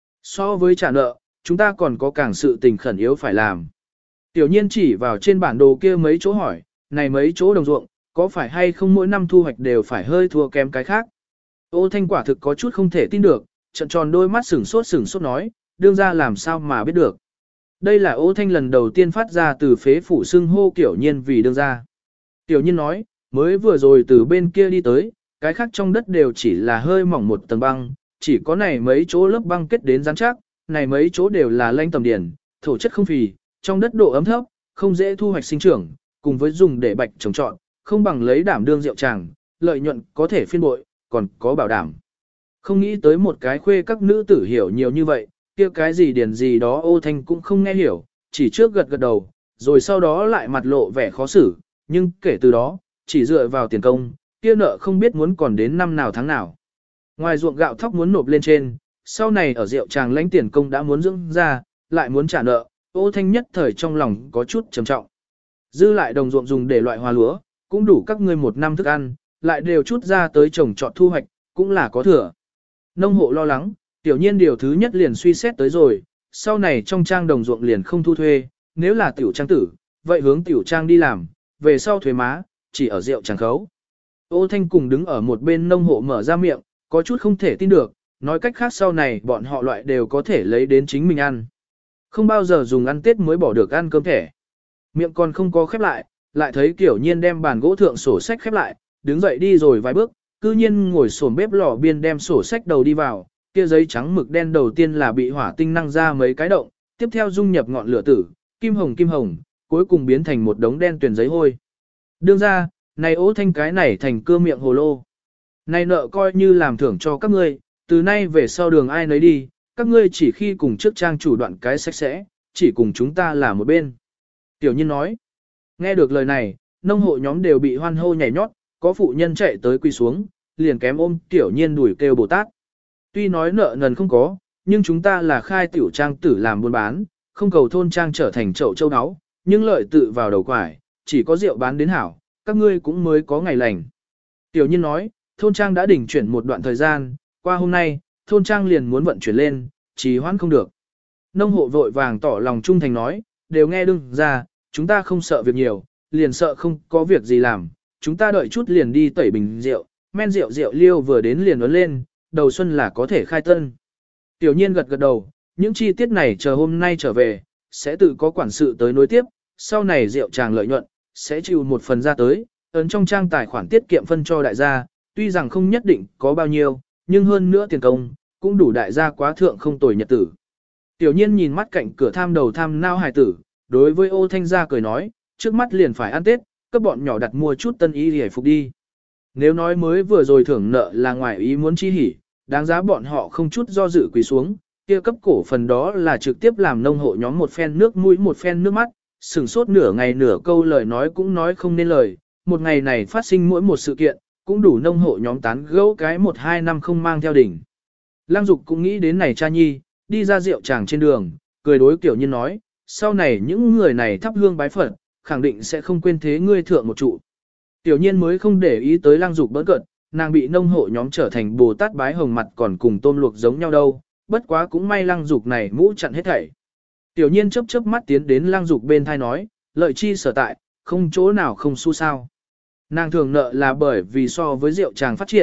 So với trả nợ, chúng ta còn có càng sự tình khẩn yếu phải làm. Tiểu Nhiên chỉ vào trên bản đồ kia mấy chỗ hỏi, này mấy chỗ đồng ruộng, có phải hay không mỗi năm thu hoạch đều phải hơi thua kém cái khác. Ô Thanh quả thực có chút không thể tin được, trợn tròn đôi mắt sửng sốt nói, đương ra làm sao mà biết được. Đây là Ô Thanh lần đầu tiên phát ra từ phế phủ xưng hô Tiểu Nhiên vì đương ra. Tiểu Nhiên nói, mới vừa rồi từ bên kia đi tới, cái khác trong đất đều chỉ là hơi mỏng một tầng băng, chỉ có này mấy chỗ lớp băng kết đến rắn chắc, này mấy chỗ đều là lanh tầm điển, thổ chất không phì, trong đất độ ấm thấp, không dễ thu hoạch sinh trưởng, cùng với dùng để bạch trồng trọt, không bằng lấy đảm đương rượu tràng, lợi nhuận có thể phiên bội, còn có bảo đảm. Không nghĩ tới một cái khuê các nữ tử hiểu nhiều như vậy, kia cái gì điển gì đó Ô Thanh cũng không nghe hiểu, chỉ trước gật gật đầu, rồi sau đó lại mặt lộ vẻ khó xử, nhưng kể từ đó, chỉ dựa vào tiền công, kia nợ không biết muốn còn đến năm nào tháng nào. Ngoài ruộng gạo thóc muốn nộp lên trên, sau này ở rượu tràng lãnh tiền công đã muốn dưỡng ra, lại muốn trả nợ, Ô Thanh nhất thời trong lòng có chút trầm trọng. Dư lại đồng ruộng dùng để loại hoa lúa, cũng đủ các ngươi một năm thức ăn, lại đều chút ra tới trồng trọt thu hoạch, cũng là có thừa. Nông hộ lo lắng, Tiểu Nhiên điều thứ nhất liền suy xét tới rồi, sau này trong trang đồng ruộng liền không thu thuê, nếu là tiểu trang tử, vậy hướng tiểu trang đi làm, về sau thuế má, chỉ ở rượu tràng khấu. Ô Thanh cùng đứng ở một bên nông hộ mở ra miệng, có chút không thể tin được, nói cách khác sau này bọn họ loại đều có thể lấy đến chính mình ăn. Không bao giờ dùng ăn Tết mới bỏ được ăn cơm thẻ. Miệng còn không có khép lại thấy Tiểu Nhiên đem bàn gỗ thượng sổ sách khép lại, đứng dậy đi rồi vài bước, cư nhiên ngồi xổm bếp lò biên đem sổ sách đầu đi vào, kia giấy trắng mực đen đầu tiên là bị hỏa tinh năng ra mấy cái động, tiếp theo dung nhập ngọn lửa tử, kim hồng, cuối cùng biến thành một đống đen tuyền giấy hôi. Đương ra, này Ô Thanh cái này thành cưa miệng hồ lô. Này nợ coi như làm thưởng cho các ngươi, từ nay về sau đường ai nấy đi, các ngươi chỉ khi cùng trước trang chủ đoạn cái sạch sẽ, chỉ cùng chúng ta là một bên. Tiểu Nhiên nói, nghe được lời này, nông hộ nhóm đều bị hoan hô nhảy nhót, có phụ nhân chạy tới quỳ xuống, liền kém ôm Tiểu Nhiên đuổi kêu Bồ Tát. Tuy nói nợ nần không có, nhưng chúng ta là khai tiểu trang tử làm buôn bán, không cầu thôn trang trở thành chậu châu áo, nhưng lợi tự vào đầu quải, chỉ có rượu bán đến hảo, các ngươi cũng mới có ngày lành. Tiểu Nhiên nói, thôn trang đã đỉnh chuyển một đoạn thời gian, qua hôm nay, thôn trang liền muốn vận chuyển lên, trì hoãn không được. Nông hộ vội vàng tỏ lòng trung thành nói, đều nghe đương ra, chúng ta không sợ việc nhiều, liền sợ không có việc gì làm, chúng ta đợi chút liền đi tẩy bình rượu, men rượu liêu vừa đến liền ấn lên, đầu xuân là có thể khai tân. Tiểu Nhiên gật gật đầu, những chi tiết này chờ hôm nay trở về, sẽ tự có quản sự tới nối tiếp, sau này rượu tràng lợi nhuận, sẽ chịu một phần ra tới, ấn trong trang tài khoản tiết kiệm phân cho đại gia, tuy rằng không nhất định có bao nhiêu, nhưng hơn nữa tiền công, cũng đủ đại gia quá thượng không tồi nhật tử. Tiểu Nhiên nhìn mắt cạnh cửa tham đầu tham nao hài tử, đối với Ô Thanh gia cười nói, trước mắt liền phải ăn Tết, các bọn nhỏ đặt mua chút tân y hề phục đi. Nếu nói mới vừa rồi thưởng nợ là ngoài ý muốn chi hỉ, đáng giá bọn họ không chút do dự quỳ xuống, kia cấp cổ phần đó là trực tiếp làm nông hộ nhóm một phen nước mũi một phen nước mắt, sửng sốt nửa ngày nửa câu lời nói cũng nói không nên lời, một ngày này phát sinh mỗi một sự kiện, cũng đủ nông hộ nhóm tán gẫu cái 1-2 năm không mang theo đỉnh. Lăng Dục cũng nghĩ đến này cha nhi, đi ra rượu tràng trên đường, cười đối Tiểu Nhiên nói, sau này những người này thắp hương bái Phật, khẳng định sẽ không quên thế ngươi thượng một trụ. Tiểu Nhiên mới không để ý tới Lăng Dục bỡn cợt, nàng bị nông hộ nhóm trở thành Bồ Tát bái hồng mặt còn cùng tôm luộc giống nhau đâu, bất quá cũng may Lăng Dục này mũ chặn hết thảy. Tiểu Nhiên chớp mắt tiến đến Lăng Dục bên thai nói, lợi chi sở tại, không chỗ nào không su sao. Nàng thường nợ là bởi vì so với rượu tràng phát triển,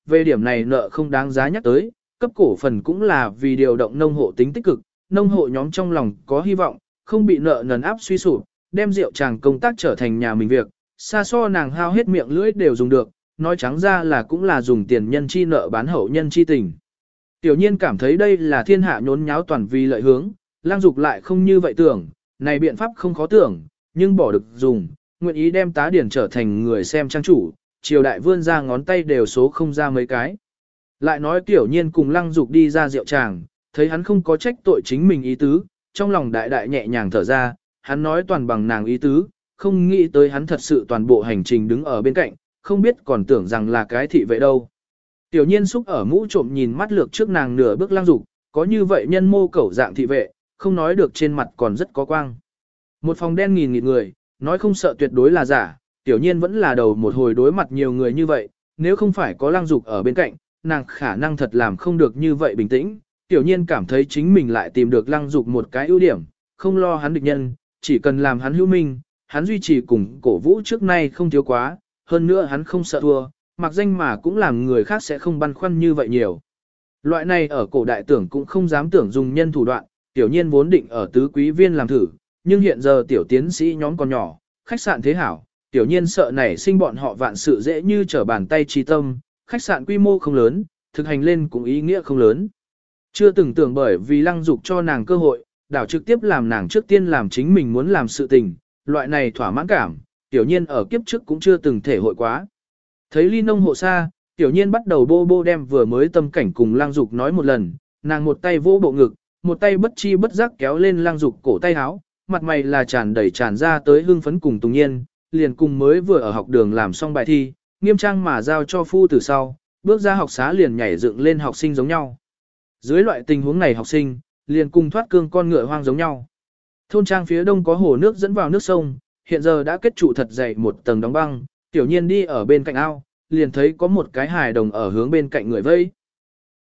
về điểm này nợ không đáng giá nhắc tới, cấp cổ phần cũng là vì điều động nông hộ tính tích cực, nông hộ nhóm trong lòng có hy vọng, không bị nợ nần áp suy sụp, đem rượu tràng công tác trở thành nhà mình việc, xa so nàng hao hết miệng lưỡi đều dùng được, nói trắng ra là cũng là dùng tiền nhân chi nợ bán hậu nhân chi tình. Tiểu nhiên cảm thấy đây là thiên hạ nhốn nháo toàn vì lợi hướng, Lang Dục lại không như vậy tưởng, này biện pháp không khó tưởng, nhưng bỏ được dùng, nguyện ý đem tá điển trở thành người xem trang chủ, triều đại vươn ra ngón tay đều số không ra mấy cái. Lại nói Tiểu nhiên cùng Lăng Dục đi ra rượu tràng, thấy hắn không có trách tội chính mình ý tứ, trong lòng đại đại nhẹ nhàng thở ra, hắn nói toàn bằng nàng ý tứ, không nghĩ tới hắn thật sự toàn bộ hành trình đứng ở bên cạnh, không biết còn tưởng rằng là cái thị vệ đâu. Tiểu nhiên xúc ở mũ trộm nhìn mắt lược trước nàng nửa bước Lăng Dục, có như vậy nhân mô cẩu dạng thị vệ, không nói được trên mặt còn rất có quang. Một phòng đen nghìn nghịt người, nói không sợ tuyệt đối là giả, Tiểu nhiên vẫn là đầu một hồi đối mặt nhiều người như vậy, nếu không phải có Lăng Dục ở bên cạnh, nàng khả năng thật làm không được như vậy bình tĩnh. Tiểu nhiên cảm thấy chính mình lại tìm được Lăng Dục một cái ưu điểm, không lo hắn địch nhân, chỉ cần làm hắn hữu minh, hắn duy trì cùng cổ vũ trước nay không thiếu quá, hơn nữa hắn không sợ thua, mặc danh mà cũng làm người khác sẽ không băn khoăn như vậy nhiều. Loại này ở cổ đại tưởng cũng không dám tưởng dùng nhân thủ đoạn, Tiểu nhiên vốn định ở tứ quý viên làm thử, nhưng hiện giờ tiểu tiến sĩ nhóm còn nhỏ, khách sạn thế hảo, Tiểu nhiên sợ nảy sinh bọn họ vạn sự dễ như trở bàn tay trí tâm, khách sạn quy mô không lớn, thực hành lên cũng ý nghĩa không lớn. Chưa từng tưởng bởi vì Lăng Dục cho nàng cơ hội, đảo trực tiếp làm nàng trước tiên làm chính mình muốn làm sự tình, loại này thỏa mãn cảm, Tiểu nhiên ở kiếp trước cũng chưa từng thể hội quá. Thấy ly nông hộ xa, Tiểu nhiên bắt đầu bô bô đem vừa mới tâm cảnh cùng Lăng Dục nói một lần, nàng một tay vỗ bộ ngực, một tay bất chi bất giác kéo lên Lăng Dục cổ tay áo, mặt mày là tràn đầy tràn ra tới hưng phấn cùng Tùng Nhiên, liền cùng mới vừa ở học đường làm xong bài thi, nghiêm trang mà giao cho phu từ sau, bước ra học xá liền nhảy dựng lên học sinh giống nhau. Dưới loại tình huống này học sinh, liền cùng thoát cương con ngựa hoang giống nhau. Thôn trang phía đông có hồ nước dẫn vào nước sông, hiện giờ đã kết trụ thật dày một tầng đóng băng, Tiểu nhiên đi ở bên cạnh ao, liền thấy có một cái hài đồng ở hướng bên cạnh người vây.